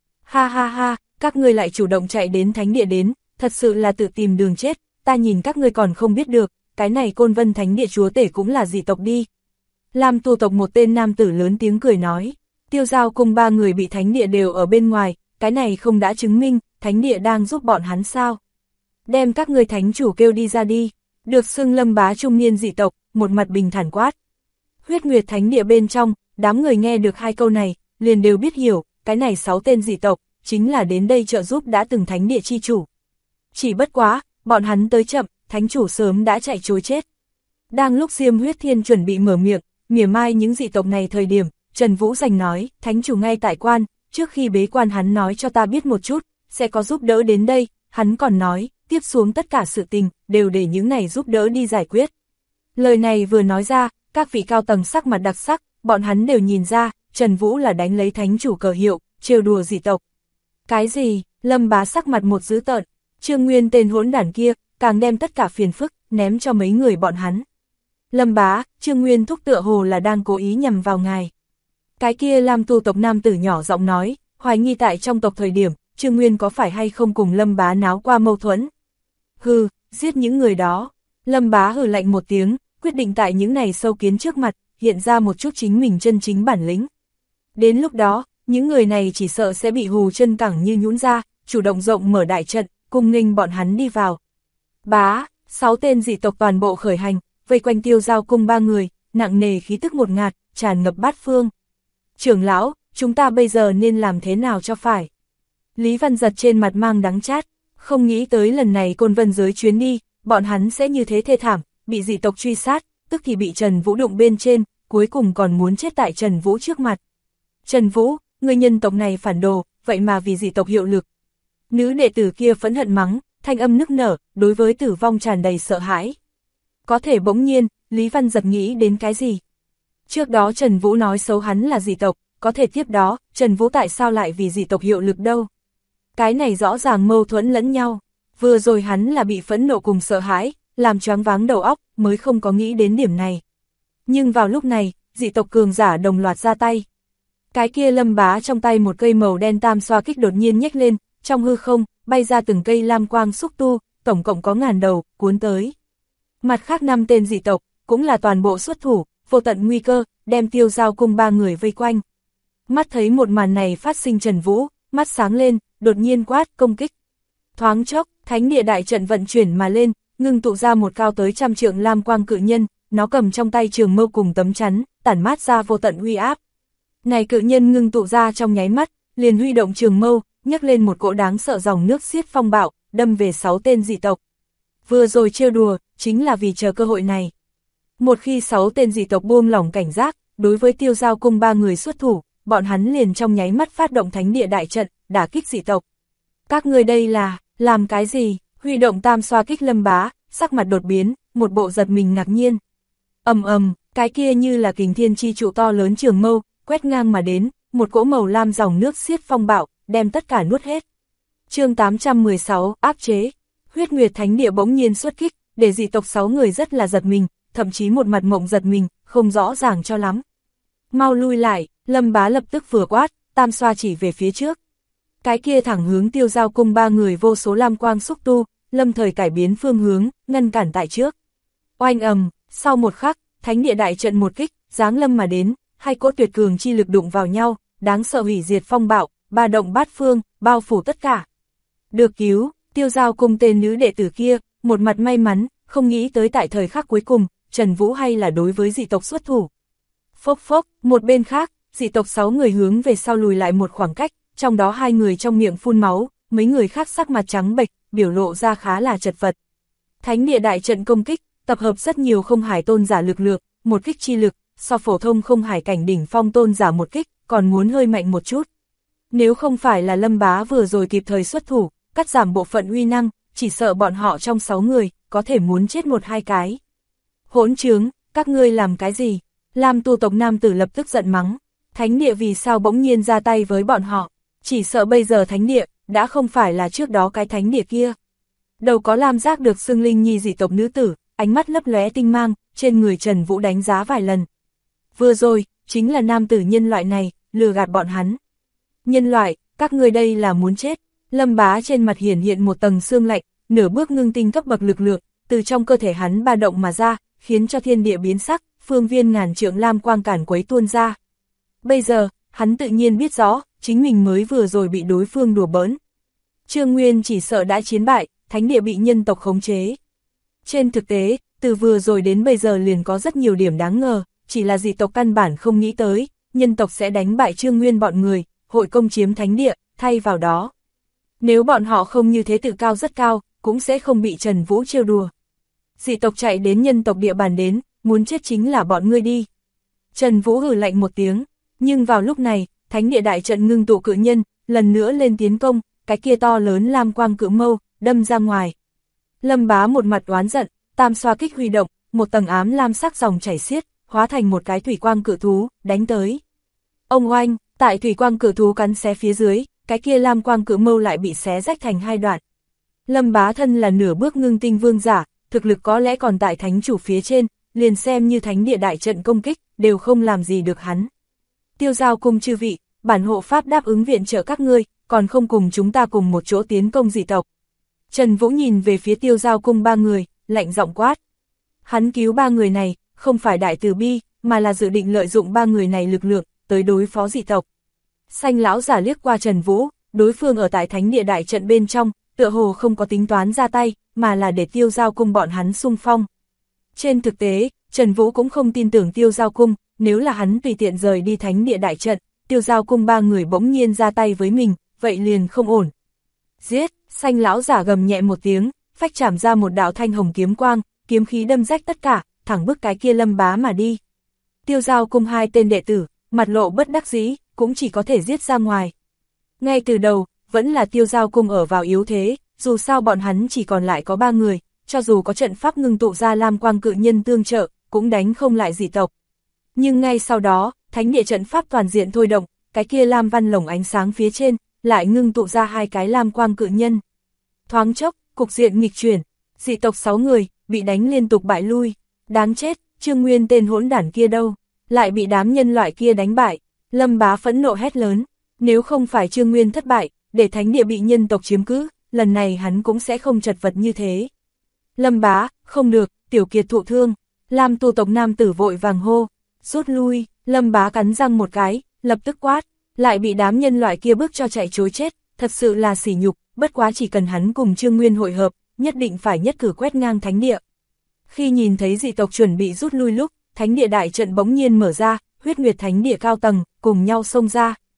Ha ha ha, các ngươi lại chủ động chạy đến thánh địa đến, thật sự là tự tìm đường chết, ta nhìn các ngươi còn không biết được, cái này Côn Vân thánh địa chúa tể cũng là dị tộc đi. Lam tu tộc một tên nam tử lớn tiếng cười nói, Tiêu Giao cùng ba người bị thánh địa đều ở bên ngoài, cái này không đã chứng minh, thánh địa đang giúp bọn hắn sao. Đem các ngươi thánh chủ kêu đi ra đi, được xưng Lâm Bá trung niên dị tộc, một mặt bình thản quát. Huyết Nguyệt thánh địa bên trong, đám người nghe được hai câu này, liền đều biết hiểu, cái này 6 tên dị tộc, chính là đến đây trợ giúp đã từng thánh địa chi chủ. Chỉ bất quá, bọn hắn tới chậm, thánh chủ sớm đã chạy trối chết. Đang lúc Diêm Huyết Thiên chuẩn bị mở miệng, mỉa mai những dị tộc này thời điểm, Trần Vũ giành nói, thánh chủ ngay tại quan, trước khi bế quan hắn nói cho ta biết một chút, sẽ có giúp đỡ đến đây, hắn còn nói, tiếp xuống tất cả sự tình, đều để những này giúp đỡ đi giải quyết. Lời này vừa nói ra, các vị cao tầng sắc mặt đặc sắc, bọn hắn đều nhìn ra, Trần Vũ là đánh lấy thánh chủ cờ hiệu, trêu đùa dị tộc. Cái gì? Lâm Bá sắc mặt một dữ tợn, Trương Nguyên tên hỗn đản kia, càng đem tất cả phiền phức, ném cho mấy người bọn hắn. Lâm Bá, Trương Nguyên thúc tựa hồ là đang cố ý nhằm vào ngài. Cái kia Lam tu tộc nam tử nhỏ giọng nói, hoài nghi tại trong tộc thời điểm, Trương Nguyên có phải hay không cùng Lâm Bá náo qua mâu thuẫn. Hừ, giết những người đó. Lâm Bá hừ lạnh một tiếng, quyết định tại những này sâu kiến trước mặt, hiện ra một chút chính mình chân chính bản lĩnh. Đến lúc đó, những người này chỉ sợ sẽ bị hù chân cẳng như nhũn ra, chủ động rộng mở đại trận, cùng nghênh bọn hắn đi vào. Bá, 6 tên dị tộc toàn bộ khởi hành, vây quanh Tiêu Giao cung ba người, nặng nề khí tức ngột ngạt, tràn ngập bát phương. Trưởng lão, chúng ta bây giờ nên làm thế nào cho phải? Lý Văn Giật trên mặt mang đắng chát, không nghĩ tới lần này Côn Vân giới chuyến đi, bọn hắn sẽ như thế thê thảm, bị dị tộc truy sát, tức thì bị Trần Vũ đụng bên trên, cuối cùng còn muốn chết tại Trần Vũ trước mặt. Trần Vũ, người nhân tộc này phản đồ, vậy mà vì dị tộc hiệu lực. Nữ đệ tử kia phẫn hận mắng, thanh âm nức nở, đối với tử vong tràn đầy sợ hãi. Có thể bỗng nhiên, Lý Văn Giật nghĩ đến cái gì? Trước đó Trần Vũ nói xấu hắn là dị tộc, có thể tiếp đó, Trần Vũ tại sao lại vì dị tộc hiệu lực đâu? Cái này rõ ràng mâu thuẫn lẫn nhau. Vừa rồi hắn là bị phẫn nộ cùng sợ hãi, làm choáng váng đầu óc, mới không có nghĩ đến điểm này. Nhưng vào lúc này, dị tộc cường giả đồng loạt ra tay. Cái kia Lâm Bá trong tay một cây màu đen tam xoa kích đột nhiên nhếch lên, trong hư không, bay ra từng cây lam quang xúc tu, tổng cộng có ngàn đầu, cuốn tới. Mặt khác 5 tên dị tộc, cũng là toàn bộ xuất thủ, vô tận nguy cơ, đem Tiêu Giao cung ba người vây quanh. Mắt thấy một màn này phát sinh, Trần Vũ, mắt sáng lên, đột nhiên quát, công kích. Thoáng chốc, thánh địa đại trận vận chuyển mà lên, ngưng tụ ra một cao tới 100 trượng lam quang cự nhân, nó cầm trong tay trường mâu cùng tấm chắn, tản mát ra vô tận uy áp. Này cự nhân ngưng tụ ra trong nháy mắt, liền huy động trường mâu, nhấc lên một cỗ đáng sợ dòng nước xiết phong bạo, đâm về 6 tên dị tộc. Vừa rồi trêu đùa, chính là vì chờ cơ hội này. Một khi 6 tên dị tộc buông lỏng cảnh giác, đối với Tiêu Giao Cung 3 người xuất thủ, bọn hắn liền trong nháy mắt phát động thánh địa đại trận, đả kích dị tộc. Các người đây là, làm cái gì? Huy động tam xoa kích Lâm Bá, sắc mặt đột biến, một bộ giật mình ngạc nhiên. Cái kia như là kình thiên chi trụ to lớn trường mâu, quét ngang mà đến, một cỗ màu lam dòng nước xiết phong bạo, đem tất cả nuốt hết. Chương 816, áp chế. Huyết Nguyệt Thánh Địa bỗng nhiên xuất kích, để dị tộc 6 người rất là giật mình, thậm chí một mặt mộng giật mình, không rõ ràng cho lắm. Mau lui lại, Lâm Bá lập tức vừa quát, tam xoa chỉ về phía trước. Cái kia thẳng hướng Tiêu Giao Cung 3 người vô số lam quang xúc tu, lâm thời cải biến phương hướng, ngăn cản tại trước. Oanh ầm, sau một khắc, thánh địa đại trận một kích, giáng lâm mà đến, hai cỗ tuyệt cường chi lực đụng vào nhau, đáng sợ hủy diệt phong bạo, ba động bát phương, bao phủ tất cả. Được cứu, Tiêu Giao Cung tên nữ đệ tử kia, một mặt may mắn, không nghĩ tới tại thời khắc cuối cùng, Trần Vũ hay là đối với dị tộc xuất thủ. Phốc phốc, một bên khác, dị tộc 6 người hướng về sau lùi lại một khoảng cách, trong đó 2 người trong miệng phun máu, mấy người khác sắc mặt trắng bệch, biểu lộ ra khá là chật vật. Thánh địa đại trận công kích, tập hợp rất nhiều không hải tôn giả lực lượng, một kích chi lực, so phổ thông không hải cảnh đỉnh phong tôn giả một kích, còn muốn hơi mạnh một chút. Nếu không phải là Lâm Bá vừa rồi kịp thời xuất thủ, cắt giảm bộ phận uy năng, chỉ sợ bọn họ trong 6 người, có thể muốn chết 1-2 cái. Hỗn trướng, các ngươi làm cái gì? Lam tu tộc nam tử lập tức giận mắng. Thánh địa vì sao bỗng nhiên ra tay với bọn họ? Chỉ sợ bây giờ thánh địa, đã không phải là trước đó cái thánh địa kia. Đầu có lam giác được xưng linh nhi dị tộc nữ tử, ánh mắt lấp lóe tinh mang, trên người Trần Vũ đánh giá vài lần. Vừa rồi, chính là nam tử nhân loại này, lừa gạt bọn hắn. Nhân loại, các ngươi đây là muốn chết. Lâm Bá trên mặt hiển hiện một tầng xương lạnh, nửa bước ngưng tinh cấp bậc lực lượng, từ trong cơ thể hắn ba động mà ra, khiến cho thiên địa biến sắc, phương viên ngàn trượng lam quang cản quấy tuôn ra. Bây giờ, hắn tự nhiên biết rõ, chính mình mới vừa rồi bị đối phương đùa bỡn. Trương Nguyên chỉ sợ đã chiến bại, thánh địa bị nhân tộc khống chế. Trên thực tế, từ vừa rồi đến bây giờ liền có rất nhiều điểm đáng ngờ, chỉ là dị tộc căn bản không nghĩ tới, nhân tộc sẽ đánh bại Trương Nguyên bọn người, hội công chiếm thánh địa, thay vào đó. Nếu bọn họ không như thế tự cao rất cao, cũng sẽ không bị Trần Vũ trêu đùa. Dị tộc chạy đến nhân tộc địa bàn đến, muốn chết chính là bọn ngươi đi. Trần Vũ hừ lạnh một tiếng, nhưng vào lúc này, thánh địa đại trận ngưng tụ cự nhân, lần nữa lên tiến công, cái kia to lớn lam quang cự mâu, đâm ra ngoài. Lâm Bá một mặt oán giận, tam xoa kích huy động, một tầng ám lam sắc dòng chảy xiết, hóa thành một cái thủy quang cự thú, đánh tới. Ông oanh, tại thủy quang cự thú cắn xé phía dưới, cái kia lam quang cự mâu lại bị xé rách thành 2 đoạn. Lâm Bá thân là nửa bước ngưng tinh vương giả, thực lực có lẽ còn tại thánh chủ phía trên, liền xem như thánh địa đại trận công kích, đều không làm gì được hắn. Tiêu Giao Cung chư vị, bản hộ pháp đáp ứng viện trợ các ngươi, còn không cùng chúng ta cùng một chỗ tiến công dị tộc. Trần Vũ nhìn về phía Tiêu Giao Cung 3 người, lạnh giọng quát. Hắn cứu 3 người này, không phải đại từ bi, mà là dự định lợi dụng 3 người này lực lượng, tới đối phó dị tộc. Xanh lão giả liếc qua Trần Vũ, đối phương ở tại thánh địa đại trận bên trong, tựa hồ không có tính toán ra tay, mà là để Tiêu Giao Cung bọn hắn xung phong. Trên thực tế, Trần Vũ cũng không tin tưởng Tiêu Giao Cung, nếu là hắn tùy tiện rời đi thánh địa đại trận, Tiêu Giao Cung 3 người bỗng nhiên ra tay với mình, vậy liền không ổn. Giết, xanh lão giả gầm nhẹ một tiếng, phách chảm ra một đạo thanh hồng kiếm quang, kiếm khí đâm rách tất cả, thẳng bức cái kia Lâm Bá mà đi. Tiêu Giao Cung 2 tên đệ tử, mặt lộ bất đắc dĩ, cũng chỉ có thể giết ra ngoài. Ngay từ đầu, vẫn là Tiêu Giao Cung ở vào yếu thế, dù sao bọn hắn chỉ còn lại có 3 người, cho dù có trận pháp ngưng tụ ra lam quang cự nhân tương trợ, cũng đánh không lại dị tộc. Nhưng ngay sau đó, thánh địa trận pháp toàn diện thôi động, cái kia lam văn lồng ánh sáng phía trên, lại ngưng tụ ra 2 cái lam quang cự nhân. Thoáng chốc, cục diện nghịch chuyển, dị tộc 6 người, bị đánh liên tục bại lui. Đáng chết, Trương Nguyên tên hỗn đản kia đâu, lại bị đám nhân loại kia đánh bại. Lâm Bá phẫn nộ hét lớn, nếu không phải Trương Nguyên thất bại, để thánh địa bị nhân tộc chiếm cứ, lần này hắn cũng sẽ không chật vật như thế. Lâm Bá, không được, tiểu kiệt thụ thương. Lam tu tộc nam tử vội vàng hô, rút lui. Lâm Bá cắn răng một cái, lập tức quát, lại bị đám nhân loại kia bước cho chạy trối chết, thật sự là sỉ nhục, bất quá chỉ cần hắn cùng Trương Nguyên hội hợp, nhất định phải nhất cử quét ngang thánh địa. Khi nhìn thấy dị tộc chuẩn bị rút lui lúc, thánh địa đại trận bỗng nhiên mở ra, Huyết Nguyệt Thánh Địa cao tầng, cùng nhau xông ra.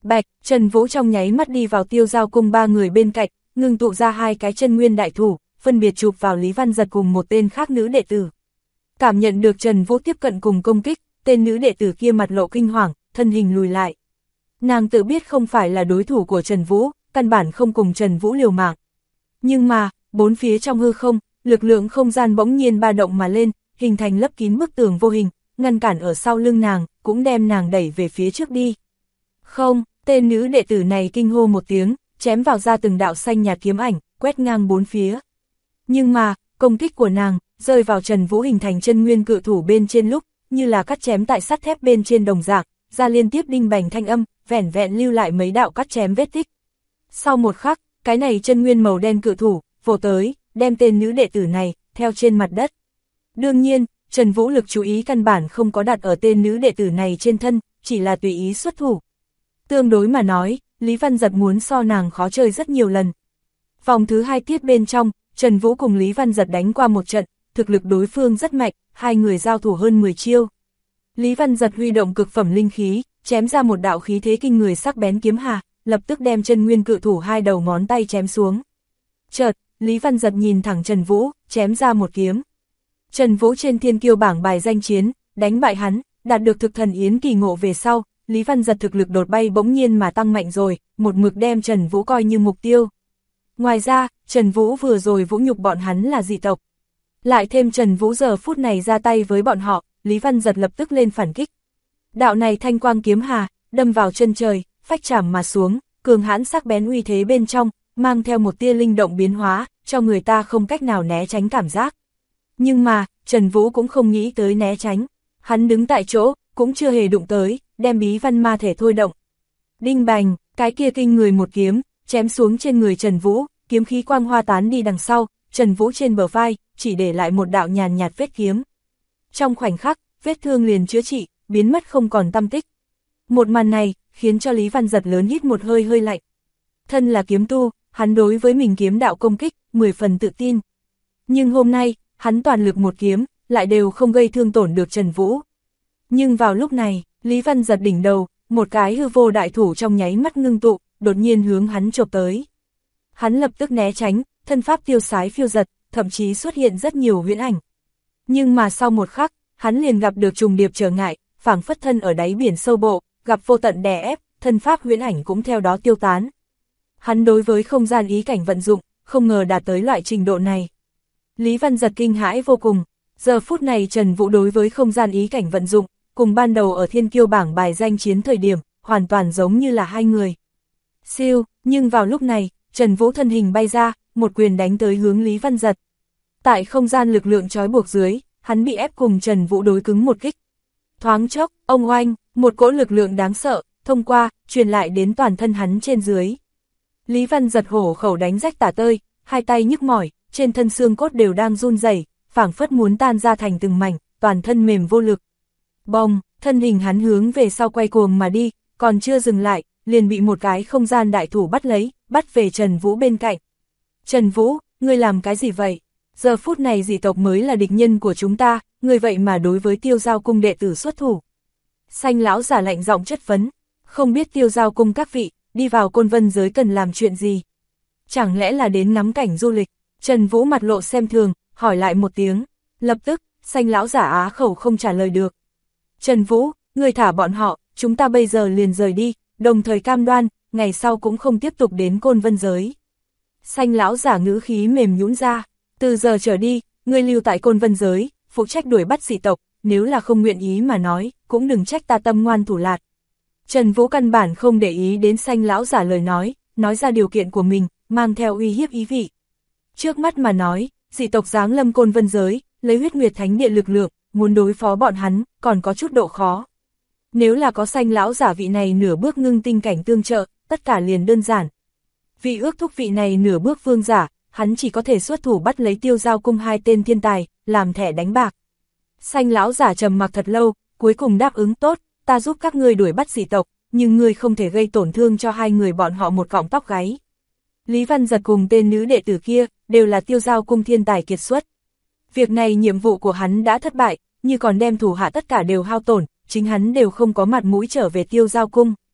Bạch, Trần Vũ trong nháy mắt đi vào Tiêu Giao cung ba người bên cạnh, ngưng tụ ra hai cái chân nguyên đại thủ, phân biệt chụp vào Lý Văn Giật cùng một tên khác nữ đệ tử. Cảm nhận được Trần Vũ tiếp cận cùng công kích, tên nữ đệ tử kia mặt lộ kinh hoàng, thân hình lùi lại. Nàng tự biết không phải là đối thủ của Trần Vũ, căn bản không cùng Trần Vũ liều mạng. Nhưng mà, bốn phía trong hư không, lực lượng không gian bỗng nhiên ba động mà lên, hình thành lấp kín bức tường vô hình, ngăn cản ở sau lưng nàng, cũng đem nàng đẩy về phía trước đi. Không, tên nữ đệ tử này kinh hô một tiếng, chém vào ra từng đạo xanh nhạt kiếm ảnh, quét ngang bốn phía. Nhưng mà, công kích của nàng, rơi vào Trần Vũ hình thành chân nguyên cự thủ bên trên lúc, như là cắt chém tại sắt thép bên trên đồng dạng, ra liên tiếp đinh bành thanh âm, vẻn vẹn lưu lại mấy đạo cắt chém vết tích. Sau một khắc, cái này chân nguyên màu đen cự thủ, vồ tới, đem tên nữ đệ tử này, theo trên mặt đất. Đương nhiên, Trần Vũ lực chú ý căn bản không có đặt ở tên nữ đệ tử này trên thân, chỉ là tùy ý xuất thủ. Tương đối mà nói, Lý Văn Giật muốn so nàng khó chơi rất nhiều lần. Vòng thứ 2 tiết bên trong, Trần Vũ cùng Lý Văn Giật đánh qua một trận, thực lực đối phương rất mạnh, hai người giao thủ hơn 10 chiêu. Lý Văn Giật huy động cực phẩm linh khí, chém ra một đạo khí thế kinh người sắc bén kiếm hà, lập tức đem chân nguyên cự thủ hai đầu ngón tay chém xuống. Chợt, Lý Văn Giật nhìn thẳng Trần Vũ, chém ra một kiếm. Trần Vũ trên thiên kiêu bảng bài danh chiến, đánh bại hắn, đạt được thực thần yến kỳ ngộ về sau, Lý Văn Giật thực lực đột bay bỗng nhiên mà tăng mạnh rồi, một mực đem Trần Vũ coi như mục tiêu. Ngoài ra, Trần Vũ vừa rồi vũ nhục bọn hắn là dị tộc. Lại thêm Trần Vũ giờ phút này ra tay với bọn họ, Lý Văn Giật lập tức lên phản kích. Đạo này thanh quang kiếm hà, đâm vào chân trời, phách chạm mà xuống, cường hãn sắc bén uy thế bên trong, mang theo một tia linh động biến hóa, cho người ta không cách nào né tránh cảm giác. Nhưng mà, Trần Vũ cũng không nghĩ tới né tránh. Hắn đứng tại chỗ, cũng chưa hề đụng tới, đem bí văn ma thể thôi động. Đinh bành, cái kia kinh người một kiếm, chém xuống trên người Trần Vũ, kiếm khí quang hoa tán đi đằng sau, Trần Vũ trên bờ vai, chỉ để lại một đạo nhàn nhạt vết kiếm. Trong khoảnh khắc, vết thương liền chữa trị, biến mất không còn tăm tích. Một màn này, khiến cho Lý Văn Giật lớn hít một hơi hơi lạnh. Thân là kiếm tu, hắn đối với mình kiếm đạo công kích, 10 phần tự tin. Nhưng hôm nay, hắn toàn lực một kiếm, lại đều không gây thương tổn được Trần Vũ. Nhưng vào lúc này, Lý Văn Giật đỉnh đầu, một cái hư vô đại thủ trong nháy mắt ngưng tụ, đột nhiên hướng hắn chộp tới. Hắn lập tức né tránh, thân pháp tiêu sái phiêu giật, thậm chí xuất hiện rất nhiều huyễn ảnh. Nhưng mà sau một khắc, hắn liền gặp được trùng điệp trở ngại, phảng phất thân ở đáy biển sâu bộ, gặp vô tận đè ép, thân pháp huyễn ảnh cũng theo đó tiêu tán. Hắn đối với không gian ý cảnh vận dụng, không ngờ đạt tới loại trình độ này. Lý Văn Giật kinh hãi vô cùng, giờ phút này Trần Vũ đối với không gian ý cảnh vận dụng, cùng ban đầu ở thiên kiêu bảng bài danh chiến thời điểm, hoàn toàn giống như là hai người. Siêu, nhưng vào lúc này, Trần Vũ thân hình bay ra, một quyền đánh tới hướng Lý Văn Giật. Tại không gian lực lượng trói buộc dưới, hắn bị ép cùng Trần Vũ đối cứng một kích. Thoáng chốc, ông oanh, một cỗ lực lượng đáng sợ, thông qua, truyền lại đến toàn thân hắn trên dưới. Lý Văn Giật hổ khẩu đánh rách tả tơi, hai tay nhức mỏi, trên thân xương cốt đều đang run rẩy, phảng phất muốn tan ra thành từng mảnh, toàn thân mềm vô lực. Bông, thân hình hắn hướng về sau quay cuồng mà đi, còn chưa dừng lại, liền bị một cái không gian đại thủ bắt lấy, bắt về Trần Vũ bên cạnh. Trần Vũ, ngươi làm cái gì vậy? Giờ phút này dị tộc mới là địch nhân của chúng ta, ngươi vậy mà đối với Tiêu Giao cung đệ tử xuất thủ. Xanh lão giả lạnh giọng chất vấn, không biết Tiêu Giao cung các vị, đi vào Côn Vân giới cần làm chuyện gì? Chẳng lẽ là đến ngắm cảnh du lịch? Trần Vũ mặt lộ xem thường, hỏi lại một tiếng, lập tức, xanh lão giả á khẩu không trả lời được. Trần Vũ, ngươi thả bọn họ, chúng ta bây giờ liền rời đi, đồng thời cam đoan, ngày sau cũng không tiếp tục đến Côn Vân giới. Xanh lão giả ngữ khí mềm nhũn ra, từ giờ trở đi, ngươi lưu tại Côn Vân giới, phụ trách đuổi bắt dị tộc, nếu là không nguyện ý mà nói, cũng đừng trách ta tâm ngoan thủ lạt. Trần Vũ căn bản không để ý đến xanh lão giả lời nói ra điều kiện của mình, mang theo uy hiếp ý vị. Trước mắt mà nói, dị tộc giáng lâm Côn Vân giới, lấy huyết nguyệt thánh địa lực lượng, muốn đối phó bọn hắn, còn có chút độ khó. Nếu là có xanh lão giả vị này nửa bước ngưng tinh cảnh tương trợ, tất cả liền đơn giản. Vị ước thúc vị này nửa bước vương giả, hắn chỉ có thể xuất thủ bắt lấy Tiêu Giao cung hai tên thiên tài, làm thẻ đánh bạc. Xanh lão giả trầm mặc thật lâu, cuối cùng đáp ứng tốt, ta giúp các ngươi đuổi bắt dị tộc, nhưng ngươi không thể gây tổn thương cho hai người bọn họ một cọng tóc gáy. Lý Văn Giật cùng tên nữ đệ tử kia, đều là Tiêu Giao cung thiên tài kiệt xuất. Việc này nhiệm vụ của hắn đã thất bại, như còn đem thủ hạ tất cả đều hao tổn, chính hắn đều không có mặt mũi trở về Tiêu Giao cung.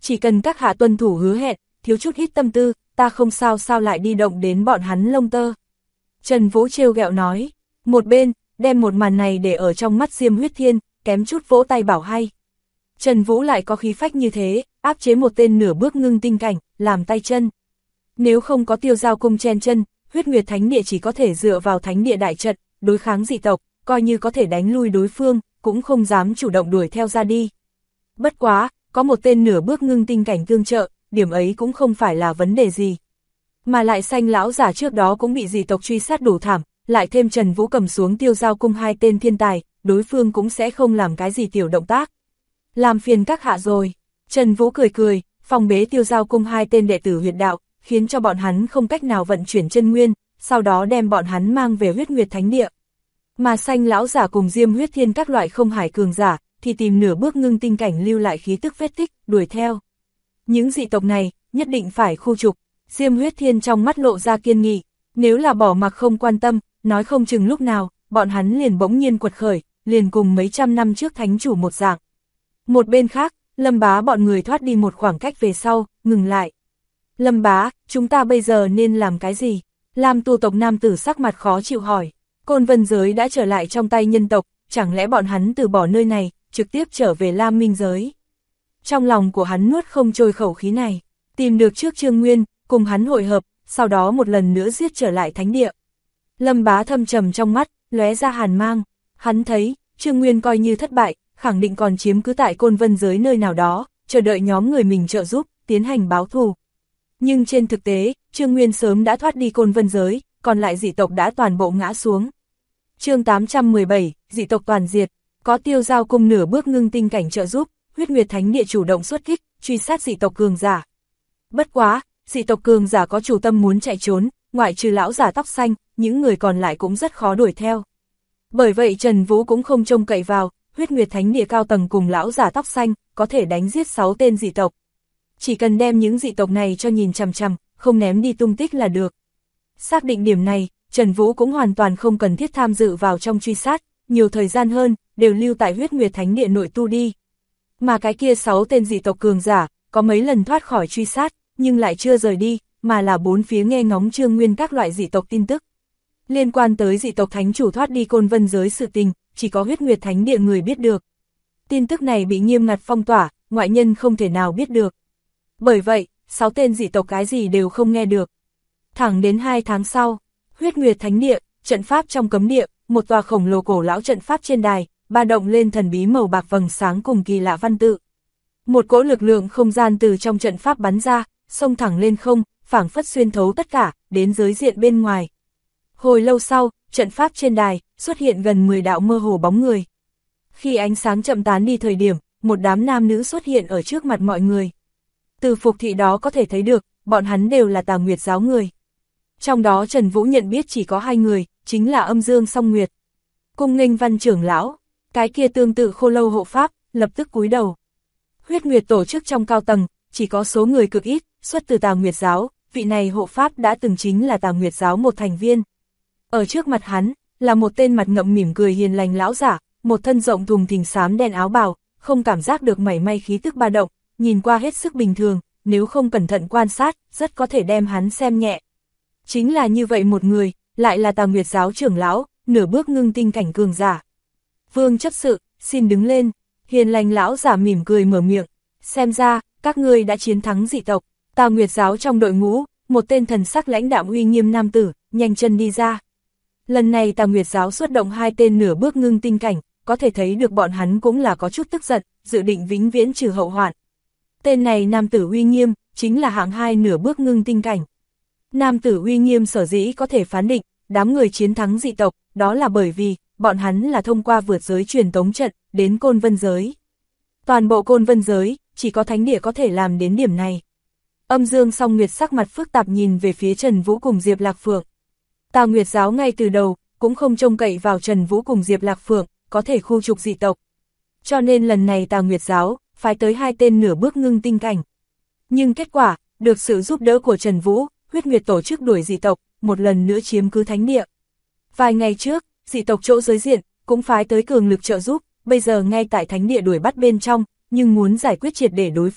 Chỉ cần các hạ tuân thủ hứa hẹn, thiếu chút ít tâm tư, ta không sao sao lại đi động đến bọn hắn lông tơ. Trần Vũ trêu ghẹo nói, một bên, đem một màn này để ở trong mắt Diêm Huyết Thiên, kém chút vỗ tay bảo hay. Trần Vũ lại có khí phách như thế, áp chế một tên nửa bước ngưng tinh cảnh, làm tay chân. Nếu không có Tiêu Giao Cung chen chân, Huyết Nguyệt Thánh Địa chỉ có thể dựa vào Thánh Địa đại trận, đối kháng dị tộc, coi như có thể đánh lui đối phương, cũng không dám chủ động đuổi theo ra đi. Bất quá, có một tên nửa bước ngưng tinh cảnh tương trợ, điểm ấy cũng không phải là vấn đề gì. Mà lại Xanh lão giả trước đó cũng bị dị tộc truy sát đủ thảm, lại thêm Trần Vũ cầm xuống Tiêu Giao Cung hai tên thiên tài, đối phương cũng sẽ không làm cái gì tiểu động tác. Làm phiền các hạ rồi. Trần Vũ cười cười, phong bế Tiêu Giao Cung hai tên đệ tử huyệt đạo, khiến cho bọn hắn không cách nào vận chuyển chân nguyên, sau đó đem bọn hắn mang về Huyết Nguyệt Thánh Địa. Mà Xanh lão giả cùng Diêm Huyết Thiên các loại không hải cường giả, thì tìm nửa bước ngưng tinh cảnh lưu lại khí tức vết tích, đuổi theo. Những dị tộc này, nhất định phải khu trục. Diêm Huyết Thiên trong mắt lộ ra kiên nghị, nếu là bỏ mặc không quan tâm, nói không chừng lúc nào, bọn hắn liền bỗng nhiên quật khởi, liền cùng mấy trăm năm trước thánh chủ một dạng. Một bên khác, Lâm Bá bọn người thoát đi một khoảng cách về sau, ngừng lại. Lâm Bá, chúng ta bây giờ nên làm cái gì? Lam tu tộc nam tử sắc mặt khó chịu hỏi. Côn Vân giới đã trở lại trong tay nhân tộc, chẳng lẽ bọn hắn từ bỏ nơi này, trực tiếp trở về Lam Minh giới? Trong lòng của hắn nuốt không trôi khẩu khí này, tìm được trước Trương Nguyên, cùng hắn hội hợp, sau đó một lần nữa giết trở lại thánh địa. Lâm Bá thâm trầm trong mắt, lóe ra hàn mang, hắn thấy, Trương Nguyên coi như thất bại, khẳng định còn chiếm cứ tại Côn Vân giới nơi nào đó, chờ đợi nhóm người mình trợ giúp, tiến hành báo thù. Nhưng trên thực tế, Trương Nguyên sớm đã thoát đi Côn Vân giới, còn lại dị tộc đã toàn bộ ngã xuống. Chương 817, dị tộc toàn diệt, có Tiêu Giao Cung nửa bước ngưng tinh cảnh trợ giúp, Huyết Nguyệt Thánh Địa chủ động xuất kích, truy sát dị tộc cường giả. Bất quá, dị tộc cường giả có chủ tâm muốn chạy trốn, ngoại trừ lão giả tóc xanh, những người còn lại cũng rất khó đuổi theo. Bởi vậy Trần Vũ cũng không trông cậy vào, Huyết Nguyệt Thánh Địa cao tầng cùng lão giả tóc xanh, có thể đánh giết 6 tên dị tộc. Chỉ cần đem những dị tộc này cho nhìn chằm chằm, không ném đi tung tích là được. Xác định điểm này, Trần Vũ cũng hoàn toàn không cần thiết tham dự vào trong truy sát, nhiều thời gian hơn, đều lưu tại Huyết Nguyệt Thánh Địa nội tu đi. Mà cái kia 6 tên dị tộc cường giả, có mấy lần thoát khỏi truy sát, nhưng lại chưa rời đi, mà là bốn phía nghe ngóng Trương Nguyên các loại dị tộc tin tức. Liên quan tới dị tộc thánh chủ thoát đi Côn Vân giới sự tình, chỉ có Huyết Nguyệt Thánh Địa người biết được. Tin tức này bị nghiêm ngặt phong tỏa, ngoại nhân không thể nào biết được. Bởi vậy, 6 tên dị tộc cái gì đều không nghe được. Thẳng đến 2 tháng sau, Huyết Nguyệt Thánh Địa, trận pháp trong cấm địa, một tòa khổng lồ cổ lão trận pháp trên đài, ba động lên thần bí màu bạc vầng sáng cùng kỳ lạ văn tự. Một cỗ lực lượng không gian từ trong trận pháp bắn ra, xông thẳng lên không, phảng phất xuyên thấu tất cả, đến giới diện bên ngoài. Hồi lâu sau, trận pháp trên đài, xuất hiện gần 10 đạo mơ hồ bóng người. Khi ánh sáng chậm tán đi thời điểm, một đám nam nữ xuất hiện ở trước mặt mọi người. Từ phục thị đó có thể thấy được, bọn hắn đều là Tà Nguyệt giáo người. Trong đó Trần Vũ nhận biết chỉ có 2 người, chính là Âm Dương Song Nguyệt. Cung Nghênh Văn trưởng lão, cái kia tương tự Khô Lâu hộ pháp, lập tức cúi đầu. Huyết Nguyệt tổ chức trong cao tầng, chỉ có số người cực ít, xuất từ Tà Nguyệt giáo, vị này hộ pháp đã từng chính là Tà Nguyệt giáo một thành viên. Ở trước mặt hắn, là một tên mặt ngậm mỉm cười hiền lành lão giả, một thân rộng thùng thình xám đen áo bào, không cảm giác được mảy may khí tức ba động, nhìn qua hết sức bình thường, nếu không cẩn thận quan sát, rất có thể đem hắn xem nhẹ. Chính là như vậy một người, lại là Tà Nguyệt giáo trưởng lão, nửa bước ngưng tinh cảnh cường giả. Vương chấp sự, xin đứng lên, hiền lành lão giả mỉm cười mở miệng, xem ra, các ngươi đã chiến thắng dị tộc. Tà Nguyệt giáo trong đội ngũ, một tên thần sắc lãnh đạm uy nghiêm nam tử, nhanh chân đi ra. Lần này Tà Nguyệt giáo xuất động 2 tên nửa bước ngưng tinh cảnh, có thể thấy được bọn hắn cũng là có chút tức giận, dự định vĩnh viễn trừ hậu hoạn. Tên này nam tử uy nghiêm, chính là hạng 2 nửa bước ngưng tinh cảnh. Nam tử uy nghiêm sở dĩ có thể phán định, đám người chiến thắng dị tộc, đó là bởi vì, bọn hắn là thông qua vượt giới truyền tống trận, đến Côn Vân giới. Toàn bộ Côn Vân giới, chỉ có thánh địa có thể làm đến điểm này. Âm Dương Song Nguyệt sắc mặt phức tạp nhìn về phía Trần Vũ cùng Diệp Lạc Phượng. Tà Nguyệt giáo ngay từ đầu, cũng không trông cậy vào Trần Vũ cùng Diệp Lạc Phượng, có thể khu trục dị tộc. Cho nên lần này Tà Nguyệt giáo, phái tới 2 tên nửa bước ngưng tinh cảnh. Nhưng kết quả, được sự giúp đỡ của Trần Vũ, Huyết Nguyệt tổ chức đuổi dị tộc, một lần nữa chiếm cứ thánh địa. Vài ngày trước, dị tộc chỗ giới diện, cũng phái tới cường lực trợ giúp, bây giờ ngay tại thánh địa đuổi bắt bên trong, nhưng muốn giải quyết triệt để đối phương,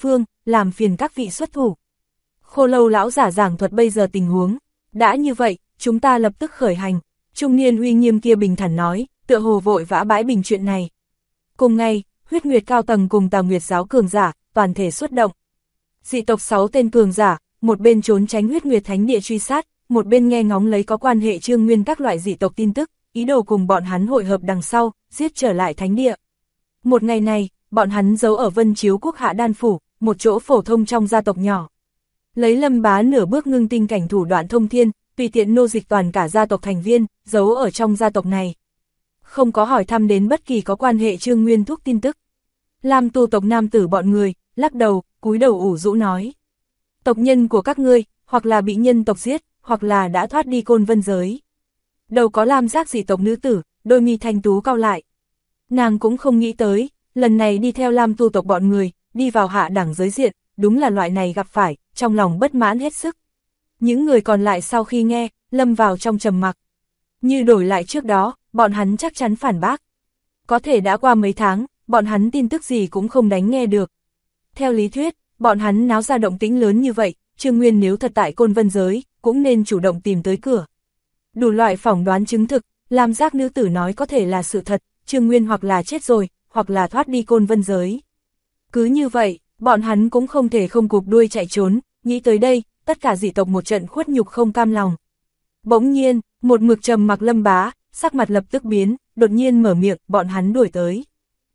làm phiền các vị xuất thủ. Khô Lâu lão giả giảng thuật bây giờ tình huống. Đã như vậy, chúng ta lập tức khởi hành. Trung niên uy nghiêm kia bình thản nói, tựa hồ vội vã bãi bình chuyện này. Cùng ngày, Huyết Nguyệt cao tầng cùng Tà Nguyệt giáo cường giả, toàn thể xuất động. Dị tộc 6 tên cường giả, một bên trốn tránh Huyết Nguyệt thánh địa truy sát, một bên nghe ngóng lấy có quan hệ Trương Nguyên các loại dị tộc tin tức, ý đồ cùng bọn hắn hội hợp đằng sau, giết trở lại thánh địa. Một ngày này, bọn hắn giấu ở Vân Chiếu quốc Hạ Đan phủ, một chỗ phổ thông trong gia tộc nhỏ. Lấy Lâm Bá nửa bước ngưng tinh cảnh thủ đoạn thông thiên, tùy tiện nô dịch toàn cả gia tộc thành viên, giấu ở trong gia tộc này. Không có hỏi thăm đến bất kỳ có quan hệ Trương Nguyên Thúc tin tức. Lam tu tộc nam tử bọn người, lắc đầu, cúi đầu ủ rũ nói. Tộc nhân của các ngươi, hoặc là bị nhân tộc giết, hoặc là đã thoát đi Côn Vân giới. Đầu có lam giác dị tộc nữ tử, đôi mi thanh tú cau lại. Nàng cũng không nghĩ tới, lần này đi theo Lam tu tộc bọn người, đi vào hạ đẳng giới diện, đúng là loại này gặp phải, trong lòng bất mãn hết sức. Những người còn lại sau khi nghe, lâm vào trong trầm mặc. Như đổi lại trước đó, bọn hắn chắc chắn phản bác. Có thể đã qua mấy tháng, bọn hắn tin tức gì cũng không đánh nghe được. Theo lý thuyết, bọn hắn náo ra động tĩnh lớn như vậy, Trương Nguyên nếu thật tại Côn Vân giới, cũng nên chủ động tìm tới cửa. Đủ loại phỏng đoán chứng thực, lam giác nữ tử nói có thể là sự thật, Trương Nguyên hoặc là chết rồi, hoặc là thoát đi Côn Vân giới. Cứ như vậy, bọn hắn cũng không thể không cụp đuôi chạy trốn, nghĩ tới đây, tất cả dị tộc một trận khuất nhục không cam lòng. Bỗng nhiên, một mực trầm mặc Lâm Bá, sắc mặt lập tức biến, đột nhiên mở miệng, bọn hắn đuổi tới.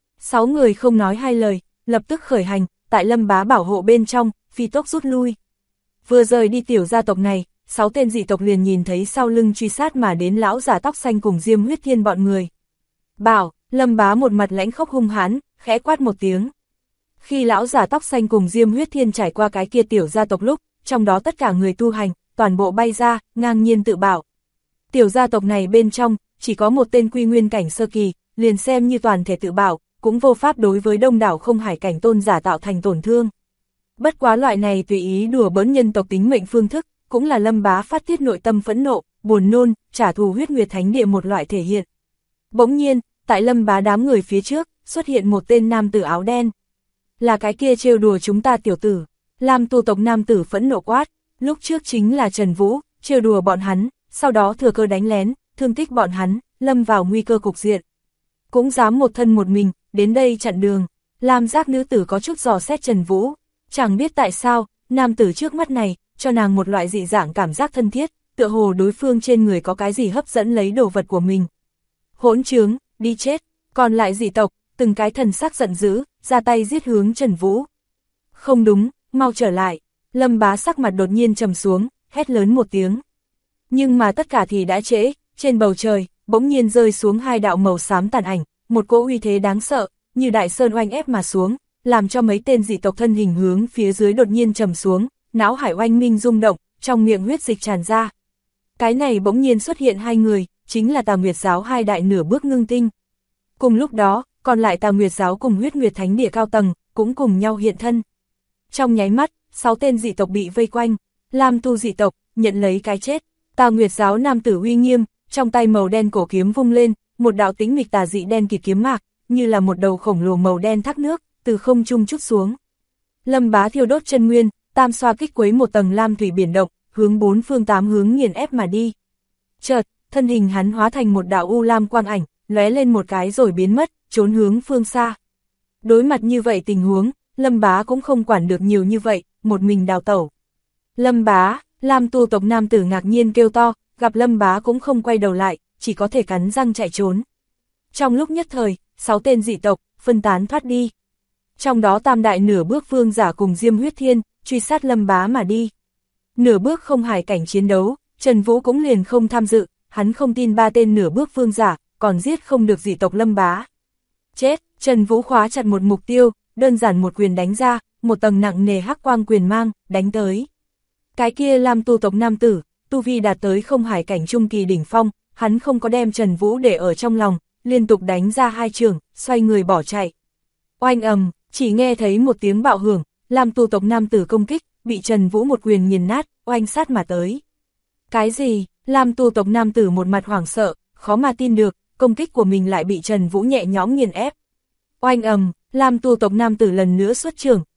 6 người không nói hai lời, lập tức khởi hành, tại Lâm Bá bảo hộ bên trong, phi tốc rút lui. Vừa rời đi tiểu gia tộc này, 6 tên dị tộc liền nhìn thấy sau lưng truy sát mà đến lão giả tóc xanh cùng Diêm Huyết Thiên bọn người. Bảo, Lâm Bá một mặt lãnh khốc hung hãn, khẽ quát một tiếng. Khi lão giả tóc xanh cùng Diêm Huyết Thiên trải qua cái kia tiểu gia tộc lúc, trong đó tất cả người tu hành, toàn bộ bay ra, ngang nhiên tự bảo. Tiểu gia tộc này bên trong, chỉ có một tên quy nguyên cảnh sơ kỳ, liền xem như toàn thể tự bảo, cũng vô pháp đối với đông đảo không hải cảnh tôn giả tạo thành tổn thương. Bất quá loại này tùy ý đùa bỡn nhân tộc tính mệnh phương thức, cũng là Lâm Bá phát tiết nội tâm phẫn nộ, buồn nôn, trả thù Huyết Nguyệt thánh địa một loại thể hiện. Bỗng nhiên, tại Lâm Bá đám người phía trước, xuất hiện một tên nam tử áo đen. Là cái kia trêu đùa chúng ta tiểu tử. Lam tu tộc nam tử phẫn nộ quát, lúc trước chính là Trần Vũ, trêu đùa bọn hắn, sau đó thừa cơ đánh lén, thương tích bọn hắn, lâm vào nguy cơ cục diện. Cũng dám một thân một mình, đến đây chặn đường. Lam giác nữ tử có chút dò xét Trần Vũ, chẳng biết tại sao, nam tử trước mắt này, cho nàng một loại dị dạng cảm giác thân thiết, tựa hồ đối phương trên người có cái gì hấp dẫn lấy đồ vật của mình. Hỗn trướng, đi chết, còn lại dị tộc, từng cái thần sắc giận dữ, ra tay giết hướng Trần Vũ. Không đúng, mau trở lại. Lâm Bá sắc mặt đột nhiên trầm xuống, hét lớn một tiếng. Nhưng mà tất cả thì đã trễ, trên bầu trời, bỗng nhiên rơi xuống 2 đạo màu xám tàn ảnh, một cỗ uy thế đáng sợ, như đại sơn oanh ép mà xuống, làm cho mấy tên dị tộc thân hình hướng phía dưới đột nhiên trầm xuống, não hải oanh minh rung động, trong miệng huyết dịch tràn ra. Cái này bỗng nhiên xuất hiện 2 người, chính là Tà Nguyệt giáo 2 đại nửa bước ngưng tinh. Cùng lúc đó, còn lại Tà Nguyệt giáo cùng Huyết Nguyệt thánh địa cao tầng, cũng cùng nhau hiện thân. Trong nháy mắt, 6 tên dị tộc bị vây quanh, Lam tu dị tộc, nhận lấy cái chết. Tà Nguyệt giáo nam tử uy nghiêm, trong tay màu đen cổ kiếm vung lên, một đạo tĩnh mịch tà dị đen kịt kiếm mạc, như là một đầu khổng lồ màu đen thác nước, từ không trung trút xuống. Lâm Bá thiêu đốt chân nguyên, tam xoa kích quấy một tầng lam thủy biển động, hướng 4 phương 8 hướng nghiền ép mà đi. Chợt, thân hình hắn hóa thành một đạo u lam quang ảnh, lóe lên một cái rồi biến mất, trốn hướng phương xa. Đối mặt như vậy tình huống, Lâm Bá cũng không quản được nhiều như vậy, một mình đào tẩu. Lâm Bá, Lam tu tộc nam tử ngạc nhiên kêu to, gặp Lâm Bá cũng không quay đầu lại, chỉ có thể cắn răng chạy trốn. Trong lúc nhất thời, 6 tên dị tộc, phân tán thoát đi. Trong đó tam đại nửa bước vương giả cùng Diêm Huyết Thiên, truy sát Lâm Bá mà đi. Nửa bước không hải cảnh chiến đấu, Trần Vũ cũng liền không tham dự, hắn không tin 3 tên nửa bước vương giả, còn giết không được dị tộc Lâm Bá. Chết, Trần Vũ khóa chặt một mục tiêu, đơn giản một quyền đánh ra, một tầng nặng nề hắc quang quyền mang, đánh tới. Cái kia Lam tu tộc nam tử, tu vi đạt tới không hải cảnh trung kỳ đỉnh phong, hắn không có đem Trần Vũ để ở trong lòng, liên tục đánh ra 2 trường, xoay người bỏ chạy. Oanh ầm, chỉ nghe thấy một tiếng bạo hưởng, Lam tu tộc nam tử công kích, bị Trần Vũ một quyền nghiền nát, oanh sát mà tới. Cái gì? Lam tu tộc nam tử một mặt hoảng sợ, khó mà tin được, công kích của mình lại bị Trần Vũ nhẹ nhõm nghiền ép. Oanh ầm, Lam tu tộc nam tử lần nữa xuất trường,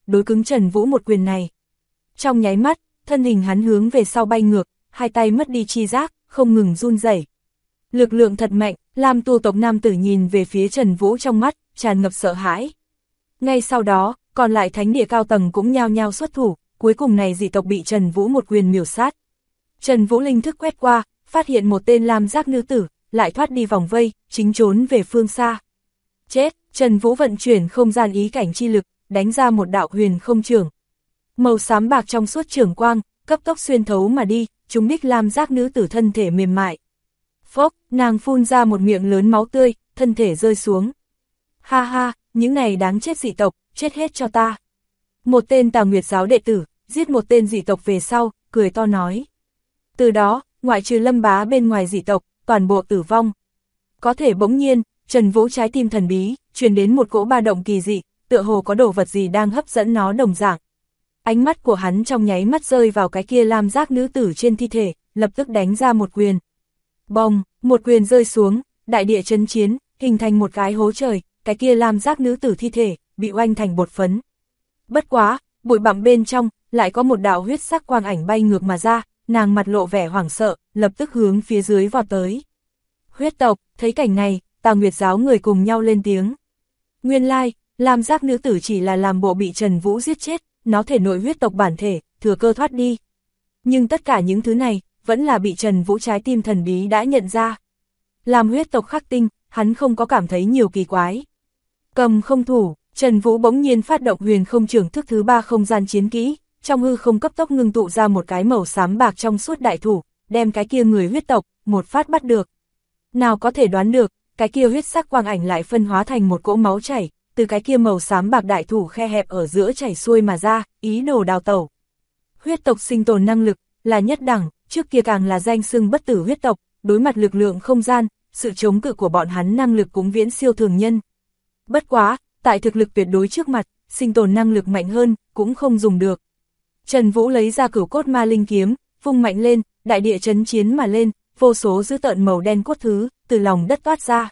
đối cứng Trần Vũ một quyền này. Trong nháy mắt, thân hình hắn hướng về sau bay ngược, hai tay mất đi chi giác, không ngừng run rẩy. Lực lượng thật mạnh, Lam tu tộc nam tử nhìn về phía Trần Vũ trong mắt, tràn ngập sợ hãi. Ngay sau đó, còn lại thánh địa cao tầng cũng nhao nhao xuất thủ, cuối cùng này dị tộc bị Trần Vũ một quyền miểu sát. Trần Vũ linh thức quét qua, phát hiện một tên lam giác nữ tử, lại thoát đi vòng vây, chính trốn về phương xa. Chết, Trần Vũ vận chuyển không gian ý cảnh chi lực, đánh ra một đạo huyền không chưởng. Màu xám bạc trong suốt chưởng quang, cấp tốc xuyên thấu mà đi, trúng đích lam giác nữ tử thân thể mềm mại. Phốc, nàng phun ra một miệng lớn máu tươi, thân thể rơi xuống. Ha ha, những này đáng chết dị tộc, chết hết cho ta. Một tên Tà Nguyệt giáo đệ tử, giết một tên dị tộc về sau, cười to nói. Từ đó, ngoại trừ Lâm Bá bên ngoài dị tộc, toàn bộ tử vong. Có thể bỗng nhiên, Trần Vũ trái tim thần bí, truyền đến một cỗ ba động kỳ dị, tựa hồ có đồ vật gì đang hấp dẫn nó đồng dạng. Ánh mắt của hắn trong nháy mắt rơi vào cái kia lam giác nữ tử trên thi thể, lập tức đánh ra một quyền. Bồng, một quyền rơi xuống, đại địa chấn chiến, hình thành một cái hố trời, cái kia lam giác nữ tử thi thể, bị oanh thành bột phấn. Bất quá, bụi bặm bên trong, lại có một đạo huyết sắc quang ảnh bay ngược mà ra, nàng mặt lộ vẻ hoảng sợ, lập tức hướng phía dưới vọt tới. Huyết tộc, thấy cảnh này, Tà Nguyệt giáo người cùng nhau lên tiếng. Nguyên lai, lam giác nữ tử chỉ là làm bộ bị Trần Vũ giết chết, nó thể nội huyết tộc bản thể, thừa cơ thoát đi. Nhưng tất cả những thứ này, vẫn là bị Trần Vũ trái tim thần bí đã nhận ra. Làm huyết tộc khắc tinh, hắn không có cảm thấy nhiều kỳ quái. Cầm không thủ, Trần Vũ bỗng nhiên phát động huyền không chưởng thức thứ 3 không gian chiến kỹ, trong hư không cấp tốc ngưng tụ ra một cái màu xám bạc trong suốt đại thủ, đem cái kia người huyết tộc, một phát bắt được. Nào có thể đoán được, cái kia huyết sắc quang ảnh lại phân hóa thành một cỗ máu chảy, từ cái kia màu xám bạc đại thủ khe hẹp ở giữa chảy xuôi mà ra, ý đồ đào tẩu. Huyết tộc sinh tồn năng lực, là nhất đẳng, trước kia càng là danh xưng bất tử huyết tộc, đối mặt lực lượng không gian, sự chống cự của bọn hắn năng lực cũng viễn siêu thường nhân. Bất quá, tại thực lực tuyệt đối trước mặt, sinh tồn năng lực mạnh hơn, cũng không dùng được. Trần Vũ lấy ra Cửu Cốt Ma Linh kiếm, vung mạnh lên, đại địa chấn chiến mà lên, vô số dữ tợn màu đen cốt thứ, từ lòng đất toát ra.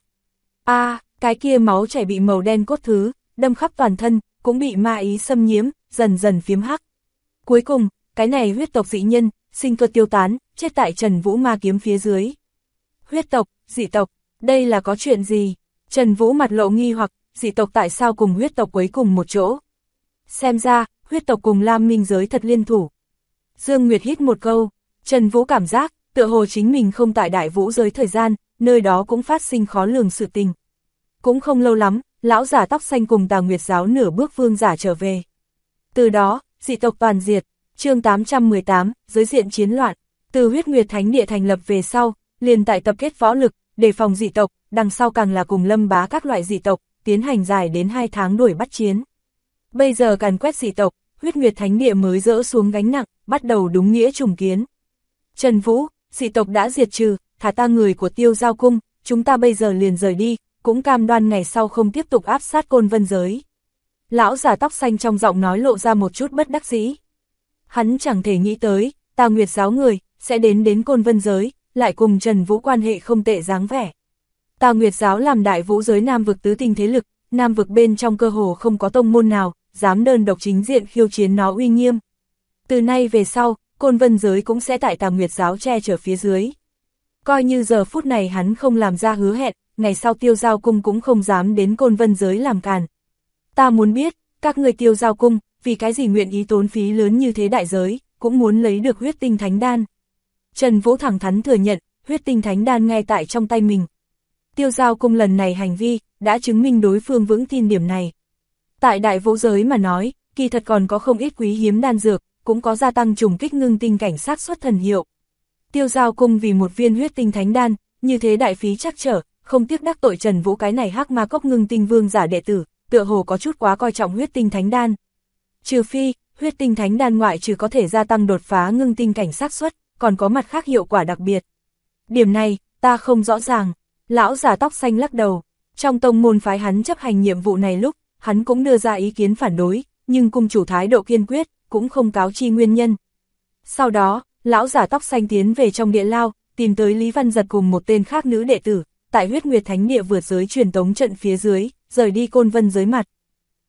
Cái kia máu chảy bị màu đen cốt thứ, đâm khắp toàn thân, cũng bị ma ý xâm nhiễm, dần dần phiếm hắc. Cuối cùng, cái này huyết tộc dị nhân, sinh cơ tiêu tán, chết tại Trần Vũ ma kiếm phía dưới. Huyết tộc, dị tộc, đây là có chuyện gì? Trần Vũ mặt lộ nghi hoặc, dị tộc tại sao cùng huyết tộc quấy cùng một chỗ? Xem ra, huyết tộc cùng Lam Minh giới thật liên thủ. Dương Nguyệt hít một câu, Trần Vũ cảm giác, tựa hồ chính mình không tại Đại Vũ giới thời gian, nơi đó cũng phát sinh khó lường sự tình. Cũng không lâu lắm, lão giả tóc xanh cùng Tà Nguyệt giáo nửa bước vương giả trở về. Từ đó, dị tộc toàn diệt, chương 818, giới diện chiến loạn. Từ Huyết Nguyệt Thánh Địa thành lập về sau, liền tại tập kết võ lực, đề phòng dị tộc, đằng sau càng là cùng Lâm Bá các loại dị tộc, tiến hành dài đến 2 tháng đuổi bắt chiến. Bây giờ càn quét dị tộc, Huyết Nguyệt Thánh Địa mới dỡ xuống gánh nặng, bắt đầu đúng nghĩa trùng kiến. Trần Vũ, dị tộc đã diệt trừ, thả ta người của Tiêu Giao Cung, chúng ta bây giờ liền rời đi, cũng cam đoan ngày sau không tiếp tục áp sát Côn Vân giới. Lão giả tóc xanh trong giọng nói lộ ra một chút bất đắc dĩ. Hắn chẳng thể nghĩ tới, Tà Nguyệt giáo người, sẽ đến Côn Vân giới, lại cùng Trần Vũ quan hệ không tệ dáng vẻ. Tà Nguyệt giáo làm Đại Vũ giới Nam vực tứ tinh thế lực, Nam vực bên trong cơ hồ không có tông môn nào, dám đơn độc chính diện khiêu chiến nó uy nghiêm. Từ nay về sau, Côn Vân giới cũng sẽ tại Tà Nguyệt giáo che chở phía dưới. Coi như giờ phút này hắn không làm ra hứa hẹn, ngày sau Tiêu Giao Cung cũng không dám đến Côn Vân giới làm càn. Ta muốn biết, các người Tiêu Giao Cung, vì cái gì nguyện ý tốn phí lớn như thế đại giới, cũng muốn lấy được huyết tinh thánh đan. Trần Vũ thẳng thắn thừa nhận, huyết tinh thánh đan ngay tại trong tay mình. Tiêu Giao Cung lần này hành vi, đã chứng minh đối phương vững tin điểm này. Tại Đại Vũ giới mà nói, kỳ thật còn có không ít quý hiếm đan dược, cũng có gia tăng trùng kích ngưng tinh cảnh sát xuất thần hiệu. Tiêu Giao Cung vì một viên huyết tinh thánh đan, như thế đại phí chắc trở, không tiếc đắc tội Trần Vũ cái này hắc ma cốc ngưng tinh vương giả đệ tử, tựa hồ có chút quá coi trọng huyết tinh thánh đan. Trừ phi, huyết tinh thánh đan ngoại trừ có thể gia tăng đột phá ngưng tinh cảnh xác suất, còn có mặt khác hiệu quả đặc biệt. Điểm này, ta không rõ ràng. Lão giả tóc xanh lắc đầu. Trong tông môn phái hắn chấp hành nhiệm vụ này lúc, hắn cũng đưa ra ý kiến phản đối, nhưng cung chủ thái độ kiên quyết, cũng không cáo chi nguyên nhân. Sau đó, lão giả tóc xanh tiến về trong địa lao, tìm tới Lý Văn Giật cùng một tên khác nữ đệ tử, tại Huyết Nguyệt Thánh Địa vượt giới truyền tống trận phía dưới, rời đi Côn Vân giới mặt.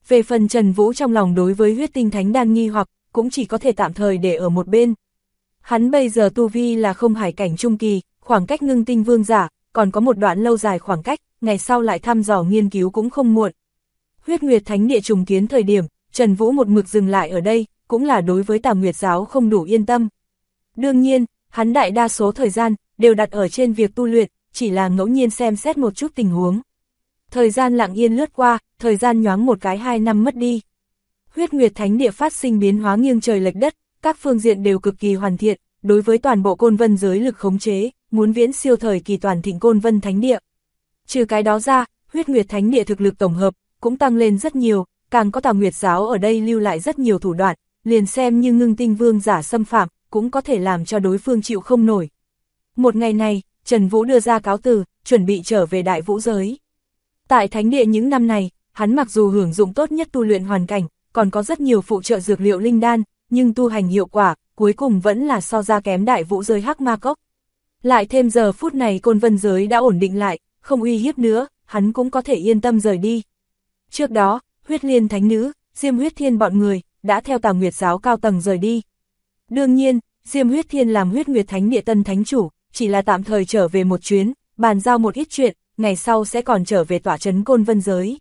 Về phần Trần Vũ trong lòng đối với huyết tinh thánh đan nghi hoặc, cũng chỉ có thể tạm thời để ở một bên. Hắn bây giờ tu vi là không hải cảnh trung kỳ, khoảng cách ngưng tinh vương giả, còn có một đoạn lâu dài khoảng cách, ngày sau lại thăm dò nghiên cứu cũng không muộn. Huyết Nguyệt Thánh Địa trùng kiến thời điểm, Trần Vũ một mực dừng lại ở đây, cũng là đối với Tà Nguyệt giáo không đủ yên tâm. Đương nhiên, hắn đại đa số thời gian đều đặt ở trên việc tu luyện, chỉ là ngẫu nhiên xem xét một chút tình huống. Thời gian lặng yên lướt qua, thời gian nhoáng một cái 2 năm mất đi. Huyết Nguyệt Thánh Địa phát sinh biến hóa nghiêng trời lệch đất, các phương diện đều cực kỳ hoàn thiện, đối với toàn bộ Côn Vân giới lực khống chế, muốn viễn siêu thời kỳ toàn thịnh Côn Vân Thánh Địa. Trừ cái đó ra, Huyết Nguyệt Thánh Địa thực lực tổng hợp cũng tăng lên rất nhiều, càng có Tà Nguyệt giáo ở đây lưu lại rất nhiều thủ đoạn, liền xem như ngưng tinh vương giả xâm phạm, cũng có thể làm cho đối phương chịu không nổi. Một ngày này, Trần Vũ đưa ra cáo từ, chuẩn bị trở về Đại Vũ giới. Tại Thánh Địa những năm này, hắn mặc dù hưởng dụng tốt nhất tu luyện hoàn cảnh, còn có rất nhiều phụ trợ dược liệu linh đan, nhưng tu hành hiệu quả, cuối cùng vẫn là so ra kém Đại Vũ giới Hắc Ma Cốc. Lại thêm giờ phút này Côn Vân giới đã ổn định lại, không uy hiếp nữa, hắn cũng có thể yên tâm rời đi. Trước đó, Huyết Liên Thánh Nữ, Diêm Huyết Thiên bọn người, đã theo Tà Nguyệt giáo cao tầng rời đi. Đương nhiên, Diêm Huyết Thiên làm Huyết Nguyệt Thánh Địa tân thánh chủ, chỉ là tạm thời trở về một chuyến, bàn giao một ít chuyện, ngày sau sẽ còn trở về tỏa trấn Côn Vân giới.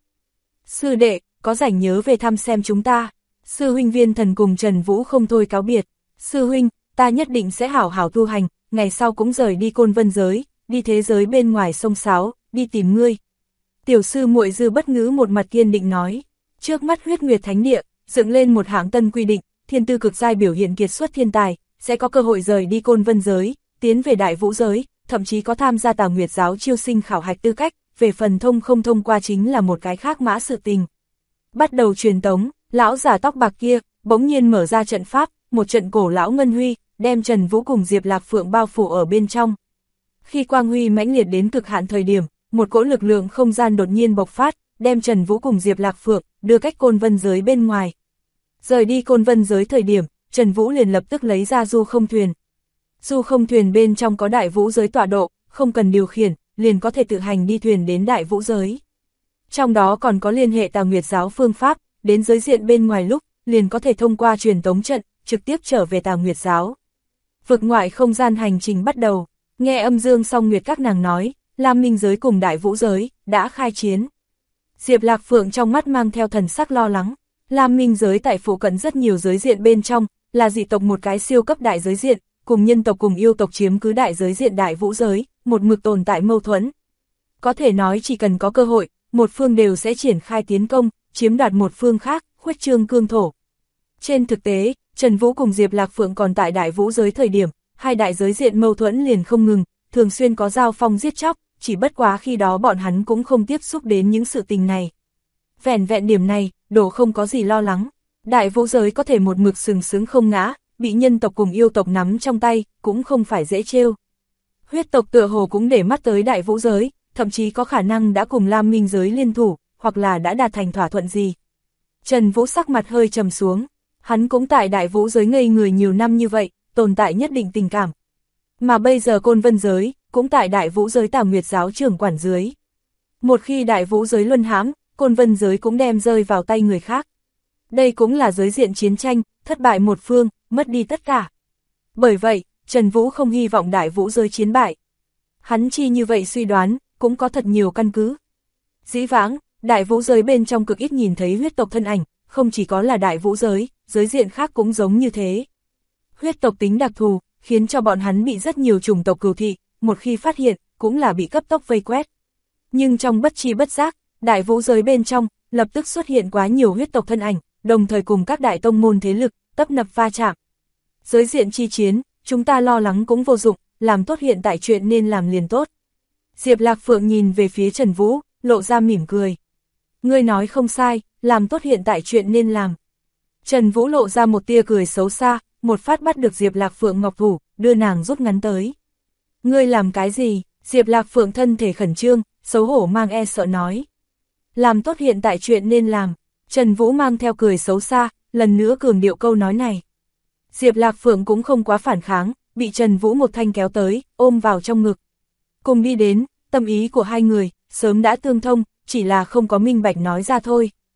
Sư đệ, có rảnh nhớ về thăm xem chúng ta. Sư huynh Viên Thần cùng Trần Vũ không thôi cáo biệt. Sư huynh, ta nhất định sẽ hảo hảo tu hành, ngày sau cũng rời đi Côn Vân giới, đi thế giới bên ngoài sông Sáo, đi tìm ngươi. Tiểu sư muội Dư Bất Ngữ một mặt kiên định nói. Trước mắt Huyết Nguyệt Thánh Địa dựng lên một hạng tân quy định, thiên tư cực giai biểu hiện kiệt xuất thiên tài, sẽ có cơ hội rời đi Côn Vân giới, tiến về Đại Vũ giới, thậm chí có tham gia Tà Nguyệt giáo chiêu sinh khảo hạch tư cách, về phần thông không thông qua chính là một cái khác mã sự tình. Bắt đầu truyền tống, lão giả tóc bạc kia bỗng nhiên mở ra trận pháp, một trận cổ lão ngân huy, đem Trần Vũ cùng Diệp Lạc Phượng bao phủ ở bên trong. Khi quang huy mãnh liệt đến cực hạn thời điểm, một cỗ lực lượng không gian đột nhiên bộc phát, đem Trần Vũ cùng Diệp Lạc Phượng đưa cách Côn Vân giới bên ngoài. Rời đi Côn Vân giới thời điểm, Trần Vũ liền lập tức lấy ra du không thuyền. Du không thuyền bên trong có Đại Vũ giới tọa độ, không cần điều khiển, liền có thể tự hành đi thuyền đến Đại Vũ giới. Trong đó còn có liên hệ Tà Nguyệt giáo phương pháp, đến giới diện bên ngoài lúc, liền có thể thông qua truyền tống trận, trực tiếp trở về Tà Nguyệt giáo. Vực ngoại không gian hành trình bắt đầu, nghe âm dương song nguyệt các nàng nói, Lam Minh giới cùng Đại Vũ giới đã khai chiến. Diệp Lạc Phượng trong mắt mang theo thần sắc lo lắng. Lam Minh giới tại phụ cận rất nhiều giới diện bên trong, là dị tộc một cái siêu cấp đại giới diện, cùng nhân tộc cùng yêu tộc chiếm cứ đại giới diện Đại Vũ giới, một mực tồn tại mâu thuẫn. Có thể nói chỉ cần có cơ hội, một phương đều sẽ triển khai tiến công, chiếm đoạt một phương khác, khuếch trương cương thổ. Trên thực tế, Trần Vũ cùng Diệp Lạc Phượng còn tại Đại Vũ giới thời điểm, hai đại giới diện mâu thuẫn liền không ngừng, thường xuyên có giao phong giết chóc, chỉ bất quá khi đó bọn hắn cũng không tiếp xúc đến những sự tình này. Vẻn vẹn điểm này, Đồ không có gì lo lắng. Đại Vũ giới có thể một mực sừng sững không ngã, bị nhân tộc cùng yêu tộc nắm trong tay, cũng không phải dễ trêu. Huyết tộc tựa hồ cũng để mắt tới Đại Vũ giới, thậm chí có khả năng đã cùng Lam Minh giới liên thủ, hoặc là đã đạt thành thỏa thuận gì. Trần Vũ sắc mặt hơi trầm xuống, hắn cũng tại Đại Vũ giới ngây người nhiều năm như vậy, tồn tại nhất định tình cảm. Mà bây giờ Côn Vân giới, cũng tại Đại Vũ giới Tà Nguyệt giáo trưởng quản dưới. Một khi Đại Vũ giới luân hãm, Côn Vân giới cũng đem rơi vào tay người khác. Đây cũng là giới diện chiến tranh, thất bại một phương, mất đi tất cả. Bởi vậy, Trần Vũ không hy vọng Đại Vũ giới chiến bại. Hắn chi như vậy suy đoán, cũng có thật nhiều căn cứ. Dĩ vãng, Đại Vũ giới bên trong cực ít nhìn thấy huyết tộc thân ảnh, không chỉ có là Đại Vũ giới, giới diện khác cũng giống như thế. Huyết tộc tính đặc thù, khiến cho bọn hắn bị rất nhiều chủng tộc cừu thị, một khi phát hiện, cũng là bị cấp tốc vây quét. Nhưng trong bất chi bất giác, Đại Vũ giới bên trong, lập tức xuất hiện quá nhiều huyết tộc thân ảnh, đồng thời cùng các đại tông môn thế lực, tấp nập va chạm. Giới diện chi chiến, chúng ta lo lắng cũng vô dụng, làm tốt hiện tại chuyện nên làm liền tốt. Diệp Lạc Phượng nhìn về phía Trần Vũ, lộ ra mỉm cười. Ngươi nói không sai, làm tốt hiện tại chuyện nên làm. Trần Vũ lộ ra một tia cười xấu xa, một phát bắt được Diệp Lạc Phượng ngọc thủ, đưa nàng rút ngắn tới. Ngươi làm cái gì? Diệp Lạc Phượng thân thể khẩn trương, xấu hổ mang e sợ nói. Làm tốt hiện tại chuyện nên làm. Trần Vũ mang theo cười xấu xa, lần nữa cường điệu câu nói này. Diệp Lạc Phượng cũng không quá phản kháng, bị Trần Vũ một thanh kéo tới, ôm vào trong ngực. Cùng đi đến, tâm ý của hai người, sớm đã tương thông, chỉ là không có minh bạch nói ra thôi.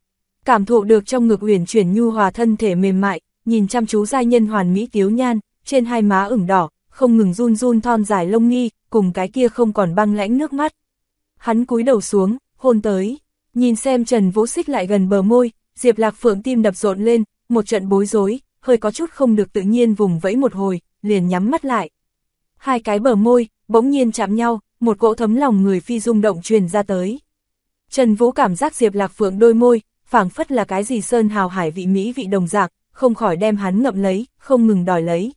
Cảm thụ được trong ngực uyển chuyển nhu hòa thân thể mềm mại, nhìn chăm chú giai nhân hoàn mỹ tiếu nhan, trên hai má ửng đỏ, không ngừng run run thon dài lông mi, cùng cái kia không còn băng lãnh nước mắt. Hắn cúi đầu xuống, hôn tới, nhìn xem Trần Vũ xích lại gần bờ môi, Diệp Lạc Phượng tim đập rộn lên, một trận bối rối, hơi có chút không được tự nhiên vùng vẫy một hồi, liền nhắm mắt lại. Hai cái bờ môi, bỗng nhiên chạm nhau, một cỗ thấm lòng người phi rung động truyền ra tới. Trần Vũ cảm giác Diệp Lạc Phượng đôi môi, phảng phất là cái gì sơn hào hải vị mỹ vị đồng dạng, không khỏi đem hắn ngậm lấy, không ngừng đòi lấy.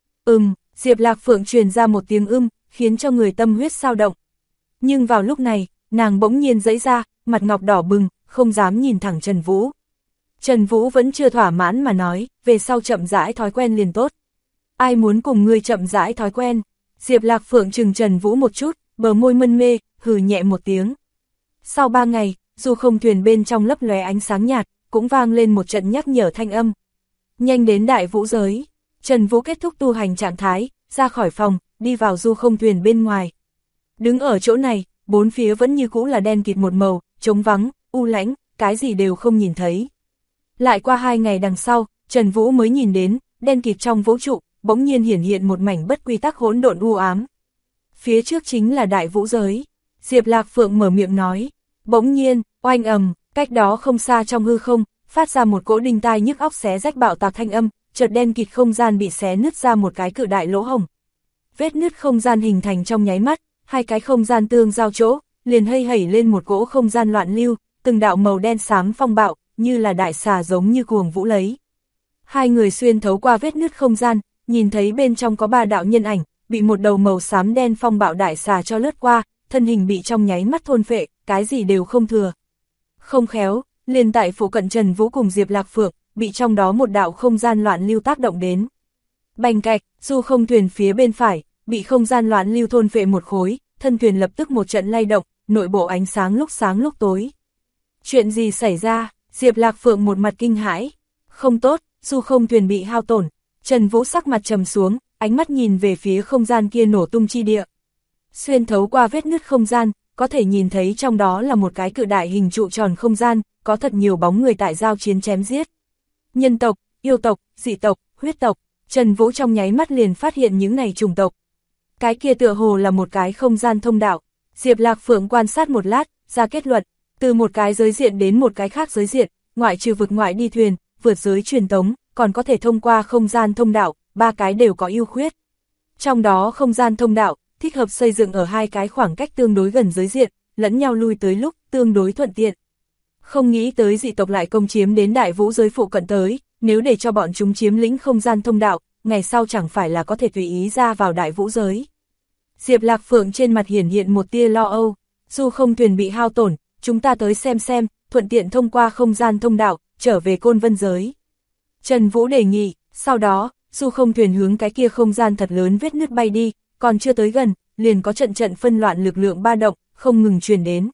Diệp Lạc Phượng truyền ra một tiếng khiến cho người tâm huyết sao động. Nhưng vào lúc này, nàng bỗng nhiên giãy ra, mặt ngọc đỏ bừng, không dám nhìn thẳng Trần Vũ. Trần Vũ vẫn chưa thỏa mãn mà nói, về sau chậm rãi thói quen liền tốt. Ai muốn cùng ngươi chậm rãi thói quen? Diệp Lạc Phượng chừng Trần Vũ một chút, bờ môi mân mê, hừ nhẹ một tiếng. Sau 3 ngày, Du Không Thuyền bên trong lấp lóe ánh sáng nhạt, cũng vang lên một trận nhắc nhở thanh âm. Nhanh đến Đại Vũ giới. Trần Vũ kết thúc tu hành trạng thái, ra khỏi phòng, đi vào Du Không Thuyền bên ngoài. Đứng ở chỗ này, bốn phía vẫn như cũ là đen kịt một màu, trống vắng, u lãnh, cái gì đều không nhìn thấy. Lại qua 2 ngày đằng sau, Trần Vũ mới nhìn đến, đen kịt trong vũ trụ, bỗng nhiên hiển hiện một mảnh bất quy tắc hỗn độn u ám. Phía trước chính là Đại Vũ giới. Diệp Lạc Phượng mở miệng nói. Bỗng nhiên, oanh ầm, cách đó không xa trong hư không, phát ra một cỗ đinh tai nhức óc xé rách bạo tạc thanh âm, chợt đen kịt không gian bị xé nứt ra một cái cự đại lỗ hổng. Vết nứt không gian hình thành trong nháy mắt, hai cái không gian tương giao chỗ, liền hây lên một cỗ không gian loạn lưu, từng đạo màu đen xám phong bạo, như là đại xà giống như cuồng vũ lấy. Hai người xuyên thấu qua vết nứt không gian, nhìn thấy bên trong có 3 đạo nhân ảnh, bị một đầu màu xám đen phong bạo đại xà cho lướt qua, thân hình bị trong nháy mắt thôn phệ, cái gì đều không thừa. Không khéo, liền tại phụ cận Trần Vũ cùng Diệp Lạc Phượng, bị trong đó một đạo không gian loạn lưu tác động đến. Bành cạch, Du Không Thuyền phía bên phải, bị không gian loạn lưu thôn phệ một khối, thân thuyền lập tức một trận lay động, nội bộ ánh sáng lúc tối. Chuyện gì xảy ra? Diệp Lạc Phượng một mặt kinh hãi. Không tốt, Du Không Thuyền bị hao tổn. Trần Vũ sắc mặt trầm xuống, ánh mắt nhìn về phía không gian kia nổ tung chi địa. Xuyên thấu qua vết nứt không gian, có thể nhìn thấy trong đó là một cái cự đại hình trụ tròn không gian, có thật nhiều bóng người tại giao chiến chém giết. Nhân tộc, yêu tộc, dị tộc, huyết tộc, Trần Vũ trong nháy mắt liền phát hiện những này chủng tộc. Cái kia tựa hồ là một cái không gian thông đạo. Diệp Lạc Phượng quan sát một lát, ra kết luận, từ một cái giới diện đến một cái khác giới diện, ngoại trừ vực ngoại đi thuyền, vượt giới truyền tống, còn có thể thông qua không gian thông đạo, 3 cái đều có ưu khuyết. Trong đó không gian thông đạo, thích hợp xây dựng ở 2 cái khoảng cách tương đối gần giới diện, lẫn nhau lui tới lúc, tương đối thuận tiện. Không nghĩ tới dị tộc lại công chiếm đến Đại Vũ giới phụ cận tới, nếu để cho bọn chúng chiếm lĩnh không gian thông đạo, ngày sau chẳng phải là có thể tùy ý ra vào Đại Vũ giới. Diệp Lạc Phượng trên mặt hiển hiện một tia lo âu, Du Không Thuyền bị hao tổn, chúng ta tới xem, thuận tiện thông qua không gian thông đạo, trở về Côn Vân giới. Trần Vũ đề nghị, sau đó, Du Không Thuyền hướng cái kia không gian thật lớn vết nứt bay đi, còn chưa tới gần, liền có trận phân loạn lực lượng ba động, không ngừng truyền đến.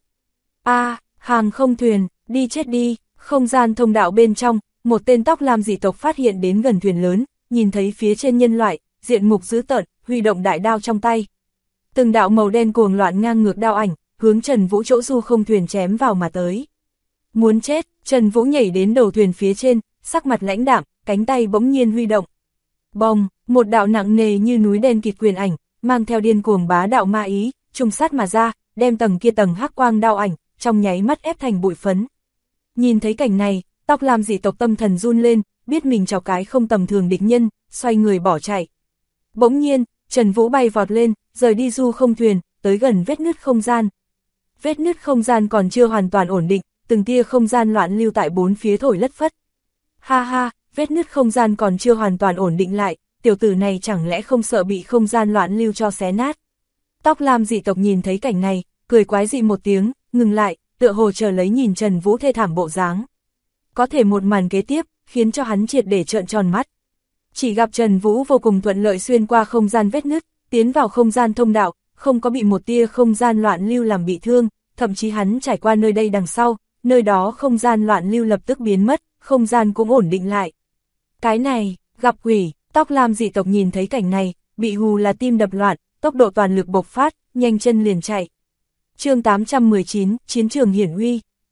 Hàng không thuyền, đi chết đi, không gian thông đạo bên trong, một tên tóc lam dị tộc phát hiện đến gần thuyền lớn, nhìn thấy phía trên nhân loại, diện mục dữ tợn, huy động đại đao trong tay. Từng đạo màu đen cuồng loạn ngang ngược đao ảnh, hướng Trần Vũ chỗ Du Không Thuyền chém vào mà tới. Muốn chết, Trần Vũ nhảy đến đầu thuyền phía trên, sắc mặt lãnh đạm, cánh tay bỗng nhiên huy động. Bồng, một đạo nặng nề như núi đen kịt quyền ảnh, mang theo điên cuồng bá đạo ma ý, trùng sát mà ra, đem tầng hắc quang đao ảnh, trong nháy mắt ép thành bụi phấn. Nhìn thấy cảnh này, tóc lam dị tộc tâm thần run lên, biết mình chọc cái không tầm thường địch nhân, xoay người bỏ chạy. Bỗng nhiên, Trần Vũ bay vọt lên, rời đi Du Không Thuyền, tới gần vết nứt không gian. Vết nứt không gian còn chưa hoàn toàn ổn định, từng tia không gian loạn lưu tại bốn phía thổi lất phất. Ha, vết nứt không gian còn chưa hoàn toàn ổn định lại, tiểu tử này chẳng lẽ không sợ bị không gian loạn lưu cho xé nát. Tóc lam dị tộc nhìn thấy cảnh này, cười quái dị một tiếng, ngừng lại, tựa hồ chờ lấy nhìn Trần Vũ thê thảm bộ dáng. Có thể một màn kế tiếp, khiến cho hắn triệt để trợn tròn mắt. Chỉ gặp Trần Vũ vô cùng thuận lợi xuyên qua không gian vết nứt, tiến vào không gian thông đạo, không có bị một tia không gian loạn lưu làm bị thương, thậm chí hắn trải qua nơi đây đằng sau, nơi đó không gian loạn lưu lập tức biến mất, không gian cũng ổn định lại. Cái này, gặp quỷ, tóc lam dị tộc nhìn thấy cảnh này, bị hù là tim đập loạn, tốc độ toàn lực bộc phát, nhanh chân liền chạy. Chương 819, Chiến trường hiển uy.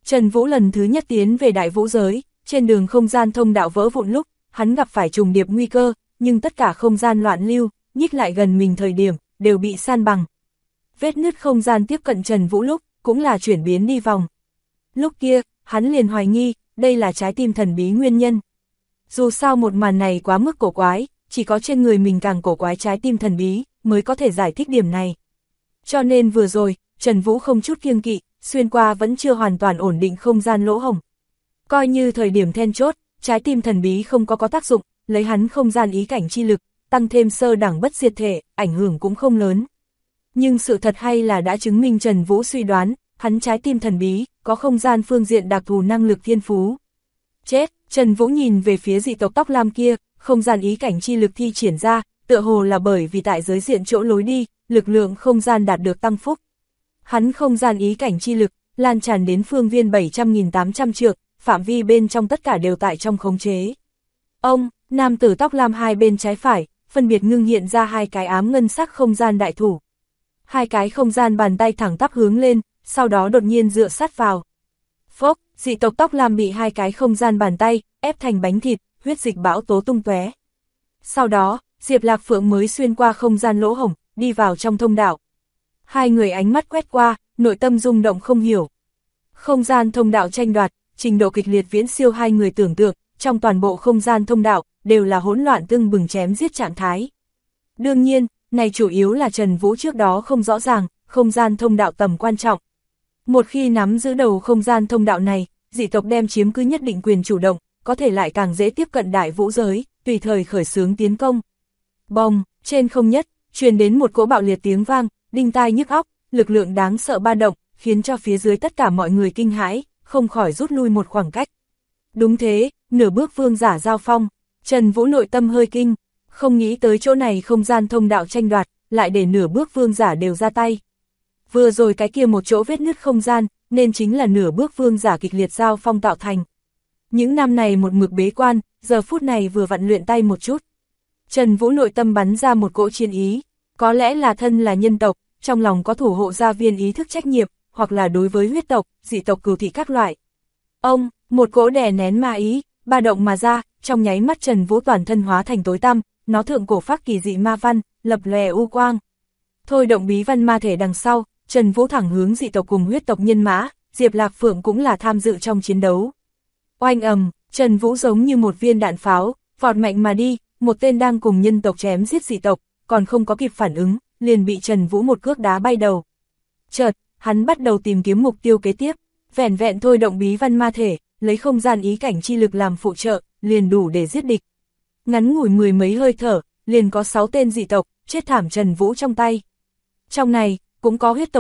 Trần Vũ lần thứ nhất tiến về đại vũ giới, trên đường không gian thông đạo vỡ vụn lúc, hắn gặp phải trùng điệp nguy cơ, nhưng tất cả không gian loạn lưu, nhích lại gần mình thời điểm, đều bị san bằng. Vết nứt không gian tiếp cận Trần Vũ lúc, cũng là chuyển biến đi vòng. Lúc kia, hắn liền hoài nghi, đây là trái tim thần bí nguyên nhân. Dù sao một màn này quá mức cổ quái, chỉ có trên người mình càng cổ quái trái tim thần bí, mới có thể giải thích điểm này. Cho nên vừa rồi, Trần Vũ không chút kiêng kỵ, xuyên qua vẫn chưa hoàn toàn ổn định không gian lỗ hổng. Coi như thời điểm then chốt, trái tim thần bí không có tác dụng, lấy hắn không gian ý cảnh chi lực, tăng thêm sơ đẳng bất diệt thể, ảnh hưởng cũng không lớn. Nhưng sự thật hay là đã chứng minh Trần Vũ suy đoán, hắn trái tim thần bí, có không gian phương diện đặc thù năng lực thiên phú. Chết, Trần Vũ nhìn về phía dị tộc tóc lam kia, không gian ý cảnh chi lực thi triển ra, tựa hồ là bởi vì tại giới diện chỗ lối đi, lực lượng không gian đạt được tăng phúc. Hắn không gian ý cảnh chi lực, lan tràn đến phương viên 700.800 trượng, phạm vi bên trong tất cả đều tại trong khống chế. Ông, nam tử tóc lam hai bên trái phải, phân biệt ngưng hiện ra hai cái ám ngân sắc không gian đại thủ. Hai cái không gian bàn tay thẳng tắp hướng lên, sau đó đột nhiên dựa sát vào. Phốc, dị tộc tóc lam bị hai cái không gian bàn tay, ép thành bánh thịt, huyết dịch bão tố tung tóe. Sau đó, Diệp Lạc Phượng mới xuyên qua không gian lỗ hổng, đi vào trong thông đạo. Hai người ánh mắt quét qua, nội tâm rung động không hiểu. Không gian thông đạo tranh đoạt, trình độ kịch liệt viễn siêu hai người tưởng tượng, trong toàn bộ không gian thông đạo, đều là hỗn loạn tưng bừng chém giết trạng thái. Đương nhiên, này chủ yếu là Trần Vũ trước đó không rõ ràng, không gian thông đạo tầm quan trọng. Một khi nắm giữ đầu không gian thông đạo này, dị tộc đem chiếm cứ nhất định quyền chủ động, có thể lại càng dễ tiếp cận đại vũ giới, tùy thời khởi xướng tiến công. Bồng, trên không nhất, truyền đến một cỗ bạo liệt tiếng vang, đinh tai nhức óc, lực lượng đáng sợ ba động, khiến cho phía dưới tất cả mọi người kinh hãi, không khỏi rút lui một khoảng cách. Đúng thế, nửa bước vương giả giao phong, Trần Vũ nội tâm hơi kinh, không nghĩ tới chỗ này không gian thông đạo tranh đoạt, lại để nửa bước vương giả đều ra tay. Vừa rồi cái kia một chỗ vết nứt không gian, nên chính là nửa bước vương giả kịch liệt giao phong tạo thành. Những năm này một mực bế quan, giờ phút này vừa vặn luyện tay một chút. Trần Vũ nội tâm bắn ra một cỗ chiến ý, có lẽ là thân là nhân tộc, trong lòng có thủ hộ gia viên ý thức trách nhiệm, hoặc là đối với huyết tộc, dị tộc cừu thị các loại. Ông, một cỗ đè nén ma ý, ba động mà ra, trong nháy mắt Trần Vũ toàn thân hóa thành tối tăm, nó thượng cổ phác kỳ dị ma văn, lập lòe u quang. Thôi động bí văn ma thể đằng sau, Trần Vũ thẳng hướng dị tộc cùng huyết tộc nhân mã, Diệp Lạc Phượng cũng là tham dự trong chiến đấu. Oanh ầm, Trần Vũ giống như một viên đạn pháo, vọt mạnh mà đi, một tên đang cùng nhân tộc chém giết dị tộc, còn không có kịp phản ứng, liền bị Trần Vũ một cước đá bay đầu. Chợt, hắn bắt đầu tìm kiếm mục tiêu kế tiếp, vẻn vẹn thôi động bí văn ma thể, lấy không gian ý cảnh chi lực làm phụ trợ, liền đủ để giết địch. Ngắn ngủi mười mấy hơi thở, liền có 6 tên dị tộc, chết thảm Trần Vũ trong tay. Trong này, cũng có huyết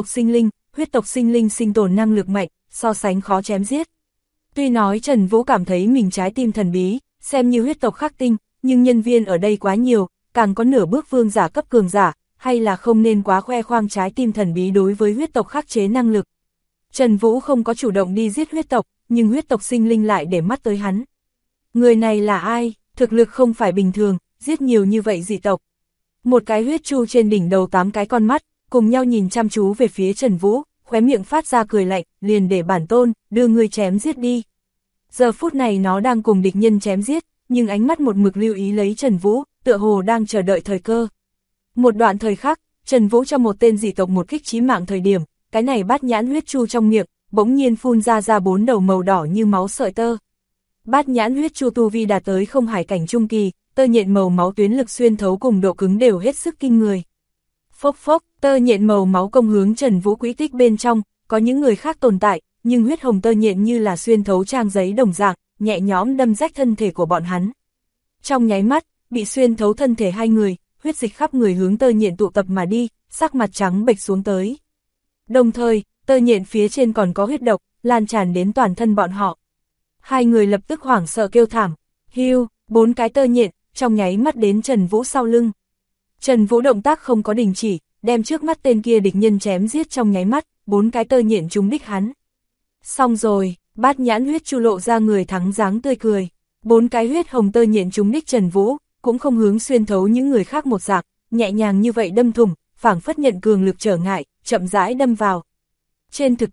tộc sinh linh sinh tồn năng lực mạnh, so sánh khó chém giết. Tuy nói Trần Vũ cảm thấy mình trái tim thần bí, xem như huyết tộc khắc tinh, nhưng nhân viên ở đây quá nhiều, càng có nửa bước vương giả cấp cường giả, hay là không nên quá khoe khoang trái tim thần bí đối với huyết tộc khắc chế năng lực. Trần Vũ không có chủ động đi giết huyết tộc, nhưng huyết tộc sinh linh lại để mắt tới hắn. Người này là ai? Thực lực không phải bình thường, giết nhiều như vậy dị tộc. Một cái huyết chu trên đỉnh đầu 8 cái con mắt, cùng nhau nhìn chăm chú về phía Trần Vũ, khóe miệng phát ra cười lạnh, liền để bản tôn, đưa ngươi chém giết đi. Giờ phút này nó đang cùng địch nhân chém giết, nhưng ánh mắt một mực lưu ý lấy Trần Vũ, tựa hồ đang chờ đợi thời cơ. Một đoạn thời khắc, Trần Vũ cho một tên dị tộc một kích chí mạng thời điểm, cái này bát nhãn huyết chu trong miệng, bỗng nhiên phun ra 4 đầu màu đỏ như máu sợi tơ. Bát nhãn huyết chu tu vi đạt tới không hải cảnh trung kỳ, tơ nhện màu máu tuyến lực xuyên thấu cùng độ cứng đều hết sức kinh người. Phốc phốc, tơ nhện màu máu công hướng Trần Vũ quỹ tích bên trong, có những người khác tồn tại, nhưng huyết hồng tơ nhện như là xuyên thấu trang giấy đồng dạng, nhẹ nhõm đâm rách thân thể của bọn hắn. Trong nháy mắt, bị xuyên thấu thân thể hai người, huyết dịch khắp người hướng tơ nhện tụ tập mà đi, sắc mặt trắng bệch xuống tới. Đồng thời, tơ nhện phía trên còn có huyết độc, lan tràn đến toàn thân bọn họ. Hai người lập tức hoảng sợ kêu thảm, hiu, 4 cái tơ nhện, trong nháy mắt đến Trần Vũ sau lưng. Trần Vũ động tác không có đình chỉ, đem trước mắt tên kia địch nhân chém giết trong nháy mắt, 4 cái tơ nhện trúng đích hắn. Xong rồi, bát nhãn huyết chu lộ ra người thắng dáng tươi cười. 4 cái huyết hồng tơ nhện trúng đích Trần Vũ, cũng không hướng xuyên thấu những người khác một dạng, nhẹ nhàng như vậy đâm thủng, phảng phất nhận cường lực trở ngại, chậm rãi đâm vào. Trên thực tế,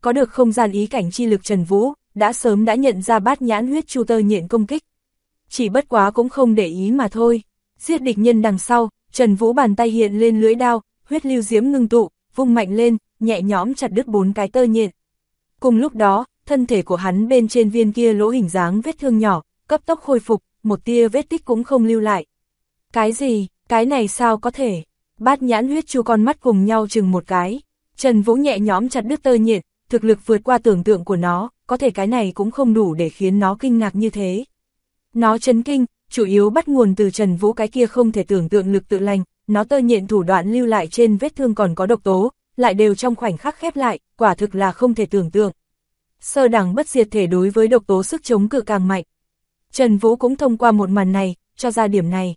có được không gian ý cảnh chi lực Trần Vũ, đã sớm đã nhận ra Bát Nhãn huyết chu tơ nhện công kích. Chỉ bất quá cũng không để ý mà thôi. Giết địch nhân đằng sau, Trần Vũ bàn tay hiện lên lưỡi đao, huyết lưu diễm ngưng tụ, vung mạnh lên, nhẹ nhõm chặt đứt 4 cái tơ nhện. Cùng lúc đó, thân thể của hắn bên trên viên kia lỗ hình dáng vết thương nhỏ, cấp tốc khôi phục, một tia vết tích cũng không lưu lại. Cái gì, cái này sao có thể? Bát Nhãn huyết chu con mắt cùng nhau chừng một cái. Trần Vũ nhẹ nhõm chặt đứt tơ nhện, thực lực vượt qua tưởng tượng của nó, có thể cái này cũng không đủ để khiến nó kinh ngạc như thế. Nó chấn kinh, chủ yếu bắt nguồn từ Trần Vũ cái kia không thể tưởng tượng lực tự lành, nó tơ nhện thủ đoạn lưu lại trên vết thương còn có độc tố, lại đều trong khoảnh khắc khép lại, quả thực là không thể tưởng tượng. Sơ đẳng bất diệt thể đối với độc tố sức chống cự càng mạnh. Trần Vũ cũng thông qua một màn này, cho ra điểm này.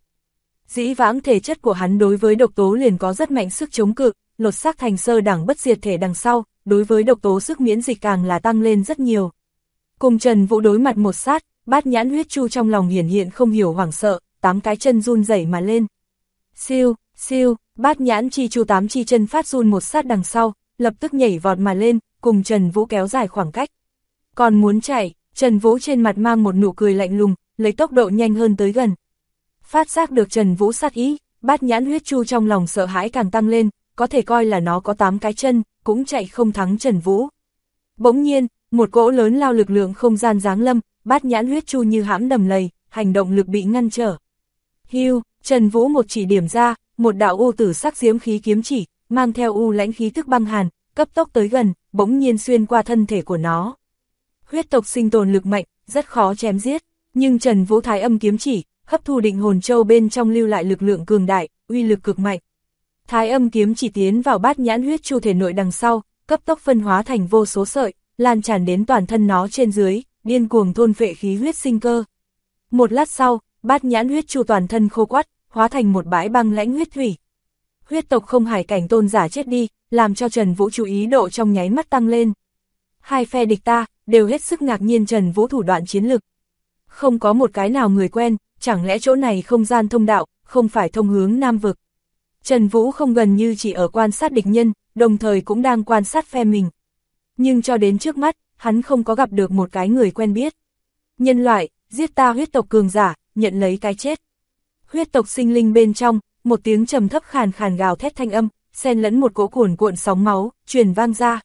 Dĩ vãng thể chất của hắn đối với độc tố liền có rất mạnh sức chống cự, lột xác thành sơ đẳng bất diệt thể đằng sau, đối với độc tố sức miễn dịch càng là tăng lên rất nhiều. Cùng Trần Vũ đối mặt một sát, Bát Nhãn huyết chu trong lòng hiển hiện không hiểu hoảng sợ, 8 cái chân run rẩy mà lên. Siêu, siêu, Bát Nhãn chi chu 8 chi chân phát run một sát đằng sau, lập tức nhảy vọt mà lên, cùng Trần Vũ kéo dài khoảng cách. Còn muốn chạy, Trần Vũ trên mặt mang một nụ cười lạnh lùng, lấy tốc độ nhanh hơn tới gần. Phát giác được Trần Vũ sát ý, Bát Nhãn huyết chu trong lòng sợ hãi càng tăng lên, có thể coi là nó có 8 cái chân, cũng chạy không thắng Trần Vũ. Bỗng nhiên, một cỗ lớn lao lực lượng không gian giáng lâm, Bát Nhãn huyết chu như hãm đầm lầy, hành động lực bị ngăn trở. Hưu, Trần Vũ một chỉ điểm ra, một đạo u tử sắc diễm khí kiếm chỉ, mang theo u lãnh khí tức băng hàn, cấp tốc tới gần, bỗng nhiên xuyên qua thân thể của nó. Huyết tộc sinh tồn lực mạnh, rất khó chém giết, nhưng Trần Vũ thái âm kiếm chỉ, hấp thu định hồn châu bên trong lưu lại lực lượng cường đại, uy lực cực mạnh. Thái âm kiếm chỉ tiến vào Bát Nhãn huyết chu thể nội đằng sau, cấp tốc phân hóa thành vô số sợi, lan tràn đến toàn thân nó trên dưới, điên cuồng thôn phệ khí huyết sinh cơ. Một lát sau, Bát Nhãn huyết chu toàn thân khô quắt, hóa thành một bãi băng lãnh huyết thủy. Huyết tộc không hải cảnh tôn giả chết đi, làm cho Trần Vũ chú ý độ trong nháy mắt tăng lên. Hai phe địch ta, đều hết sức ngạc nhiên Trần Vũ thủ đoạn chiến lực. Không có một cái nào người quen, chẳng lẽ chỗ này không gian thông đạo, không phải thông hướng Nam vực. Trần Vũ không gần như chỉ ở quan sát địch nhân, đồng thời cũng đang quan sát phe mình. Nhưng cho đến trước mắt, hắn không có gặp được một cái người quen biết. Nhân loại, giết ta huyết tộc cường giả, nhận lấy cái chết. Huyết tộc sinh linh bên trong, một tiếng trầm thấp khàn khàn gào thét thanh âm, xen lẫn một cỗ cuồn cuộn sóng máu, truyền vang ra.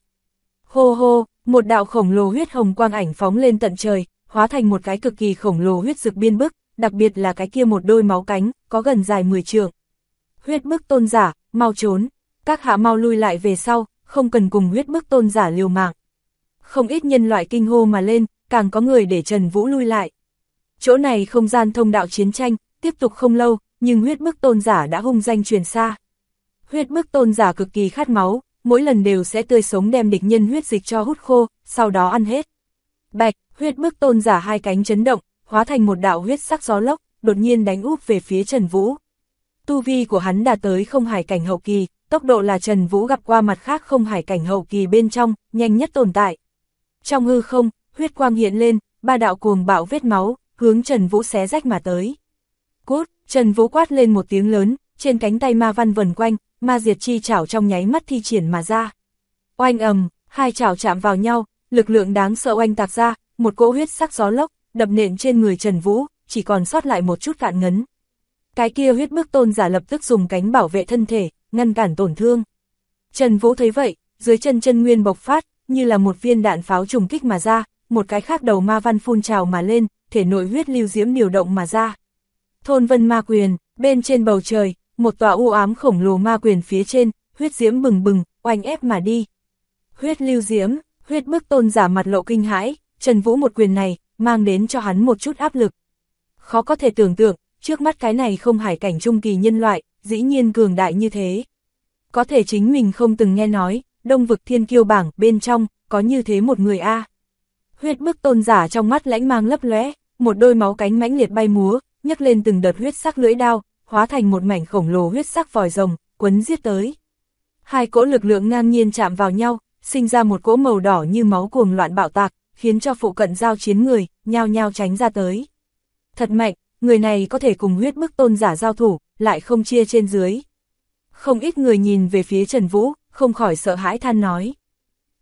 Hô hô, một đạo khổng lồ huyết hồng quang ảnh phóng lên tận trời, hóa thành một cái cực kỳ khổng lồ huyết dực biên bức, đặc biệt là cái kia một đôi máu cánh, có gần dài 10 trượng. Huyết bức tôn giả, mau trốn, các hạ mau lui lại về sau, không cần cùng huyết bức tôn giả liều mạng. Không ít nhân loại kinh hô mà lên, càng có người để Trần Vũ lui lại. Chỗ này không gian thông đạo chiến tranh, tiếp tục không lâu, nhưng huyết bức tôn giả đã hung danh truyền xa. Huyết bức tôn giả cực kỳ khát máu, mỗi lần đều sẽ tươi sống đem địch nhân huyết dịch cho hút khô, sau đó ăn hết. Bạch, huyết bức tôn giả hai cánh chấn động, hóa thành một đạo huyết sắc gió lốc, đột nhiên đánh úp về phía Trần Vũ. Tu vi của hắn đạt tới không hải cảnh hậu kỳ, tốc độ là Trần Vũ gặp qua mặt khác không hải cảnh hậu kỳ bên trong, nhanh nhất tồn tại. Trong hư không, huyết quang hiện lên, ba đạo cuồng bạo vết máu, hướng Trần Vũ xé rách mà tới. Cút, Trần Vũ quát lên một tiếng lớn, trên cánh tay ma văn vần quanh, ma diệt chi chảo trong nháy mắt thi triển mà ra. Oanh ầm, hai chảo chạm vào nhau, lực lượng đáng sợ oanh tạc ra, một cỗ huyết sắc gió lốc, đập nện trên người Trần Vũ, chỉ còn sót lại một chút cạn ngấn. Cái kia huyết bức tôn giả lập tức dùng cánh bảo vệ thân thể, ngăn cản tổn thương. Trần Vũ thấy vậy, dưới chân chân nguyên bộc phát, như là một viên đạn pháo trùng kích mà ra, một cái khác đầu ma văn phun trào mà lên, thể nội huyết lưu diễm điều động mà ra. Thôn vân ma quyền, bên trên bầu trời, một tòa u ám khổng lồ ma quyền phía trên, huyết diễm bừng bừng, oanh ép mà đi. Huyết lưu diễm, huyết bức tôn giả mặt lộ kinh hãi, Trần Vũ một quyền này, mang đến cho hắn một chút áp lực. Khó có thể tưởng tượng, trước mắt cái này không hải cảnh trung kỳ nhân loại, dĩ nhiên cường đại như thế. Có thể chính mình không từng nghe nói, Đông vực thiên kiêu bảng bên trong, có như thế một người a. Huyết bức tôn giả trong mắt lãnh mang lấp lóe, một đôi máu cánh mãnh liệt bay múa, nhấc lên từng đợt huyết sắc lưỡi đao, hóa thành một mảnh khổng lồ huyết sắc vòi rồng, quấn giết tới. Hai cỗ lực lượng ngang nhiên chạm vào nhau, sinh ra một cỗ màu đỏ như máu cuồng loạn bạo tạc, khiến cho phụ cận giao chiến người, nhao nhao tránh ra tới. Thật mạnh, người này có thể cùng huyết bức tôn giả giao thủ, lại không chia trên dưới. Không ít người nhìn về phía Trần Vũ, không khỏi sợ hãi than nói.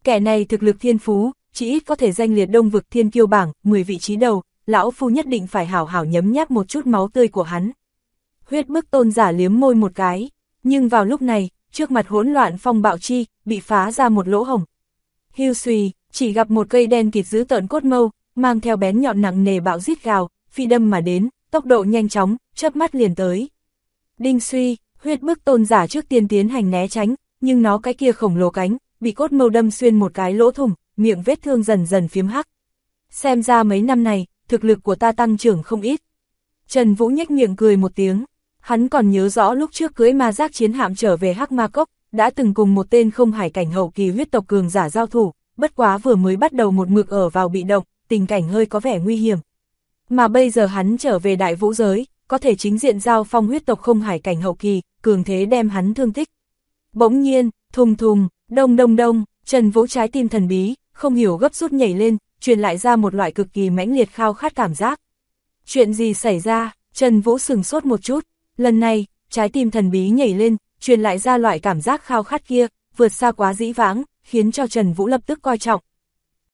Kẻ này thực lực thiên phú, chỉ ít có thể danh liệt Đông vực thiên kiêu bảng, 10 vị trí đầu, lão phu nhất định phải hảo hảo nhấm nháp một chút máu tươi của hắn. Huyết bức tôn giả liếm môi một cái, nhưng vào lúc này, trước mặt hỗn loạn phong bạo chi, bị phá ra một lỗ hổng. Hiu xùy, chỉ gặp một cây đen kịt dữ tợn cốt mâu, mang theo bén nhọn nặng nề bạo rít gào, phi đâm mà đến, tốc độ nhanh chóng, chớp mắt liền tới. Đinh suy, huyết bức tôn giả trước tiên tiến hành né tránh, nhưng nó cái kia khổng lồ cánh, bị cốt mâu đâm xuyên một cái lỗ thủng, miệng vết thương dần dần phiếm hắc. Xem ra mấy năm này, thực lực của ta tăng trưởng không ít. Trần Vũ nhếch miệng cười một tiếng, hắn còn nhớ rõ lúc trước cưỡi ma giác chiến hạm trở về Hắc Ma Cốc, đã từng cùng một tên không hải cảnh hậu kỳ huyết tộc cường giả giao thủ, bất quá vừa mới bắt đầu một mực ở vào bị động, tình cảnh hơi có vẻ nguy hiểm. Mà bây giờ hắn trở về đại vũ giới, có thể chính diện giao phong huyết tộc không hải cảnh hậu kỳ, cường thế đem hắn thương tích. Bỗng nhiên, thùng thùng, đông đông đông, Trần Vũ trái tim thần bí, không hiểu gấp rút nhảy lên, truyền lại ra một loại cực kỳ mãnh liệt khao khát cảm giác. Chuyện gì xảy ra? Trần Vũ sừng sốt một chút, lần này, trái tim thần bí nhảy lên, truyền lại ra loại cảm giác khao khát kia, vượt xa quá dĩ vãng, khiến cho Trần Vũ lập tức coi trọng,